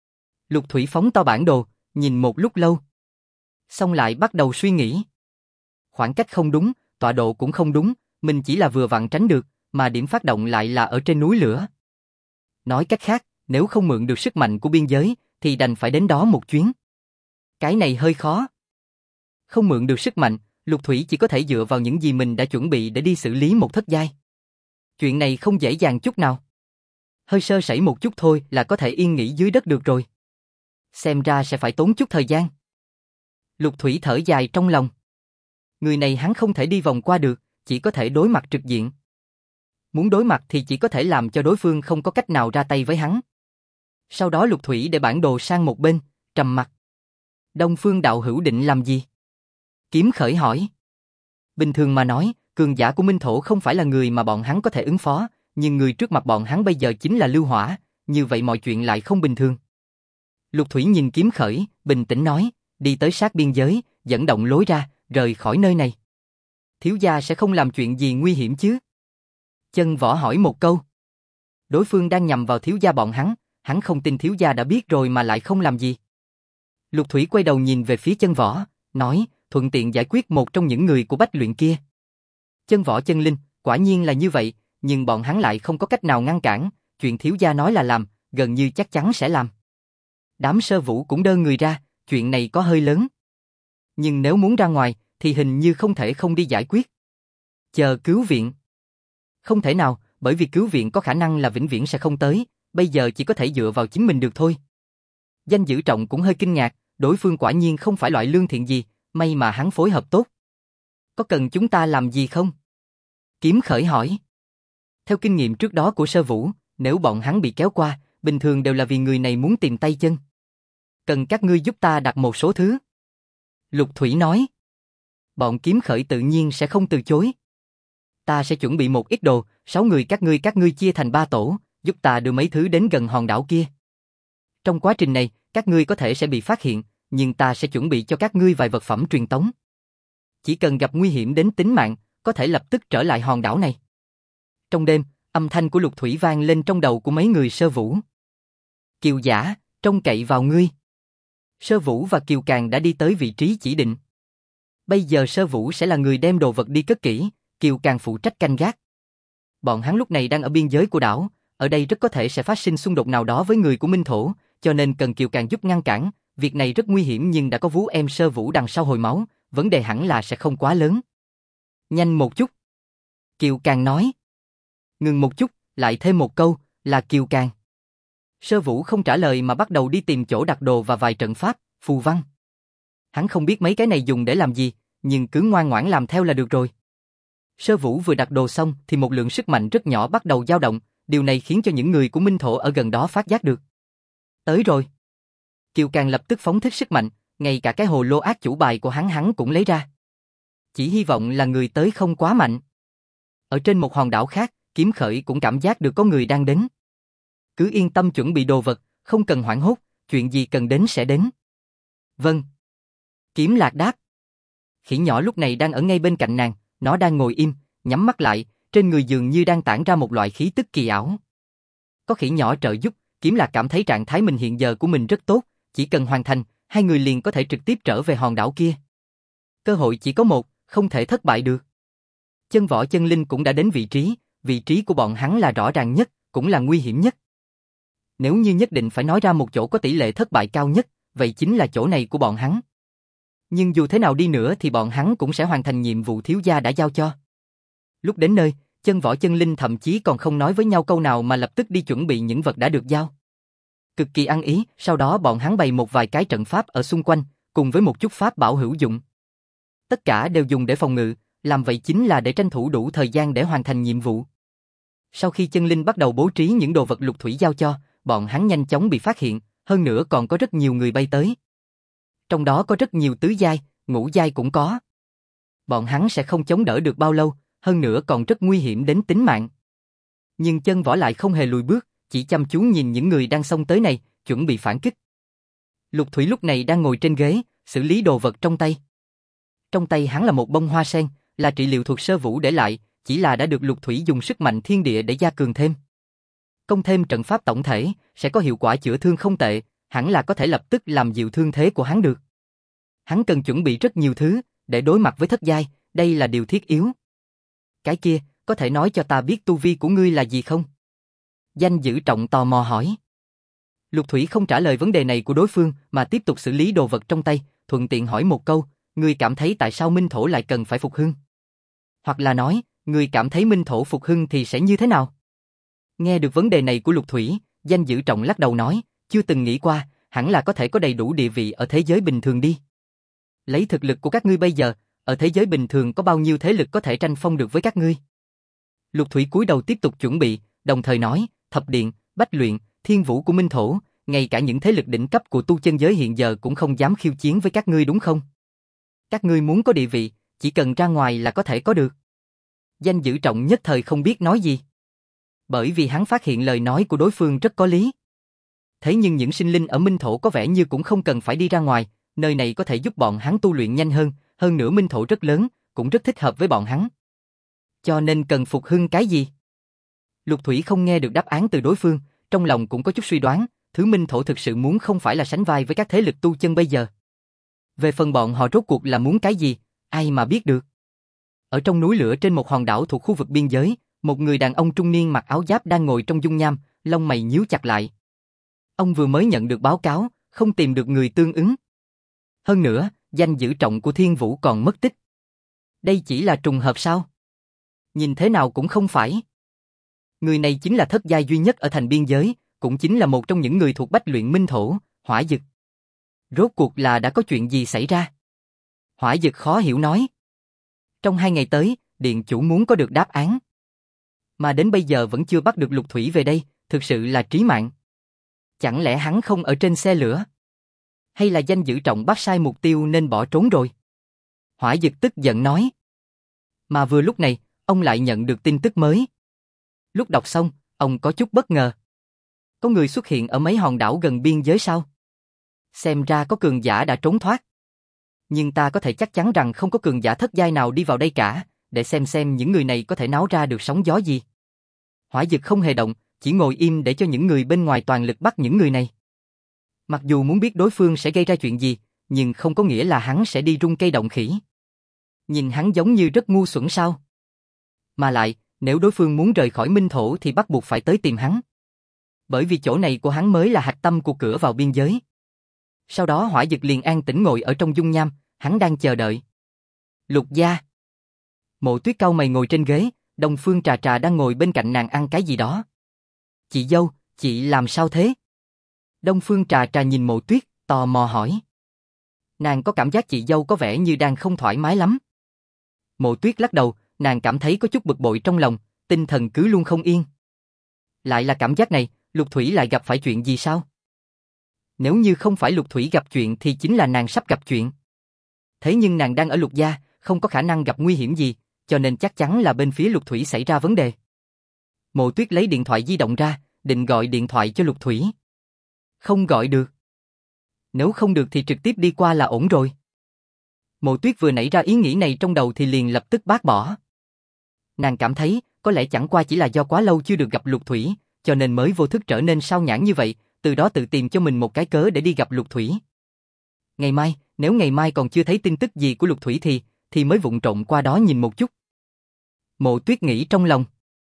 Lục Thủy phóng to bản đồ, nhìn một lúc lâu. Xong lại bắt đầu suy nghĩ. Khoảng cách không đúng, tọa độ cũng không đúng, mình chỉ là vừa vặn tránh được, mà điểm phát động lại là ở trên núi lửa. Nói cách khác, nếu không mượn được sức mạnh của biên giới, thì đành phải đến đó một chuyến. Cái này hơi khó. Không mượn được sức mạnh, Lục Thủy chỉ có thể dựa vào những gì mình đã chuẩn bị để đi xử lý một thất giai. Chuyện này không dễ dàng chút nào. Hơi sơ sẩy một chút thôi là có thể yên nghỉ dưới đất được rồi. Xem ra sẽ phải tốn chút thời gian. Lục Thủy thở dài trong lòng. Người này hắn không thể đi vòng qua được, chỉ có thể đối mặt trực diện. Muốn đối mặt thì chỉ có thể làm cho đối phương không có cách nào ra tay với hắn. Sau đó Lục Thủy để bản đồ sang một bên, trầm mặt. Đông Phương đạo hữu định làm gì? Kiếm Khởi hỏi. Bình thường mà nói, cường giả của Minh Thổ không phải là người mà bọn hắn có thể ứng phó, nhưng người trước mặt bọn hắn bây giờ chính là Lưu Hỏa, như vậy mọi chuyện lại không bình thường. Lục Thủy nhìn Kiếm Khởi, bình tĩnh nói, đi tới sát biên giới, dẫn động lối ra, rời khỏi nơi này. Thiếu gia sẽ không làm chuyện gì nguy hiểm chứ? Chân Võ hỏi một câu. Đối phương đang nhằm vào thiếu gia bọn hắn không tin thiếu gia đã biết rồi mà lại không làm gì. Lục Thủy quay đầu nhìn về phía Chân Võ, nói, thuận tiện giải quyết một trong những người của Bách Luyện kia. Chân Võ chân linh, quả nhiên là như vậy, nhưng bọn hắn lại không có cách nào ngăn cản, chuyện thiếu gia nói là làm, gần như chắc chắn sẽ làm. Đám Sơ Vũ cũng đơn người ra, chuyện này có hơi lớn. Nhưng nếu muốn ra ngoài, thì hình như không thể không đi giải quyết. Chờ cứu viện. Không thể nào, bởi vì cứu viện có khả năng là vĩnh viễn sẽ không tới, bây giờ chỉ có thể dựa vào chính mình được thôi. Danh Dữ Trọng cũng hơi kinh ngạc, đối phương quả nhiên không phải loại lương thiện gì, may mà hắn phối hợp tốt. Có cần chúng ta làm gì không? Kiếm Khởi hỏi. Theo kinh nghiệm trước đó của Sơ Vũ, nếu bọn hắn bị kéo qua, bình thường đều là vì người này muốn tìm tay chân. Cần các ngươi giúp ta đặt một số thứ. Lục Thủy nói. Bọn Kiếm Khởi tự nhiên sẽ không từ chối. Ta sẽ chuẩn bị một ít đồ, 6 người các ngươi chia thành 3 tổ, giúp ta đưa mấy thứ đến gần hòn đảo kia. Trong quá trình này, các ngươi có thể sẽ bị phát hiện, nhưng ta sẽ chuẩn bị cho các ngươi vài vật phẩm truyền tống. Chỉ cần gặp nguy hiểm đến tính mạng, có thể lập tức trở lại hòn đảo này. Trong đêm, âm thanh của Lục Thủy vang lên trong đầu của mấy người Sơ Vũ. Kiều Giả, trông cậy vào ngươi. Sơ Vũ và Kiều Càng đã đi tới vị trí chỉ định. Bây giờ Sơ Vũ sẽ là người đem đồ vật đi cất kỹ, Kiều Càng phụ trách canh gác. Bọn hắn lúc này đang ở biên giới của đảo, ở đây rất có thể sẽ phát sinh xung đột nào đó với người của Minh Thổ, cho nên cần Kiều Càng giúp ngăn cản. Việc này rất nguy hiểm nhưng đã có Vú em Sơ Vũ đằng sau hồi máu, vấn đề hẳn là sẽ không quá lớn. Nhanh một chút. Kiều Càng nói. Ngừng một chút, lại thêm một câu, là Kiều Càng. Sơ Vũ không trả lời mà bắt đầu đi tìm chỗ đặt đồ và vài trận pháp, phù văn. Hắn không biết mấy cái này dùng để làm gì, nhưng cứ ngoan ngoãn làm theo là được rồi. Sơ Vũ vừa đặt đồ xong thì một lượng sức mạnh rất nhỏ bắt đầu dao động, điều này khiến cho những người của Minh Thổ ở gần đó phát giác được. Tới rồi. Kiều Càng lập tức phóng thích sức mạnh, ngay cả cái hồ lô ác chủ bài của hắn cũng lấy ra. Chỉ hy vọng là người tới không quá mạnh. Ở trên một hòn đảo khác, Kiếm Khởi cũng cảm giác được có người đang đến. Cứ yên tâm chuẩn bị đồ vật, không cần hoảng hốt, chuyện gì cần đến sẽ đến. Vâng. Kiếm Lạc đáp. Khỉ nhỏ lúc này đang ở ngay bên cạnh nàng, nó đang ngồi im, nhắm mắt lại, trên người dường như đang tản ra một loại khí tức kỳ ảo. Có khỉ nhỏ trợ giúp, Kiếm Lạc cảm thấy trạng thái mình hiện giờ của mình rất tốt, chỉ cần hoàn thành, hai người liền có thể trực tiếp trở về hòn đảo kia. Cơ hội chỉ có một, không thể thất bại được. Chân Võ chân linh cũng đã đến vị trí của bọn hắn là rõ ràng nhất, cũng là nguy hiểm nhất. Nếu như nhất định phải nói ra một chỗ có tỷ lệ thất bại cao nhất, vậy chính là chỗ này của bọn hắn. Nhưng dù thế nào đi nữa thì bọn hắn cũng sẽ hoàn thành nhiệm vụ thiếu gia đã giao cho. Lúc đến nơi, Chân Võ chân linh thậm chí còn không nói với nhau câu nào mà lập tức đi chuẩn bị những vật đã được giao. Cực kỳ ăn ý, sau đó bọn hắn bày một vài cái trận pháp ở xung quanh, cùng với một chút pháp bảo hữu dụng. Tất cả đều dùng để phòng ngự, làm vậy chính là để tranh thủ đủ thời gian để hoàn thành nhiệm vụ. Sau khi chân linh bắt đầu bố trí những đồ vật Lục Thủy giao cho, bọn hắn nhanh chóng bị phát hiện, hơn nữa còn có rất nhiều người bay tới. Trong đó có rất nhiều tứ giai, ngũ giai cũng có. Bọn hắn sẽ không chống đỡ được bao lâu, hơn nữa còn rất nguy hiểm đến tính mạng. Nhưng Chân Võ lại không hề lùi bước, chỉ chăm chú nhìn những người đang xông tới này, chuẩn bị phản kích. Lục Thủy lúc này đang ngồi trên ghế, xử lý đồ vật trong tay. Trong tay hắn là một bông hoa sen, là trị liệu thuật Sơ Vũ để lại, chỉ là đã được Lục Thủy dùng sức mạnh thiên địa để gia cường thêm. Công thêm trận pháp tổng thể, sẽ có hiệu quả chữa thương không tệ, hẳn là có thể lập tức làm dịu thương thế của hắn được. Hắn cần chuẩn bị rất nhiều thứ, để đối mặt với thất giai, đây là điều thiết yếu. Cái kia, có thể nói cho ta biết tu vi của ngươi là gì không? Danh Dữ Trọng tò mò hỏi. Lục Thủy không trả lời vấn đề này của đối phương mà tiếp tục xử lý đồ vật trong tay, thuận tiện hỏi một câu, ngươi cảm thấy tại sao Minh Thổ lại cần phải phục hưng? Hoặc là nói, ngươi cảm thấy Minh Thổ phục hưng thì sẽ như thế nào? Nghe được vấn đề này của Lục Thủy, Danh Dữ Trọng lắc đầu nói, chưa từng nghĩ qua, hẳn là có thể có đầy đủ địa vị ở thế giới bình thường đi. Lấy thực lực của các ngươi bây giờ, ở thế giới bình thường có bao nhiêu thế lực có thể tranh phong được với các ngươi? Lục Thủy cúi đầu tiếp tục chuẩn bị, đồng thời nói, Thập Điện, Bách Luyện, Thiên Vũ của Minh Thổ, ngay cả những thế lực đỉnh cấp của tu chân giới hiện giờ cũng không dám khiêu chiến với các ngươi đúng không? Các ngươi muốn có địa vị, chỉ cần ra ngoài là có thể có được. Danh Dữ Trọng nhất thời không biết nói gì. Bởi vì hắn phát hiện lời nói của đối phương rất có lý. Thế nhưng những sinh linh ở Minh Thổ có vẻ như cũng không cần phải đi ra ngoài, nơi này có thể giúp bọn hắn tu luyện nhanh hơn nữa Minh Thổ rất lớn, cũng rất thích hợp với bọn hắn. Cho nên cần phục hưng cái gì? Lục Thủy không nghe được đáp án từ đối phương, trong lòng cũng có chút suy đoán, thứ Minh Thổ thực sự muốn không phải là sánh vai với các thế lực tu chân bây giờ. Về phần bọn họ rốt cuộc là muốn cái gì, ai mà biết được. Ở trong núi lửa trên một hòn đảo thuộc khu vực biên giới, một người đàn ông trung niên mặc áo giáp đang ngồi trong dung nham, lông mày nhíu chặt lại. Ông vừa mới nhận được báo cáo, không tìm được người tương ứng. Hơn nữa, Danh Dữ Trọng của Thiên Vũ còn mất tích. Đây chỉ là trùng hợp sao? Nhìn thế nào cũng không phải. Người này chính là thất giai duy nhất ở thành biên giới, cũng chính là một trong những người thuộc Bách Luyện Minh Thổ, Hỏa Dực. Rốt cuộc là đã có chuyện gì xảy ra? Hỏa Dực khó hiểu nói. Trong 2 ngày tới, Điện chủ muốn có được đáp án. Mà đến bây giờ vẫn chưa bắt được Lục Thủy về đây, thực sự là trí mạng. Chẳng lẽ hắn không ở trên xe lửa? Hay là Danh Dữ Trọng bắt sai mục tiêu nên bỏ trốn rồi? Hỏa Dực tức giận nói. Mà vừa lúc này, ông lại nhận được tin tức mới. Lúc đọc xong, ông có chút bất ngờ. Có người xuất hiện ở mấy hòn đảo gần biên giới sao? Xem ra có cường giả đã trốn thoát. Nhưng ta có thể chắc chắn rằng không có cường giả thất giai nào đi vào đây cả, để xem những người này có thể náo ra được sóng gió gì. Hỏa Dực không hề động, chỉ ngồi im để cho những người bên ngoài toàn lực bắt những người này. Mặc dù muốn biết đối phương sẽ gây ra chuyện gì, nhưng không có nghĩa là hắn sẽ đi rung cây động khỉ. Nhìn hắn giống như rất ngu xuẩn sao? Mà lại, nếu đối phương muốn rời khỏi Minh Thổ thì bắt buộc phải tới tìm hắn. Bởi vì chỗ này của hắn mới là hạch tâm của cửa vào biên giới. Sau đó Hỏa Dực liền an tĩnh ngồi ở trong dung nham, hắn đang chờ đợi. Lục gia. Mộ Tuyết cau mày ngồi trên ghế, Đông Phương Trà Trà đang ngồi bên cạnh nàng ăn cái gì đó. Chị dâu, chị làm sao thế? Đông Phương Trà Trà nhìn Mộ Tuyết, tò mò hỏi. Nàng có cảm giác chị dâu có vẻ như đang không thoải mái lắm. Mộ Tuyết lắc đầu, nàng cảm thấy có chút bực bội trong lòng, tinh thần cứ luôn không yên. Lại là cảm giác này, Lục Thủy lại gặp phải chuyện gì sao? Nếu như không phải Lục Thủy gặp chuyện thì chính là nàng sắp gặp chuyện. Thế nhưng nàng đang ở Lục gia, không có khả năng gặp nguy hiểm gì, cho nên chắc chắn là bên phía Lục Thủy xảy ra vấn đề. Mộ Tuyết lấy điện thoại di động ra, định gọi điện thoại cho Lục Thủy. Không gọi được. Nếu không được thì trực tiếp đi qua là ổn rồi. Mộ Tuyết vừa nảy ra ý nghĩ này trong đầu thì liền lập tức bác bỏ. Nàng cảm thấy, có lẽ chẳng qua chỉ là do quá lâu chưa được gặp Lục Thủy, cho nên mới vô thức trở nên sao nhãng như vậy, từ đó tự tìm cho mình một cái cớ để đi gặp Lục Thủy. Ngày mai, nếu ngày mai còn chưa thấy tin tức gì của Lục Thủy thì mới vụng trộm qua đó nhìn một chút. Mộ Tuyết nghĩ trong lòng.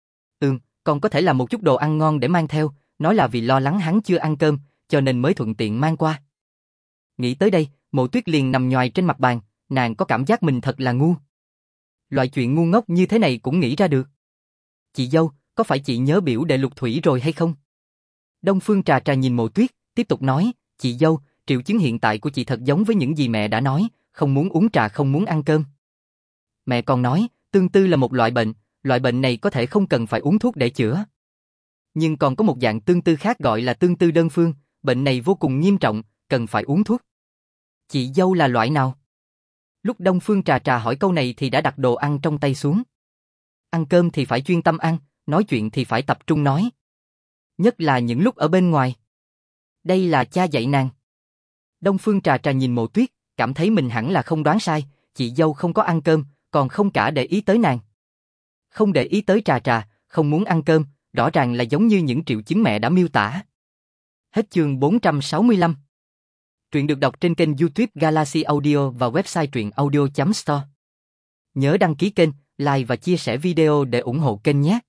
Còn có thể là một chút đồ ăn ngon để mang theo, nói là vì lo lắng hắn chưa ăn cơm, cho nên mới thuận tiện mang qua. Nghĩ tới đây, Mộ Tuyết liền nằm nhoài trên mặt bàn, nàng có cảm giác mình thật là ngu. Loại chuyện ngu ngốc như thế này cũng nghĩ ra được. Chị dâu, có phải chị nhớ biểu đệ Lục Thủy rồi hay không? Đông Phương Trà Trà nhìn Mộ Tuyết, tiếp tục nói, chị dâu, triệu chứng hiện tại của chị thật giống với những gì mẹ đã nói, không muốn uống trà không muốn ăn cơm. Mẹ còn nói, tương tư là một loại bệnh này có thể không cần phải uống thuốc để chữa. Nhưng còn có một dạng tương tư khác gọi là tương tư đơn phương, bệnh này vô cùng nghiêm trọng, cần phải uống thuốc. Chị dâu là loại nào? Lúc Đông Phương Trà Trà hỏi câu này thì đã đặt đồ ăn trong tay xuống. Ăn cơm thì phải chuyên tâm ăn, nói chuyện thì phải tập trung nói. Nhất là những lúc ở bên ngoài. Đây là cha dạy nàng. Đông Phương Trà Trà nhìn Mộ Tuyết, cảm thấy mình hẳn là không đoán sai, chị dâu không có ăn cơm, còn không cả để ý tới nàng. Không để ý tới Trà Trà, không muốn ăn cơm, rõ ràng là giống như những triệu chứng mẹ đã miêu tả. Hết chương 465. Truyện được đọc trên kênh YouTube Galaxy Audio và website truyện audio.store. Nhớ đăng ký kênh, like và chia sẻ video để ủng hộ kênh nhé.